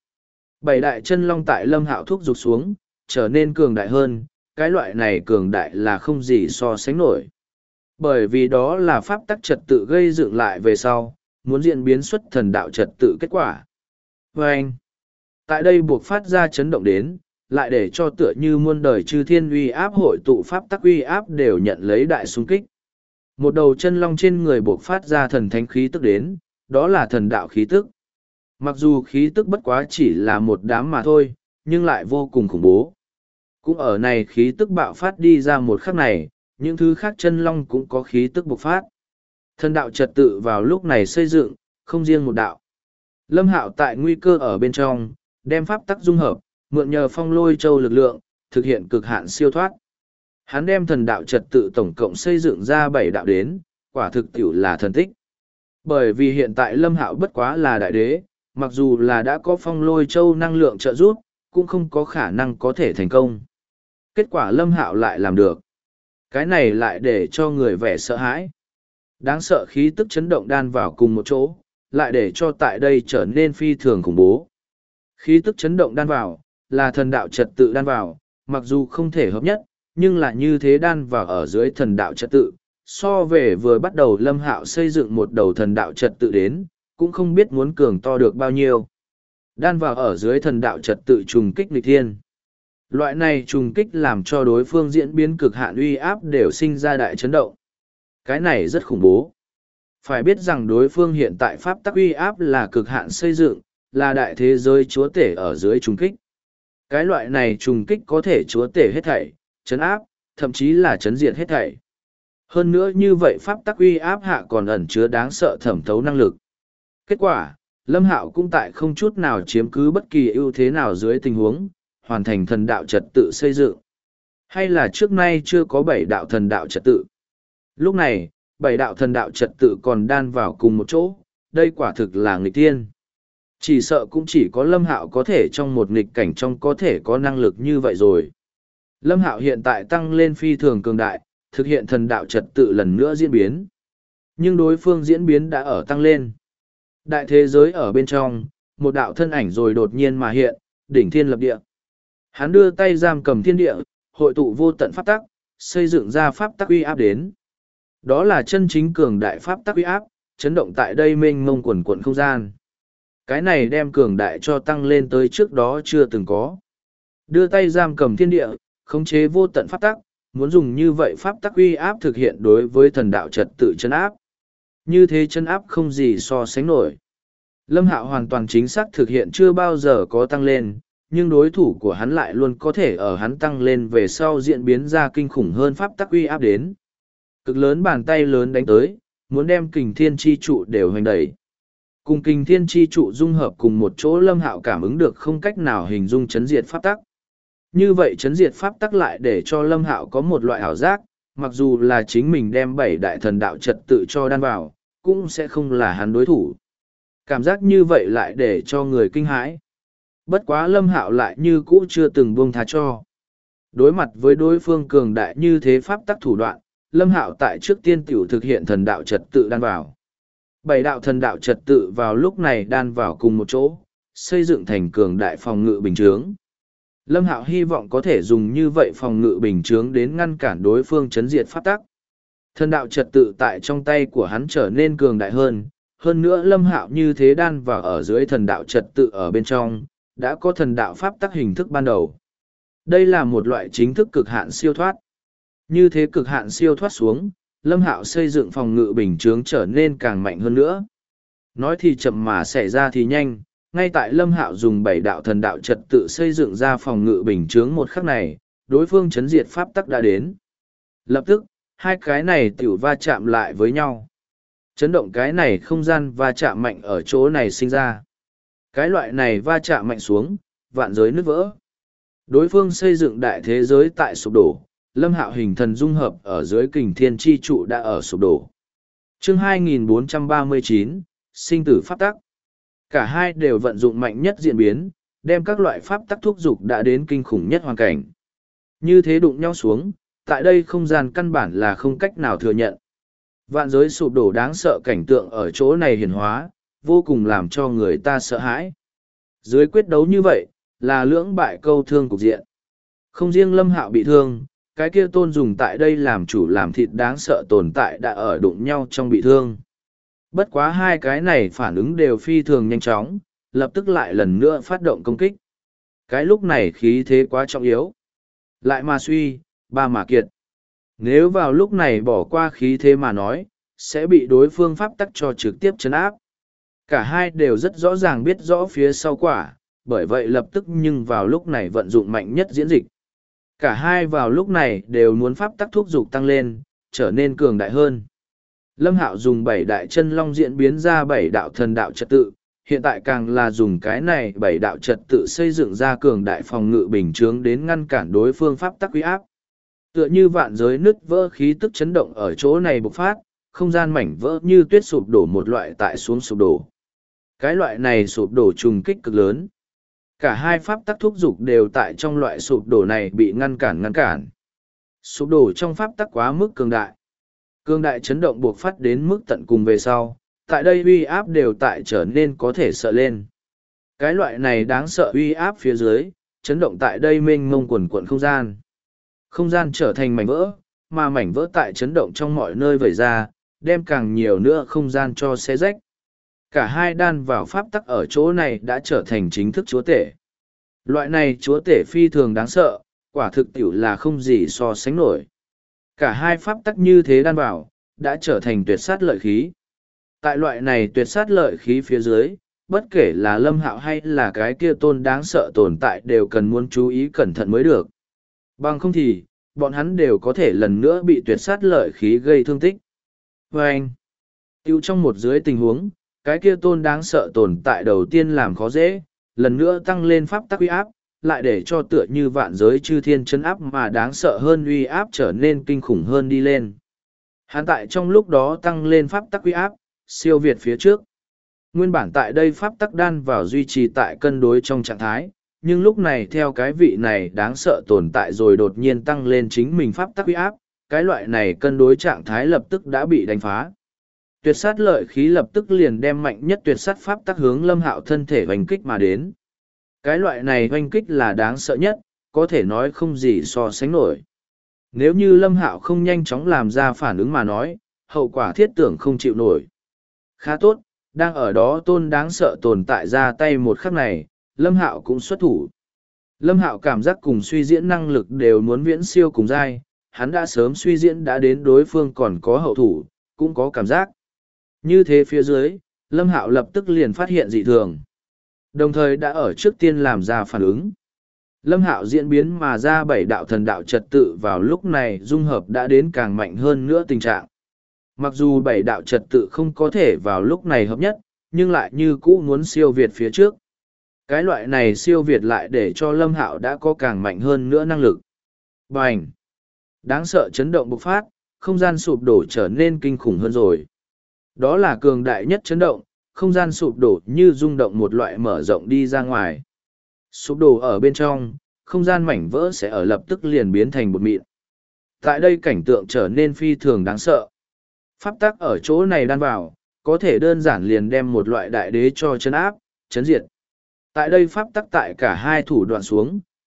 7 đại chân long tại Lâm Hạo thúc giục xuống, trở nên cường đại hơn, cái loại này cường đại là không gì so sánh nổi. Bởi vì đó là pháp tắc trật tự gây dựng lại về sau, muốn diễn biến xuất thần đạo trật tự kết quả. Và anh, tại đây buộc phát ra chấn động đến, lại để cho tựa như muôn đời chư thiên uy áp hội tụ pháp tắc uy áp đều nhận lấy đại xung kích. Một đầu chân long trên người buộc phát ra thần thánh khí tức đến, đó là thần đạo khí tức. Mặc dù khí tức bất quá chỉ là một đám mà thôi, nhưng lại vô cùng khủng bố. Cũng ở này khí tức bạo phát đi ra một khắc này, những thứ khác chân long cũng có khí tức bộc phát. Thần đạo trật tự vào lúc này xây dựng, không riêng một đạo. Lâm Hạo tại nguy cơ ở bên trong, đem pháp tắc dung hợp, mượn nhờ phong lôi châu lực lượng, thực hiện cực hạn siêu thoát. Hắn đem thần đạo trật tự tổng cộng xây dựng ra 7 đạo đến, quả thực tiểu là thần tích. Bởi vì hiện tại Lâm Hạo bất quá là đại đế, mặc dù là đã có phong lôi châu năng lượng trợ giúp, cũng không có khả năng có thể thành công. Kết quả Lâm Hạo lại làm được. Cái này lại để cho người vẻ sợ hãi. Đáng sợ khí tức chấn động đan vào cùng một chỗ, lại để cho tại đây trở nên phi thường khủng bố. Khí tức chấn động đan vào, là thần đạo trật tự đan vào, mặc dù không thể hợp nhất, nhưng là như thế đan vào ở dưới thần đạo trật tự. So về vừa bắt đầu Lâm Hạo xây dựng một đầu thần đạo trật tự đến, cũng không biết muốn cường to được bao nhiêu. Đan vào ở dưới thần đạo trật tự trùng kích nghịch thiên. Loại này trùng kích làm cho đối phương diễn biến cực hạn uy áp đều sinh ra đại chấn động. Cái này rất khủng bố. Phải biết rằng đối phương hiện tại pháp tắc uy áp là cực hạn xây dựng, là đại thế giới chúa tể ở dưới trùng kích. Cái loại này trùng kích có thể chúa tể hết thảy, chấn áp, thậm chí là chấn diệt hết thảy. Hơn nữa như vậy pháp tắc uy áp hạ còn ẩn chứa đáng sợ thẩm thấu năng lực. Kết quả, Lâm Hạo cũng tại không chút nào chiếm cứ bất kỳ ưu thế nào dưới tình huống, hoàn thành thần đạo trật tự xây dựng. Hay là trước nay chưa có 7 đạo thần đạo trật tự. Lúc này, 7 đạo thần đạo trật tự còn đan vào cùng một chỗ, đây quả thực là nghịch tiên. Chỉ sợ cũng chỉ có Lâm Hạo có thể trong một nghịch cảnh trong có thể có năng lực như vậy rồi. Lâm Hạo hiện tại tăng lên phi thường cường đại, thực hiện thần đạo trật tự lần nữa diễn biến. Nhưng đối phương diễn biến đã ở tăng lên. Đại thế giới ở bên trong, một đạo thân ảnh rồi đột nhiên mà hiện, đỉnh thiên lập địa. Hắn đưa tay giam cầm thiên địa, hội tụ vô tận pháp tắc, xây dựng ra pháp tắc uy áp đến. Đó là chân chính cường đại pháp tắc uy áp, chấn động tại đây mênh mông quần quận không gian. Cái này đem cường đại cho tăng lên tới trước đó chưa từng có. Đưa tay giam cầm thiên địa, khống chế vô tận pháp tắc, muốn dùng như vậy pháp tắc uy áp thực hiện đối với thần đạo trật tự chân áp. Như thế chân áp không gì so sánh nổi. Lâm Hạo hoàn toàn chính xác thực hiện chưa bao giờ có tăng lên, nhưng đối thủ của hắn lại luôn có thể ở hắn tăng lên về sau diễn biến ra kinh khủng hơn pháp tắc uy áp đến. Cực lớn bàn tay lớn đánh tới, muốn đem kình thiên chi trụ đều hoành đẩy. Cùng kình thiên chi trụ dung hợp cùng một chỗ Lâm Hạo cảm ứng được không cách nào hình dung chấn diệt pháp tắc. Như vậy chấn diệt pháp tắc lại để cho Lâm Hạo có một loại ảo giác, mặc dù là chính mình đem 7 đại thần đạo trật tự cho đan vào, cũng sẽ không là hắn đối thủ. Cảm giác như vậy lại để cho người kinh hãi. Bất quá Lâm Hạo lại như cũ chưa từng buông tha cho. Đối mặt với đối phương cường đại như thế pháp tắc thủ đoạn, Lâm Hạo tại trước tiên tiểu thực hiện thần đạo trật tự đan vào. 7 đạo thần đạo trật tự vào lúc này đan vào cùng một chỗ, xây dựng thành cường đại phòng ngự bình chướng. Lâm Hạo hy vọng có thể dùng như vậy phòng ngự bình chướng đến ngăn cản đối phương chấn diệt pháp tắc. Thần đạo trật tự tại trong tay của hắn trở nên cường đại hơn nữa Lâm Hạo như thế đan vào ở dưới thần đạo trật tự ở bên trong, đã có thần đạo pháp tắc hình thức ban đầu. Đây là một loại chính thức cực hạn siêu thoát. Như thế cực hạn siêu thoát xuống, Lâm Hạo xây dựng phòng ngự bình chướng trở nên càng mạnh hơn nữa. Nói thì chậm mà xảy ra thì nhanh, ngay tại Lâm Hạo dùng bảy đạo thần đạo trật tự xây dựng ra phòng ngự bình chướng một khắc này, đối phương chấn diệt pháp tắc đã đến. Lập tức, hai cái này tiểu va chạm lại với nhau. Chấn động cái này không gian va chạm mạnh ở chỗ này sinh ra. Cái loại này va chạm mạnh xuống, vạn giới nứt vỡ. Đối phương xây dựng đại thế giới tại sụp đổ, Lâm Hạo hình thần dung hợp ở dưới kình thiên chi trụ đã ở sụp đổ. Chương 2439, sinh tử pháp tắc. Cả hai đều vận dụng mạnh nhất diễn biến, đem các loại pháp tắc thúc dục đã đến kinh khủng nhất hoàn cảnh. Như thế đụng nhau xuống, tại đây không gian căn bản là không cách nào thừa nhận. Vạn giới sụp đổ đáng sợ cảnh tượng ở chỗ này hiển hóa, vô cùng làm cho người ta sợ hãi. Dưới quyết đấu như vậy, là lưỡng bại câu thương cục diện. Không riêng Lâm Hạo bị thương, cái kia tôn dùng tại đây làm chủ làm thịt đáng sợ tồn tại đã ở đụng nhau trong bị thương. Bất quá hai cái này phản ứng đều phi thường nhanh chóng, lập tức lại lần nữa phát động công kích. Cái lúc này khí thế quá trọng yếu. Lại mà suy, ba mà kiệt. Nếu vào lúc này bỏ qua khí thế mà nói, sẽ bị đối phương pháp tắc cho trực tiếp chấn áp. Cả hai đều rất rõ ràng biết rõ phía sau quả, bởi vậy lập tức nhưng vào lúc này vận dụng mạnh nhất diễn dịch. Cả hai vào lúc này đều muốn pháp tắc thúc dục tăng lên, trở nên cường đại hơn. Lâm Hạo dùng bảy đại chân long diễn biến ra bảy đạo thần đạo trật tự, hiện tại càng là dùng cái này bảy đạo trật tự xây dựng ra cường đại phòng ngự bình chướng đến ngăn cản đối phương pháp tắc uy áp. Tựa như vạn giới nứt vỡ khí tức chấn động ở chỗ này bộc phát, không gian mảnh vỡ như tuyết sụp đổ một loại tại xuống sụp đổ. Cái loại này sụp đổ trùng kích cực lớn. Cả hai pháp tắc thúc dục đều tại trong loại sụp đổ này bị ngăn cản. Sụp đổ trong pháp tắc quá mức cường đại. Cường đại chấn động buộc phát đến mức tận cùng về sau, tại đây uy áp đều tại trở nên có thể sợ lên. Cái loại này đáng sợ uy áp phía dưới, chấn động tại đây mênh mông quần quận không gian. Không gian trở thành mảnh vỡ, mà mảnh vỡ tại chấn động trong mọi nơi vẩy ra, đem càng nhiều nữa không gian cho xé rách. Cả hai đan vào pháp tắc ở chỗ này đã trở thành chính thức chúa tể. Loại này chúa tể phi thường đáng sợ, quả thực tiểu là không gì so sánh nổi. Cả hai pháp tắc như thế đan vào, đã trở thành tuyệt sát lợi khí. Tại loại này tuyệt sát lợi khí phía dưới, bất kể là Lâm Hạo hay là cái kia tôn đáng sợ tồn tại đều cần muốn chú ý cẩn thận mới được. Bằng không thì, bọn hắn đều có thể lần nữa bị tuyệt sát lợi khí gây thương tích. Và anh, tiêu trong một dưới tình huống, cái kia tôn đáng sợ tồn tại đầu tiên làm khó dễ, lần nữa tăng lên pháp tắc uy áp, lại để cho tựa như vạn giới chư thiên chấn áp mà đáng sợ hơn uy áp trở nên kinh khủng hơn đi lên. Hắn tại trong lúc đó tăng lên pháp tắc uy áp, siêu việt phía trước. Nguyên bản tại đây pháp tắc đan vào duy trì tại cân đối trong trạng thái, nhưng lúc này theo cái vị này đáng sợ tồn tại rồi đột nhiên tăng lên chính mình pháp tắc uy áp, cái loại này cân đối trạng thái lập tức đã bị đánh phá. Tuyệt sát lợi khí lập tức liền đem mạnh nhất tuyệt sát pháp tắc hướng Lâm Hạo thân thể hoành kích mà đến. Cái loại này hoành kích là đáng sợ nhất, có thể nói không gì so sánh nổi. Nếu như Lâm Hạo không nhanh chóng làm ra phản ứng mà nói, hậu quả thiết tưởng không chịu nổi. Khá tốt, đang ở đó tôn đáng sợ tồn tại ra tay một khắc này, Lâm Hạo cũng xuất thủ. Lâm Hạo cảm giác cùng suy diễn năng lực đều muốn viễn siêu cùng giai, hắn đã sớm suy diễn đã đến đối phương còn có hậu thủ, cũng có cảm giác. Như thế phía dưới, Lâm Hạo lập tức liền phát hiện dị thường. Đồng thời đã ở trước tiên làm ra phản ứng. Lâm Hạo diễn biến mà ra bảy đạo thần đạo trật tự vào lúc này dung hợp đã đến càng mạnh hơn nữa tình trạng. Mặc dù bảy đạo trật tự không có thể vào lúc này hợp nhất, nhưng lại như cũ muốn siêu việt phía trước. Cái loại này siêu việt lại để cho Lâm Hạo đã có càng mạnh hơn nữa năng lực. Bành! Đáng sợ chấn động bộc phát, không gian sụp đổ trở nên kinh khủng hơn rồi. Đó là cường đại nhất chấn động, không gian sụp đổ như rung động một loại mở rộng đi ra ngoài. Sụp đổ ở bên trong, không gian mảnh vỡ sẽ ở lập tức liền biến thành bột mịn. Tại đây cảnh tượng trở nên phi thường đáng sợ. Pháp tắc ở chỗ này đan vào, có thể đơn giản liền đem một loại đại đế cho chấn áp, chấn diệt. Tại đây pháp tắc tại cả hai thủ đoạn xuống,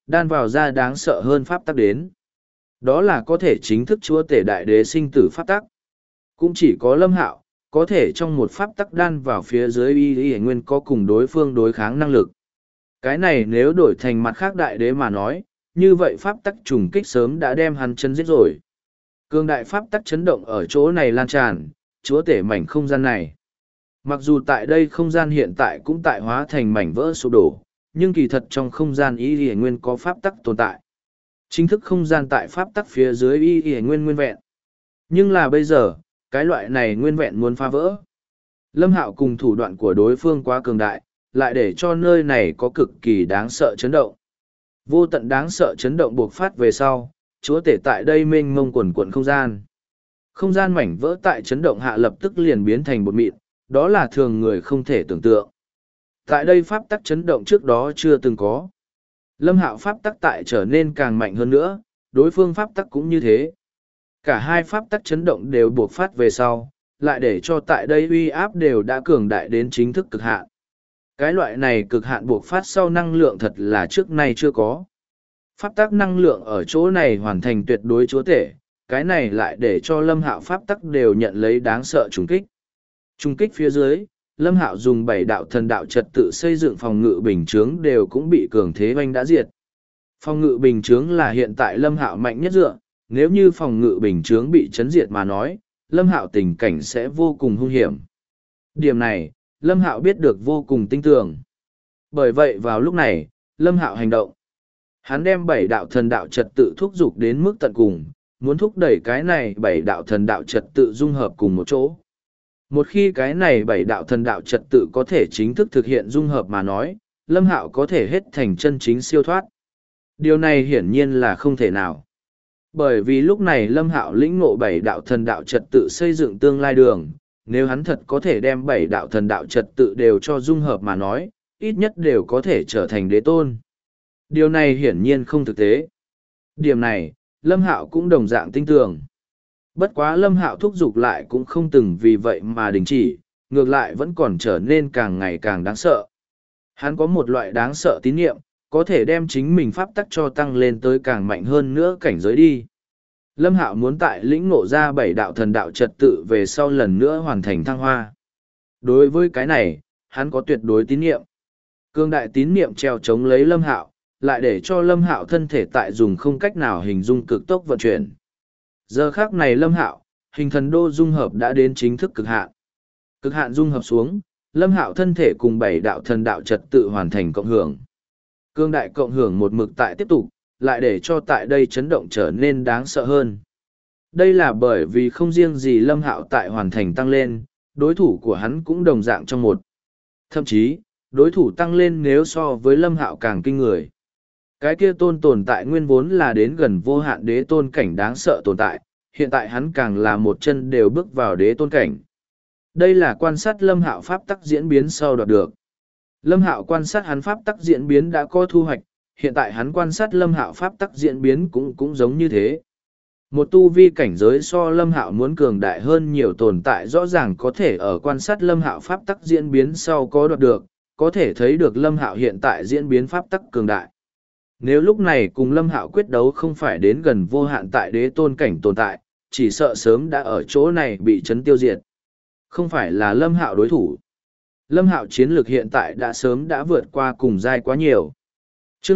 đan vào ra đáng sợ hơn pháp tắc đến. Đó là có thể chính thức chúa tể đại đế sinh tử pháp tắc. Cũng chỉ có Lâm Hạo, có thể trong một pháp tắc đan vào phía dưới y nguyên có cùng đối phương đối kháng năng lực. Cái này nếu đổi thành mặt khác đại đế mà nói, như vậy pháp tắc trùng kích sớm đã đem hắn chân giết rồi. Cương đại pháp tắc chấn động ở chỗ này lan tràn, chúa tể mảnh không gian này. Mặc dù tại đây không gian hiện tại cũng tại hóa thành mảnh vỡ sụp đổ, nhưng kỳ thật trong không gian y nguyên có pháp tắc tồn tại. Chính thức không gian tại pháp tắc phía dưới y nguyên nguyên vẹn. Nhưng là bây giờ, cái loại này nguyên vẹn muốn phá vỡ. Lâm Hạo cùng thủ đoạn của đối phương quá cường đại, lại để cho nơi này có cực kỳ đáng sợ chấn động. Vô tận đáng sợ chấn động buộc phát về sau, chúa tể tại đây mênh mông quần quận không gian. Không gian mảnh vỡ tại chấn động hạ lập tức liền biến thành bột mịn, đó là thường người không thể tưởng tượng. Tại đây pháp tắc chấn động trước đó chưa từng có. Lâm Hạo pháp tắc tại trở nên càng mạnh hơn nữa, đối phương pháp tắc cũng như thế. Cả hai pháp tắc chấn động đều buộc phát về sau, lại để cho tại đây uy áp đều đã cường đại đến chính thức cực hạn. Cái loại này cực hạn buộc phát sau năng lượng thật là trước nay chưa có. Pháp tắc năng lượng ở chỗ này hoàn thành tuyệt đối chúa tể, cái này lại để cho Lâm Hạo pháp tắc đều nhận lấy đáng sợ trùng kích. Trùng kích phía dưới, Lâm Hạo dùng 7 đạo thần đạo trật tự xây dựng phòng ngự bình chướng đều cũng bị cường thế oanh đã diệt. Phòng ngự bình chướng là hiện tại Lâm Hạo mạnh nhất dựa, nếu như phòng ngự bình chướng bị chấn diệt mà nói, Lâm Hạo tình cảnh sẽ vô cùng hung hiểm. Điểm này, Lâm Hạo biết được vô cùng tinh tường. Bởi vậy vào lúc này, Lâm Hạo hành động. Hắn đem 7 đạo thần đạo trật tự thúc giục đến mức tận cùng, muốn thúc đẩy cái này 7 đạo thần đạo trật tự dung hợp cùng một chỗ. Một khi cái này 7 đạo thần đạo trật tự có thể chính thức thực hiện dung hợp mà nói, Lâm Hạo có thể hết thành chân chính siêu thoát. Điều này hiển nhiên là không thể nào. Bởi vì lúc này Lâm Hạo lĩnh ngộ 7 đạo thần đạo trật tự xây dựng tương lai đường, nếu hắn thật có thể đem 7 đạo thần đạo trật tự đều cho dung hợp mà nói, ít nhất đều có thể trở thành đế tôn. Điều này hiển nhiên không thực tế. Điểm này, Lâm Hạo cũng đồng dạng tin tưởng. Bất quá Lâm Hạo thúc giục lại cũng không từng vì vậy mà đình chỉ, ngược lại vẫn còn trở nên càng ngày càng đáng sợ. Hắn có một loại đáng sợ tín niệm, có thể đem chính mình pháp tắc cho tăng lên tới càng mạnh hơn nữa cảnh giới đi. Lâm Hạo muốn tại lĩnh ngộ ra 7 đạo thần đạo trật tự về sau lần nữa hoàn thành thăng hoa. Đối với cái này, hắn có tuyệt đối tín niệm. Cương đại tín niệm treo chống lấy Lâm Hạo, lại để cho Lâm Hạo thân thể tại dùng không cách nào hình dung cực tốc vận chuyển. Giờ khắc này Lâm Hạo, hình thần đô dung hợp đã đến chính thức cực hạn. Cực hạn dung hợp xuống, Lâm Hạo thân thể cùng 7 đạo thần đạo trật tự hoàn thành cộng hưởng. Cương đại cộng hưởng một mực tại tiếp tục, lại để cho tại đây chấn động trở nên đáng sợ hơn. Đây là bởi vì không riêng gì Lâm Hạo tại hoàn thành tăng lên, đối thủ của hắn cũng đồng dạng trong một. Thậm chí, đối thủ tăng lên nếu so với Lâm Hạo càng kinh người. Cái kia tôn tồn tại nguyên vốn là đến gần vô hạn đế tôn cảnh đáng sợ tồn tại, hiện tại hắn càng là một chân đều bước vào đế tôn cảnh. Đây là quan sát Lâm Hạo pháp tắc diễn biến sau đoạt được. Lâm Hạo quan sát hắn pháp tắc diễn biến đã có thu hoạch, hiện tại hắn quan sát Lâm Hạo pháp tắc diễn biến cũng giống như thế. Một tu vi cảnh giới so Lâm Hạo muốn cường đại hơn nhiều tồn tại rõ ràng có thể ở quan sát Lâm Hạo pháp tắc diễn biến sau có đoạt được, có thể thấy được Lâm Hạo hiện tại diễn biến pháp tắc cường đại. Nếu lúc này cùng Lâm Hạo quyết đấu không phải đến gần vô hạn tại đế tôn cảnh tồn tại, chỉ sợ sớm đã ở chỗ này bị chấn tiêu diệt. Không phải là Lâm Hạo đối thủ. Lâm Hạo chiến lược hiện tại đã sớm đã vượt qua cùng giai quá nhiều. Chương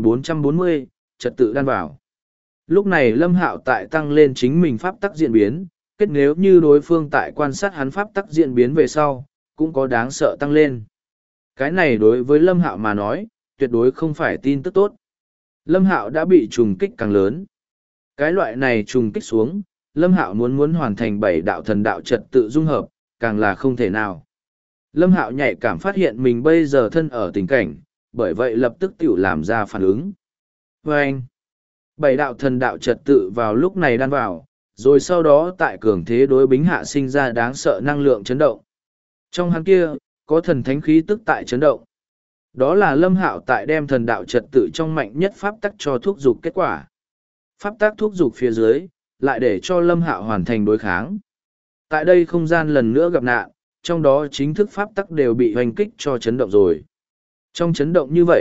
2440, trật tự đan vào. Lúc này Lâm Hạo tại tăng lên chính mình pháp tắc diễn biến, kết nếu như đối phương tại quan sát hắn pháp tắc diễn biến về sau, cũng có đáng sợ tăng lên. Cái này đối với Lâm Hạo mà nói, tuyệt đối không phải tin tức tốt. Lâm Hạo đã bị trùng kích càng lớn. Cái loại này trùng kích xuống, Lâm Hạo muốn hoàn thành 7 đạo thần đạo trật tự dung hợp, càng là không thể nào. Lâm Hạo nhạy cảm phát hiện mình bây giờ thân ở tình cảnh, bởi vậy lập tức tiểu làm ra phản ứng. Vâng! 7 đạo thần đạo trật tự vào lúc này đan vào, rồi sau đó tại cường thế đối bính hạ sinh ra đáng sợ năng lượng chấn động. Trong hắn kia, có thần thánh khí tức tại chấn động. Đó là Lâm Hạo tại đem thần đạo trật tự trong mạnh nhất pháp tắc cho thúc dục kết quả. Pháp tắc thúc dục phía dưới, lại để cho Lâm Hạo hoàn thành đối kháng. Tại đây không gian lần nữa gặp nạn, trong đó chính thức pháp tắc đều bị hoành kích cho chấn động rồi. Trong chấn động như vậy,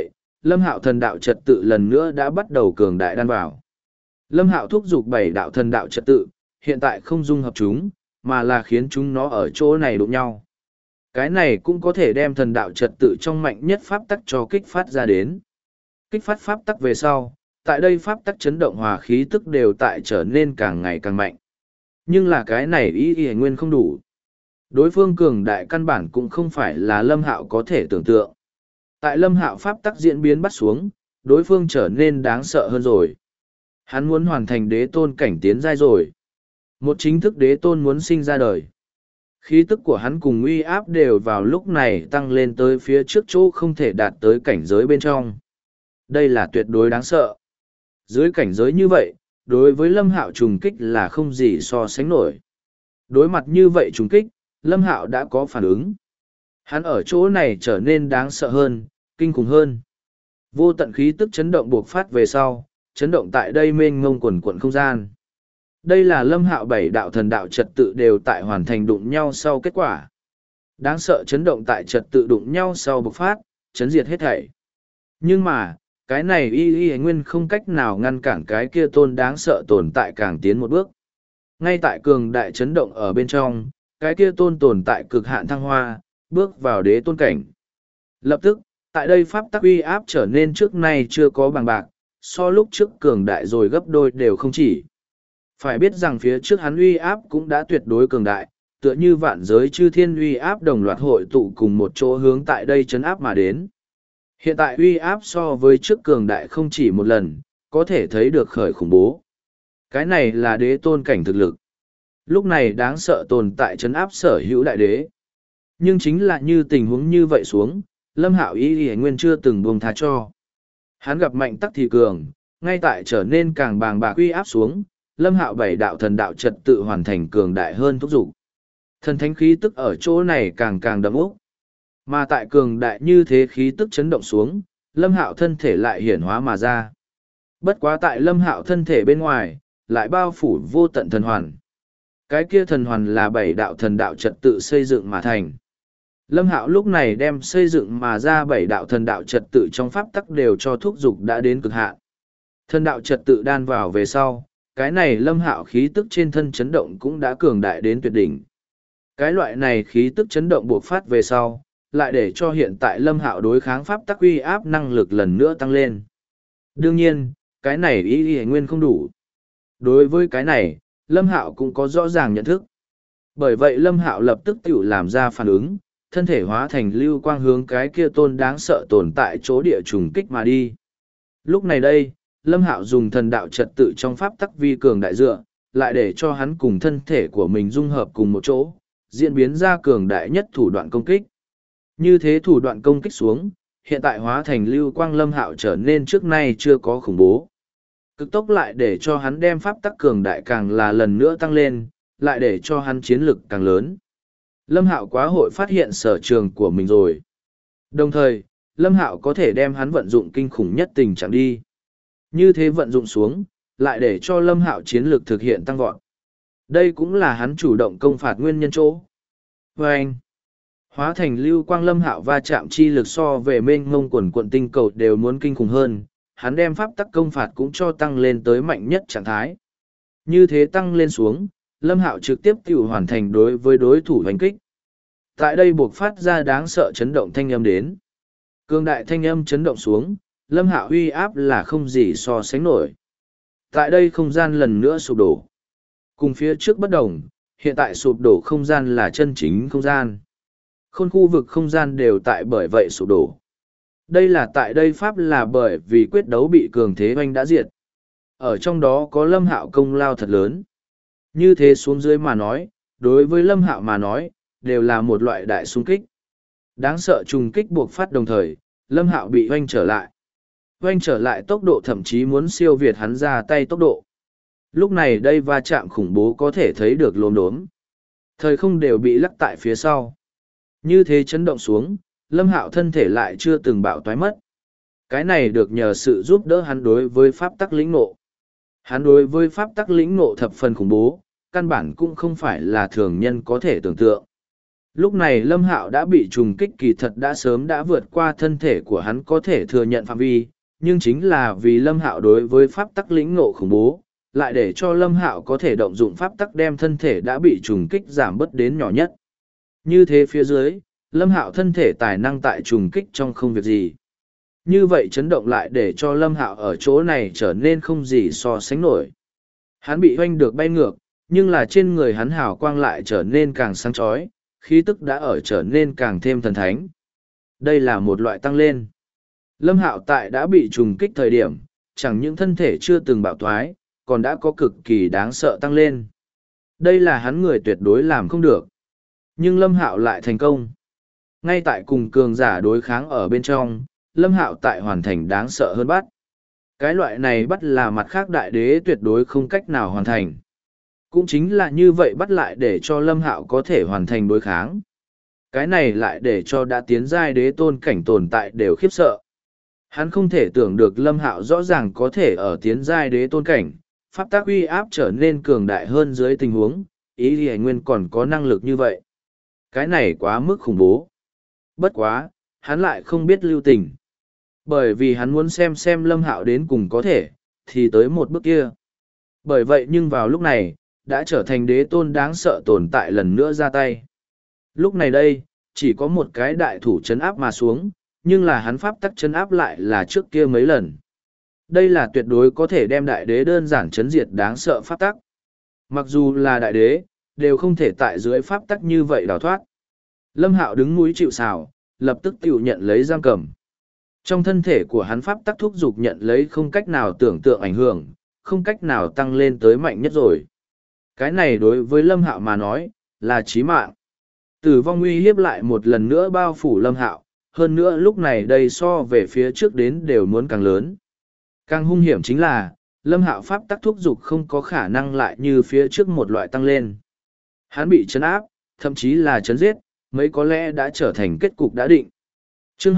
Lâm Hạo thần đạo trật tự lần nữa đã bắt đầu cường đại đan vào. Lâm Hạo thúc giục 7 đạo thần đạo trật tự, hiện tại không dung hợp chúng, mà là khiến chúng nó ở chỗ này đụng nhau. Cái này cũng có thể đem thần đạo trật tự trong mạnh nhất pháp tắc cho kích phát ra đến. Kích phát pháp tắc về sau, tại đây pháp tắc chấn động hòa khí tức đều tại trở nên càng ngày càng mạnh. Nhưng là cái này ý nguyên không đủ. Đối phương cường đại căn bản cũng không phải là Lâm Hạo có thể tưởng tượng. Tại Lâm Hạo pháp tắc diễn biến bắt xuống, đối phương trở nên đáng sợ hơn rồi. Hắn muốn hoàn thành đế tôn cảnh tiến giai rồi. Một chính thức đế tôn muốn sinh ra đời. Khí tức của hắn cùng uy áp đều vào lúc này tăng lên tới phía trước chỗ không thể đạt tới cảnh giới bên trong. Đây là tuyệt đối đáng sợ. Dưới cảnh giới như vậy, đối với Lâm Hạo trùng kích là không gì so sánh nổi. Đối mặt như vậy trùng kích, Lâm Hạo đã có phản ứng. Hắn ở chỗ này trở nên đáng sợ hơn, kinh khủng hơn. Vô tận khí tức chấn động buộc phát về sau, chấn động tại đây mênh mông quần quận không gian. Đây là Lâm Hạo 7 đạo thần đạo trật tự đều tại hoàn thành đụng nhau sau kết quả. Đáng sợ chấn động tại trật tự đụng nhau sau bộc phát, chấn diệt hết thảy. Nhưng mà, cái này y nguyên không cách nào ngăn cản cái kia tôn đáng sợ tồn tại càng tiến một bước. Ngay tại cường đại chấn động ở bên trong, cái kia tôn tồn tại cực hạn thăng hoa, bước vào đế tôn cảnh. Lập tức, tại đây pháp tắc uy áp trở nên trước nay chưa có bằng bạc, so lúc trước cường đại rồi gấp đôi đều không chỉ. Phải biết rằng phía trước hắn uy áp cũng đã tuyệt đối cường đại, tựa như vạn giới chư thiên uy áp đồng loạt hội tụ cùng một chỗ hướng tại đây chấn áp mà đến. Hiện tại uy áp so với trước cường đại không chỉ một lần, có thể thấy được khởi khủng bố. Cái này là đế tôn cảnh thực lực. Lúc này đáng sợ tồn tại chấn áp sở hữu đại đế. Nhưng chính là như tình huống như vậy xuống, Lâm Hạo ý nguyên chưa từng buông tha cho. Hắn gặp mạnh tắc thì cường, ngay tại trở nên càng bàng bạc uy áp xuống, Lâm Hạo 7 đạo thần đạo trật tự hoàn thành cường đại hơn thúc dục. Thần thánh khí tức ở chỗ này càng càng đậm úc. Mà tại cường đại như thế khí tức chấn động xuống, Lâm Hạo thân thể lại hiển hóa mà ra. Bất quá tại Lâm Hạo thân thể bên ngoài, lại bao phủ vô tận thần hoàn. Cái kia thần hoàn là 7 đạo thần đạo trật tự xây dựng mà thành. Lâm Hạo lúc này đem xây dựng mà ra 7 đạo thần đạo trật tự trong pháp tắc đều cho thúc dục đã đến cực hạn. Thần đạo trật tự đan vào về sau, cái này Lâm Hạo khí tức trên thân chấn động cũng đã cường đại đến tuyệt đỉnh. Cái loại này khí tức chấn động buộc phát về sau, lại để cho hiện tại Lâm Hạo đối kháng pháp tắc uy áp năng lực lần nữa tăng lên. Đương nhiên, cái này ý nguyên không đủ. Đối với cái này, Lâm Hạo cũng có rõ ràng nhận thức. Bởi vậy Lâm Hạo lập tức tự làm ra phản ứng, thân thể hóa thành lưu quang hướng cái kia tôn đáng sợ tồn tại chỗ địa trùng kích mà đi. Lúc này đây, Lâm Hạo dùng thần đạo trật tự trong pháp tắc vi cường đại dựa, lại để cho hắn cùng thân thể của mình dung hợp cùng một chỗ, diễn biến ra cường đại nhất thủ đoạn công kích. Như thế thủ đoạn công kích xuống, hiện tại hóa thành lưu quang Lâm Hạo trở nên trước nay chưa có khủng bố. Cực tốc lại để cho hắn đem pháp tắc cường đại càng là lần nữa tăng lên, lại để cho hắn chiến lực càng lớn. Lâm Hạo quá hội phát hiện sở trường của mình rồi. Đồng thời, Lâm Hạo có thể đem hắn vận dụng kinh khủng nhất tình trạng đi. Như thế vận dụng xuống, lại để cho Lâm Hạo chiến lực thực hiện tăng vọt. Đây cũng là hắn chủ động công phạt nguyên nhân chỗ. Và anh, hóa thành lưu quang Lâm Hạo va chạm chi lực so về mênh mông quần quận tinh cầu đều muốn kinh khủng hơn, hắn đem pháp tắc công phạt cũng cho tăng lên tới mạnh nhất trạng thái. Như thế tăng lên xuống, Lâm Hạo trực tiếp tự hoàn thành đối với đối thủ hành kích. Tại đây buộc phát ra đáng sợ chấn động thanh âm đến. Cương đại thanh âm chấn động xuống, Lâm Hạo uy áp là không gì so sánh nổi. Tại đây không gian lần nữa sụp đổ. Cùng phía trước bất đồng, hiện tại sụp đổ không gian là chân chính không gian. Khôn khu vực không gian đều tại bởi vậy sụp đổ. Đây là tại đây pháp là bởi vì quyết đấu bị cường thế oanh đã diệt. Ở trong đó có Lâm Hạo công lao thật lớn. Như thế xuống dưới mà nói, đối với Lâm Hạo mà nói, đều là một loại đại xung kích. Đáng sợ trùng kích buộc phát đồng thời, Lâm Hạo bị oanh trở lại. Oanh trở lại tốc độ thậm chí muốn siêu việt hắn ra tay tốc độ. Lúc này đây va chạm khủng bố có thể thấy được lốm đốm. Thời không đều bị lắc tại phía sau. Như thế chấn động xuống, Lâm Hạo thân thể lại chưa từng bạo toái mất. Cái này được nhờ sự giúp đỡ hắn đối với pháp tắc lĩnh ngộ. Hắn đối với pháp tắc lĩnh ngộ thập phần khủng bố, căn bản cũng không phải là thường nhân có thể tưởng tượng. Lúc này Lâm Hạo đã bị trùng kích kỳ thật đã sớm đã vượt qua thân thể của hắn có thể thừa nhận phạm vi, nhưng chính là vì Lâm Hạo đối với pháp tắc lĩnh ngộ khủng bố, lại để cho Lâm Hạo có thể động dụng pháp tắc đem thân thể đã bị trùng kích giảm bớt đến nhỏ nhất. Như thế phía dưới, Lâm Hạo thân thể tài năng tại trùng kích trong không việc gì. Như vậy chấn động lại để cho Lâm Hạo ở chỗ này trở nên không gì so sánh nổi. Hắn bị hoanh được bay ngược, nhưng là trên người hắn hào quang lại trở nên càng sáng chói, khí tức đã ở trở nên càng thêm thần thánh. Đây là một loại tăng lên. Lâm Hạo tại đã bị trùng kích thời điểm, chẳng những thân thể chưa từng bạo thoái, còn đã có cực kỳ đáng sợ tăng lên. Đây là hắn người tuyệt đối làm không được. Nhưng Lâm Hạo lại thành công. Ngay tại cùng cường giả đối kháng ở bên trong, Lâm Hạo tại hoàn thành đáng sợ hơn bắt. Cái loại này bắt là mặt khác đại đế tuyệt đối không cách nào hoàn thành. Cũng chính là như vậy bắt lại để cho Lâm Hạo có thể hoàn thành đối kháng. Cái này lại để cho đã tiến giai đế tôn cảnh tồn tại đều khiếp sợ. Hắn không thể tưởng được Lâm Hạo rõ ràng có thể ở tiến giai đế tôn cảnh, pháp tác uy áp trở nên cường đại hơn dưới tình huống, ý thì nguyên còn có năng lực như vậy. Cái này quá mức khủng bố. Bất quá, hắn lại không biết lưu tình. Bởi vì hắn muốn xem Lâm Hạo đến cùng có thể, thì tới một bước kia. Bởi vậy nhưng vào lúc này, đã trở thành đế tôn đáng sợ tồn tại lần nữa ra tay. Lúc này đây, chỉ có một cái đại thủ chấn áp mà xuống, nhưng là hắn pháp tắc chấn áp lại là trước kia mấy lần. Đây là tuyệt đối có thể đem đại đế đơn giản chấn diệt đáng sợ pháp tắc. Mặc dù là đại đế, đều không thể tại dưới pháp tắc như vậy đào thoát. Lâm Hạo đứng núi chịu sào, lập tức tự nhận lấy giam cầm. Trong thân thể của hắn pháp tắc thúc dục nhận lấy không cách nào tưởng tượng ảnh hưởng, không cách nào tăng lên tới mạnh nhất rồi. Cái này đối với Lâm Hạo mà nói, là chí mạng. Tử vong uy hiếp lại một lần nữa bao phủ Lâm Hạo, hơn nữa lúc này đây so về phía trước đến đều muốn càng lớn. Càng hung hiểm chính là, Lâm Hạo pháp tắc thúc dục không có khả năng lại như phía trước một loại tăng lên. Hắn bị trấn áp, thậm chí là trấn giết, mấy có lẽ đã trở thành kết cục đã định. Chương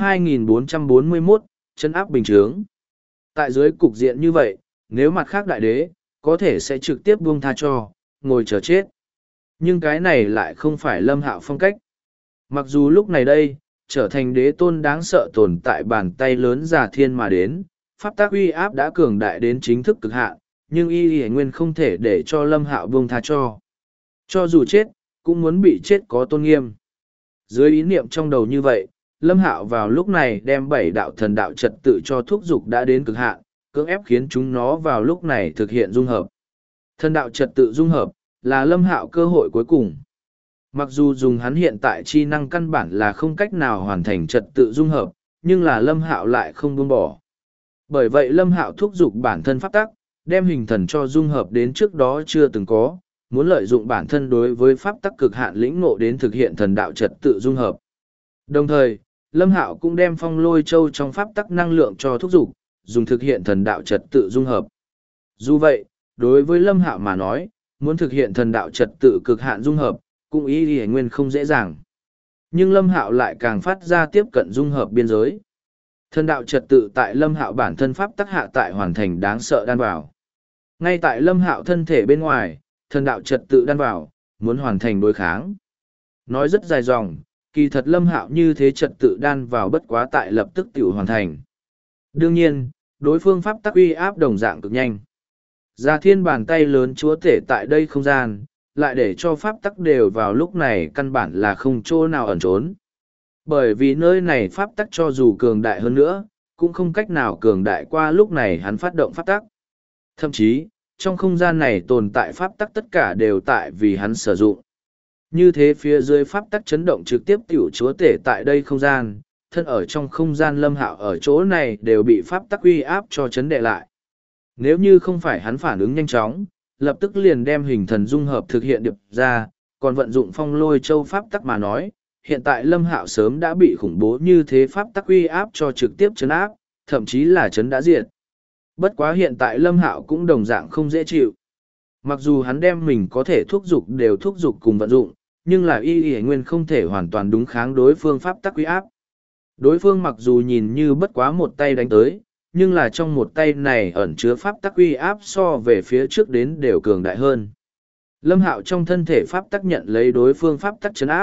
2441, trấn áp bình chướng. Tại dưới cục diện như vậy, nếu mặt khác đại đế, có thể sẽ trực tiếp buông tha cho, ngồi chờ chết. Nhưng cái này lại không phải Lâm Hạo phong cách. Mặc dù lúc này đây, trở thành đế tôn đáng sợ tồn tại bàn tay lớn giả thiên mà đến, pháp tác uy áp đã cường đại đến chính thức cực hạn, nhưng y nguyên không thể để cho Lâm Hạo buông tha cho. Cho dù chết, cũng muốn bị chết có tôn nghiêm. Dưới ý niệm trong đầu như vậy, Lâm Hạo vào lúc này đem 7 đạo thần đạo trật tự cho thúc dục đã đến cực hạn, cưỡng ép khiến chúng nó vào lúc này thực hiện dung hợp. Thần đạo trật tự dung hợp, là Lâm Hạo cơ hội cuối cùng. Mặc dù dùng hắn hiện tại chi năng căn bản là không cách nào hoàn thành trật tự dung hợp, nhưng là Lâm Hạo lại không buông bỏ. Bởi vậy Lâm Hạo thúc giục bản thân pháp tắc, đem hình thần cho dung hợp đến trước đó chưa từng có, muốn lợi dụng bản thân đối với pháp tắc cực hạn lĩnh ngộ đến thực hiện thần đạo trật tự dung hợp. Đồng thời, Lâm Hạo cũng đem phong lôi châu trong pháp tắc năng lượng cho thúc giục, dùng thực hiện thần đạo trật tự dung hợp. Dù vậy, đối với Lâm Hạo mà nói, muốn thực hiện thần đạo trật tự cực hạn dung hợp, cũng ý nguyên không dễ dàng. Nhưng Lâm Hạo lại càng phát ra tiếp cận dung hợp biên giới. Thần đạo trật tự tại Lâm Hạo bản thân pháp tắc hạ tại hoàn thành đáng sợ đan vào. Ngay tại Lâm Hạo thân thể bên ngoài, thần đạo trật tự đan vào, muốn hoàn thành đối kháng. Nói rất dài dòng, kỳ thật Lâm Hạo như thế trật tự đan vào bất quá tại lập tức tiểu hoàn thành. Đương nhiên, đối phương pháp tắc uy áp đồng dạng cực nhanh. Gia thiên bàn tay lớn chúa tể tại đây không gian, lại để cho pháp tắc đều vào lúc này căn bản là không chỗ nào ẩn trốn. Bởi vì nơi này pháp tắc cho dù cường đại hơn nữa, cũng không cách nào cường đại qua lúc này hắn phát động pháp tắc. Thậm chí, trong không gian này tồn tại pháp tắc tất cả đều tại vì hắn sử dụng. Như thế phía dưới pháp tắc chấn động trực tiếp tiểu chúa tể tại đây không gian, thân ở trong không gian Lâm Hạo ở chỗ này đều bị pháp tắc uy áp cho chấn đệ lại. Nếu như không phải hắn phản ứng nhanh chóng, lập tức liền đem hình thần dung hợp thực hiện được ra, còn vận dụng phong lôi châu pháp tắc mà nói, hiện tại Lâm Hạo sớm đã bị khủng bố như thế pháp tắc uy áp cho trực tiếp chấn áp, thậm chí là chấn đã diệt. Bất quá hiện tại Lâm Hạo cũng đồng dạng không dễ chịu. Mặc dù hắn đem mình có thể thúc giục đều thúc giục cùng vận dụng, nhưng là y nguyên không thể hoàn toàn đúng kháng đối phương pháp tắc uy áp. Đối phương mặc dù nhìn như bất quá một tay đánh tới, nhưng là trong một tay này ẩn chứa pháp tắc uy áp so về phía trước đến đều cường đại hơn. Lâm Hạo trong thân thể pháp tắc nhận lấy đối phương pháp tắc chấn áp,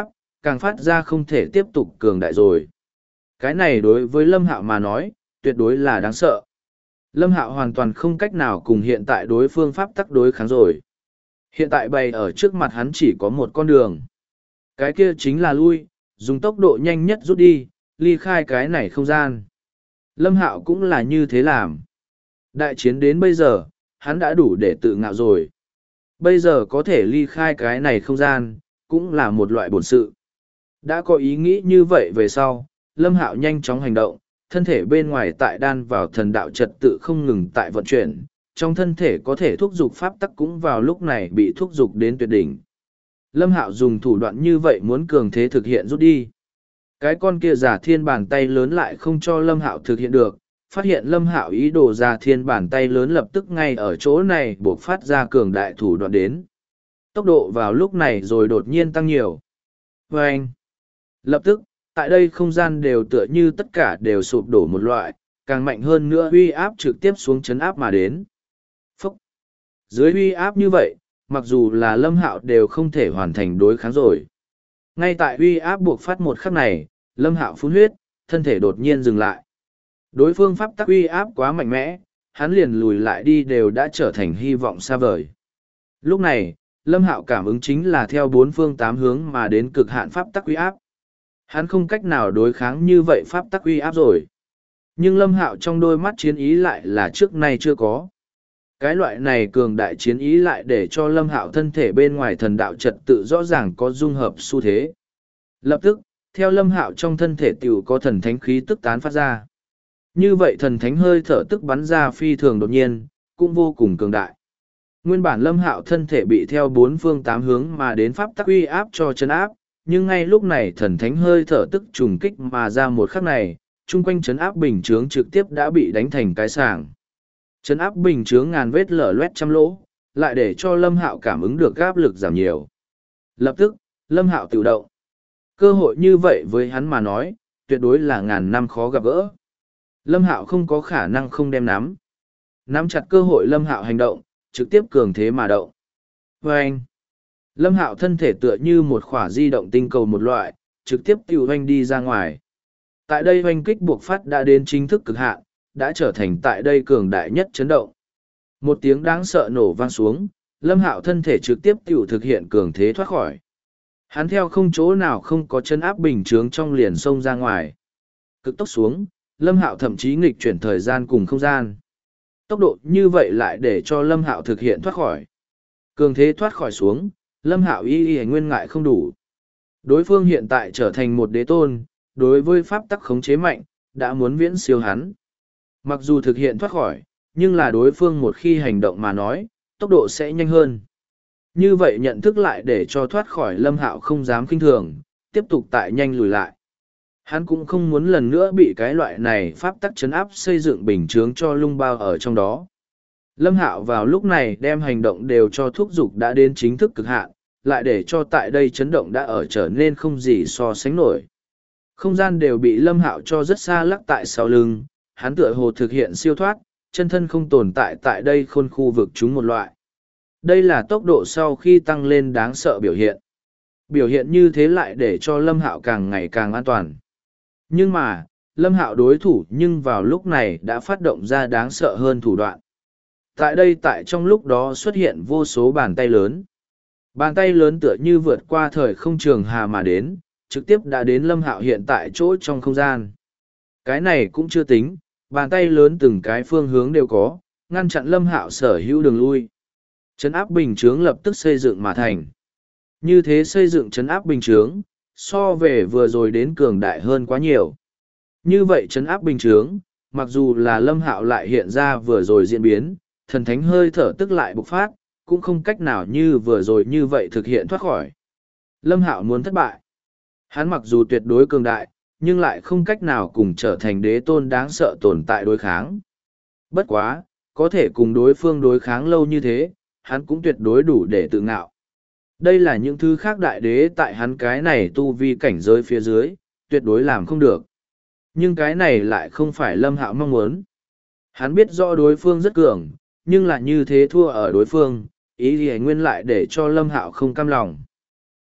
càng phát ra không thể tiếp tục cường đại rồi. Cái này đối với Lâm Hạo mà nói, tuyệt đối là đáng sợ. Lâm Hạo hoàn toàn không cách nào cùng hiện tại đối phương pháp tắc đối kháng rồi. Hiện tại bày ở trước mặt hắn chỉ có một con đường. Cái kia chính là lui, dùng tốc độ nhanh nhất rút đi, ly khai cái này không gian. Lâm Hạo cũng là như thế làm. Đại chiến đến bây giờ, hắn đã đủ để tự ngạo rồi. Bây giờ có thể ly khai cái này không gian, cũng là một loại bổn sự. Đã có ý nghĩ như vậy về sau, Lâm Hạo nhanh chóng hành động, thân thể bên ngoài tại đan vào thần đạo trật tự không ngừng tại vận chuyển, trong thân thể có thể thúc giục pháp tắc cũng vào lúc này bị thúc giục đến tuyệt đỉnh. Lâm Hạo dùng thủ đoạn như vậy muốn cường thế thực hiện rút đi. Cái con kia giả thiên bàn tay lớn lại không cho Lâm Hạo thực hiện được, phát hiện Lâm Hạo ý đồ giả thiên bàn tay lớn lập tức ngay ở chỗ này buộc phát ra cường đại thủ đoạn đến. Tốc độ vào lúc này rồi đột nhiên tăng nhiều. Và anh, lập tức, tại đây không gian đều tựa như tất cả đều sụp đổ một loại, càng mạnh hơn nữa uy áp trực tiếp xuống chấn áp mà đến. Phúc! Dưới uy áp như vậy, mặc dù là Lâm Hạo đều không thể hoàn thành đối kháng rồi. Ngay tại uy áp buộc phát một khắc này, Lâm Hạo phun huyết, thân thể đột nhiên dừng lại. Đối phương pháp tắc uy áp quá mạnh mẽ, hắn liền lùi lại đi đều đã trở thành hy vọng xa vời. Lúc này, Lâm Hạo cảm ứng chính là theo bốn phương tám hướng mà đến cực hạn pháp tắc uy áp. Hắn không cách nào đối kháng như vậy pháp tắc uy áp rồi. Nhưng Lâm Hạo trong đôi mắt chiến ý lại là trước nay chưa có. Cái loại này cường đại chiến ý lại để cho Lâm Hạo thân thể bên ngoài thần đạo trật tự rõ ràng có dung hợp xu thế. Lập tức, theo Lâm Hạo trong thân thể tiểu có thần thánh khí tức tán phát ra. Như vậy thần thánh hơi thở tức bắn ra phi thường đột nhiên, cũng vô cùng cường đại. Nguyên bản Lâm Hạo thân thể bị theo bốn phương tám hướng mà đến pháp tắc uy áp cho chân áp, nhưng ngay lúc này thần thánh hơi thở tức trùng kích mà ra một khắc này, chung quanh chấn áp bình chướng trực tiếp đã bị đánh thành cái sàng. Chấn áp bình chướng ngàn vết lở loét trăm lỗ, lại để cho Lâm Hạo cảm ứng được áp lực giảm nhiều. Lập tức, Lâm Hạo tự động. Cơ hội như vậy với hắn mà nói, tuyệt đối là ngàn năm khó gặp gỡ. Lâm Hạo không có khả năng không đem nắm. Nắm chặt cơ hội Lâm Hạo hành động, trực tiếp cường thế mà động. Và anh, Lâm Hạo thân thể tựa như một khỏa di động tinh cầu một loại, trực tiếp tiêu hoanh đi ra ngoài. Tại đây hoanh kích buộc phát đã đến chính thức cực hạn, đã trở thành tại đây cường đại nhất chấn động. Một tiếng đáng sợ nổ vang xuống, Lâm Hạo thân thể trực tiếp tiểu thực hiện cường thế thoát khỏi. Hắn theo không chỗ nào không có chân áp bình chướng trong liền xông ra ngoài. Cực tốc xuống, Lâm Hạo thậm chí nghịch chuyển thời gian cùng không gian. Tốc độ như vậy lại để cho Lâm Hạo thực hiện thoát khỏi. Cường thế thoát khỏi xuống, Lâm Hạo y nguyên ngại không đủ. Đối phương hiện tại trở thành một đế tôn, đối với pháp tắc khống chế mạnh, đã muốn viễn siêu hắn. Mặc dù thực hiện thoát khỏi, nhưng là đối phương một khi hành động mà nói, tốc độ sẽ nhanh hơn. Như vậy nhận thức lại để cho thoát khỏi Lâm Hạo không dám kinh thường, tiếp tục tại nhanh lùi lại. Hắn cũng không muốn lần nữa bị cái loại này pháp tắc chấn áp xây dựng bình chướng cho lung bao ở trong đó. Lâm Hạo vào lúc này đem hành động đều cho thúc giục đã đến chính thức cực hạn, lại để cho tại đây chấn động đã ở trở nên không gì so sánh nổi. Không gian đều bị Lâm Hạo cho rất xa lắc tại sau lưng, hắn tựa hồ thực hiện siêu thoát, chân thân không tồn tại tại đây khôn khu vực chúng một loại. Đây là tốc độ sau khi tăng lên đáng sợ biểu hiện. Biểu hiện như thế lại để cho Lâm Hạo càng ngày càng an toàn. Nhưng mà, Lâm Hạo đối thủ nhưng vào lúc này đã phát động ra đáng sợ hơn thủ đoạn. Tại đây tại trong lúc đó xuất hiện vô số bàn tay lớn. Bàn tay lớn tựa như vượt qua thời không trường hà mà đến, trực tiếp đã đến Lâm Hạo hiện tại chỗ trong không gian. Cái này cũng chưa tính, bàn tay lớn từng cái phương hướng đều có, ngăn chặn Lâm Hạo sở hữu đường lui. Trấn áp bình chướng lập tức xây dựng mà thành. Như thế xây dựng trấn áp bình chướng, so về vừa rồi đến cường đại hơn quá nhiều. Như vậy trấn áp bình chướng, mặc dù là Lâm Hạo lại hiện ra vừa rồi diễn biến, thần thánh hơi thở tức lại bộc phát, cũng không cách nào như vừa rồi như vậy thực hiện thoát khỏi. Lâm Hạo muốn thất bại. Hắn mặc dù tuyệt đối cường đại, nhưng lại không cách nào cùng trở thành đế tôn đáng sợ tồn tại đối kháng. Bất quá, có thể cùng đối phương đối kháng lâu như thế, hắn cũng tuyệt đối đủ để tự ngạo. Đây là những thứ khác đại đế tại hắn cái này tu vi cảnh giới phía dưới, tuyệt đối làm không được. Nhưng cái này lại không phải Lâm Hạo mong muốn. Hắn biết rõ đối phương rất cường, nhưng là như thế thua ở đối phương, ý gì nguyên lại để cho Lâm Hạo không cam lòng.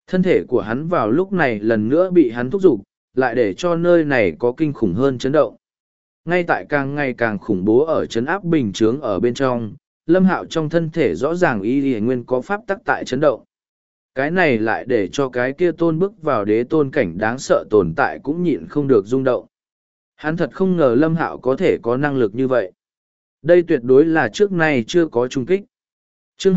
Thân thể của hắn vào lúc này lần nữa bị hắn thúc giục, lại để cho nơi này có kinh khủng hơn chấn động. Ngay tại càng ngày càng khủng bố ở chấn áp bình chướng ở bên trong, Lâm Hạo trong thân thể rõ ràng y nguyên có pháp tắc tại chấn động. Cái này lại để cho cái kia tôn bước vào đế tôn cảnh đáng sợ tồn tại cũng nhịn không được rung động. Hắn thật không ngờ Lâm Hạo có thể có năng lực như vậy. Đây tuyệt đối là trước nay chưa có trung kích. Chương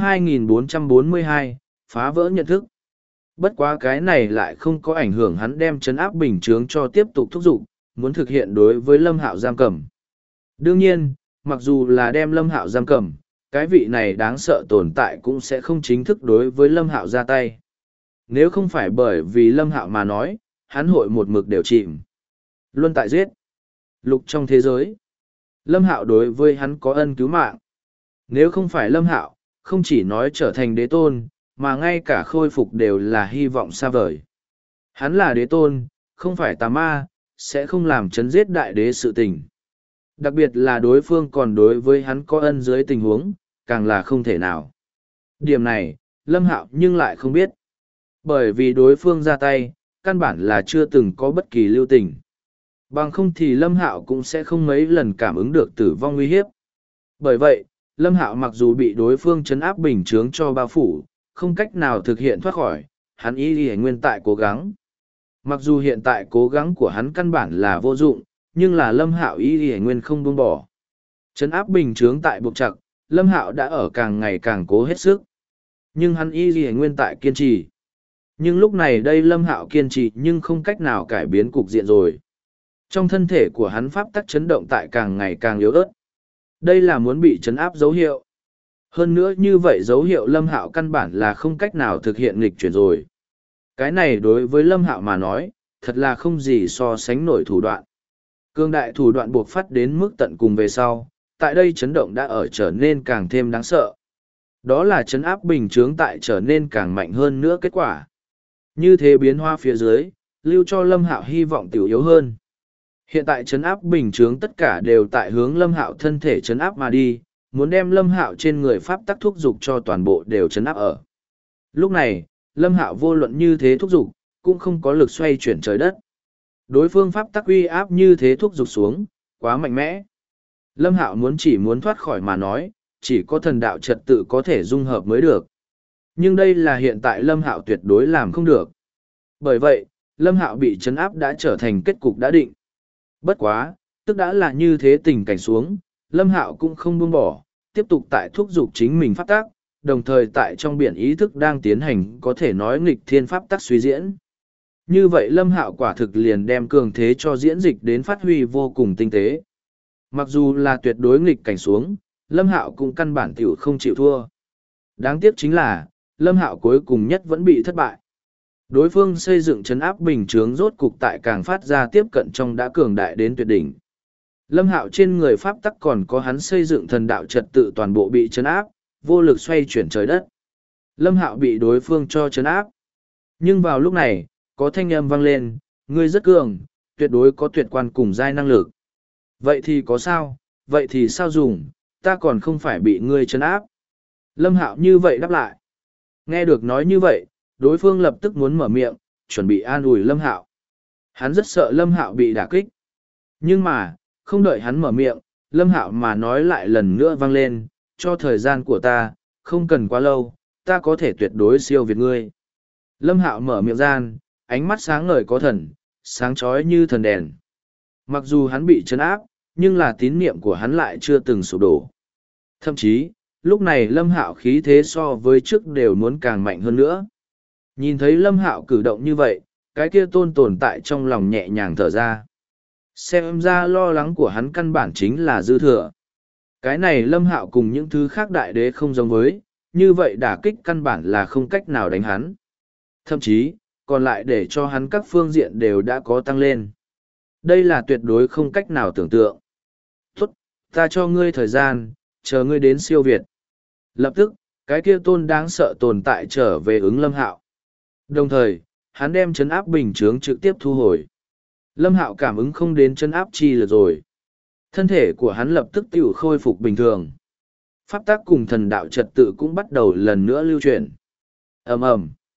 2442, phá vỡ nhận thức. Bất quá cái này lại không có ảnh hưởng hắn đem chấn áp bình chướng cho tiếp tục thúc giục, muốn thực hiện đối với Lâm Hạo giam cầm. Đương nhiên, mặc dù là đem Lâm Hạo giam cầm, cái vị này đáng sợ tồn tại cũng sẽ không chính thức đối với Lâm Hạo ra tay. Nếu không phải bởi vì Lâm Hạo mà nói, hắn hội một mực đều chìm. Luân tại giết. Lục trong thế giới. Lâm Hạo đối với hắn có ân cứu mạng. Nếu không phải Lâm Hạo, không chỉ nói trở thành đế tôn, mà ngay cả khôi phục đều là hy vọng xa vời. Hắn là đế tôn, không phải tà ma, sẽ không làm chấn giết đại đế sự tình. Đặc biệt là đối phương còn đối với hắn có ân dưới tình huống, càng là không thể nào. Điểm này, Lâm Hạo nhưng lại không biết. Bởi vì đối phương ra tay, căn bản là chưa từng có bất kỳ lưu tình. Bằng không thì Lâm Hạo cũng sẽ không mấy lần cảm ứng được tử vong nguy hiếp. Bởi vậy, Lâm Hạo mặc dù bị đối phương chấn áp bình chướng cho bao phủ, không cách nào thực hiện thoát khỏi, hắn y nguyên tại cố gắng. Mặc dù hiện tại cố gắng của hắn căn bản là vô dụng, nhưng là Lâm Hạo y nguyên không buông bỏ. Chấn áp bình chướng tại buộc chặt, Lâm Hạo đã ở càng ngày càng cố hết sức. Nhưng hắn y nguyên tại kiên trì. Nhưng lúc này đây Lâm Hạo kiên trì nhưng không cách nào cải biến cục diện rồi. Trong thân thể của hắn pháp tắc chấn động tại càng ngày càng yếu ớt. Đây là muốn bị chấn áp dấu hiệu. Hơn nữa như vậy dấu hiệu Lâm Hạo căn bản là không cách nào thực hiện nghịch chuyển rồi. Cái này đối với Lâm Hạo mà nói, thật là không gì so sánh nổi thủ đoạn. Cương đại thủ đoạn buộc phát đến mức tận cùng về sau, tại đây chấn động đã ở trở nên càng thêm đáng sợ. Đó là chấn áp bình chướng tại trở nên càng mạnh hơn nữa kết quả. Như thế biến hóa phía dưới, lưu cho Lâm Hạo hy vọng tiểu yếu hơn. Hiện tại chấn áp bình chướng tất cả đều tại hướng Lâm Hạo thân thể chấn áp mà đi, muốn đem Lâm Hạo trên người pháp tắc thúc dục cho toàn bộ đều chấn áp ở. Lúc này, Lâm Hạo vô luận như thế thúc dục, cũng không có lực xoay chuyển trời đất. Đối phương pháp tắc uy áp như thế thúc dục xuống, quá mạnh mẽ. Lâm Hạo muốn thoát khỏi mà nói, chỉ có thần đạo trật tự có thể dung hợp mới được. Nhưng đây là hiện tại Lâm Hạo tuyệt đối làm không được. Bởi vậy, Lâm Hạo bị chấn áp đã trở thành kết cục đã định. Bất quá, tức đã là như thế tình cảnh xuống, Lâm Hạo cũng không buông bỏ, tiếp tục tại thúc dục chính mình pháp tác, đồng thời tại trong biển ý thức đang tiến hành có thể nói nghịch thiên pháp tác suy diễn. Như vậy Lâm Hạo quả thực liền đem cường thế cho diễn dịch đến phát huy vô cùng tinh tế. Mặc dù là tuyệt đối nghịch cảnh xuống, Lâm Hạo cũng căn bản tiểu không chịu thua. Đáng tiếc chính là, Lâm Hạo cuối cùng nhất vẫn bị thất bại. Đối phương xây dựng trấn áp bình chướng rốt cục tại càng phát ra tiếp cận trong đã cường đại đến tuyệt đỉnh. Lâm Hạo trên người pháp tắc còn có hắn xây dựng thần đạo trật tự toàn bộ bị trấn áp, vô lực xoay chuyển trời đất. Lâm Hạo bị đối phương cho trấn áp. Nhưng vào lúc này, có thanh âm vang lên, ngươi rất cường, tuyệt đối có tuyệt quan cùng giai năng lực. Vậy thì có sao, vậy thì sao dùng, ta còn không phải bị ngươi trấn áp. Lâm Hạo như vậy đáp lại. Nghe được nói như vậy, đối phương lập tức muốn mở miệng, chuẩn bị an ủi Lâm Hạo. Hắn rất sợ Lâm Hạo bị đả kích. Nhưng mà, không đợi hắn mở miệng, Lâm Hạo mà nói lại lần nữa vang lên, cho thời gian của ta, không cần quá lâu, ta có thể tuyệt đối siêu việt ngươi. Lâm Hạo mở miệng gian, ánh mắt sáng ngời có thần, sáng chói như thần đèn. Mặc dù hắn bị trấn áp, nhưng là tín niệm của hắn lại chưa từng sụp đổ. Thậm chí, lúc này Lâm Hạo khí thế so với trước đều muốn càng mạnh hơn nữa. Nhìn thấy Lâm Hạo cử động như vậy, cái kia tôn tồn tại trong lòng nhẹ nhàng thở ra. Xem ra lo lắng của hắn căn bản chính là dư thừa. Cái này Lâm Hạo cùng những thứ khác đại đế không giống với, như vậy đả kích căn bản là không cách nào đánh hắn. Thậm chí, còn lại để cho hắn các phương diện đều đã có tăng lên. Đây là tuyệt đối không cách nào tưởng tượng. Tốt, ta cho ngươi thời gian, chờ ngươi đến siêu việt. Lập tức, cái kia tôn đáng sợ tồn tại trở về ứng Lâm Hạo. Đồng thời, hắn đem trấn áp bình chướng trực tiếp thu hồi. Lâm Hạo cảm ứng không đến trấn áp chi lực rồi. Thân thể của hắn lập tức tiểu khôi phục bình thường. Pháp tác cùng thần đạo trật tự cũng bắt đầu lần nữa lưu chuyển. Ầm ầm.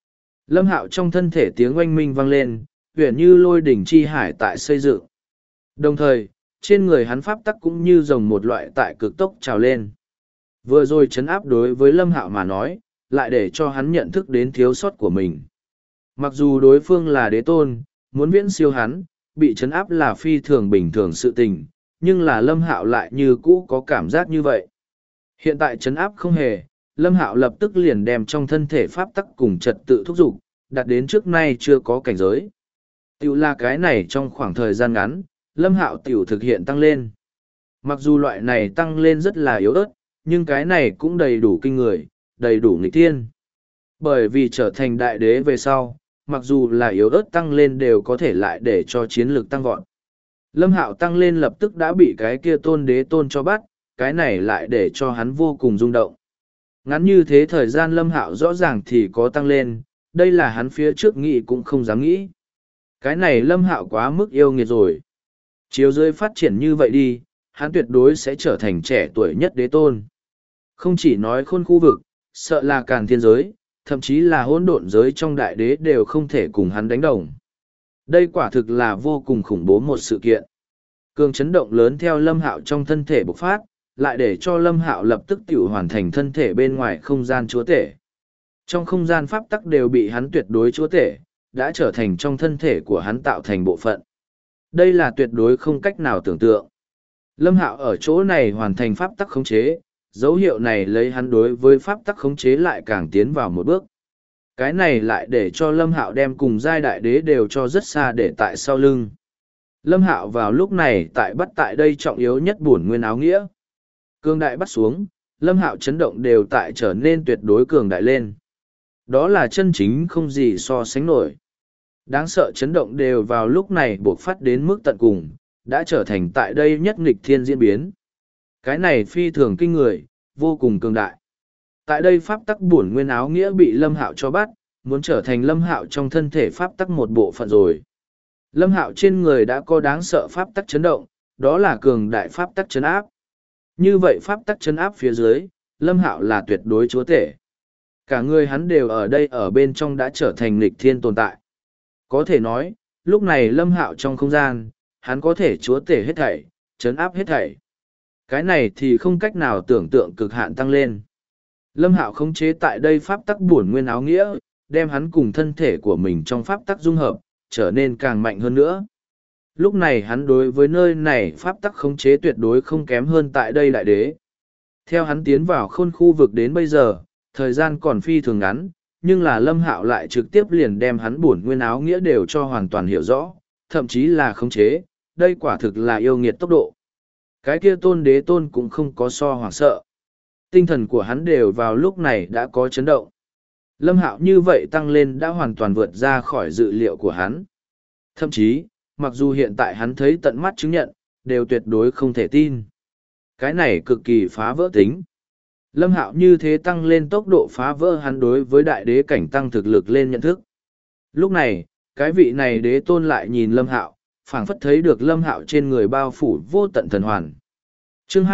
Lâm Hạo trong thân thể tiếng oanh minh vang lên, huyền như lôi đỉnh chi hải tại xây dựng. Đồng thời, trên người hắn pháp tắc cũng như rồng một loại tại cực tốc trào lên. Vừa rồi chấn áp đối với Lâm Hạo mà nói, lại để cho hắn nhận thức đến thiếu sót của mình. Mặc dù đối phương là đế tôn, muốn viễn siêu hắn, bị chấn áp là phi thường bình thường sự tình, nhưng là Lâm Hạo lại như cũ có cảm giác như vậy. Hiện tại chấn áp không hề, Lâm Hạo lập tức liền đem trong thân thể pháp tắc cùng trật tự thúc giục, đạt đến trước nay chưa có cảnh giới. Tiểu là cái này trong khoảng thời gian ngắn, Lâm Hạo tiểu thực hiện tăng lên. Mặc dù loại này tăng lên rất là yếu ớt, nhưng cái này cũng đầy đủ kinh người, đầy đủ nghịch thiên. Bởi vì trở thành đại đế về sau, mặc dù là yếu ớt tăng lên đều có thể lại để cho chiến lược tăng vọt. Lâm Hạo tăng lên lập tức đã bị cái kia tôn đế tôn cho bắt, cái này lại để cho hắn vô cùng rung động. Ngắn như thế thời gian Lâm Hạo rõ ràng thì có tăng lên, đây là hắn phía trước nghĩ cũng không dám nghĩ. Cái này Lâm Hạo quá mức yêu nghiệt rồi. Chiếu dưới phát triển như vậy đi, hắn tuyệt đối sẽ trở thành trẻ tuổi nhất đế tôn. Không chỉ nói khôn khu vực, sợ là càn thiên giới, thậm chí là hỗn độn giới trong đại đế đều không thể cùng hắn đánh đồng. Đây quả thực là vô cùng khủng bố một sự kiện. Cường chấn động lớn theo Lâm Hạo trong thân thể bộc phát, lại để cho Lâm Hạo lập tức tiểu hoàn thành thân thể bên ngoài không gian chúa tể. Trong không gian pháp tắc đều bị hắn tuyệt đối chúa tể, đã trở thành trong thân thể của hắn tạo thành bộ phận. Đây là tuyệt đối không cách nào tưởng tượng. Lâm Hạo ở chỗ này hoàn thành pháp tắc khống chế, dấu hiệu này lấy hắn đối với pháp tắc khống chế lại càng tiến vào một bước. Cái này lại để cho Lâm Hạo đem cùng giai đại đế đều cho rất xa để tại sau lưng. Lâm Hạo vào lúc này bắt tại đây trọng yếu nhất bổn nguyên áo nghĩa. Cường đại bắt xuống, Lâm Hạo chấn động đều tại trở nên tuyệt đối cường đại lên. Đó là chân chính không gì so sánh nổi. Đáng sợ chấn động đều vào lúc này buộc phát đến mức tận cùng, đã trở thành tại đây nhất nghịch thiên diễn biến. Cái này phi thường kinh người, vô cùng cường đại. Tại đây pháp tắc bổn nguyên áo nghĩa bị Lâm Hạo cho bắt, muốn trở thành Lâm Hạo trong thân thể pháp tắc một bộ phận rồi. Lâm Hạo trên người đã có đáng sợ pháp tắc chấn động, đó là cường đại pháp tắc chấn áp. Như vậy pháp tắc chấn áp phía dưới, Lâm Hạo là tuyệt đối chúa tể. Cả người hắn đều ở đây ở bên trong đã trở thành nghịch thiên tồn tại. Có thể nói, lúc này Lâm Hạo trong không gian, hắn có thể chúa tể hết thảy, chấn áp hết thảy. Cái này thì không cách nào tưởng tượng cực hạn tăng lên. Lâm Hạo khống chế tại đây pháp tắc bổn nguyên áo nghĩa, đem hắn cùng thân thể của mình trong pháp tắc dung hợp, trở nên càng mạnh hơn nữa. Lúc này hắn đối với nơi này pháp tắc khống chế tuyệt đối không kém hơn tại đây đại đế. Theo hắn tiến vào khôn khu vực đến bây giờ, thời gian còn phi thường ngắn, nhưng là Lâm Hạo lại trực tiếp liền đem hắn bổn nguyên áo nghĩa đều cho hoàn toàn hiểu rõ, thậm chí là khống chế, đây quả thực là yêu nghiệt tốc độ. Cái kia tôn đế tôn cũng không có so hoảng sợ. Tinh thần của hắn đều vào lúc này đã có chấn động. Lâm Hạo như vậy tăng lên đã hoàn toàn vượt ra khỏi dự liệu của hắn. Thậm chí, mặc dù hiện tại hắn thấy tận mắt chứng nhận, đều tuyệt đối không thể tin. Cái này cực kỳ phá vỡ tính. Lâm Hạo như thế tăng lên tốc độ phá vỡ hắn đối với đại đế cảnh tăng thực lực lên nhận thức. Lúc này, cái vị này đế tôn lại nhìn Lâm Hạo, phảng phất thấy được Lâm Hạo trên người bao phủ vô tận thần hoàn. Chương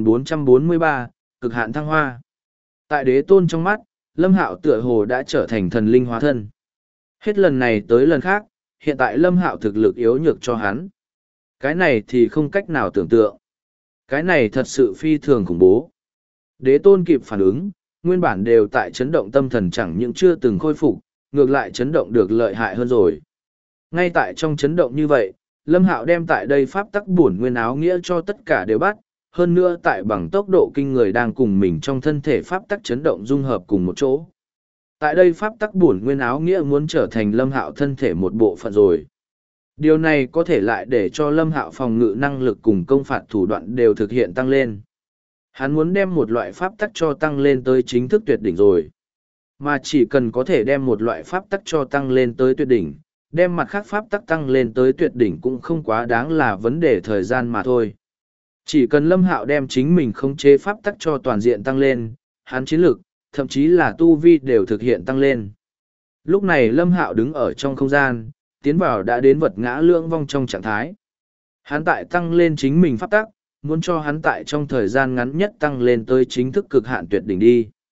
2443, cực hạn thăng hoa. Tại đế tôn trong mắt, Lâm Hạo tựa hồ đã trở thành thần linh hóa thân. Hết lần này tới lần khác, hiện tại Lâm Hạo thực lực yếu nhược cho hắn. Cái này thì không cách nào tưởng tượng. Cái này thật sự phi thường khủng bố. Đế tôn kịp phản ứng, nguyên bản đều tại chấn động tâm thần chẳng những chưa từng khôi phục, ngược lại chấn động được lợi hại hơn rồi. Ngay tại trong chấn động như vậy, Lâm Hạo đem tại đây pháp tắc bổn nguyên áo nghĩa cho tất cả đều bắt, hơn nữa tại bằng tốc độ kinh người đang cùng mình trong thân thể pháp tắc chấn động dung hợp cùng một chỗ. Tại đây pháp tắc bổn nguyên áo nghĩa muốn trở thành Lâm Hạo thân thể một bộ phận rồi. Điều này có thể lại để cho Lâm Hạo phòng ngự năng lực cùng công phạt thủ đoạn đều thực hiện tăng lên. Hắn muốn đem một loại pháp tắc cho tăng lên tới chính thức tuyệt đỉnh rồi. Mà chỉ cần có thể đem một loại pháp tắc cho tăng lên tới tuyệt đỉnh, đem mặt khác pháp tắc tăng lên tới tuyệt đỉnh cũng không quá đáng là vấn đề thời gian mà thôi. Chỉ cần Lâm Hạo đem chính mình khống chế pháp tắc cho toàn diện tăng lên, hắn chiến lực, thậm chí là tu vi đều thực hiện tăng lên. Lúc này Lâm Hạo đứng ở trong không gian, tiến vào đã đến vật ngã lưỡng vong trong trạng thái. Hắn tại tăng lên chính mình pháp tắc, muốn cho hắn tại trong thời gian ngắn nhất tăng lên tới chính thức cực hạn tuyệt đỉnh đi.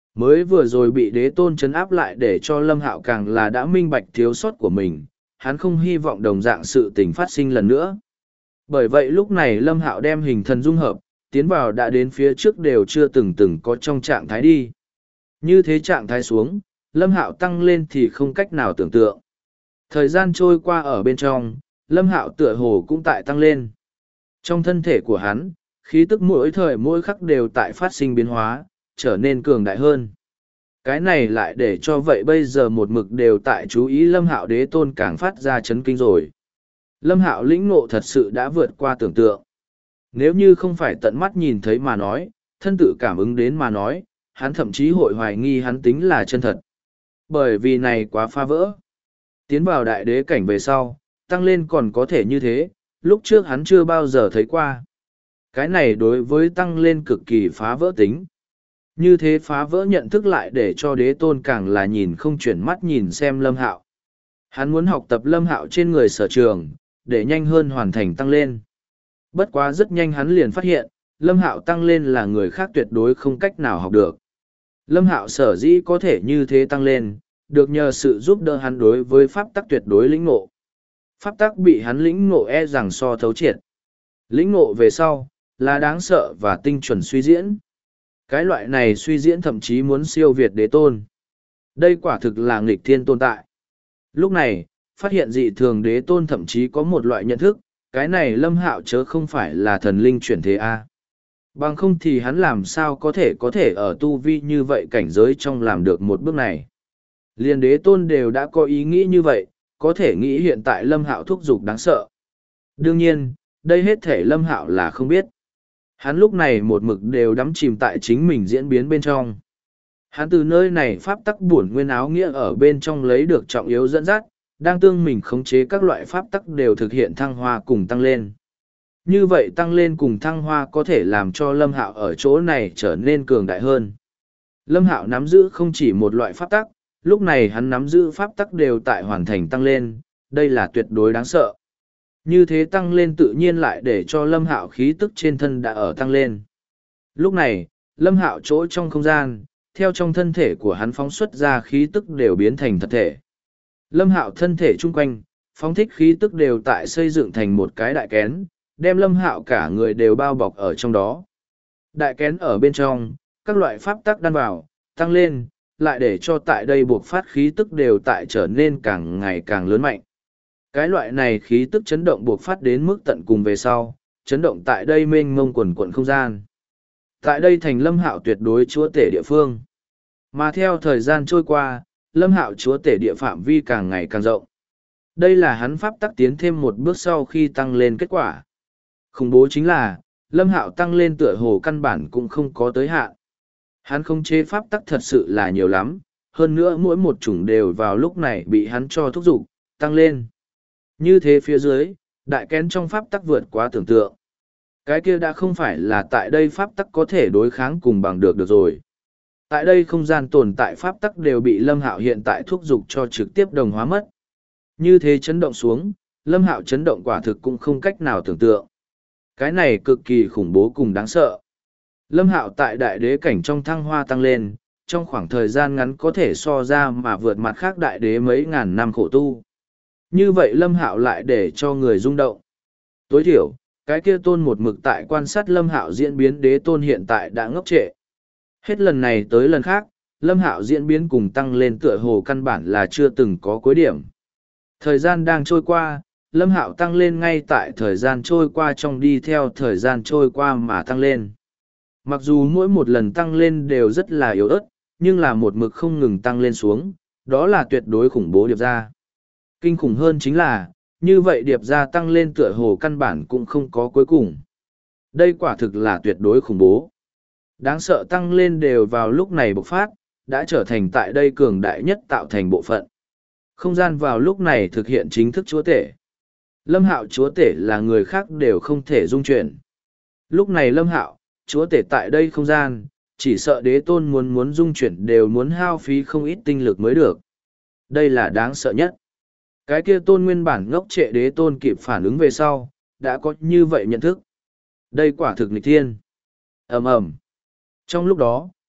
Mới vừa rồi bị đế tôn trấn áp lại để cho Lâm Hạo càng là đã minh bạch thiếu sót của mình, hắn không hy vọng đồng dạng sự tình phát sinh lần nữa. Bởi vậy lúc này Lâm Hạo đem hình thần dung hợp, tiến vào đã đến phía trước đều chưa từng có trong trạng thái đi. Như thế trạng thái xuống, Lâm Hạo tăng lên thì không cách nào tưởng tượng. Thời gian trôi qua ở bên trong, Lâm Hạo tựa hồ cũng tại tăng lên. Trong thân thể của hắn, khí tức mỗi thời mỗi khắc đều tại phát sinh biến hóa, trở nên cường đại hơn. Cái này lại để cho vậy bây giờ một mực đều tại chú ý Lâm Hạo đế tôn càng phát ra chấn kinh rồi. Lâm Hạo lĩnh ngộ thật sự đã vượt qua tưởng tượng. Nếu như không phải tận mắt nhìn thấy mà nói, thân tự cảm ứng đến mà nói, hắn thậm chí hội hoài nghi hắn tính là chân thật. Bởi vì này quá phá vỡ. Tiến vào đại đế cảnh về sau, tăng lên còn có thể như thế, lúc trước hắn chưa bao giờ thấy qua. Cái này đối với tăng lên cực kỳ phá vỡ tính. Như thế phá vỡ nhận thức lại để cho đế tôn càng là nhìn không chuyển mắt nhìn xem Lâm Hạo. Hắn muốn học tập Lâm Hạo trên người sở trường, để nhanh hơn hoàn thành tăng lên. Bất quá rất nhanh hắn liền phát hiện, Lâm Hạo tăng lên là người khác tuyệt đối không cách nào học được. Lâm Hạo sở dĩ có thể như thế tăng lên, được nhờ sự giúp đỡ hắn đối với pháp tắc tuyệt đối lĩnh ngộ. Pháp tắc bị hắn lĩnh ngộ e rằng so thấu triệt. Lĩnh ngộ về sau, là đáng sợ và tinh chuẩn suy diễn. Cái loại này suy diễn thậm chí muốn siêu việt đế tôn. Đây quả thực là nghịch thiên tồn tại. Lúc này, phát hiện dị thường đế tôn thậm chí có một loại nhận thức, cái này Lâm Hạo chớ không phải là thần linh chuyển thế A. Bằng không thì hắn làm sao có thể ở tu vi như vậy cảnh giới trong làm được một bước này. Liên đế tôn đều đã có ý nghĩ như vậy, có thể nghĩ hiện tại Lâm Hạo thúc giục đáng sợ. Đương nhiên, đây hết thể Lâm Hạo là không biết. Hắn lúc này một mực đều đắm chìm tại chính mình diễn biến bên trong. Hắn từ nơi này pháp tắc bổn nguyên áo nghĩa ở bên trong lấy được trọng yếu dẫn dắt, đang tương mình khống chế các loại pháp tắc đều thực hiện thăng hoa cùng tăng lên. Như vậy tăng lên cùng thăng hoa có thể làm cho Lâm Hạo ở chỗ này trở nên cường đại hơn. Lâm Hạo nắm giữ không chỉ một loại pháp tắc, lúc này hắn nắm giữ pháp tắc đều tại hoàn thành tăng lên, đây là tuyệt đối đáng sợ. Như thế tăng lên tự nhiên lại để cho Lâm Hạo khí tức trên thân đã ở tăng lên. Lúc này, Lâm Hạo chỗ trong không gian, theo trong thân thể của hắn phóng xuất ra khí tức đều biến thành thật thể. Lâm Hạo thân thể chung quanh, phóng thích khí tức đều tại xây dựng thành một cái đại kén, đem Lâm Hạo cả người đều bao bọc ở trong đó. Đại kén ở bên trong, các loại pháp tắc đan vào, tăng lên, lại để cho tại đây buộc phát khí tức đều tại trở nên càng ngày càng lớn mạnh. Cái loại này khí tức chấn động buộc phát đến mức tận cùng về sau, chấn động tại đây mênh mông quần quận không gian. Tại đây thành Lâm Hạo tuyệt đối chúa tể địa phương. Mà theo thời gian trôi qua, Lâm Hạo chúa tể địa phạm vi càng ngày càng rộng. Đây là hắn pháp tắc tiến thêm một bước sau khi tăng lên kết quả. Khủng bố chính là, Lâm Hạo tăng lên tựa hồ căn bản cũng không có tới hạn. Hắn không chế pháp tắc thật sự là nhiều lắm, hơn nữa mỗi một chủng đều vào lúc này bị hắn cho thúc giục, tăng lên. Như thế phía dưới, đại kén trong pháp tắc vượt quá tưởng tượng. Cái kia đã không phải là tại đây pháp tắc có thể đối kháng cùng bằng được rồi. Tại đây không gian tồn tại pháp tắc đều bị Lâm Hạo hiện tại thúc giục cho trực tiếp đồng hóa mất. Như thế chấn động xuống, Lâm Hạo chấn động quả thực cũng không cách nào tưởng tượng. Cái này cực kỳ khủng bố cùng đáng sợ. Lâm Hạo tại đại đế cảnh trong thăng hoa tăng lên, trong khoảng thời gian ngắn có thể so ra mà vượt mặt khác đại đế mấy ngàn năm khổ tu. Như vậy Lâm Hạo lại để cho người rung động. Tối thiểu, cái kia tôn một mực tại quan sát Lâm Hạo diễn biến đế tôn hiện tại đã ngốc trệ. Hết lần này tới lần khác, Lâm Hạo diễn biến cùng tăng lên tựa hồ căn bản là chưa từng có cuối điểm. Thời gian đang trôi qua, Lâm Hạo tăng lên ngay tại thời gian trôi qua trong đi theo thời gian trôi qua mà tăng lên. Mặc dù mỗi một lần tăng lên đều rất là yếu ớt, nhưng là một mực không ngừng tăng lên xuống, đó là tuyệt đối khủng bố điệp ra. Kinh khủng hơn chính là, như vậy điệp ra tăng lên tựa hồ căn bản cũng không có cuối cùng. Đây quả thực là tuyệt đối khủng bố. Đáng sợ tăng lên đều vào lúc này bộc phát, đã trở thành tại đây cường đại nhất tạo thành bộ phận. Không gian vào lúc này thực hiện chính thức chúa tể. Lâm Hạo chúa tể là người khác đều không thể dung chuyển. Lúc này Lâm Hạo, chúa tể tại đây không gian, chỉ sợ đế tôn muốn dung chuyển đều muốn hao phí không ít tinh lực mới được. Đây là đáng sợ nhất. Cái kia tôn nguyên bản ngốc trệ đế tôn kịp phản ứng về sau, đã có như vậy nhận thức. Đây quả thực nghịch thiên. Ầm ầm. Trong lúc đó,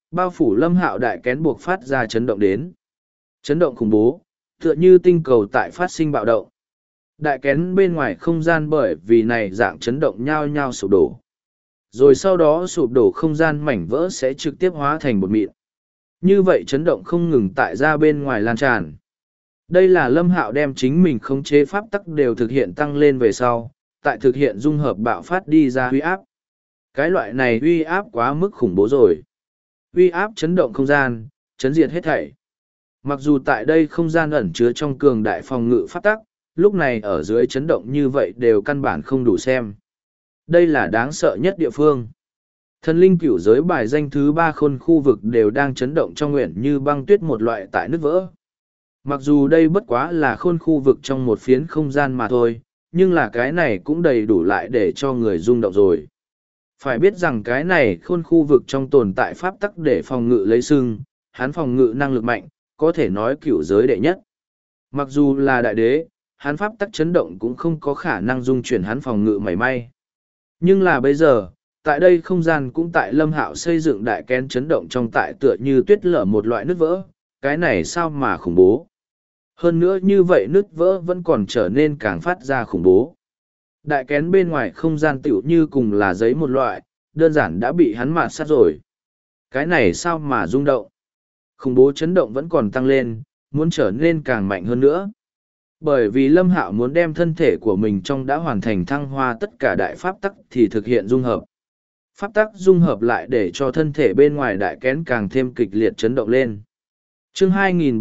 bao phủ Lâm Hạo đại kén buộc phát ra chấn động đến. Chấn động khủng bố, tựa như tinh cầu tại phát sinh bạo động. Đại kén bên ngoài không gian bởi vì này dạng chấn động nhao nhao sụp đổ. Rồi sau đó sụp đổ không gian mảnh vỡ sẽ trực tiếp hóa thành bột mịn. Như vậy chấn động không ngừng tại ra bên ngoài lan tràn. Đây là Lâm Hạo đem chính mình khống chế pháp tắc đều thực hiện tăng lên về sau, tại thực hiện dung hợp bạo phát đi ra uy áp. Cái loại này uy áp quá mức khủng bố rồi. Uy áp chấn động không gian, chấn diệt hết thảy. Mặc dù tại đây không gian ẩn chứa trong cường đại phòng ngự pháp tắc, lúc này ở dưới chấn động như vậy đều căn bản không đủ xem. Đây là đáng sợ nhất địa phương. Thần linh cửu giới bài danh thứ 3 khôn khu vực đều đang chấn động trong nguyện như băng tuyết một loại tại nứt vỡ. Mặc dù đây bất quá là khôn khu vực trong một phiến không gian mà thôi, nhưng là cái này cũng đầy đủ lại để cho người rung động rồi. Phải biết rằng cái này khôn khu vực trong tồn tại pháp tắc để phòng ngự lấy sưng, hắn phòng ngự năng lực mạnh, có thể nói cửu giới đệ nhất. Mặc dù là đại đế, hắn pháp tắc chấn động cũng không có khả năng dung chuyển hắn phòng ngự mảy may. Nhưng là bây giờ, tại đây không gian cũng tại Lâm Hạo xây dựng đại kén chấn động trong tại tựa như tuyết lở một loại nứt vỡ, cái này sao mà khủng bố. Hơn nữa như vậy nứt vỡ vẫn còn trở nên càng phát ra khủng bố. Đại kén bên ngoài không gian tựu như cùng là giấy một loại, đơn giản đã bị hắn mạt sát rồi. Cái này sao mà rung động. Khủng bố chấn động vẫn còn tăng lên, muốn trở nên càng mạnh hơn nữa. Bởi vì Lâm Hạo muốn đem thân thể của mình trong đã hoàn thành thăng hoa tất cả đại pháp tắc thì thực hiện dung hợp. Pháp tắc dung hợp lại để cho thân thể bên ngoài đại kén càng thêm kịch liệt chấn động lên. Chương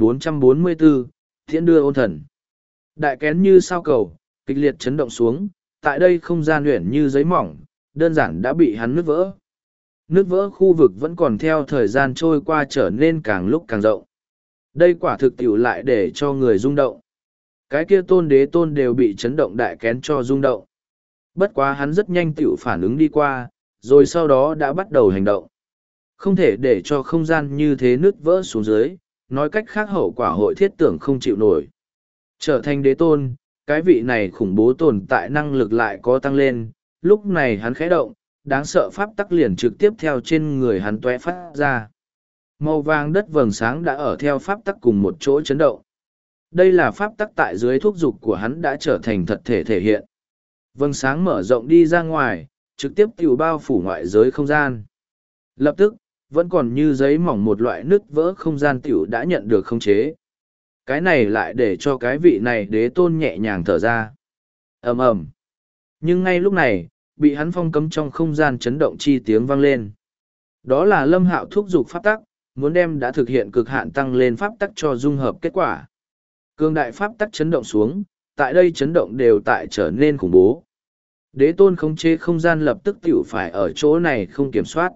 2444, Thiện đưa ôn thần. Đại kén như sao cầu, kịch liệt chấn động xuống, tại đây không gian luyện như giấy mỏng, đơn giản đã bị hắn nứt vỡ. Nứt vỡ khu vực vẫn còn theo thời gian trôi qua trở nên càng lúc càng rộng. Đây quả thực tiểu lại để cho người rung động. Cái kia tôn đế tôn đều bị chấn động đại kén cho rung động. Bất quá hắn rất nhanh tiểu phản ứng đi qua, rồi sau đó đã bắt đầu hành động. Không thể để cho không gian như thế nứt vỡ xuống dưới, nói cách khác hậu quả hội thiết tưởng không chịu nổi. Trở thành đế tôn, cái vị này khủng bố tồn tại năng lực lại có tăng lên, lúc này hắn khẽ động, đáng sợ pháp tắc liền trực tiếp theo trên người hắn tóe phát ra. Màu vàng đất vầng sáng đã ở theo pháp tắc cùng một chỗ chấn động. Đây là pháp tắc tại dưới thúc dục của hắn đã trở thành thật thể thể hiện. Vầng sáng mở rộng đi ra ngoài, trực tiếp tiểu bao phủ ngoại giới không gian. Lập tức, vẫn còn như giấy mỏng một loại nứt vỡ không gian tiểu đã nhận được khống chế. Cái này lại để cho cái vị này đế tôn nhẹ nhàng thở ra. Ầm ầm. Nhưng ngay lúc này, bị hắn phong cấm trong không gian chấn động chi tiếng vang lên. Đó là Lâm Hạo thúc dục pháp tắc, muốn đem đã thực hiện cực hạn tăng lên pháp tắc cho dung hợp kết quả. Cường đại pháp tắc chấn động xuống, tại đây chấn động đều tại trở nên khủng bố. Đế tôn khống chế không gian lập tức tiểu phải ở chỗ này không kiểm soát.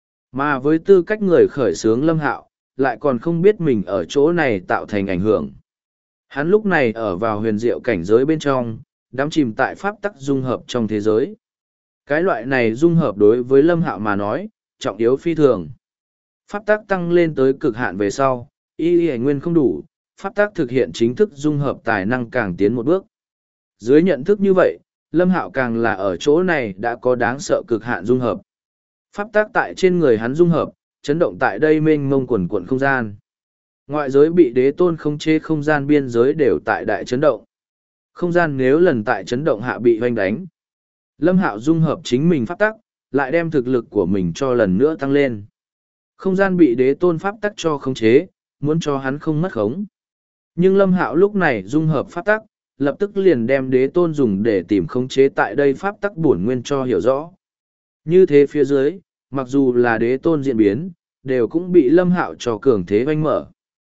Mà với tư cách người khởi xướng Lâm Hạo, lại còn không biết mình ở chỗ này tạo thành ảnh hưởng. Hắn lúc này ở vào huyền diệu cảnh giới bên trong, đắm chìm tại pháp tắc dung hợp trong thế giới. Cái loại này dung hợp đối với Lâm Hạo mà nói, trọng yếu phi thường. Pháp tắc tăng lên tới cực hạn về sau, y nguyên không đủ, pháp tắc thực hiện chính thức dung hợp tài năng càng tiến một bước. Dưới nhận thức như vậy, Lâm Hạo càng là ở chỗ này đã có đáng sợ cực hạn dung hợp. Pháp tắc tại trên người hắn dung hợp, chấn động tại đây mênh mông quần quần không gian. Ngoại giới bị đế tôn khống chế không gian biên giới đều tại đại chấn động. Không gian nếu lần tại chấn động hạ bị hoành đánh. Lâm Hạo dung hợp chính mình pháp tắc, lại đem thực lực của mình cho lần nữa tăng lên. Không gian bị đế tôn pháp tắc cho khống chế, muốn cho hắn không mất khống. Nhưng Lâm Hạo lúc này dung hợp pháp tắc, lập tức liền đem đế tôn dùng để tìm khống chế tại đây pháp tắc bổn nguyên cho hiểu rõ. Như thế phía dưới, mặc dù là đế tôn diễn biến, đều cũng bị Lâm Hạo cho cường thế oanh mở.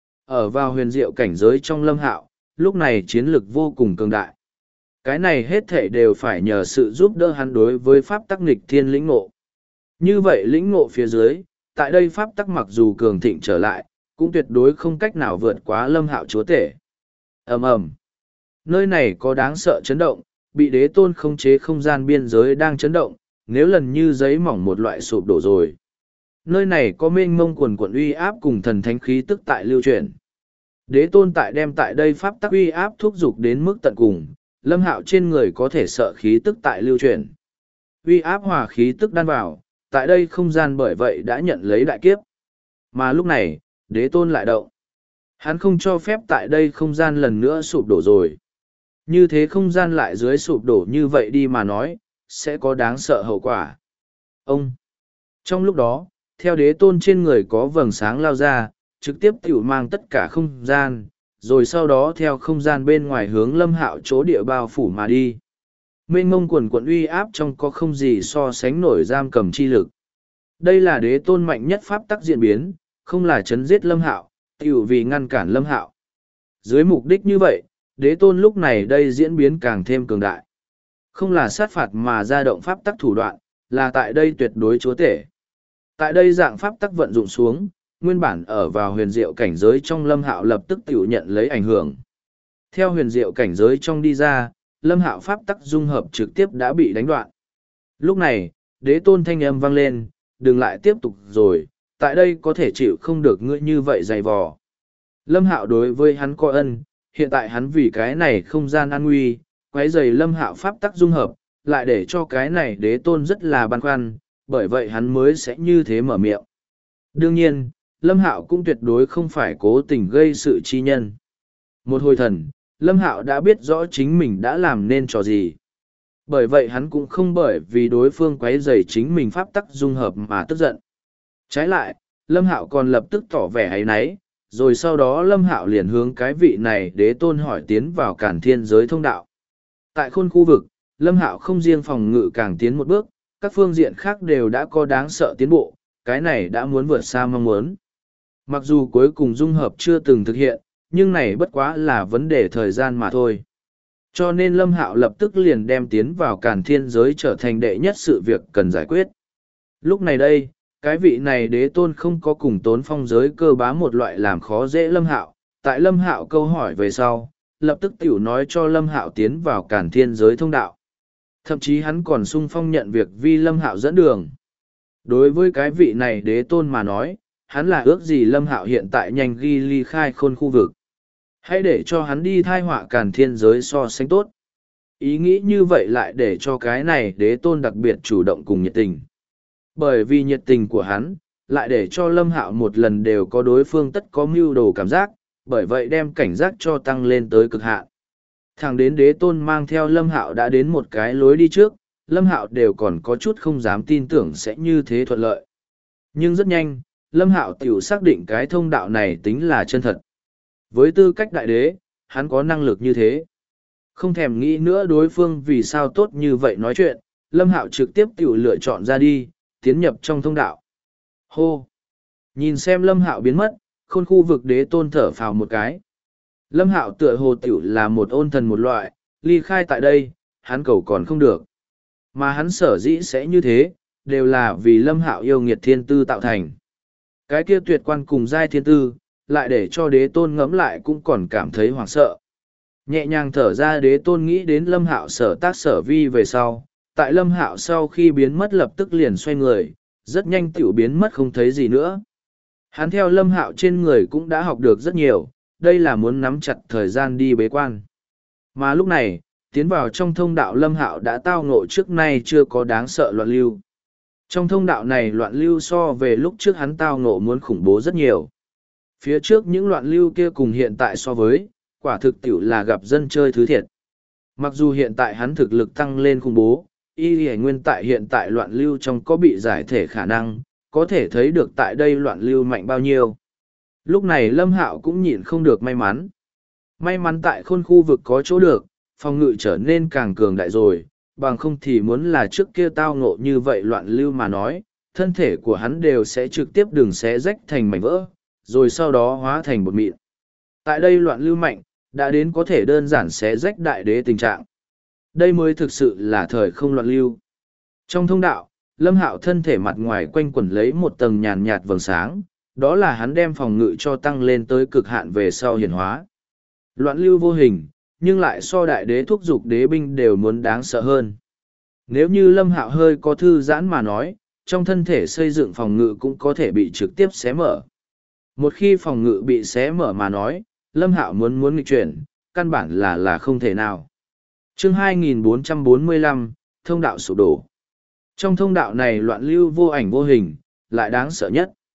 Ở vào huyền diệu cảnh giới trong Lâm Hạo, lúc này chiến lực vô cùng cường đại. Cái này hết thể đều phải nhờ sự giúp đỡ hắn đối với pháp tắc nghịch thiên lĩnh ngộ. Như vậy lĩnh ngộ phía dưới, tại đây pháp tắc mặc dù cường thịnh trở lại, cũng tuyệt đối không cách nào vượt quá Lâm Hạo chúa tể. Ầm ầm. Nơi này có đáng sợ chấn động, bị đế tôn khống chế không gian biên giới đang chấn động, nếu lần như giấy mỏng một loại sụp đổ rồi. Nơi này có mênh mông quần quần uy áp cùng thần thánh khí tức tại lưu truyền. Đế tôn tại đem tại đây pháp tắc uy áp thúc dục đến mức tận cùng, Lâm Hạo trên người có thể sợ khí tức tại lưu truyền. Uy áp hòa khí tức đan vào, tại đây không gian bởi vậy đã nhận lấy đại kiếp. Mà lúc này, đế tôn lại động. Hắn không cho phép tại đây không gian lần nữa sụp đổ rồi. Như thế không gian lại dưới sụp đổ như vậy đi mà nói, sẽ có đáng sợ hậu quả. Ông! Trong lúc đó, theo đế tôn trên người có vầng sáng lao ra, trực tiếp tiểu mang tất cả không gian, rồi sau đó theo không gian bên ngoài hướng Lâm Hạo chỗ địa bao phủ mà đi. Mênh mông quần quận uy áp trong có không gì so sánh nổi giam cầm chi lực. Đây là đế tôn mạnh nhất pháp tắc diễn biến, không là chấn giết Lâm Hạo, tiểu vì ngăn cản Lâm Hạo. Dưới mục đích như vậy, đế tôn lúc này đây diễn biến càng thêm cường đại. Không là sát phạt mà ra động pháp tắc thủ đoạn, là tại đây tuyệt đối chúa tể. Tại đây dạng pháp tắc vận dụng xuống, nguyên bản ở vào huyền diệu cảnh giới trong Lâm Hạo lập tức tiểu nhận lấy ảnh hưởng. Theo huyền diệu cảnh giới trong đi ra, Lâm Hạo pháp tắc dung hợp trực tiếp đã bị đánh đoạn. Lúc này, đế tôn thanh âm vang lên, đừng lại tiếp tục rồi, tại đây có thể chịu không được ngươi như vậy dày vò. Lâm Hạo đối với hắn có ân, hiện tại hắn vì cái này không gian an nguy, quấy rầy Lâm Hạo pháp tắc dung hợp, lại để cho cái này đế tôn rất là băn khoăn, bởi vậy hắn mới sẽ như thế mở miệng. Đương nhiên, Lâm Hạo cũng tuyệt đối không phải cố tình gây sự chi nhân. Một hồi thần, Lâm Hạo đã biết rõ chính mình đã làm nên trò gì. Bởi vậy hắn cũng không bởi vì đối phương quấy rầy chính mình pháp tắc dung hợp mà tức giận. Trái lại, Lâm Hạo còn lập tức tỏ vẻ áy náy, rồi sau đó Lâm Hạo liền hướng cái vị này đế tôn hỏi tiến vào Càn Thiên giới thông đạo. Tại khôn khu vực, Lâm Hạo không riêng phòng ngự càng tiến một bước, các phương diện khác đều đã có đáng sợ tiến bộ, cái này đã muốn vượt xa mong muốn. Mặc dù cuối cùng dung hợp chưa từng thực hiện, nhưng này bất quá là vấn đề thời gian mà thôi. Cho nên Lâm Hạo lập tức liền đem tiến vào Càn Thiên giới trở thành đệ nhất sự việc cần giải quyết. Lúc này đây, cái vị này đế tôn không có cùng Tốn Phong giới cơ bá một loại làm khó dễ Lâm Hạo. Tại Lâm Hạo câu hỏi về sau, lập tức tiểu nói cho Lâm Hạo tiến vào Càn Thiên giới thông đạo. Thậm chí hắn còn sung phong nhận việc vì Lâm Hạo dẫn đường. Đối với cái vị này đế tôn mà nói, hắn là ước gì Lâm Hạo hiện tại nhanh ghi ly khai khôn khu vực. Hãy để cho hắn đi thai họa Càn Thiên giới so sánh tốt. Ý nghĩ như vậy lại để cho cái này đế tôn đặc biệt chủ động cùng nhiệt tình. Bởi vì nhiệt tình của hắn, lại để cho Lâm Hạo một lần đều có đối phương tất có mưu đồ cảm giác, bởi vậy đem cảnh giác cho tăng lên tới cực hạn. Thẳng đến đế tôn mang theo Lâm Hạo đã đến một cái lối đi trước, Lâm Hạo đều còn có chút không dám tin tưởng sẽ như thế thuận lợi. Nhưng rất nhanh, Lâm Hạo tiểu xác định cái thông đạo này tính là chân thật. Với tư cách đại đế, hắn có năng lực như thế. Không thèm nghĩ nữa đối phương vì sao tốt như vậy nói chuyện, Lâm Hạo trực tiếp tiểu lựa chọn ra đi, tiến nhập trong thông đạo. Hô! Nhìn xem Lâm Hạo biến mất, khôn khu vực đế tôn thở phào một cái. Lâm Hạo tựa hồ tiểu là một ôn thần một loại, ly khai tại đây, hắn cầu còn không được. Mà hắn sở dĩ sẽ như thế, đều là vì Lâm Hạo yêu nghiệt thiên tư tạo thành. Cái kia tuyệt quan cùng giai thiên tư, lại để cho đế tôn ngẫm lại cũng còn cảm thấy hoảng sợ. Nhẹ nhàng thở ra đế tôn nghĩ đến Lâm Hạo sở tác sở vi về sau, tại Lâm Hạo sau khi biến mất lập tức liền xoay người, rất nhanh tiểu biến mất không thấy gì nữa. Hắn theo Lâm Hạo trên người cũng đã học được rất nhiều, đây là muốn nắm chặt thời gian đi bế quan. Mà lúc này, tiến vào trong thông đạo Lâm Hạo đã tao ngộ trước nay chưa có đáng sợ loạn lưu. Trong thông đạo này loạn lưu so về lúc trước hắn tao ngộ muốn khủng bố rất nhiều. Phía trước những loạn lưu kia cùng hiện tại so với, quả thực tiểu là gặp dân chơi thứ thiệt. Mặc dù hiện tại hắn thực lực tăng lên khủng bố, y nguyên tại hiện tại loạn lưu trong có bị giải thể khả năng, có thể thấy được tại đây loạn lưu mạnh bao nhiêu. Lúc này Lâm Hạo cũng nhịn không được may mắn. May mắn tại khôn khu vực có chỗ được, phòng ngự trở nên càng cường đại rồi, bằng không thì muốn là trước kia tao ngộ như vậy loạn lưu mà nói, thân thể của hắn đều sẽ trực tiếp đừng xé rách thành mảnh vỡ, rồi sau đó hóa thành bột mịn. Tại đây loạn lưu mạnh, đã đến có thể đơn giản xé rách đại đế tình trạng. Đây mới thực sự là thời không loạn lưu. Trong thông đạo, Lâm Hạo thân thể mặt ngoài quanh quẩn lấy một tầng nhàn nhạt vầng sáng, đó là hắn đem phòng ngự cho tăng lên tới cực hạn về sau hiển hóa. Loạn lưu vô hình, nhưng lại so đại đế thúc giục đế binh đều muốn đáng sợ hơn. Nếu như Lâm Hạo hơi có thư giãn mà nói, trong thân thể xây dựng phòng ngự cũng có thể bị trực tiếp xé mở. Một khi phòng ngự bị xé mở mà nói, Lâm Hạo muốn nghịch chuyển, căn bản là không thể nào. Chương 2445, thông đạo sụp đổ. Trong thông đạo này loạn lưu vô ảnh vô hình, lại đáng sợ nhất.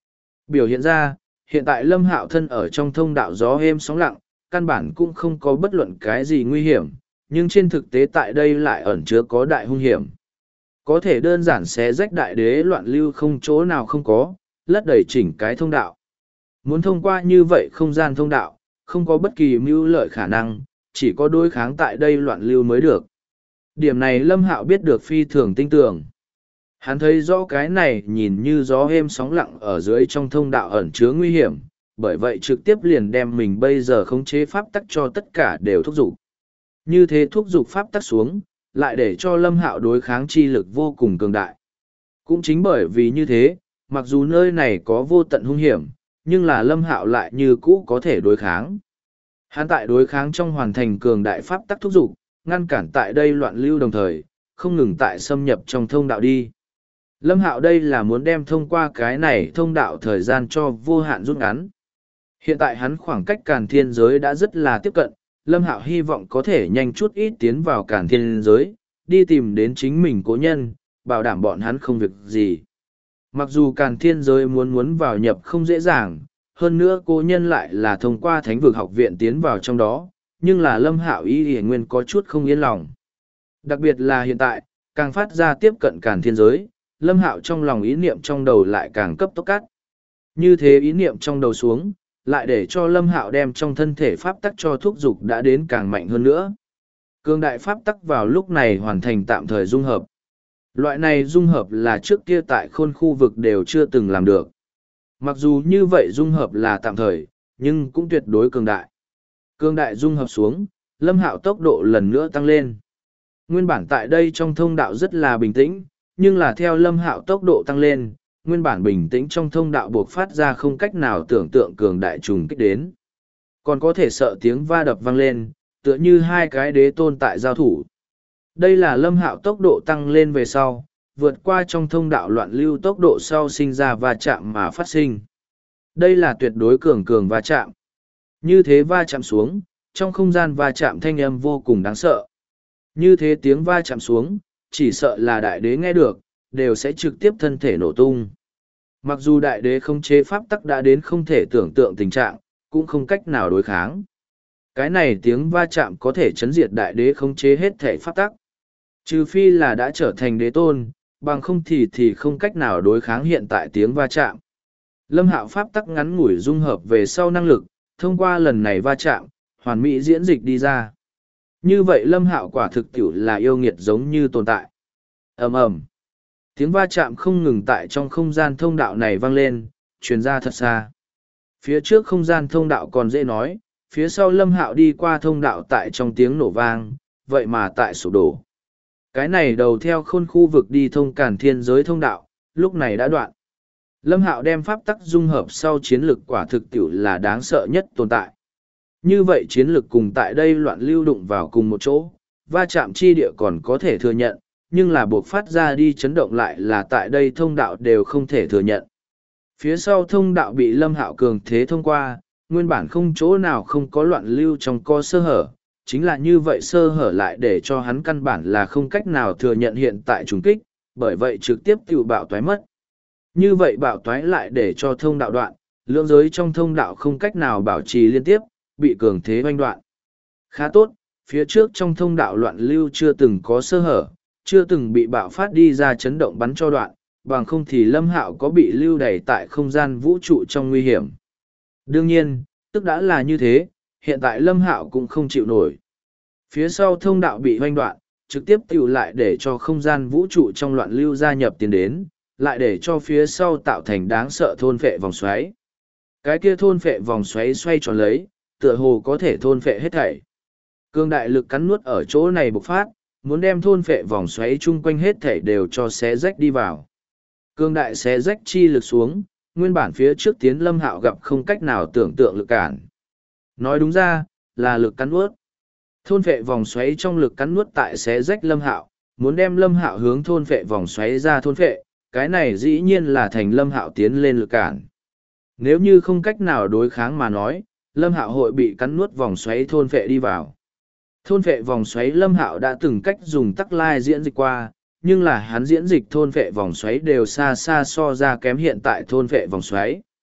Biểu hiện ra, hiện tại Lâm Hạo thân ở trong thông đạo gió êm sóng lặng, căn bản cũng không có bất luận cái gì nguy hiểm, nhưng trên thực tế tại đây lại ẩn chứa có đại hung hiểm. Có thể đơn giản xé rách đại đế loạn lưu không chỗ nào không có, lất đầy chỉnh cái thông đạo. Muốn thông qua như vậy không gian thông đạo, không có bất kỳ mưu lợi khả năng, chỉ có đối kháng tại đây loạn lưu mới được. Điểm này Lâm Hạo biết được phi thường tinh tường. Hắn thấy rõ cái này nhìn như gió êm sóng lặng ở dưới trong thông đạo ẩn chứa nguy hiểm, bởi vậy trực tiếp liền đem mình bây giờ khống chế pháp tắc cho tất cả đều thúc giục. Như thế thúc giục pháp tắc xuống, lại để cho Lâm Hạo đối kháng chi lực vô cùng cường đại. Cũng chính bởi vì như thế, mặc dù nơi này có vô tận hung hiểm, nhưng là Lâm Hạo lại như cũ có thể đối kháng. Hắn tại đối kháng trong hoàn thành cường đại pháp tắc thúc giục, ngăn cản tại đây loạn lưu đồng thời, không ngừng tại xâm nhập trong thông đạo đi. Lâm Hạo đây là muốn đem thông qua cái này thông đạo thời gian cho vô hạn rút ngắn. Hiện tại hắn khoảng cách Càn Thiên giới đã rất là tiếp cận, Lâm Hạo hy vọng có thể nhanh chút ít tiến vào Càn Thiên giới, đi tìm đến chính mình cố nhân, bảo đảm bọn hắn không việc gì. Mặc dù Càn Thiên giới muốn vào nhập không dễ dàng, hơn nữa cố nhân lại là thông qua Thánh vực học viện tiến vào trong đó, nhưng là Lâm Hạo y nguyên có chút không yên lòng. Đặc biệt là hiện tại, càng phát ra tiếp cận Càn Thiên giới, Lâm Hạo trong lòng ý niệm trong đầu lại càng cấp tốc cắt. Như thế ý niệm trong đầu xuống, lại để cho Lâm Hạo đem trong thân thể pháp tắc cho thúc dục đã đến càng mạnh hơn nữa. Cường đại pháp tắc vào lúc này hoàn thành tạm thời dung hợp. Loại này dung hợp là trước kia tại khôn khu vực đều chưa từng làm được. Mặc dù như vậy dung hợp là tạm thời, nhưng cũng tuyệt đối cường đại. Cường đại dung hợp xuống, Lâm Hạo tốc độ lần nữa tăng lên. Nguyên bản tại đây trong thông đạo rất là bình tĩnh, nhưng là theo Lâm Hạo tốc độ tăng lên, nguyên bản bình tĩnh trong thông đạo buộc phát ra không cách nào tưởng tượng cường đại trùng kích đến. Còn có thể sợ tiếng va đập vang lên, tựa như hai cái đế tôn tại giao thủ. Đây là Lâm Hạo tốc độ tăng lên về sau, vượt qua trong thông đạo loạn lưu tốc độ sau sinh ra va chạm mà phát sinh. Đây là tuyệt đối cường va chạm. Như thế va chạm xuống, trong không gian va chạm thanh âm vô cùng đáng sợ. Như thế tiếng va chạm xuống, chỉ sợ là đại đế nghe được, đều sẽ trực tiếp thân thể nổ tung. Mặc dù đại đế không chế pháp tắc đã đến không thể tưởng tượng tình trạng, cũng không cách nào đối kháng. Cái này tiếng va chạm có thể chấn diệt đại đế không chế hết thể pháp tắc. Trừ phi là đã trở thành đế tôn, bằng không thì không cách nào đối kháng hiện tại tiếng va chạm. Lâm Hạo pháp tắc ngắn ngủi dung hợp về sau năng lực, thông qua lần này va chạm, hoàn mỹ diễn dịch đi ra. Như vậy Lâm Hạo quả thực tiểu là yêu nghiệt giống như tồn tại. Ầm ầm. Tiếng va chạm không ngừng tại trong không gian thông đạo này vang lên, truyền ra thật xa. Phía trước không gian thông đạo còn dễ nói, phía sau Lâm Hạo đi qua thông đạo tại trong tiếng nổ vang, vậy mà tại sụp đổ. Cái này đầu theo khôn khu vực đi thông Càn Thiên giới thông đạo, lúc này đã đoạn. Lâm Hạo đem pháp tắc dung hợp sau chiến lực quả thực tiểu là đáng sợ nhất tồn tại. Như vậy chiến lực cùng tại đây loạn lưu đụng vào cùng một chỗ, va chạm chi địa còn có thể thừa nhận, nhưng là buộc phát ra đi chấn động lại là tại đây thông đạo đều không thể thừa nhận. Phía sau thông đạo bị Lâm Hạo cường thế thông qua, nguyên bản không chỗ nào không có loạn lưu trong co sơ hở, chính là như vậy sơ hở lại để cho hắn căn bản là không cách nào thừa nhận hiện tại trùng kích, bởi vậy trực tiếp tự bạo toái mất. Như vậy bạo toái lại để cho thông đạo đoạn, lượng giới trong thông đạo không cách nào bảo trì liên tiếp, bị cường thế oanh đoạn. Khá tốt, phía trước trong thông đạo loạn lưu chưa từng có sơ hở, chưa từng bị bạo phát đi ra chấn động bắn cho đoạn, bằng không thì Lâm Hạo có bị lưu đày tại không gian vũ trụ trong nguy hiểm. Đương nhiên, tức đã là như thế, hiện tại Lâm Hạo cũng không chịu nổi. Phía sau thông đạo bị hoanh đoạn, trực tiếp tiểu lại để cho không gian vũ trụ trong loạn lưu gia nhập tiến đến, lại để cho phía sau tạo thành đáng sợ thôn phệ vòng xoáy. Cái kia thôn phệ vòng xoáy xoay tròn lấy, tựa hồ có thể thôn phệ hết thảy. Cương đại lực cắn nuốt ở chỗ này bộc phát, muốn đem thôn phệ vòng xoáy chung quanh hết thảy đều cho xé rách đi vào. Cương đại xé rách chi lực xuống, nguyên bản phía trước tiến Lâm Hạo gặp không cách nào tưởng tượng lực cản. Nói đúng ra, là lực cắn nuốt. Thôn phệ vòng xoáy trong lực cắn nuốt tại xé rách Lâm Hạo, muốn đem Lâm Hạo hướng thôn phệ vòng xoáy ra thôn phệ, cái này dĩ nhiên là thành Lâm Hạo tiến lên lực cản. Nếu như không cách nào đối kháng mà nói, Lâm Hạo hội bị cắn nuốt vòng xoáy thôn phệ đi vào. Thôn phệ vòng xoáy Lâm Hạo đã từng cách dùng tắc lai diễn dịch qua, nhưng là hắn diễn dịch thôn phệ vòng xoáy đều xa xa so ra kém hiện tại thôn phệ vòng xoáy.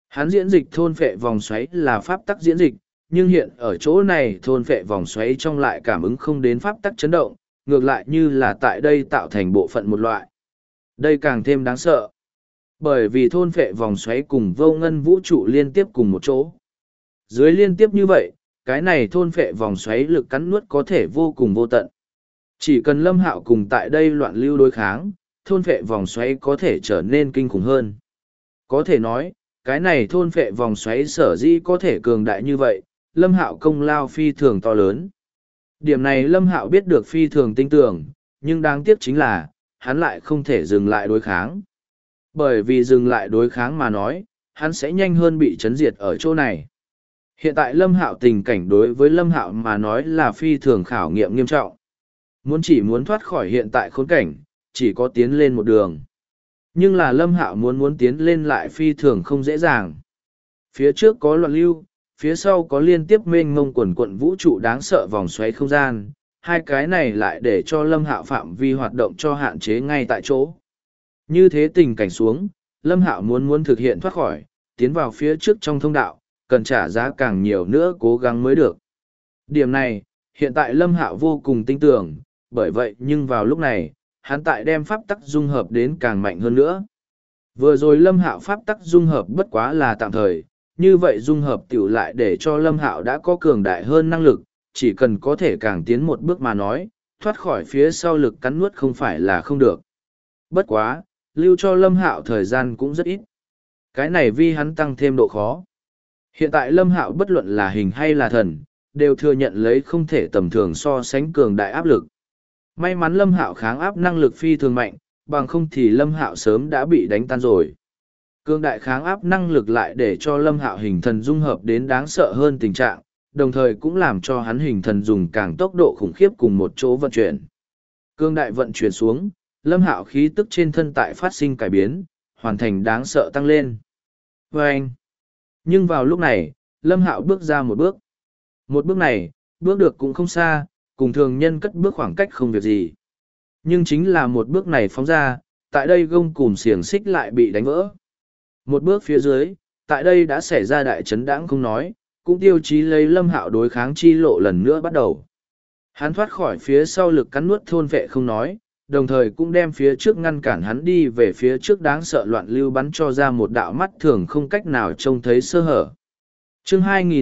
Hắn diễn dịch thôn phệ vòng xoáy là pháp tắc diễn dịch, nhưng hiện ở chỗ này thôn phệ vòng xoáy trong lại cảm ứng không đến pháp tắc chấn động, ngược lại như là tại đây tạo thành bộ phận một loại. Đây càng thêm đáng sợ. Bởi vì thôn phệ vòng xoáy cùng vô ngân vũ trụ liên tiếp cùng một chỗ. Dưới liên tiếp như vậy, cái này thôn phệ vòng xoáy lực cắn nuốt có thể vô cùng vô tận. Chỉ cần Lâm Hạo cùng tại đây loạn lưu đối kháng, thôn phệ vòng xoáy có thể trở nên kinh khủng hơn. Có thể nói, cái này thôn phệ vòng xoáy sở dĩ có thể cường đại như vậy, Lâm Hạo công lao phi thường to lớn. Điểm này Lâm Hạo biết được phi thường tinh tưởng, nhưng đáng tiếc chính là, hắn lại không thể dừng lại đối kháng. Bởi vì dừng lại đối kháng mà nói, hắn sẽ nhanh hơn bị chấn diệt ở chỗ này. Hiện tại Lâm Hạo tình cảnh đối với Lâm Hạo mà nói là phi thường khảo nghiệm nghiêm trọng. Muốn thoát khỏi hiện tại khốn cảnh, chỉ có tiến lên một đường. Nhưng là Lâm Hạo muốn tiến lên lại phi thường không dễ dàng. Phía trước có loạn lưu, phía sau có liên tiếp mênh mông quần quận vũ trụ đáng sợ vòng xoáy không gian, hai cái này lại để cho Lâm Hạo phạm vi hoạt động cho hạn chế ngay tại chỗ. Như thế tình cảnh xuống, Lâm Hạo muốn thực hiện thoát khỏi, tiến vào phía trước trong thông đạo, cần trả giá càng nhiều nữa cố gắng mới được. Điểm này, hiện tại Lâm Hạo vô cùng tin tưởng, bởi vậy nhưng vào lúc này, hắn tại đem pháp tắc dung hợp đến càng mạnh hơn nữa. Vừa rồi Lâm Hạo pháp tắc dung hợp bất quá là tạm thời, như vậy dung hợp tiểu lại để cho Lâm Hạo đã có cường đại hơn năng lực, chỉ cần có thể càng tiến một bước mà nói, thoát khỏi phía sau lực cắn nuốt không phải là không được. Bất quá, lưu cho Lâm Hạo thời gian cũng rất ít. Cái này vì hắn tăng thêm độ khó. Hiện tại Lâm Hạo bất luận là hình hay là thần, đều thừa nhận lấy không thể tầm thường so sánh cường đại áp lực. May mắn Lâm Hạo kháng áp năng lực phi thường mạnh, bằng không thì Lâm Hạo sớm đã bị đánh tan rồi. Cường đại kháng áp năng lực lại để cho Lâm Hạo hình thần dung hợp đến đáng sợ hơn tình trạng, đồng thời cũng làm cho hắn hình thần dùng càng tốc độ khủng khiếp cùng một chỗ vận chuyển. Cường đại vận chuyển xuống, Lâm Hạo khí tức trên thân tại phát sinh cải biến, hoàn thành đáng sợ tăng lên. Vâng! Nhưng vào lúc này, Lâm Hạo bước ra một bước. Một bước này, bước được cũng không xa, cùng thường nhân cất bước khoảng cách không việc gì. Nhưng chính là một bước này phóng ra, tại đây gông cùm xiềng xích lại bị đánh vỡ. Một bước phía dưới, tại đây đã xảy ra đại chấn đãng không nói, cũng tiêu chí lấy Lâm Hạo đối kháng chi lộ lần nữa bắt đầu. Hắn thoát khỏi phía sau lực cắn nuốt thôn vệ không nói, đồng thời cũng đem phía trước ngăn cản hắn đi về phía trước đáng sợ loạn lưu bắn cho ra một đạo mắt thường không cách nào trông thấy sơ hở. Chương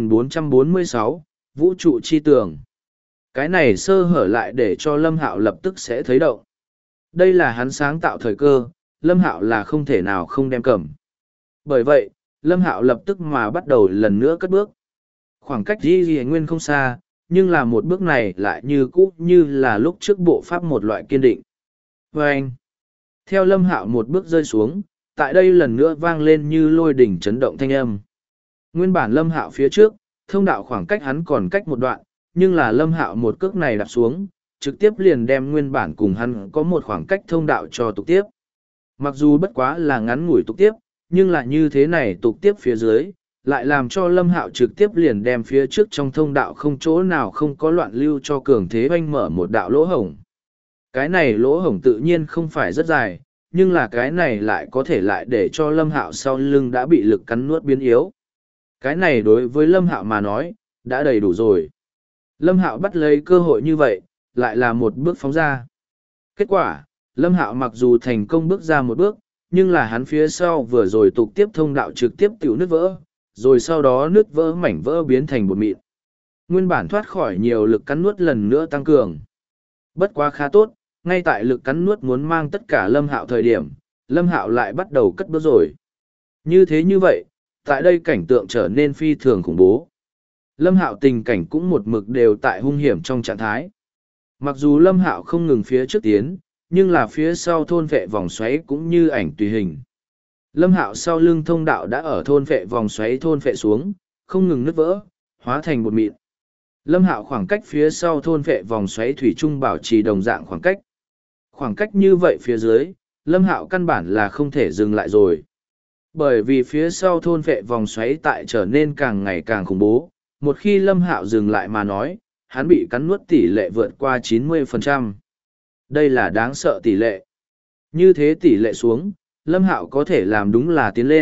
2446, Vũ trụ chi tường. Cái này sơ hở lại để cho Lâm Hạo lập tức sẽ thấy động. Đây là hắn sáng tạo thời cơ, Lâm Hạo là không thể nào không đem cầm. Bởi vậy, Lâm Hạo lập tức mà bắt đầu lần nữa cất bước. Khoảng cách Di Nguyên không xa, nhưng là một bước này lại như cũ như là lúc trước bộ pháp một loại kiên định. Và anh, theo Lâm Hạo một bước rơi xuống, tại đây lần nữa vang lên như lôi đỉnh chấn động thanh âm. Nguyên bản Lâm Hạo phía trước, thông đạo khoảng cách hắn còn cách một đoạn, nhưng là Lâm Hạo một cước này đạp xuống, trực tiếp liền đem nguyên bản cùng hắn có một khoảng cách thông đạo cho tục tiếp. Mặc dù bất quá là ngắn ngủi tục tiếp, nhưng là như thế này tục tiếp phía dưới, lại làm cho Lâm Hạo trực tiếp liền đem phía trước trong thông đạo không chỗ nào không có loạn lưu cho cường thế oanh mở một đạo lỗ hổng. Cái này lỗ hổng tự nhiên không phải rất dài, nhưng là cái này lại có thể lại để cho Lâm Hạo sau lưng đã bị lực cắn nuốt biến yếu. Cái này đối với Lâm Hạo mà nói, đã đầy đủ rồi. Lâm Hạo bắt lấy cơ hội như vậy, lại là một bước phóng ra. Kết quả, Lâm Hạo mặc dù thành công bước ra một bước, nhưng là hắn phía sau vừa rồi tục tiếp thông đạo trực tiếp tiểu nứt vỡ, rồi sau đó nứt vỡ mảnh vỡ biến thành bột mịn. Nguyên bản thoát khỏi nhiều lực cắn nuốt lần nữa tăng cường. Bất quá khá tốt, ngay tại lực cắn nuốt muốn mang tất cả Lâm Hạo thời điểm, Lâm Hạo lại bắt đầu cất bước rồi. Như thế như vậy, tại đây cảnh tượng trở nên phi thường khủng bố. Lâm Hạo tình cảnh cũng một mực đều tại hung hiểm trong trạng thái. Mặc dù Lâm Hạo không ngừng phía trước tiến, nhưng là phía sau thôn vệ vòng xoáy cũng như ảnh tùy hình. Lâm Hạo sau lưng thông đạo đã ở thôn vệ vòng xoáy thôn vệ xuống, không ngừng nứt vỡ, hóa thành bột mịn. Lâm Hạo khoảng cách phía sau thôn vệ vòng xoáy thủy chung bảo trì đồng dạng khoảng cách. Khoảng cách như vậy phía dưới, Lâm Hạo căn bản là không thể dừng lại rồi. Bởi vì phía sau thôn vệ vòng xoáy tại trở nên càng ngày càng khủng bố, một khi Lâm Hạo dừng lại mà nói, hắn bị cắn nuốt tỷ lệ vượt qua 90%. Đây là đáng sợ tỷ lệ. Như thế tỷ lệ xuống, Lâm Hạo có thể làm đúng là tiến lên,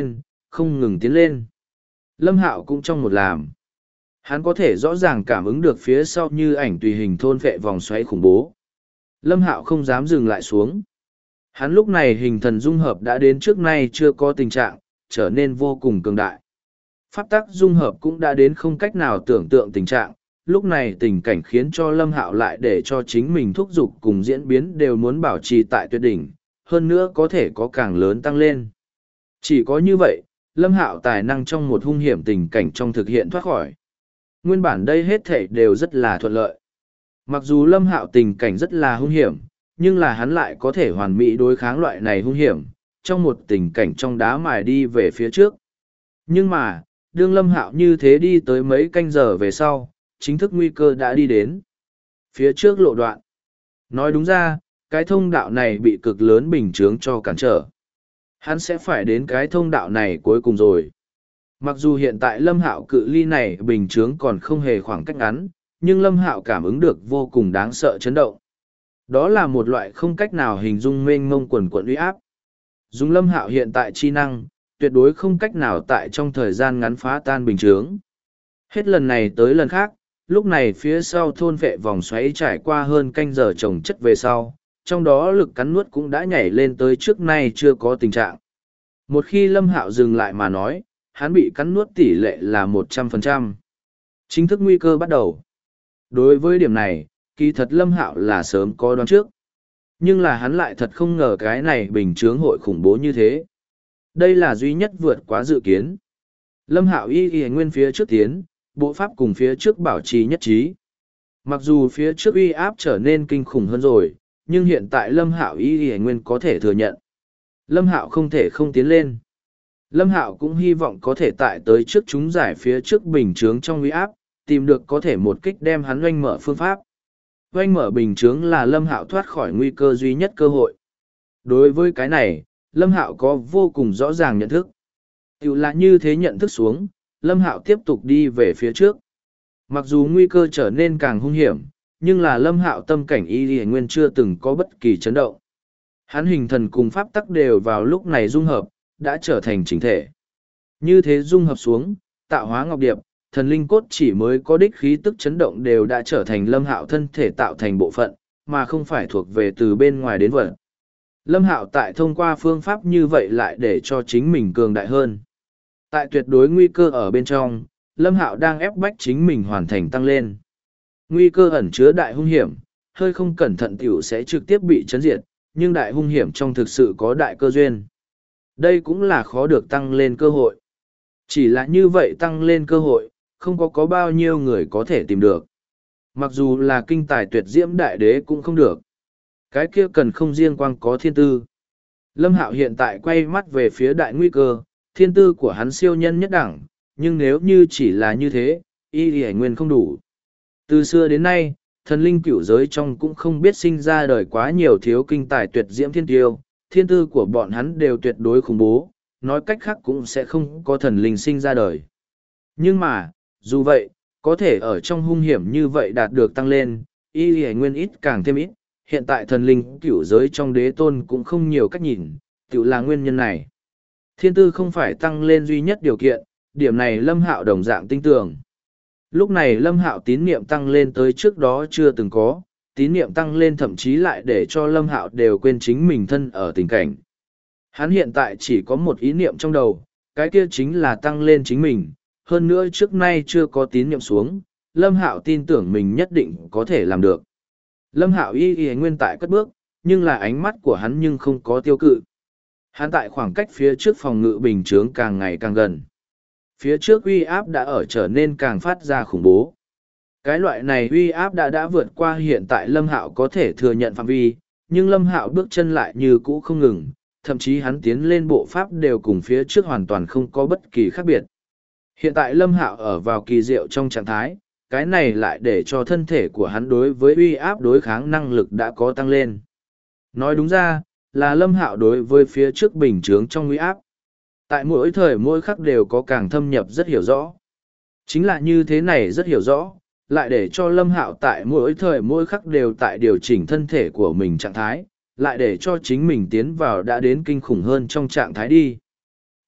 không ngừng tiến lên. Lâm Hạo cũng trong một làm. Hắn có thể rõ ràng cảm ứng được phía sau như ảnh tùy hình thôn vệ vòng xoáy khủng bố. Lâm Hạo không dám dừng lại xuống. Hắn lúc này hình thần dung hợp đã đến trước nay chưa có tình trạng, trở nên vô cùng cường đại. Pháp tắc dung hợp cũng đã đến không cách nào tưởng tượng tình trạng, lúc này tình cảnh khiến cho Lâm Hạo lại để cho chính mình thúc giục cùng diễn biến đều muốn bảo trì tại tuyệt đỉnh, hơn nữa có thể có càng lớn tăng lên. Chỉ có như vậy, Lâm Hạo tài năng trong một hung hiểm tình cảnh trong thực hiện thoát khỏi. Nguyên bản đây hết thảy đều rất là thuận lợi. Mặc dù Lâm Hạo tình cảnh rất là hung hiểm, nhưng là hắn lại có thể hoàn mỹ đối kháng loại này hung hiểm, trong một tình cảnh trong đá mài đi về phía trước. Nhưng mà, đương Lâm Hạo như thế đi tới mấy canh giờ về sau, chính thức nguy cơ đã đi đến. Phía trước lộ đoạn. Nói đúng ra, cái thông đạo này bị cực lớn bình chướng cho cản trở. Hắn sẽ phải đến cái thông đạo này cuối cùng rồi. Mặc dù hiện tại Lâm Hạo cự ly này bình chướng còn không hề khoảng cách ngắn, nhưng Lâm Hạo cảm ứng được vô cùng đáng sợ chấn động. Đó là một loại không cách nào hình dung mênh mông quần quận uy áp. Dùng Lâm Hạo hiện tại chi năng, tuyệt đối không cách nào tại trong thời gian ngắn phá tan bình chướng. Hết lần này tới lần khác, lúc này phía sau thôn vệ vòng xoáy trải qua hơn canh giờ chồng chất về sau, trong đó lực cắn nuốt cũng đã nhảy lên tới trước nay chưa có tình trạng. Một khi Lâm Hạo dừng lại mà nói, hắn bị cắn nuốt tỷ lệ là 100%. Chính thức nguy cơ bắt đầu. Đối với điểm này, kỳ thật Lâm Hạo là sớm có đoán trước. Nhưng là hắn lại thật không ngờ cái này bình chướng hội khủng bố như thế. Đây là duy nhất vượt quá dự kiến. Lâm Hạo y nguyên phía trước tiến, bộ pháp cùng phía trước bảo trì nhất trí. Mặc dù phía trước uy áp trở nên kinh khủng hơn rồi, nhưng hiện tại Lâm Hạo y nguyên có thể thừa nhận. Lâm Hạo không thể không tiến lên. Lâm Hạo cũng hy vọng có thể tại tới trước chúng giải phía trước bình chướng trong uy áp, tìm được có thể một kích đem hắn oanh mở phương pháp. Oanh mở bình chướng là Lâm Hạo thoát khỏi nguy cơ duy nhất cơ hội. Đối với cái này, Lâm Hạo có vô cùng rõ ràng nhận thức. Tiểu là như thế nhận thức xuống, Lâm Hạo tiếp tục đi về phía trước. Mặc dù nguy cơ trở nên càng hung hiểm, nhưng là Lâm Hạo tâm cảnh y nguyên chưa từng có bất kỳ chấn động. Hắn hình thần cùng pháp tắc đều vào lúc này dung hợp, đã trở thành chỉnh thể. Như thế dung hợp xuống, tạo hóa ngọc điệp, thần linh cốt chỉ mới có đích khí tức chấn động đều đã trở thành Lâm Hạo thân thể tạo thành bộ phận, mà không phải thuộc về từ bên ngoài đến vật. Lâm Hạo tại thông qua phương pháp như vậy lại để cho chính mình cường đại hơn. Tại tuyệt đối nguy cơ ở bên trong, Lâm Hạo đang ép bách chính mình hoàn thành tăng lên. Nguy cơ ẩn chứa đại hung hiểm, hơi không cẩn thận tiểu sẽ trực tiếp bị chấn diệt, nhưng đại hung hiểm trong thực sự có đại cơ duyên. Đây cũng là khó được tăng lên cơ hội. Chỉ là như vậy tăng lên cơ hội, không có bao nhiêu người có thể tìm được. Mặc dù là kinh tài tuyệt diễm đại đế cũng không được. Cái kia cần không riêng quang có thiên tư. Lâm Hạo hiện tại quay mắt về phía đại nguy cơ, thiên tư của hắn siêu nhân nhất đẳng, nhưng nếu như chỉ là như thế, y hải nguyên không đủ. Từ xưa đến nay, thần linh cửu giới trong cũng không biết sinh ra đời quá nhiều thiếu kinh tài tuyệt diễm thiên tiêu, thiên tư của bọn hắn đều tuyệt đối khủng bố, nói cách khác cũng sẽ không có thần linh sinh ra đời. Nhưng mà, dù vậy, có thể ở trong hung hiểm như vậy đạt được tăng lên, y hải nguyên ít càng thêm ít, hiện tại thần linh cửu giới trong đế tôn cũng không nhiều cách nhìn, tự là nguyên nhân này. Thiên tư không phải tăng lên duy nhất điều kiện, điểm này Lâm Hạo đồng dạng tin tưởng. Lúc này Lâm Hạo tín niệm tăng lên tới trước đó chưa từng có, tín niệm tăng lên thậm chí lại để cho Lâm Hạo đều quên chính mình thân ở tình cảnh. Hắn hiện tại chỉ có một ý niệm trong đầu, cái kia chính là tăng lên chính mình, hơn nữa trước nay chưa có tín niệm xuống, Lâm Hạo tin tưởng mình nhất định có thể làm được. Lâm Hạo y nguyên tại cất bước, nhưng là ánh mắt của hắn nhưng không có tiêu cự. Hắn tại khoảng cách phía trước phòng ngự bình chướng càng ngày càng gần. Phía trước uy áp đã ở trở nên càng phát ra khủng bố. Cái loại này uy áp đã vượt qua hiện tại Lâm Hạo có thể thừa nhận phạm vi, nhưng Lâm Hạo bước chân lại như cũ không ngừng, thậm chí hắn tiến lên bộ pháp đều cùng phía trước hoàn toàn không có bất kỳ khác biệt. Hiện tại Lâm Hạo ở vào kỳ diệu trong trạng thái, cái này lại để cho thân thể của hắn đối với uy áp đối kháng năng lực đã có tăng lên. Nói đúng ra, là Lâm Hạo đối với phía trước bình chướng trong uy áp. Tại mỗi thời mỗi khắc đều có càng thâm nhập rất hiểu rõ. Chính là như thế này rất hiểu rõ, lại để cho Lâm Hạo tại mỗi thời mỗi khắc đều tại điều chỉnh thân thể của mình trạng thái, lại để cho chính mình tiến vào đã đến kinh khủng hơn trong trạng thái đi.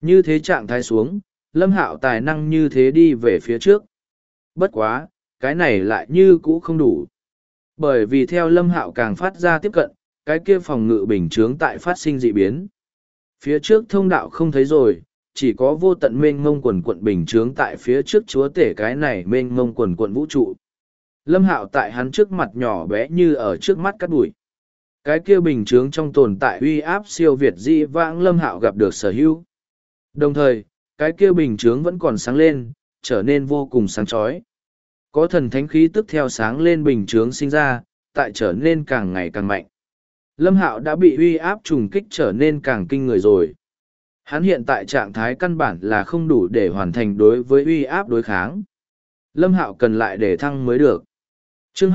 Như thế trạng thái xuống, Lâm Hạo tài năng như thế đi về phía trước. Bất quá, cái này lại như cũ không đủ. Bởi vì theo Lâm Hạo càng phát ra tiếp cận, cái kia phòng ngự bình chướng tại phát sinh dị biến. Phía trước thông đạo không thấy rồi, chỉ có vô tận mênh mông quần quận bình chướng tại phía trước chúa tể cái này mênh mông quần quận vũ trụ. Lâm Hạo tại hắn trước mặt nhỏ bé như ở trước mắt cát bụi. Cái kia bình chướng trong tồn tại uy áp siêu việt dị vãng Lâm Hạo gặp được sở hữu. Đồng thời, cái kia bình chướng vẫn còn sáng lên, trở nên vô cùng sáng chói. Có thần thánh khí tức theo sáng lên bình chướng sinh ra, tại trở nên càng ngày càng mạnh. Lâm Hạo đã bị uy áp trùng kích trở nên càng kinh người rồi. Hắn hiện tại trạng thái căn bản là không đủ để hoàn thành đối với uy áp đối kháng. Lâm Hạo cần lại để thăng mới được. Chương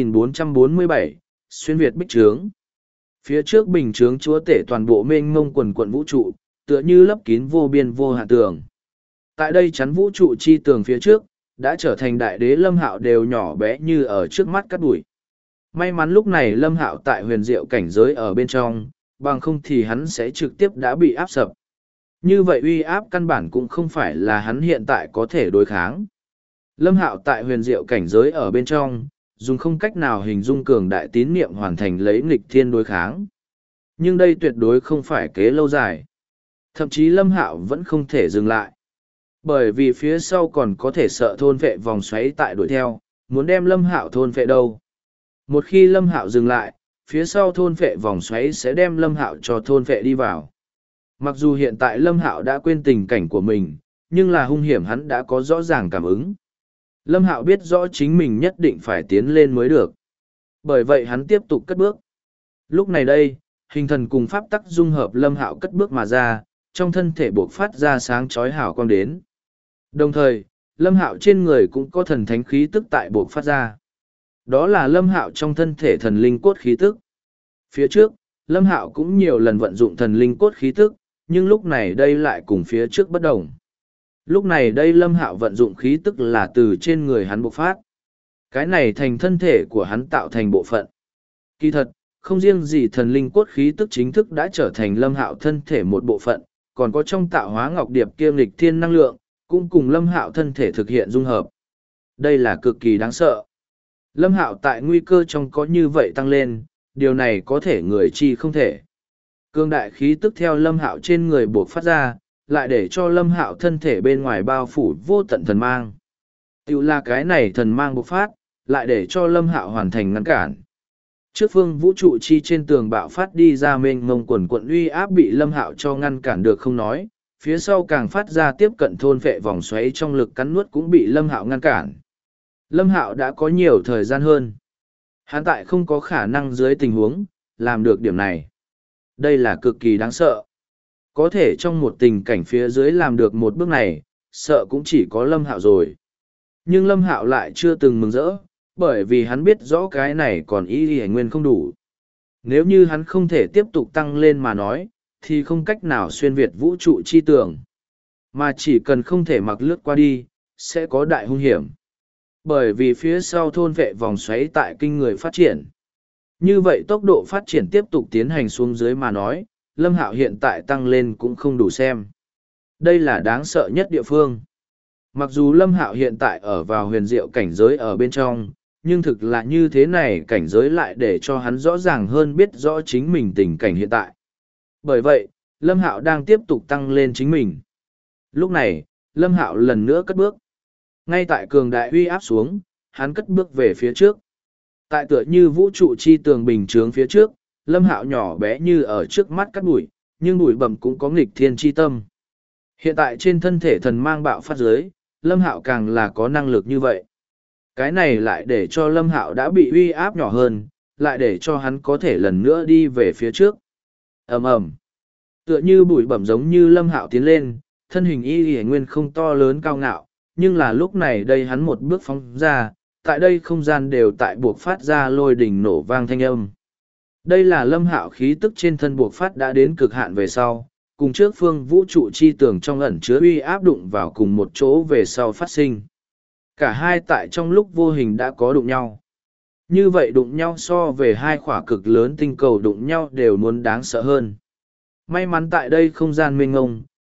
2447, Xuyên Việt Bích Trướng. Phía trước bình chướng chúa tể toàn bộ mênh mông quần quận vũ trụ, tựa như lấp kín vô biên vô hạn tường. Tại đây chắn vũ trụ chi tường phía trước, đã trở thành đại đế Lâm Hạo đều nhỏ bé như ở trước mắt cát bụi. May mắn lúc này Lâm Hạo tại huyền diệu cảnh giới ở bên trong, bằng không thì hắn sẽ trực tiếp đã bị áp sập. Như vậy uy áp căn bản cũng không phải là hắn hiện tại có thể đối kháng. Lâm Hạo tại huyền diệu cảnh giới ở bên trong, dùng không cách nào hình dung cường đại tín niệm hoàn thành lấy nghịch thiên đối kháng. Nhưng đây tuyệt đối không phải kế lâu dài. Thậm chí Lâm Hạo vẫn không thể dừng lại. Bởi vì phía sau còn có thể sợ thôn vệ vòng xoáy tại đuổi theo, muốn đem Lâm Hạo thôn vệ đâu. Một khi Lâm Hạo dừng lại, phía sau thôn vệ vòng xoáy sẽ đem Lâm Hạo cho thôn vệ đi vào. Mặc dù hiện tại Lâm Hạo đã quên tình cảnh của mình, nhưng là hung hiểm hắn đã có rõ ràng cảm ứng. Lâm Hạo biết rõ chính mình nhất định phải tiến lên mới được. Bởi vậy hắn tiếp tục cất bước. Lúc này đây, hình thần cùng pháp tắc dung hợp Lâm Hạo cất bước mà ra, trong thân thể buộc phát ra sáng chói hào quang đến. Đồng thời, Lâm Hạo trên người cũng có thần thánh khí tức tại buộc phát ra. Đó là Lâm Hạo trong thân thể thần linh cốt khí tức. Phía trước, Lâm Hạo cũng nhiều lần vận dụng thần linh cốt khí tức, nhưng lúc này đây lại cùng phía trước bất đồng. Lúc này đây Lâm Hạo vận dụng khí tức là từ trên người hắn bộc phát. Cái này thành thân thể của hắn tạo thành bộ phận. Kỳ thật, không riêng gì thần linh cốt khí tức chính thức đã trở thành Lâm Hạo thân thể một bộ phận, còn có trong tạo hóa ngọc điệp kiêm lịch thiên năng lượng, cũng cùng Lâm Hạo thân thể thực hiện dung hợp. Đây là cực kỳ đáng sợ. Lâm Hạo tại nguy cơ trong có như vậy tăng lên, điều này có thể người chi không thể. Cương đại khí tức theo Lâm Hạo trên người buộc phát ra, lại để cho Lâm Hạo thân thể bên ngoài bao phủ vô tận thần mang. Tiểu là cái này thần mang bộc phát, lại để cho Lâm Hạo hoàn thành ngăn cản. Trước phương vũ trụ chi trên tường bạo phát đi ra mênh mông quần quận uy áp bị Lâm Hạo cho ngăn cản được không nói, phía sau càng phát ra tiếp cận thôn vệ vòng xoáy trong lực cắn nuốt cũng bị Lâm Hạo ngăn cản. Lâm Hạo đã có nhiều thời gian hơn. Hắn tại không có khả năng dưới tình huống, làm được điểm này. Đây là cực kỳ đáng sợ. Có thể trong một tình cảnh phía dưới làm được một bước này, sợ cũng chỉ có Lâm Hạo rồi. Nhưng Lâm Hạo lại chưa từng mừng rỡ, bởi vì hắn biết rõ cái này còn ý y nguyên không đủ. Nếu như hắn không thể tiếp tục tăng lên mà nói, thì không cách nào xuyên việt vũ trụ chi tường. Mà chỉ cần không thể mặc lướt qua đi, sẽ có đại hung hiểm. Bởi vì phía sau thôn vệ vòng xoáy tại kinh người phát triển. Như vậy tốc độ phát triển tiếp tục tiến hành xuống dưới mà nói, Lâm Hạo hiện tại tăng lên cũng không đủ xem. Đây là đáng sợ nhất địa phương. Mặc dù Lâm Hạo hiện tại ở vào huyền diệu cảnh giới ở bên trong, nhưng thực là như thế này cảnh giới lại để cho hắn rõ ràng hơn biết rõ chính mình tình cảnh hiện tại. Bởi vậy, Lâm Hạo đang tiếp tục tăng lên chính mình. Lúc này, Lâm Hạo lần nữa cất bước. Ngay tại cường đại uy áp xuống, hắn cất bước về phía trước. Tại tựa như vũ trụ chi tường bình chướng phía trước, Lâm Hạo nhỏ bé như ở trước mắt cắt bụi, nhưng bụi bẩm cũng có nghịch thiên chi tâm. Hiện tại trên thân thể thần mang bạo phát giới, Lâm Hạo càng là có năng lực như vậy. Cái này lại để cho Lâm Hạo đã bị uy áp nhỏ hơn, lại để cho hắn có thể lần nữa đi về phía trước. Ầm ầm. Tựa như bụi bẩm giống như Lâm Hạo tiến lên, thân hình y nguyên không to lớn cao ngạo, nhưng là lúc này đây hắn một bước phóng ra, tại đây không gian đều tại buộc phát ra lôi đỉnh nổ vang thanh âm. Đây là Lâm Hạo khí tức trên thân buộc phát đã đến cực hạn về sau, cùng trước phương vũ trụ chi tường trong ẩn chứa uy áp đụng vào cùng một chỗ về sau phát sinh. Cả hai tại trong lúc vô hình đã có đụng nhau. Như vậy đụng nhau so về hai khỏa cực lớn tinh cầu đụng nhau đều muốn đáng sợ hơn. May mắn tại đây không gian mênh ngông,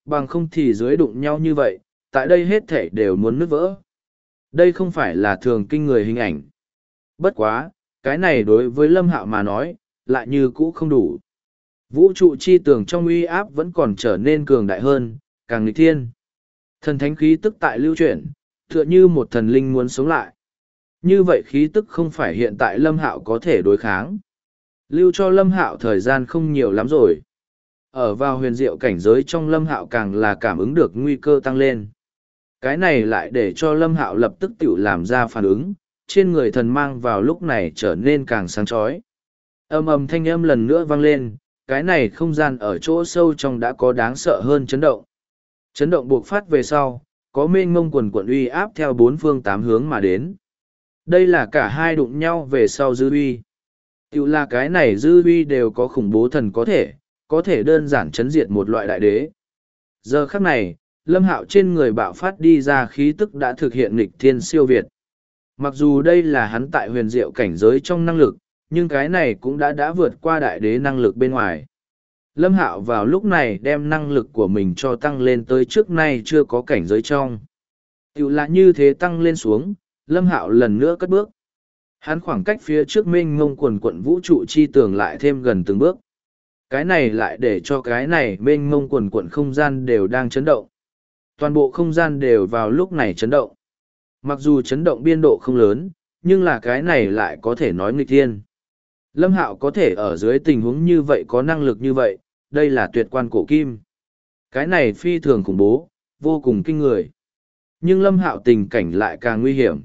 Bằng không thì dưới đụng nhau như vậy, tại đây hết thể đều muốn nứt vỡ. Đây không phải là thường kinh người hình ảnh. Bất quá, cái này đối với Lâm Hạo mà nói, lại như cũ không đủ. Vũ trụ chi tường trong uy áp vẫn còn trở nên cường đại hơn, càng nghịch thiên. Thần thánh khí tức tại lưu chuyển, tựa như một thần linh muốn sống lại. Như vậy khí tức không phải hiện tại Lâm Hạo có thể đối kháng. Lưu cho Lâm Hạo thời gian không nhiều lắm rồi. Ở vào huyền diệu cảnh giới trong Lâm Hạo càng là cảm ứng được nguy cơ tăng lên. Cái này lại để cho Lâm Hạo lập tức tự làm ra phản ứng, trên người thần mang vào lúc này trở nên càng sáng chói. Ầm ầm thanh âm lần nữa vang lên, cái này không gian ở chỗ sâu trong đã có đáng sợ hơn chấn động. Chấn động buộc phát về sau, có mênh mông quần quận uy áp theo bốn phương tám hướng mà đến. Đây là cả hai đụng nhau về sau dư uy. Tự là cái này dư uy đều có khủng bố thần có thể đơn giản chấn diệt một loại đại đế. Giờ khắc này, Lâm Hạo trên người bạo phát đi ra khí tức đã thực hiện nghịch thiên siêu việt. Mặc dù đây là hắn tại huyền diệu cảnh giới trong năng lực, nhưng cái này cũng đã vượt qua đại đế năng lực bên ngoài. Lâm Hạo vào lúc này đem năng lực của mình cho tăng lên tới trước nay chưa có cảnh giới trong. Tự là như thế tăng lên xuống, Lâm Hạo lần nữa cất bước. Hắn khoảng cách phía trước mênh mông quần quận vũ trụ chi tường lại thêm gần từng bước. Cái này lại để cho cái này mênh mông quần quận không gian đều đang chấn động. Toàn bộ không gian đều vào lúc này chấn động. Mặc dù chấn động biên độ không lớn, nhưng là cái này lại có thể nói nghịch thiên. Lâm Hạo có thể ở dưới tình huống như vậy có năng lực như vậy, đây là tuyệt quan cổ kim. Cái này phi thường khủng bố, vô cùng kinh người. Nhưng Lâm Hạo tình cảnh lại càng nguy hiểm.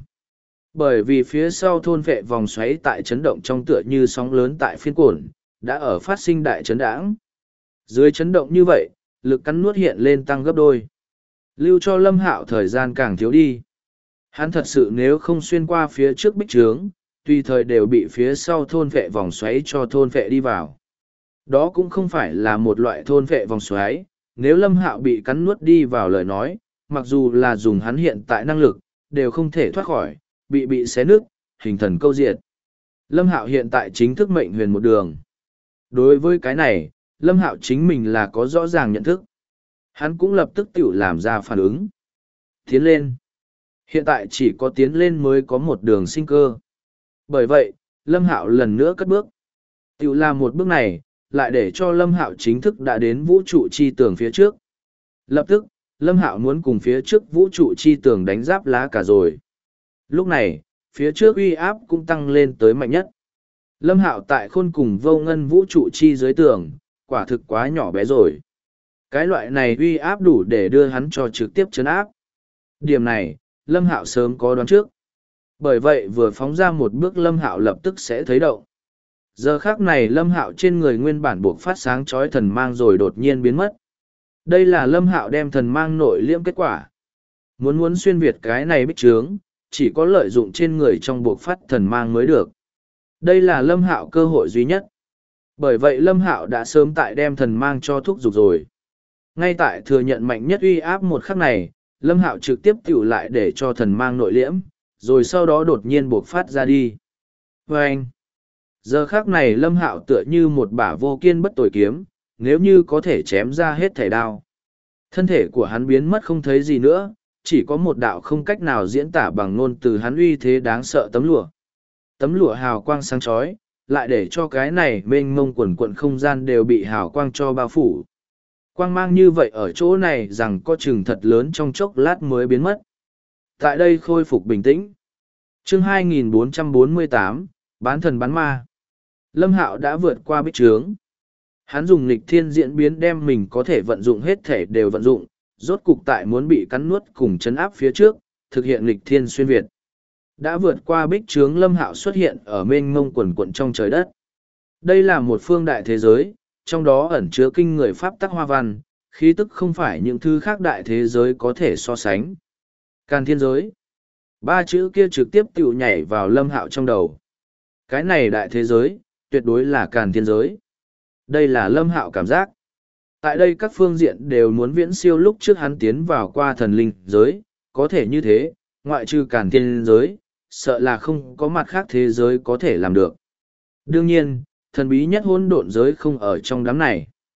Bởi vì phía sau thôn vệ vòng xoáy tại chấn động trong tựa như sóng lớn tại phiên cổn, đã ở phát sinh đại chấn đãng. Dưới chấn động như vậy, lực cắn nuốt hiện lên tăng gấp đôi. Lưu cho Lâm Hạo thời gian càng thiếu đi. Hắn thật sự nếu không xuyên qua phía trước bích trướng, tùy thời đều bị phía sau thôn vệ vòng xoáy cho thôn vệ đi vào. Đó cũng không phải là một loại thôn vệ vòng xoáy, nếu Lâm Hạo bị cắn nuốt đi vào lời nói, mặc dù là dùng hắn hiện tại năng lực, đều không thể thoát khỏi, bị xé nứt, hình thần câu diệt. Lâm Hạo hiện tại chính thức mệnh huyền một đường. Đối với cái này, Lâm Hạo chính mình là có rõ ràng nhận thức. Hắn cũng lập tức tự làm ra phản ứng. Tiến lên. Hiện tại chỉ có tiến lên mới có một đường sinh cơ. Bởi vậy, Lâm Hạo lần nữa cất bước. Tự làm một bước này, lại để cho Lâm Hạo chính thức đã đến vũ trụ chi tường phía trước. Lập tức, Lâm Hạo muốn cùng phía trước vũ trụ chi tường đánh giáp lá cả rồi. Lúc này, phía trước uy áp cũng tăng lên tới mạnh nhất. Lâm Hạo tại khôn cùng vô ngân vũ trụ chi dưới tường, quả thực quá nhỏ bé rồi. Cái loại này uy áp đủ để đưa hắn cho trực tiếp chấn áp. Điểm này, Lâm Hạo sớm có đoán trước. Bởi vậy vừa phóng ra một bước Lâm Hạo lập tức sẽ thấy động. Giờ khác này Lâm Hạo trên người nguyên bản buộc phát sáng chói thần mang rồi đột nhiên biến mất. Đây là Lâm Hạo đem thần mang nội liễm kết quả. Muốn xuyên việt cái này bích trướng, chỉ có lợi dụng trên người trong buộc phát thần mang mới được. Đây là Lâm Hạo cơ hội duy nhất. Bởi vậy Lâm Hạo đã sớm tại đem thần mang cho thúc giục rồi. Ngay tại thừa nhận mạnh nhất uy áp một khắc này, Lâm Hạo trực tiếp tiểu lại để cho thần mang nội liễm, rồi sau đó đột nhiên buộc phát ra đi. Vâng! Giờ khắc này Lâm Hạo tựa như một bả vô kiên bất tồi kiếm, nếu như có thể chém ra hết thảy đao. Thân thể của hắn biến mất không thấy gì nữa, chỉ có một đạo không cách nào diễn tả bằng ngôn từ hắn uy thế đáng sợ tấm lụa. Tấm lụa hào quang sáng chói, lại để cho cái này mênh mông quần quận không gian đều bị hào quang cho bao phủ. Quang mang như vậy ở chỗ này rằng có chừng thật lớn trong chốc lát mới biến mất. Tại đây khôi phục bình tĩnh. Chương 2448, bán thần bán ma. Lâm Hạo đã vượt qua bích trướng. Hắn dùng nghịch thiên diễn biến đem mình có thể vận dụng hết thể đều vận dụng, rốt cục tại muốn bị cắn nuốt cùng chấn áp phía trước, thực hiện nghịch thiên xuyên việt. Đã vượt qua bích trướng Lâm Hạo xuất hiện ở mênh mông quần quận trong trời đất. Đây là một phương đại thế giới, trong đó ẩn chứa kinh người pháp tắc hoa văn, khí tức không phải những thứ khác đại thế giới có thể so sánh. Càn thiên giới. Ba chữ kia trực tiếp tự nhảy vào Lâm Hạo trong đầu. Cái này đại thế giới, tuyệt đối là càn thiên giới. Đây là Lâm Hạo cảm giác. Tại đây các phương diện đều muốn viễn siêu lúc trước hắn tiến vào qua thần linh giới, có thể như thế, ngoại trừ càn thiên giới, sợ là không có mặt khác thế giới có thể làm được. Đương nhiên, thần bí nhất hỗn độn giới không ở trong đám này.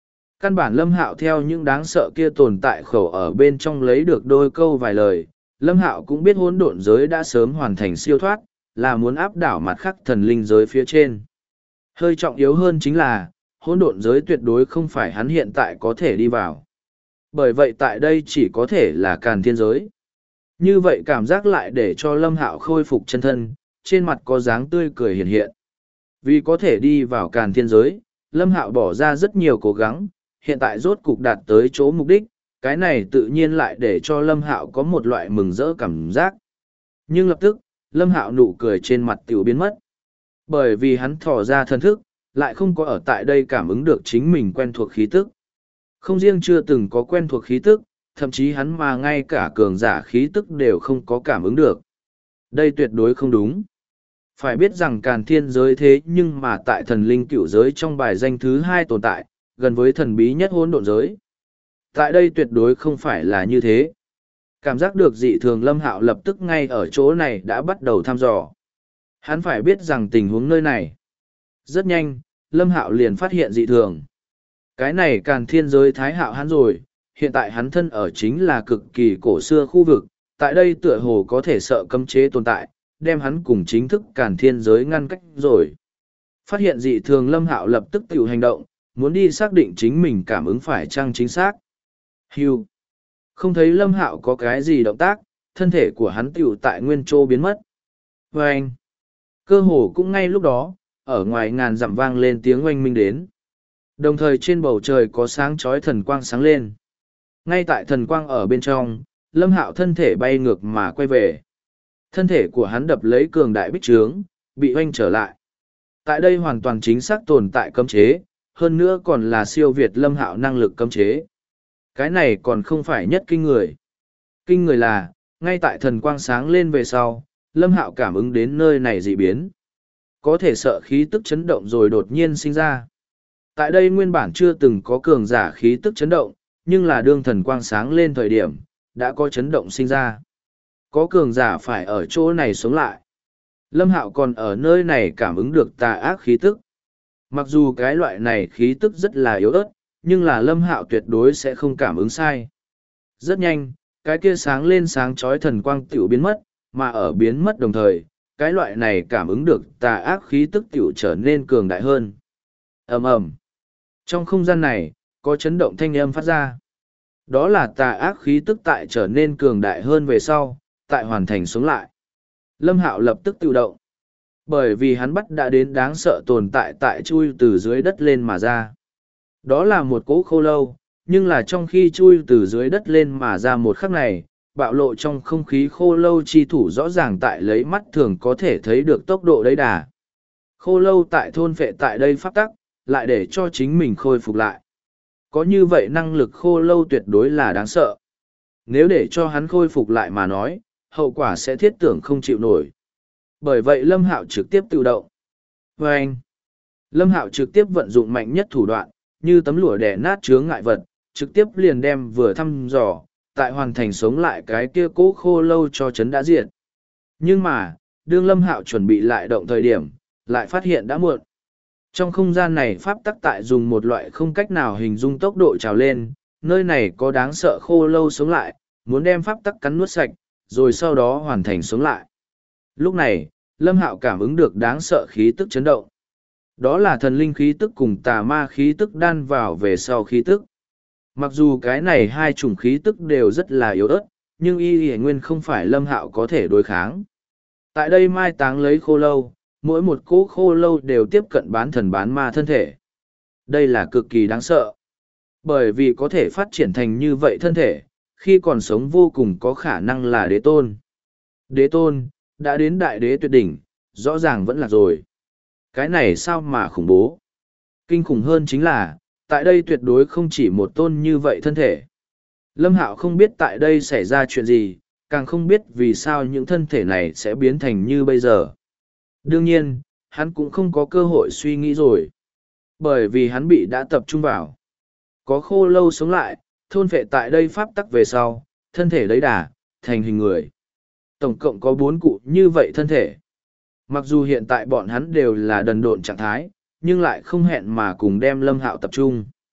Căn bản Lâm Hạo theo những đáng sợ kia tồn tại khẩu ở bên trong lấy được đôi câu vài lời, Lâm Hạo cũng biết hỗn độn giới đã sớm hoàn thành siêu thoát, là muốn áp đảo mặt khắc thần linh giới phía trên. Hơi trọng yếu hơn chính là, hỗn độn giới tuyệt đối không phải hắn hiện tại có thể đi vào. Bởi vậy tại đây chỉ có thể là Càn Thiên giới. Như vậy cảm giác lại để cho Lâm Hạo khôi phục chân thân, trên mặt có dáng tươi cười hiện hiện. Vì có thể đi vào Càn Thiên giới, Lâm Hạo bỏ ra rất nhiều cố gắng, hiện tại rốt cục đạt tới chỗ mục đích, cái này tự nhiên lại để cho Lâm Hạo có một loại mừng rỡ cảm giác. Nhưng lập tức, Lâm Hạo nụ cười trên mặt tiểu biến mất. Bởi vì hắn thỏ ra thần thức, lại không có ở tại đây cảm ứng được chính mình quen thuộc khí tức. Không riêng chưa từng có quen thuộc khí tức, thậm chí hắn mà ngay cả cường giả khí tức đều không có cảm ứng được. Đây tuyệt đối không đúng. Phải biết rằng Càn Thiên giới thế nhưng mà tại thần linh cửu giới trong bài danh thứ 2 tồn tại, gần với thần bí nhất hỗn độn giới. Tại đây tuyệt đối không phải là như thế. Cảm giác được dị thường Lâm Hạo lập tức ngay ở chỗ này đã bắt đầu thăm dò. Hắn phải biết rằng tình huống nơi này. Rất nhanh, Lâm Hạo liền phát hiện dị thường. Cái này Càn Thiên giới thái hạo hắn rồi, hiện tại hắn thân ở chính là cực kỳ cổ xưa khu vực, tại đây tựa hồ có thể sợ cấm chế tồn tại, đem hắn cùng chính thức Càn Thiên giới ngăn cách rồi. Phát hiện dị thường Lâm Hạo lập tức tự hành động, muốn đi xác định chính mình cảm ứng phải chăng chính xác. Hưu. Không thấy Lâm Hạo có cái gì động tác, thân thể của hắn tiểu tại nguyên chỗ biến mất. Và anh. Cơ hồ cũng ngay lúc đó, ở ngoài ngàn dặm vang lên tiếng oanh minh đến. Đồng thời trên bầu trời có sáng chói thần quang sáng lên. Ngay tại thần quang ở bên trong, Lâm Hạo thân thể bay ngược mà quay về. Thân thể của hắn đập lấy cường đại bích trướng, bị oanh trở lại. Tại đây hoàn toàn chính xác tồn tại cấm chế, hơn nữa còn là siêu việt Lâm Hạo năng lực cấm chế. Cái này còn không phải nhất kinh người. Kinh người là, ngay tại thần quang sáng lên về sau, Lâm Hạo cảm ứng đến nơi này dị biến. Có thể sợ khí tức chấn động rồi đột nhiên sinh ra. Tại đây nguyên bản chưa từng có cường giả khí tức chấn động, nhưng là đương thần quang sáng lên thời điểm, đã có chấn động sinh ra. Có cường giả phải ở chỗ này sống lại. Lâm Hạo còn ở nơi này cảm ứng được tà ác khí tức. Mặc dù cái loại này khí tức rất là yếu ớt, nhưng là Lâm Hạo tuyệt đối sẽ không cảm ứng sai. Rất nhanh, cái kia sáng lên sáng chói thần quang tiểu biến mất, mà ở biến mất đồng thời, cái loại này cảm ứng được tà ác khí tức tiểu trở nên cường đại hơn. Ầm ầm. Trong không gian này, có chấn động thanh âm phát ra. Đó là tà ác khí tức tại trở nên cường đại hơn về sau, tại hoàn thành sống lại. Lâm Hạo lập tức tự động. Bởi vì hắn bắt đã đến đáng sợ tồn tại tại chui từ dưới đất lên mà ra. Đó là một cỗ khô lâu, nhưng là trong khi chui từ dưới đất lên mà ra một khắc này, bạo lộ trong không khí khô lâu chi thủ rõ ràng tại lấy mắt thường có thể thấy được tốc độ đấy đà. Khô lâu tại thôn phệ tại đây pháp tắc, lại để cho chính mình khôi phục lại. Có như vậy năng lực khô lâu tuyệt đối là đáng sợ. Nếu để cho hắn khôi phục lại mà nói, hậu quả sẽ thiết tưởng không chịu nổi. Bởi vậy Lâm Hạo trực tiếp tự động. Và anh, Lâm Hạo trực tiếp vận dụng mạnh nhất thủ đoạn, như tấm lụa đè nát chướng ngại vật, trực tiếp liền đem vừa thăm dò, tại hoàn thành sống lại cái kia cố khô lâu cho chấn đã diệt. Nhưng mà, đương Lâm Hạo chuẩn bị lại động thời điểm, lại phát hiện đã muộn. Trong không gian này pháp tắc tại dùng một loại không cách nào hình dung tốc độ trào lên, nơi này có đáng sợ khô lâu sống lại, muốn đem pháp tắc cắn nuốt sạch, rồi sau đó hoàn thành sống lại. Lúc này, Lâm Hạo cảm ứng được đáng sợ khí tức chấn động. Đó là thần linh khí tức cùng tà ma khí tức đan vào về sau khí tức. Mặc dù cái này hai chủng khí tức đều rất là yếu ớt, nhưng y nguyên không phải Lâm Hạo có thể đối kháng. Tại đây mai táng lấy khô lâu, mỗi một cỗ khô lâu đều tiếp cận bán thần bán ma thân thể. Đây là cực kỳ đáng sợ. Bởi vì có thể phát triển thành như vậy thân thể, khi còn sống vô cùng có khả năng là đế tôn. Đế tôn, đã đến đại đế tuyệt đỉnh, rõ ràng vẫn là rồi. Cái này sao mà khủng bố? Kinh khủng hơn chính là, tại đây tuyệt đối không chỉ một tôn như vậy thân thể. Lâm Hạo không biết tại đây xảy ra chuyện gì, càng không biết vì sao những thân thể này sẽ biến thành như bây giờ. Đương nhiên, hắn cũng không có cơ hội suy nghĩ rồi. Bởi vì hắn bị đã tập trung vào. Có khô lâu sống lại, thôn phệ tại đây pháp tắc về sau, thân thể lấy đà, thành hình người. Tổng cộng có 4 cụ như vậy thân thể. Mặc dù hiện tại bọn hắn đều là đần độn trạng thái, nhưng lại không hẹn mà cùng đem Lâm Hạo tập trung.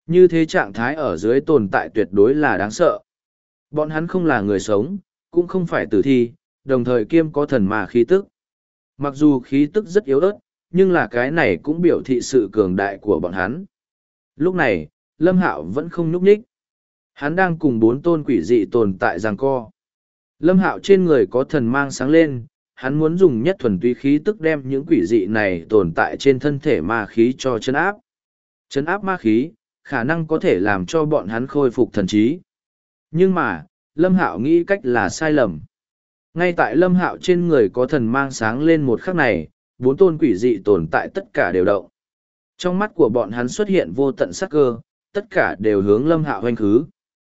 Như thế trạng thái ở dưới tồn tại tuyệt đối là đáng sợ. Bọn hắn không là người sống, cũng không phải tử thi, đồng thời kiêm có thần ma khí tức. Mặc dù khí tức rất yếu ớt, nhưng là cái này cũng biểu thị sự cường đại của bọn hắn. Lúc này, Lâm Hạo vẫn không nhúc nhích. Hắn đang cùng 4 tôn quỷ dị tồn tại giằng co. Lâm Hạo trên người có thần mang sáng lên, hắn muốn dùng nhất thuần túy khí tức đem những quỷ dị này tồn tại trên thân thể ma khí cho chấn áp. Chấn áp ma khí, khả năng có thể làm cho bọn hắn khôi phục thần trí. Nhưng mà, Lâm Hạo nghĩ cách là sai lầm. Ngay tại Lâm Hạo trên người có thần mang sáng lên một khắc này, 4 tôn quỷ dị tồn tại tất cả đều động. Trong mắt của bọn hắn xuất hiện vô tận sắc cơ, tất cả đều hướng Lâm Hạo hoành khứ.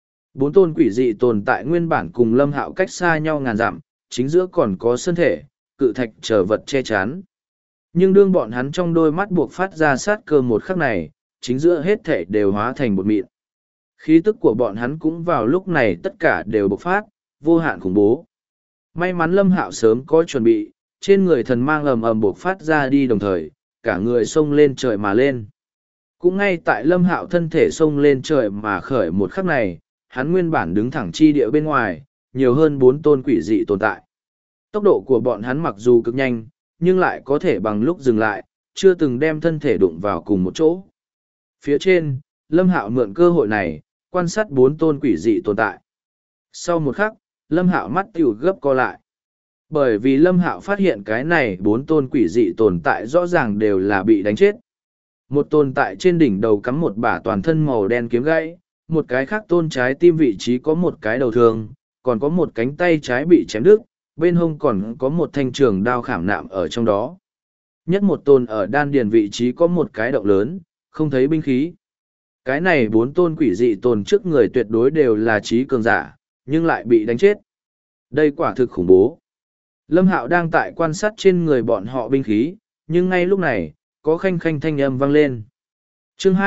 4 tôn quỷ dị tồn tại nguyên bản cùng Lâm Hạo cách xa nhau ngàn dặm, chính giữa còn có sơn thể, cự thạch trở vật che chắn. Nhưng đương bọn hắn trong đôi mắt buộc phát ra sát cơ một khắc này, chính giữa hết thể đều hóa thành bột mịn. Khí tức của bọn hắn cũng vào lúc này tất cả đều bộc phát, vô hạn khủng bố. May mắn Lâm Hạo sớm có chuẩn bị, trên người thần mang ầm ầm bộc phát ra đi đồng thời, cả người xông lên trời mà lên. Cũng ngay tại Lâm Hạo thân thể xông lên trời mà khởi một khắc này, hắn nguyên bản đứng thẳng chi địa bên ngoài, nhiều hơn 4 tôn quỷ dị tồn tại. Tốc độ của bọn hắn mặc dù cực nhanh, nhưng lại có thể bằng lúc dừng lại, chưa từng đem thân thể đụng vào cùng một chỗ. Phía trên, Lâm Hạo mượn cơ hội này, quan sát 4 tôn quỷ dị tồn tại. Sau một khắc, Lâm Hạo mắt tiểu gấp co lại. Bởi vì Lâm Hạo phát hiện cái này 4 tôn quỷ dị tồn tại rõ ràng đều là bị đánh chết. Một tồn tại trên đỉnh đầu cắm một bả toàn thân màu đen kiếm gãy, một cái khác tôn trái tim vị trí có một cái đầu thương, còn có một cánh tay trái bị chém đứt, bên hông còn có một thanh trường đao khảm nạm ở trong đó. Nhất một tôn ở đan điền vị trí có một cái động lớn, không thấy binh khí. Cái này 4 tôn quỷ dị tồn trước người tuyệt đối đều là trí cường giả, nhưng lại bị đánh chết. Đây quả thực khủng bố. Lâm Hạo đang tại quan sát trên người bọn họ binh khí, nhưng ngay lúc này, có khanh khanh thanh âm vang lên. Chương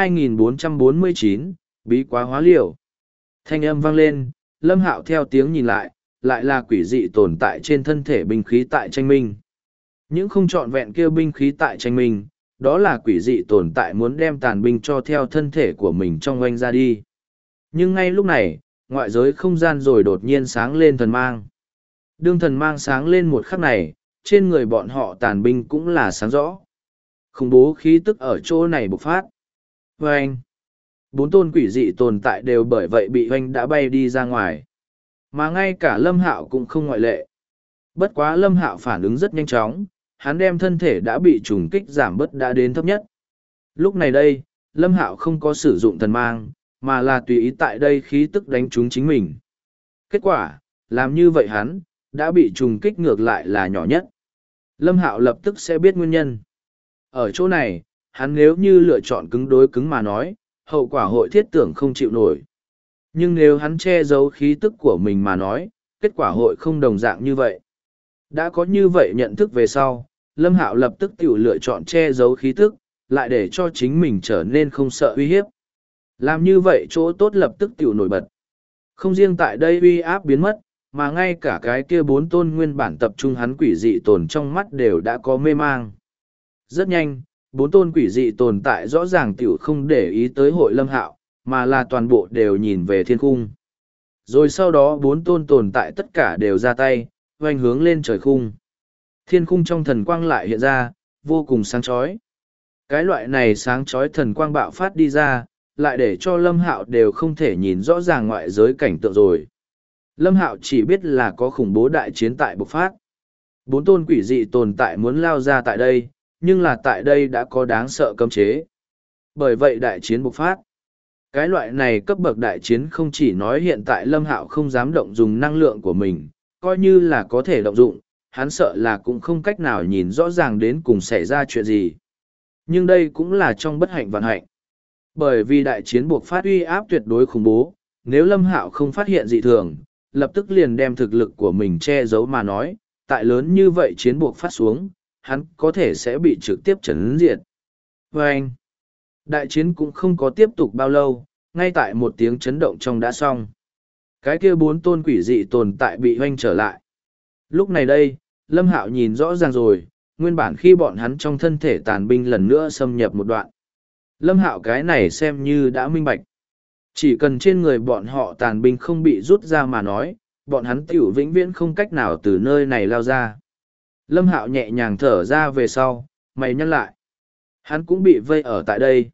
2449, bí quá hóa liều. Thanh âm vang lên, Lâm Hạo theo tiếng nhìn lại, lại là quỷ dị tồn tại trên thân thể binh khí tại tranh minh. Những không trọn vẹn kia binh khí tại tranh minh, đó là quỷ dị tồn tại muốn đem tàn binh cho theo thân thể của mình trong oanh ra đi. Nhưng ngay lúc này, ngoại giới không gian rồi đột nhiên sáng lên thần mang. Đương thần mang sáng lên một khắc này, trên người bọn họ tàn binh cũng là sáng rõ. Khủng bố khí tức ở chỗ này bộc phát. Oanh! 4 tôn quỷ dị tồn tại đều bởi vậy bị oanh đã bay đi ra ngoài. Mà ngay cả Lâm Hạo cũng không ngoại lệ. Bất quá Lâm Hạo phản ứng rất nhanh chóng, hắn đem thân thể đã bị trùng kích giảm bớt đã đến thấp nhất. Lúc này đây, Lâm Hạo không có sử dụng thần mang, mà là tùy ý tại đây khí tức đánh trúng chính mình. Kết quả, làm như vậy hắn, đã bị trùng kích ngược lại là nhỏ nhất. Lâm Hạo lập tức sẽ biết nguyên nhân. Ở chỗ này, hắn nếu như lựa chọn cứng đối cứng mà nói, hậu quả hội thiết tưởng không chịu nổi. Nhưng nếu hắn che giấu khí tức của mình mà nói, kết quả hội không đồng dạng như vậy. Đã có như vậy nhận thức về sau, Lâm Hạo lập tức tự lựa chọn che giấu khí tức, lại để cho chính mình trở nên không sợ uy hiếp. Làm như vậy chỗ tốt lập tức tự nổi bật. Không riêng tại đây uy áp biến mất, mà ngay cả cái kia 4 tôn nguyên bản tập trung hắn quỷ dị tồn trong mắt đều đã có mê mang. Rất nhanh, 4 tôn quỷ dị tồn tại rõ ràng tiểu không để ý tới hội Lâm Hạo, mà là toàn bộ đều nhìn về thiên khung. Rồi sau đó 4 tôn tồn tại tất cả đều ra tay, hoành hướng lên trời khung. Thiên khung trong thần quang lại hiện ra, vô cùng sáng chói. Cái loại này sáng chói thần quang bạo phát đi ra, lại để cho Lâm Hạo đều không thể nhìn rõ ràng ngoại giới cảnh tượng rồi. Lâm Hạo chỉ biết là có khủng bố đại chiến tại bộc phát. 4 tôn quỷ dị tồn tại muốn lao ra tại đây, nhưng là tại đây đã có đáng sợ cấm chế. Bởi vậy đại chiến bộc phát. Cái loại này cấp bậc đại chiến không chỉ nói hiện tại Lâm Hạo không dám động dùng năng lượng của mình, coi như là có thể động dụng, hắn sợ là cũng không cách nào nhìn rõ ràng đến cùng xảy ra chuyện gì. Nhưng đây cũng là trong bất hạnh vạn hạnh. Bởi vì đại chiến buộc phát uy áp tuyệt đối khủng bố, nếu Lâm Hạo không phát hiện dị thường, lập tức liền đem thực lực của mình che giấu mà nói, tại lớn như vậy chiến buộc phát xuống, hắn có thể sẽ bị trực tiếp chấn diệt. Và anh, đại chiến cũng không có tiếp tục bao lâu, ngay tại một tiếng chấn động trong đã xong. Cái kia 4 tôn quỷ dị tồn tại bị hoanh trở lại. Lúc này đây, Lâm Hạo nhìn rõ ràng rồi, nguyên bản khi bọn hắn trong thân thể tàn binh lần nữa xâm nhập một đoạn. Lâm Hạo cái này xem như đã minh bạch. Chỉ cần trên người bọn họ tàn binh không bị rút ra mà nói, bọn hắn tiểu vĩnh viễn không cách nào từ nơi này lao ra. Lâm Hạo nhẹ nhàng thở ra về sau, mày nhắc lại. Hắn cũng bị vây ở tại đây.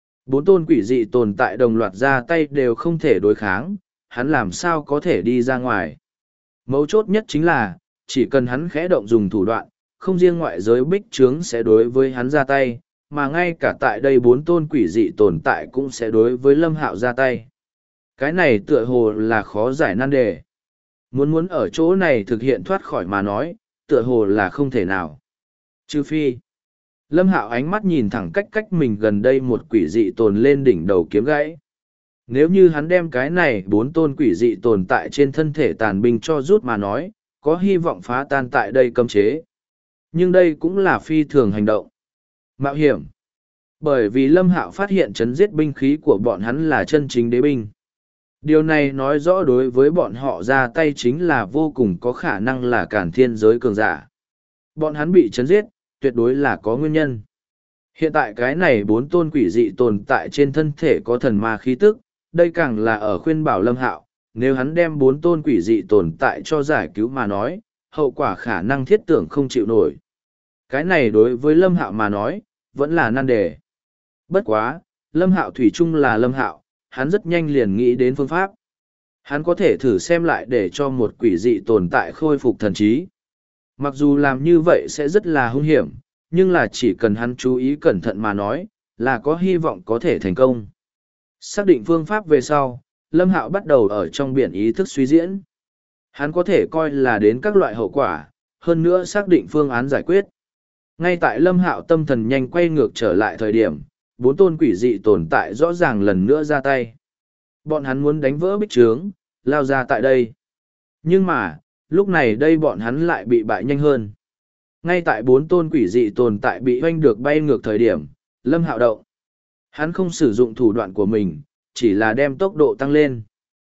4 tôn quỷ dị tồn tại đồng loạt ra tay đều không thể đối kháng, hắn làm sao có thể đi ra ngoài. Mấu chốt nhất chính là, chỉ cần hắn khẽ động dùng thủ đoạn, không riêng ngoại giới bích trướng sẽ đối với hắn ra tay, mà ngay cả tại đây 4 tôn quỷ dị tồn tại cũng sẽ đối với Lâm Hạo ra tay. Cái này tựa hồ là khó giải nan đề. Muốn ở chỗ này thực hiện thoát khỏi mà nói, tựa hồ là không thể nào. Trừ phi. Lâm Hạo ánh mắt nhìn thẳng cách mình gần đây một quỷ dị tồn lên đỉnh đầu kiếm gãy. Nếu như hắn đem cái này 4 tôn quỷ dị tồn tại trên thân thể tàn binh cho rút mà nói, có hy vọng phá tan tại đây cấm chế. Nhưng đây cũng là phi thường hành động. Mạo hiểm. Bởi vì Lâm Hạo phát hiện chấn giết binh khí của bọn hắn là chân chính đế binh. Điều này nói rõ đối với bọn họ ra tay chính là vô cùng có khả năng là cản thiên giới cường giả. Bọn hắn bị chấn giết, tuyệt đối là có nguyên nhân. Hiện tại cái này 4 tôn quỷ dị tồn tại trên thân thể có thần ma khí tức, đây càng là ở khuyên bảo Lâm Hạo, nếu hắn đem 4 tôn quỷ dị tồn tại cho giải cứu mà nói, hậu quả khả năng thiết tưởng không chịu nổi. Cái này đối với Lâm Hạo mà nói, vẫn là nan đề. Bất quá, Lâm Hạo thủy chung là Lâm Hạo, hắn rất nhanh liền nghĩ đến phương pháp. Hắn có thể thử xem lại để cho một quỷ dị tồn tại khôi phục thần trí. Mặc dù làm như vậy sẽ rất là hung hiểm, nhưng là chỉ cần hắn chú ý cẩn thận mà nói, là có hy vọng có thể thành công. Xác định phương pháp về sau, Lâm Hạo bắt đầu ở trong biển ý thức suy diễn. Hắn có thể coi là đến các loại hậu quả, hơn nữa xác định phương án giải quyết. Ngay tại Lâm Hạo tâm thần nhanh quay ngược trở lại thời điểm, 4 tôn quỷ dị tồn tại rõ ràng lần nữa ra tay. Bọn hắn muốn đánh vỡ bích trướng, lao ra tại đây. Nhưng mà, lúc này đây bọn hắn lại bị bại nhanh hơn. Ngay tại 4 tôn quỷ dị tồn tại bị hoanh được bay ngược thời điểm, Lâm Hạo động. Hắn không sử dụng thủ đoạn của mình, chỉ là đem tốc độ tăng lên.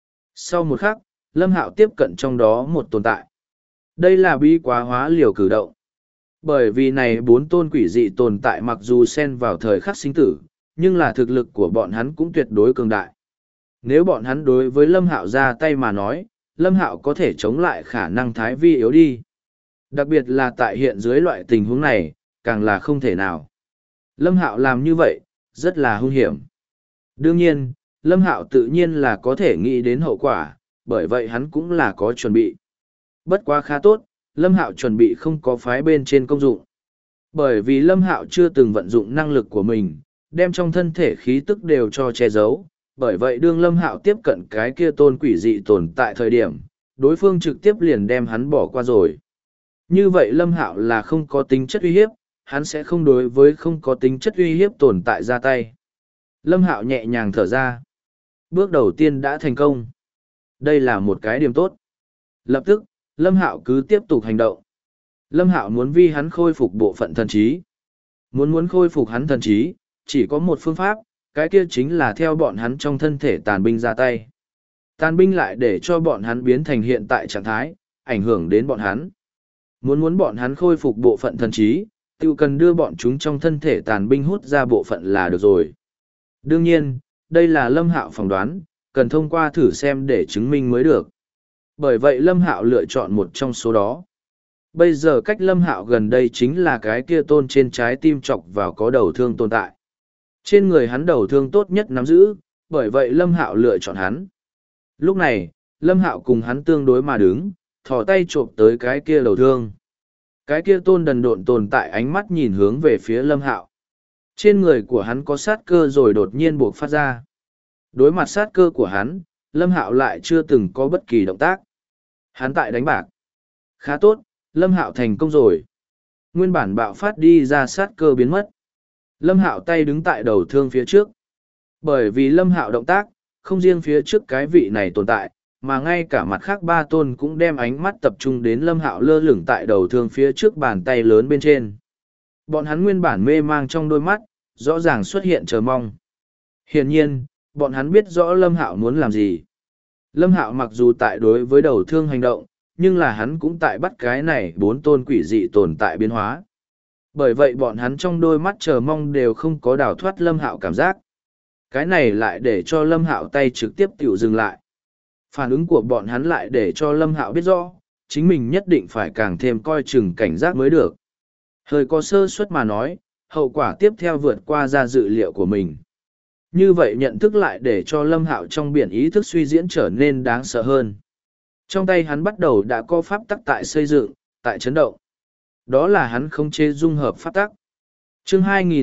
Sau một khắc, Lâm Hạo tiếp cận trong đó một tồn tại. Đây là bi quá hóa liều cử động. Bởi vì này 4 tôn quỷ dị tồn tại mặc dù xen vào thời khắc sinh tử, nhưng là thực lực của bọn hắn cũng tuyệt đối cường đại. Nếu bọn hắn đối với Lâm Hạo ra tay mà nói, Lâm Hạo có thể chống lại khả năng thái vi yếu đi. Đặc biệt là tại hiện dưới loại tình huống này, càng là không thể nào. Lâm Hạo làm như vậy, rất là hung hiểm. Đương nhiên, Lâm Hạo tự nhiên là có thể nghĩ đến hậu quả, bởi vậy hắn cũng là có chuẩn bị. Bất quá khá tốt, Lâm Hạo chuẩn bị không có phái bên trên công dụng. Bởi vì Lâm Hạo chưa từng vận dụng năng lực của mình, đem trong thân thể khí tức đều cho che giấu. Bởi vậy đương Lâm Hạo tiếp cận cái kia tôn quỷ dị tồn tại thời điểm, đối phương trực tiếp liền đem hắn bỏ qua rồi. Như vậy Lâm Hạo là không có tính chất uy hiếp, hắn sẽ không đối với không có tính chất uy hiếp tồn tại ra tay. Lâm Hạo nhẹ nhàng thở ra. Bước đầu tiên đã thành công. Đây là một cái điểm tốt. Lập tức, Lâm Hạo cứ tiếp tục hành động. Lâm Hạo muốn vi hắn khôi phục bộ phận thần trí. Muốn khôi phục hắn thần trí, chỉ có một phương pháp, cái kia chính là theo bọn hắn trong thân thể tàn binh ra tay. Tàn binh lại để cho bọn hắn biến thành hiện tại trạng thái, ảnh hưởng đến bọn hắn. Muốn bọn hắn khôi phục bộ phận thần trí, tự cần đưa bọn chúng trong thân thể tàn binh hút ra bộ phận là được rồi. Đương nhiên, đây là Lâm Hạo phỏng đoán, cần thông qua thử xem để chứng minh mới được. Bởi vậy Lâm Hạo lựa chọn một trong số đó. Bây giờ cách Lâm Hạo gần đây chính là cái kia tôn trên trái tim chọc vào có đầu thương tồn tại. Trên người hắn đầu thương tốt nhất nắm giữ, bởi vậy Lâm Hạo lựa chọn hắn. Lúc này, Lâm Hạo cùng hắn tương đối mà đứng, thò tay trộm tới cái kia đầu thương. Cái kia tôn đần độn tồn tại ánh mắt nhìn hướng về phía Lâm Hạo. Trên người của hắn có sát cơ rồi đột nhiên buộc phát ra. Đối mặt sát cơ của hắn, Lâm Hạo lại chưa từng có bất kỳ động tác. Hắn tại đánh bạc. Khá tốt, Lâm Hạo thành công rồi. Nguyên bản bạo phát đi ra sát cơ biến mất. Lâm Hạo tay đứng tại đầu thương phía trước. Bởi vì Lâm Hạo động tác, không riêng phía trước cái vị này tồn tại, mà ngay cả mặt khác 3 tôn cũng đem ánh mắt tập trung đến Lâm Hạo lơ lửng tại đầu thương phía trước bàn tay lớn bên trên. Bọn hắn nguyên bản mê mang trong đôi mắt, rõ ràng xuất hiện chờ mong. Hiển nhiên, bọn hắn biết rõ Lâm Hạo muốn làm gì. Lâm Hạo mặc dù tại đối với đầu thương hành động, nhưng là hắn cũng tại bắt cái này 4 tôn quỷ dị tồn tại biến hóa. Bởi vậy bọn hắn trong đôi mắt chờ mong đều không có đào thoát Lâm Hạo cảm giác. Cái này lại để cho Lâm Hạo tay trực tiếp tiểu dừng lại. Phản ứng của bọn hắn lại để cho Lâm Hạo biết rõ, chính mình nhất định phải càng thêm coi chừng cảnh giác mới được. Hơi có sơ suất mà nói, hậu quả tiếp theo vượt qua ra dự liệu của mình. Như vậy nhận thức lại để cho Lâm Hạo trong biển ý thức suy diễn trở nên đáng sợ hơn. Trong tay hắn bắt đầu đã có pháp tắc tại xây dựng, tại chấn động. Đó là hắn khống chế dung hợp pháp tắc. Chương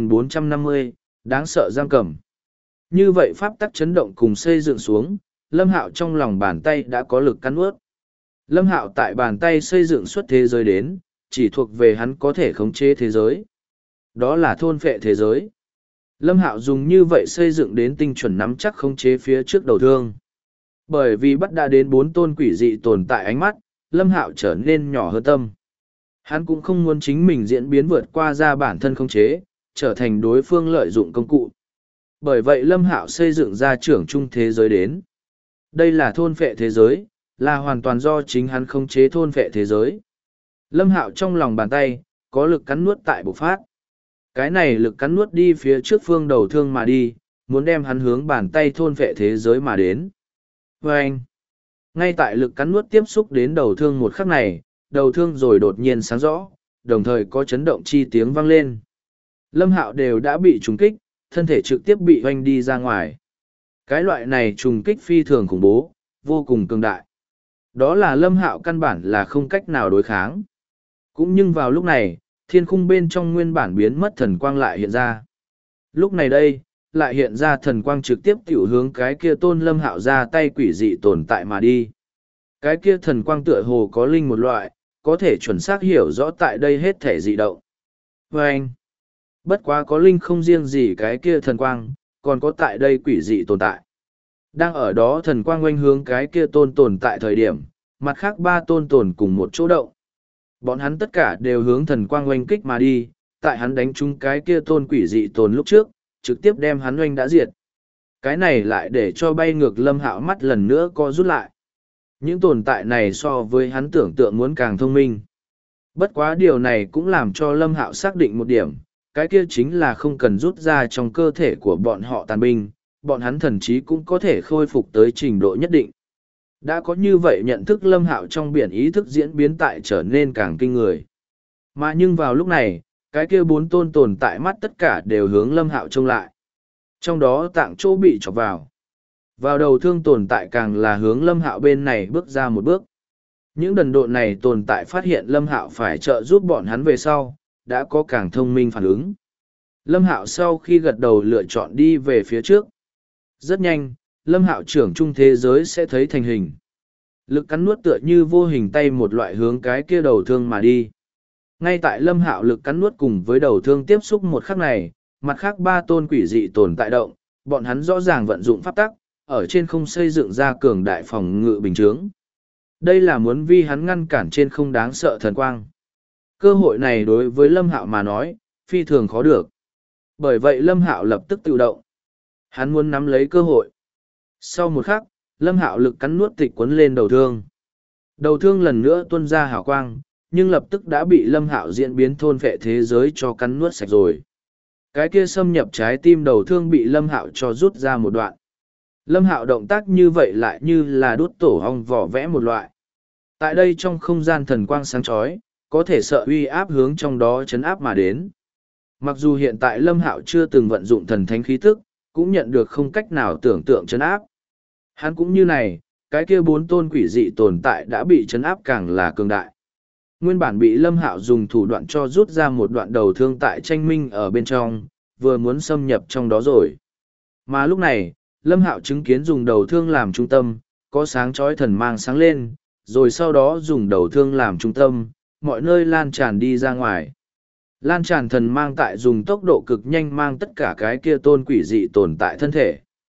2450, đáng sợ giam cầm. Như vậy pháp tắc chấn động cùng xây dựng xuống, Lâm Hạo trong lòng bàn tay đã có lực cắn nuốt. Lâm Hạo tại bàn tay xây dựng xuất thế giới đến, chỉ thuộc về hắn có thể khống chế thế giới. Đó là thôn phệ thế giới. Lâm Hạo dùng như vậy xây dựng đến tinh chuẩn nắm chắc khống chế phía trước đầu thương. Bởi vì bắt đã đến 4 tôn quỷ dị tồn tại ánh mắt, Lâm Hạo trở nên nhỏ hơn tâm. Hắn cũng không muốn chính mình diễn biến vượt qua ra bản thân khống chế, trở thành đối phương lợi dụng công cụ. Bởi vậy Lâm Hạo xây dựng ra trưởng trung thế giới đến. Đây là thôn phệ thế giới, là hoàn toàn do chính hắn khống chế thôn phệ thế giới. Lâm Hạo trong lòng bàn tay, có lực cắn nuốt tại bộc phát. Cái này lực cắn nuốt đi phía trước phương đầu thương mà đi, muốn đem hắn hướng bàn tay thôn phệ thế giới mà đến. Và anh, ngay tại lực cắn nuốt tiếp xúc đến đầu thương một khắc này, đầu thương rồi đột nhiên sáng rõ, đồng thời có chấn động chi tiếng vang lên. Lâm Hạo đều đã bị trùng kích, thân thể trực tiếp bị hoanh đi ra ngoài. Cái loại này trùng kích phi thường khủng bố, vô cùng cường đại. Đó là Lâm Hạo căn bản là không cách nào đối kháng. Cũng nhưng vào lúc này, thiên khung bên trong nguyên bản biến mất thần quang lại hiện ra. Lúc này đây, lại hiện ra thần quang trực tiếp tiểu hướng cái kia tôn Lâm Hạo ra tay quỷ dị tồn tại mà đi. Cái kia thần quang tựa hồ có linh một loại, có thể chuẩn xác hiểu rõ tại đây hết thể dị động. Và anh, bất quá có linh không riêng gì cái kia thần quang, còn có tại đây quỷ dị tồn tại. Đang ở đó thần quang oanh hướng cái kia tôn tồn tại thời điểm, mặt khác 3 tôn tồn cùng một chỗ động. Bọn hắn tất cả đều hướng thần quang oanh kích mà đi, tại hắn đánh trúng cái kia tôn quỷ dị tồn lúc trước, trực tiếp đem hắn oanh đã diệt. Cái này lại để cho bay ngược Lâm Hạo mắt lần nữa co rút lại. Những tồn tại này so với hắn tưởng tượng muốn càng thông minh. Bất quá điều này cũng làm cho Lâm Hạo xác định một điểm, cái kia chính là không cần rút ra trong cơ thể của bọn họ tàn binh, bọn hắn thần chí cũng có thể khôi phục tới trình độ nhất định. Đã có như vậy nhận thức Lâm Hạo trong biển ý thức diễn biến tại trở nên càng kinh người. Mà nhưng vào lúc này, cái kia 4 tôn tồn tại mắt tất cả đều hướng Lâm Hạo trông lại. Trong đó tạng chỗ bị chọc vào. Vào đầu thương tồn tại càng là hướng Lâm Hạo bên này bước ra một bước. Những đần độn này tồn tại phát hiện Lâm Hạo phải trợ giúp bọn hắn về sau, đã có càng thông minh phản ứng. Lâm Hạo sau khi gật đầu lựa chọn đi về phía trước. Rất nhanh, Lâm Hạo trưởng trung thế giới sẽ thấy thành hình. Lực cắn nuốt tựa như vô hình tay một loại hướng cái kia đầu thương mà đi. Ngay tại Lâm Hạo lực cắn nuốt cùng với đầu thương tiếp xúc một khắc này, mặt khác 3 tôn quỷ dị tồn tại động, bọn hắn rõ ràng vận dụng pháp tắc, ở trên không xây dựng ra cường đại phòng ngự bình chướng. Đây là muốn vi hắn ngăn cản trên không đáng sợ thần quang. Cơ hội này đối với Lâm Hạo mà nói, phi thường khó được. Bởi vậy Lâm Hạo lập tức tự động. Hắn muốn nắm lấy cơ hội. Sau một khắc, Lâm Hạo lực cắn nuốt tịch cuốn lên đầu thương. Đầu thương lần nữa tuôn ra hào quang, nhưng lập tức đã bị Lâm Hạo diễn biến thôn phệ thế giới cho cắn nuốt sạch rồi. Cái kia xâm nhập trái tim đầu thương bị Lâm Hạo cho rút ra một đoạn. Lâm Hạo động tác như vậy lại như là đốt tổ ong vỏ vẽ một loại. Tại đây trong không gian thần quang sáng chói, có thể sợ uy áp hướng trong đó chấn áp mà đến. Mặc dù hiện tại Lâm Hạo chưa từng vận dụng thần thánh khí tức, cũng nhận được không cách nào tưởng tượng chấn áp. Hắn cũng như này, cái kia 4 tôn quỷ dị tồn tại đã bị chấn áp càng là cường đại. Nguyên bản bị Lâm Hạo dùng thủ đoạn cho rút ra một đoạn đầu thương tại tranh minh ở bên trong, vừa muốn xâm nhập trong đó rồi. Mà lúc này, Lâm Hạo chứng kiến dùng đầu thương làm trung tâm, có sáng chói thần mang sáng lên, rồi sau đó dùng đầu thương làm trung tâm, mọi nơi lan tràn đi ra ngoài. Lan tràn thần mang tại dùng tốc độ cực nhanh mang tất cả cái kia tôn quỷ dị tồn tại thân thể.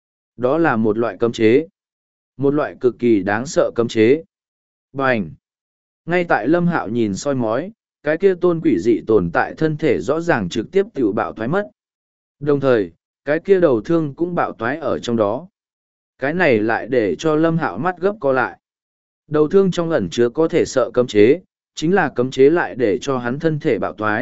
Đó là một loại cấm chế. Một loại cực kỳ đáng sợ cấm chế. Bành! Ngay tại Lâm Hạo nhìn soi mói, cái kia tôn quỷ dị tồn tại thân thể rõ ràng trực tiếp tự bạo thoái mất. Đồng thời, cái kia đầu thương cũng bạo toái ở trong đó. Cái này lại để cho Lâm Hạo mắt gấp co lại. Đầu thương trong ẩn chứa có thể sợ cấm chế, chính là cấm chế lại để cho hắn thân thể bạo toái,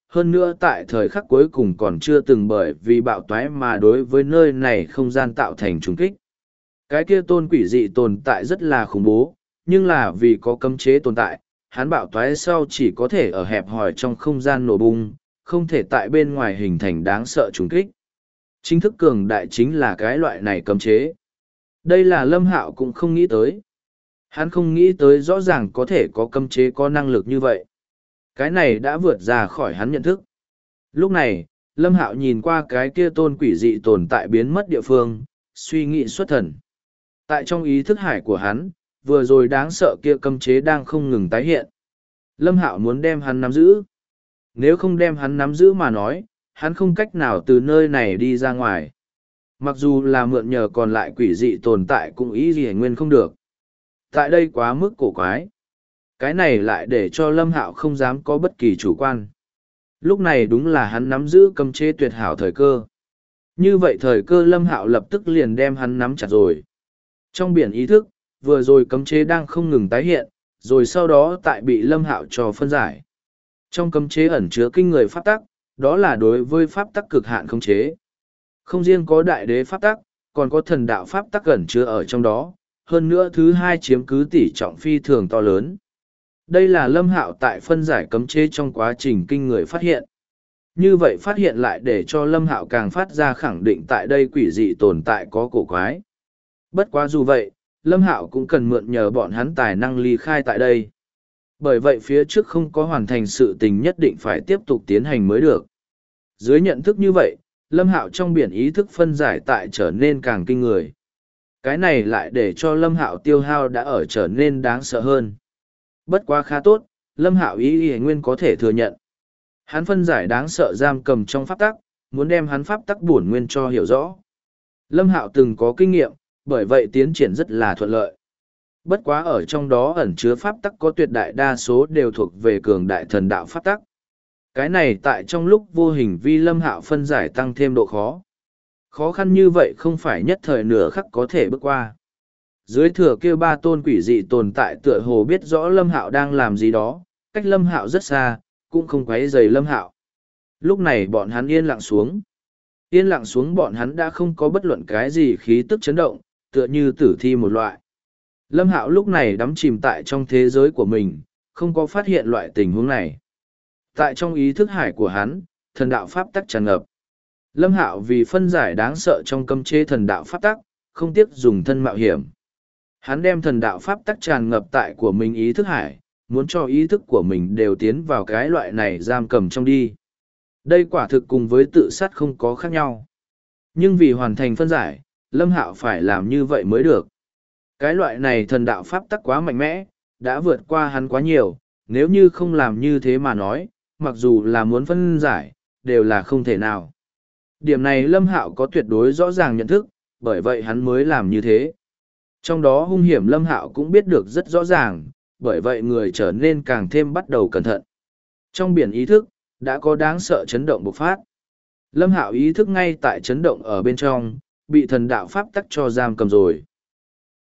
hơn nữa tại thời khắc cuối cùng còn chưa từng bởi vì bạo toái mà đối với nơi này không gian tạo thành trùng kích. Cái kia tôn quỷ dị tồn tại rất là khủng bố, nhưng là vì có cấm chế tồn tại, hắn bạo toái sau chỉ có thể ở hẹp hòi trong không gian nổ bung, không thể tại bên ngoài hình thành đáng sợ trùng kích. Chính thức cường đại chính là cái loại này cấm chế. Đây là Lâm Hạo cũng không nghĩ tới. Hắn không nghĩ tới rõ ràng có thể có cấm chế có năng lực như vậy. Cái này đã vượt ra khỏi hắn nhận thức. Lúc này, Lâm Hạo nhìn qua cái kia tôn quỷ dị tồn tại biến mất địa phương, suy nghĩ xuất thần. Tại trong ý thức hải của hắn, vừa rồi đáng sợ kia cấm chế đang không ngừng tái hiện. Lâm Hạo muốn đem hắn nắm giữ. Nếu không đem hắn nắm giữ mà nói, hắn không cách nào từ nơi này đi ra ngoài. Mặc dù là mượn nhờ còn lại quỷ dị tồn tại cũng ý gì nguyên không được. Tại đây quá mức cổ quái. Cái này lại để cho Lâm Hạo không dám có bất kỳ chủ quan. Lúc này đúng là hắn nắm giữ cấm chế tuyệt hảo thời cơ. Như vậy thời cơ Lâm Hạo lập tức liền đem hắn nắm chặt rồi. Trong biển ý thức, vừa rồi cấm chế đang không ngừng tái hiện, rồi sau đó tại bị Lâm Hạo cho phân giải. Trong cấm chế ẩn chứa kinh người pháp tắc, đó là đối với pháp tắc cực hạn khống chế. Không riêng có đại đế pháp tắc, còn có thần đạo pháp tắc ẩn chứa ở trong đó, hơn nữa thứ hai chiếm cứ tỷ trọng phi thường to lớn. Đây là Lâm Hạo tại phân giải cấm chế trong quá trình kinh người phát hiện. Như vậy phát hiện lại để cho Lâm Hạo càng phát ra khẳng định tại đây quỷ dị tồn tại có cổ quái. Bất quá dù vậy, Lâm Hạo cũng cần mượn nhờ bọn hắn tài năng ly khai tại đây. Bởi vậy phía trước không có hoàn thành sự tình nhất định phải tiếp tục tiến hành mới được. Dưới nhận thức như vậy, Lâm Hạo trong biển ý thức phân giải tại trở nên càng kinh người. Cái này lại để cho Lâm Hạo tiêu hao đã ở trở nên đáng sợ hơn. Bất quá khá tốt, Lâm Hạo ý nguyên có thể thừa nhận. Hắn phân giải đáng sợ giam cầm trong pháp tắc, muốn đem hắn pháp tắc bổn nguyên cho hiểu rõ. Lâm Hạo từng có kinh nghiệm, bởi vậy tiến triển rất là thuận lợi. Bất quá ở trong đó ẩn chứa pháp tắc có tuyệt đại đa số đều thuộc về cường đại thần đạo pháp tắc. Cái này tại trong lúc vô hình vi Lâm Hạo phân giải tăng thêm độ khó. Khó khăn như vậy không phải nhất thời nửa khắc có thể bước qua. Dưới thừa kia ba tôn quỷ dị tồn tại tựa hồ biết rõ Lâm Hạo đang làm gì đó, cách Lâm Hạo rất xa, cũng không quấy rầy Lâm Hạo. Lúc này bọn hắn yên lặng xuống. Yên lặng xuống bọn hắn đã không có bất luận cái gì khí tức chấn động, tựa như tử thi một loại. Lâm Hạo lúc này đắm chìm tại trong thế giới của mình, không có phát hiện loại tình huống này. Tại trong ý thức hải của hắn, thần đạo pháp tắc tràn ngập. Lâm Hạo vì phân giải đáng sợ trong cấm chế thần đạo pháp tắc, không tiếc dùng thân mạo hiểm. Hắn đem thần đạo pháp tắc tràn ngập tại của mình ý thức hải, muốn cho ý thức của mình đều tiến vào cái loại này giam cầm trong đi. Đây quả thực cùng với tự sát không có khác nhau. Nhưng vì hoàn thành phân giải, Lâm Hạo phải làm như vậy mới được. Cái loại này thần đạo pháp tắc quá mạnh mẽ, đã vượt qua hắn quá nhiều, nếu như không làm như thế mà nói, mặc dù là muốn phân giải, đều là không thể nào. Điểm này Lâm Hạo có tuyệt đối rõ ràng nhận thức, bởi vậy hắn mới làm như thế. Trong đó hung hiểm Lâm Hạo cũng biết được rất rõ ràng, bởi vậy người trở nên càng thêm bắt đầu cẩn thận. Trong biển ý thức, đã có đáng sợ chấn động bộc phát. Lâm Hạo ý thức ngay tại chấn động ở bên trong, bị thần đạo pháp tắc cho giam cầm rồi.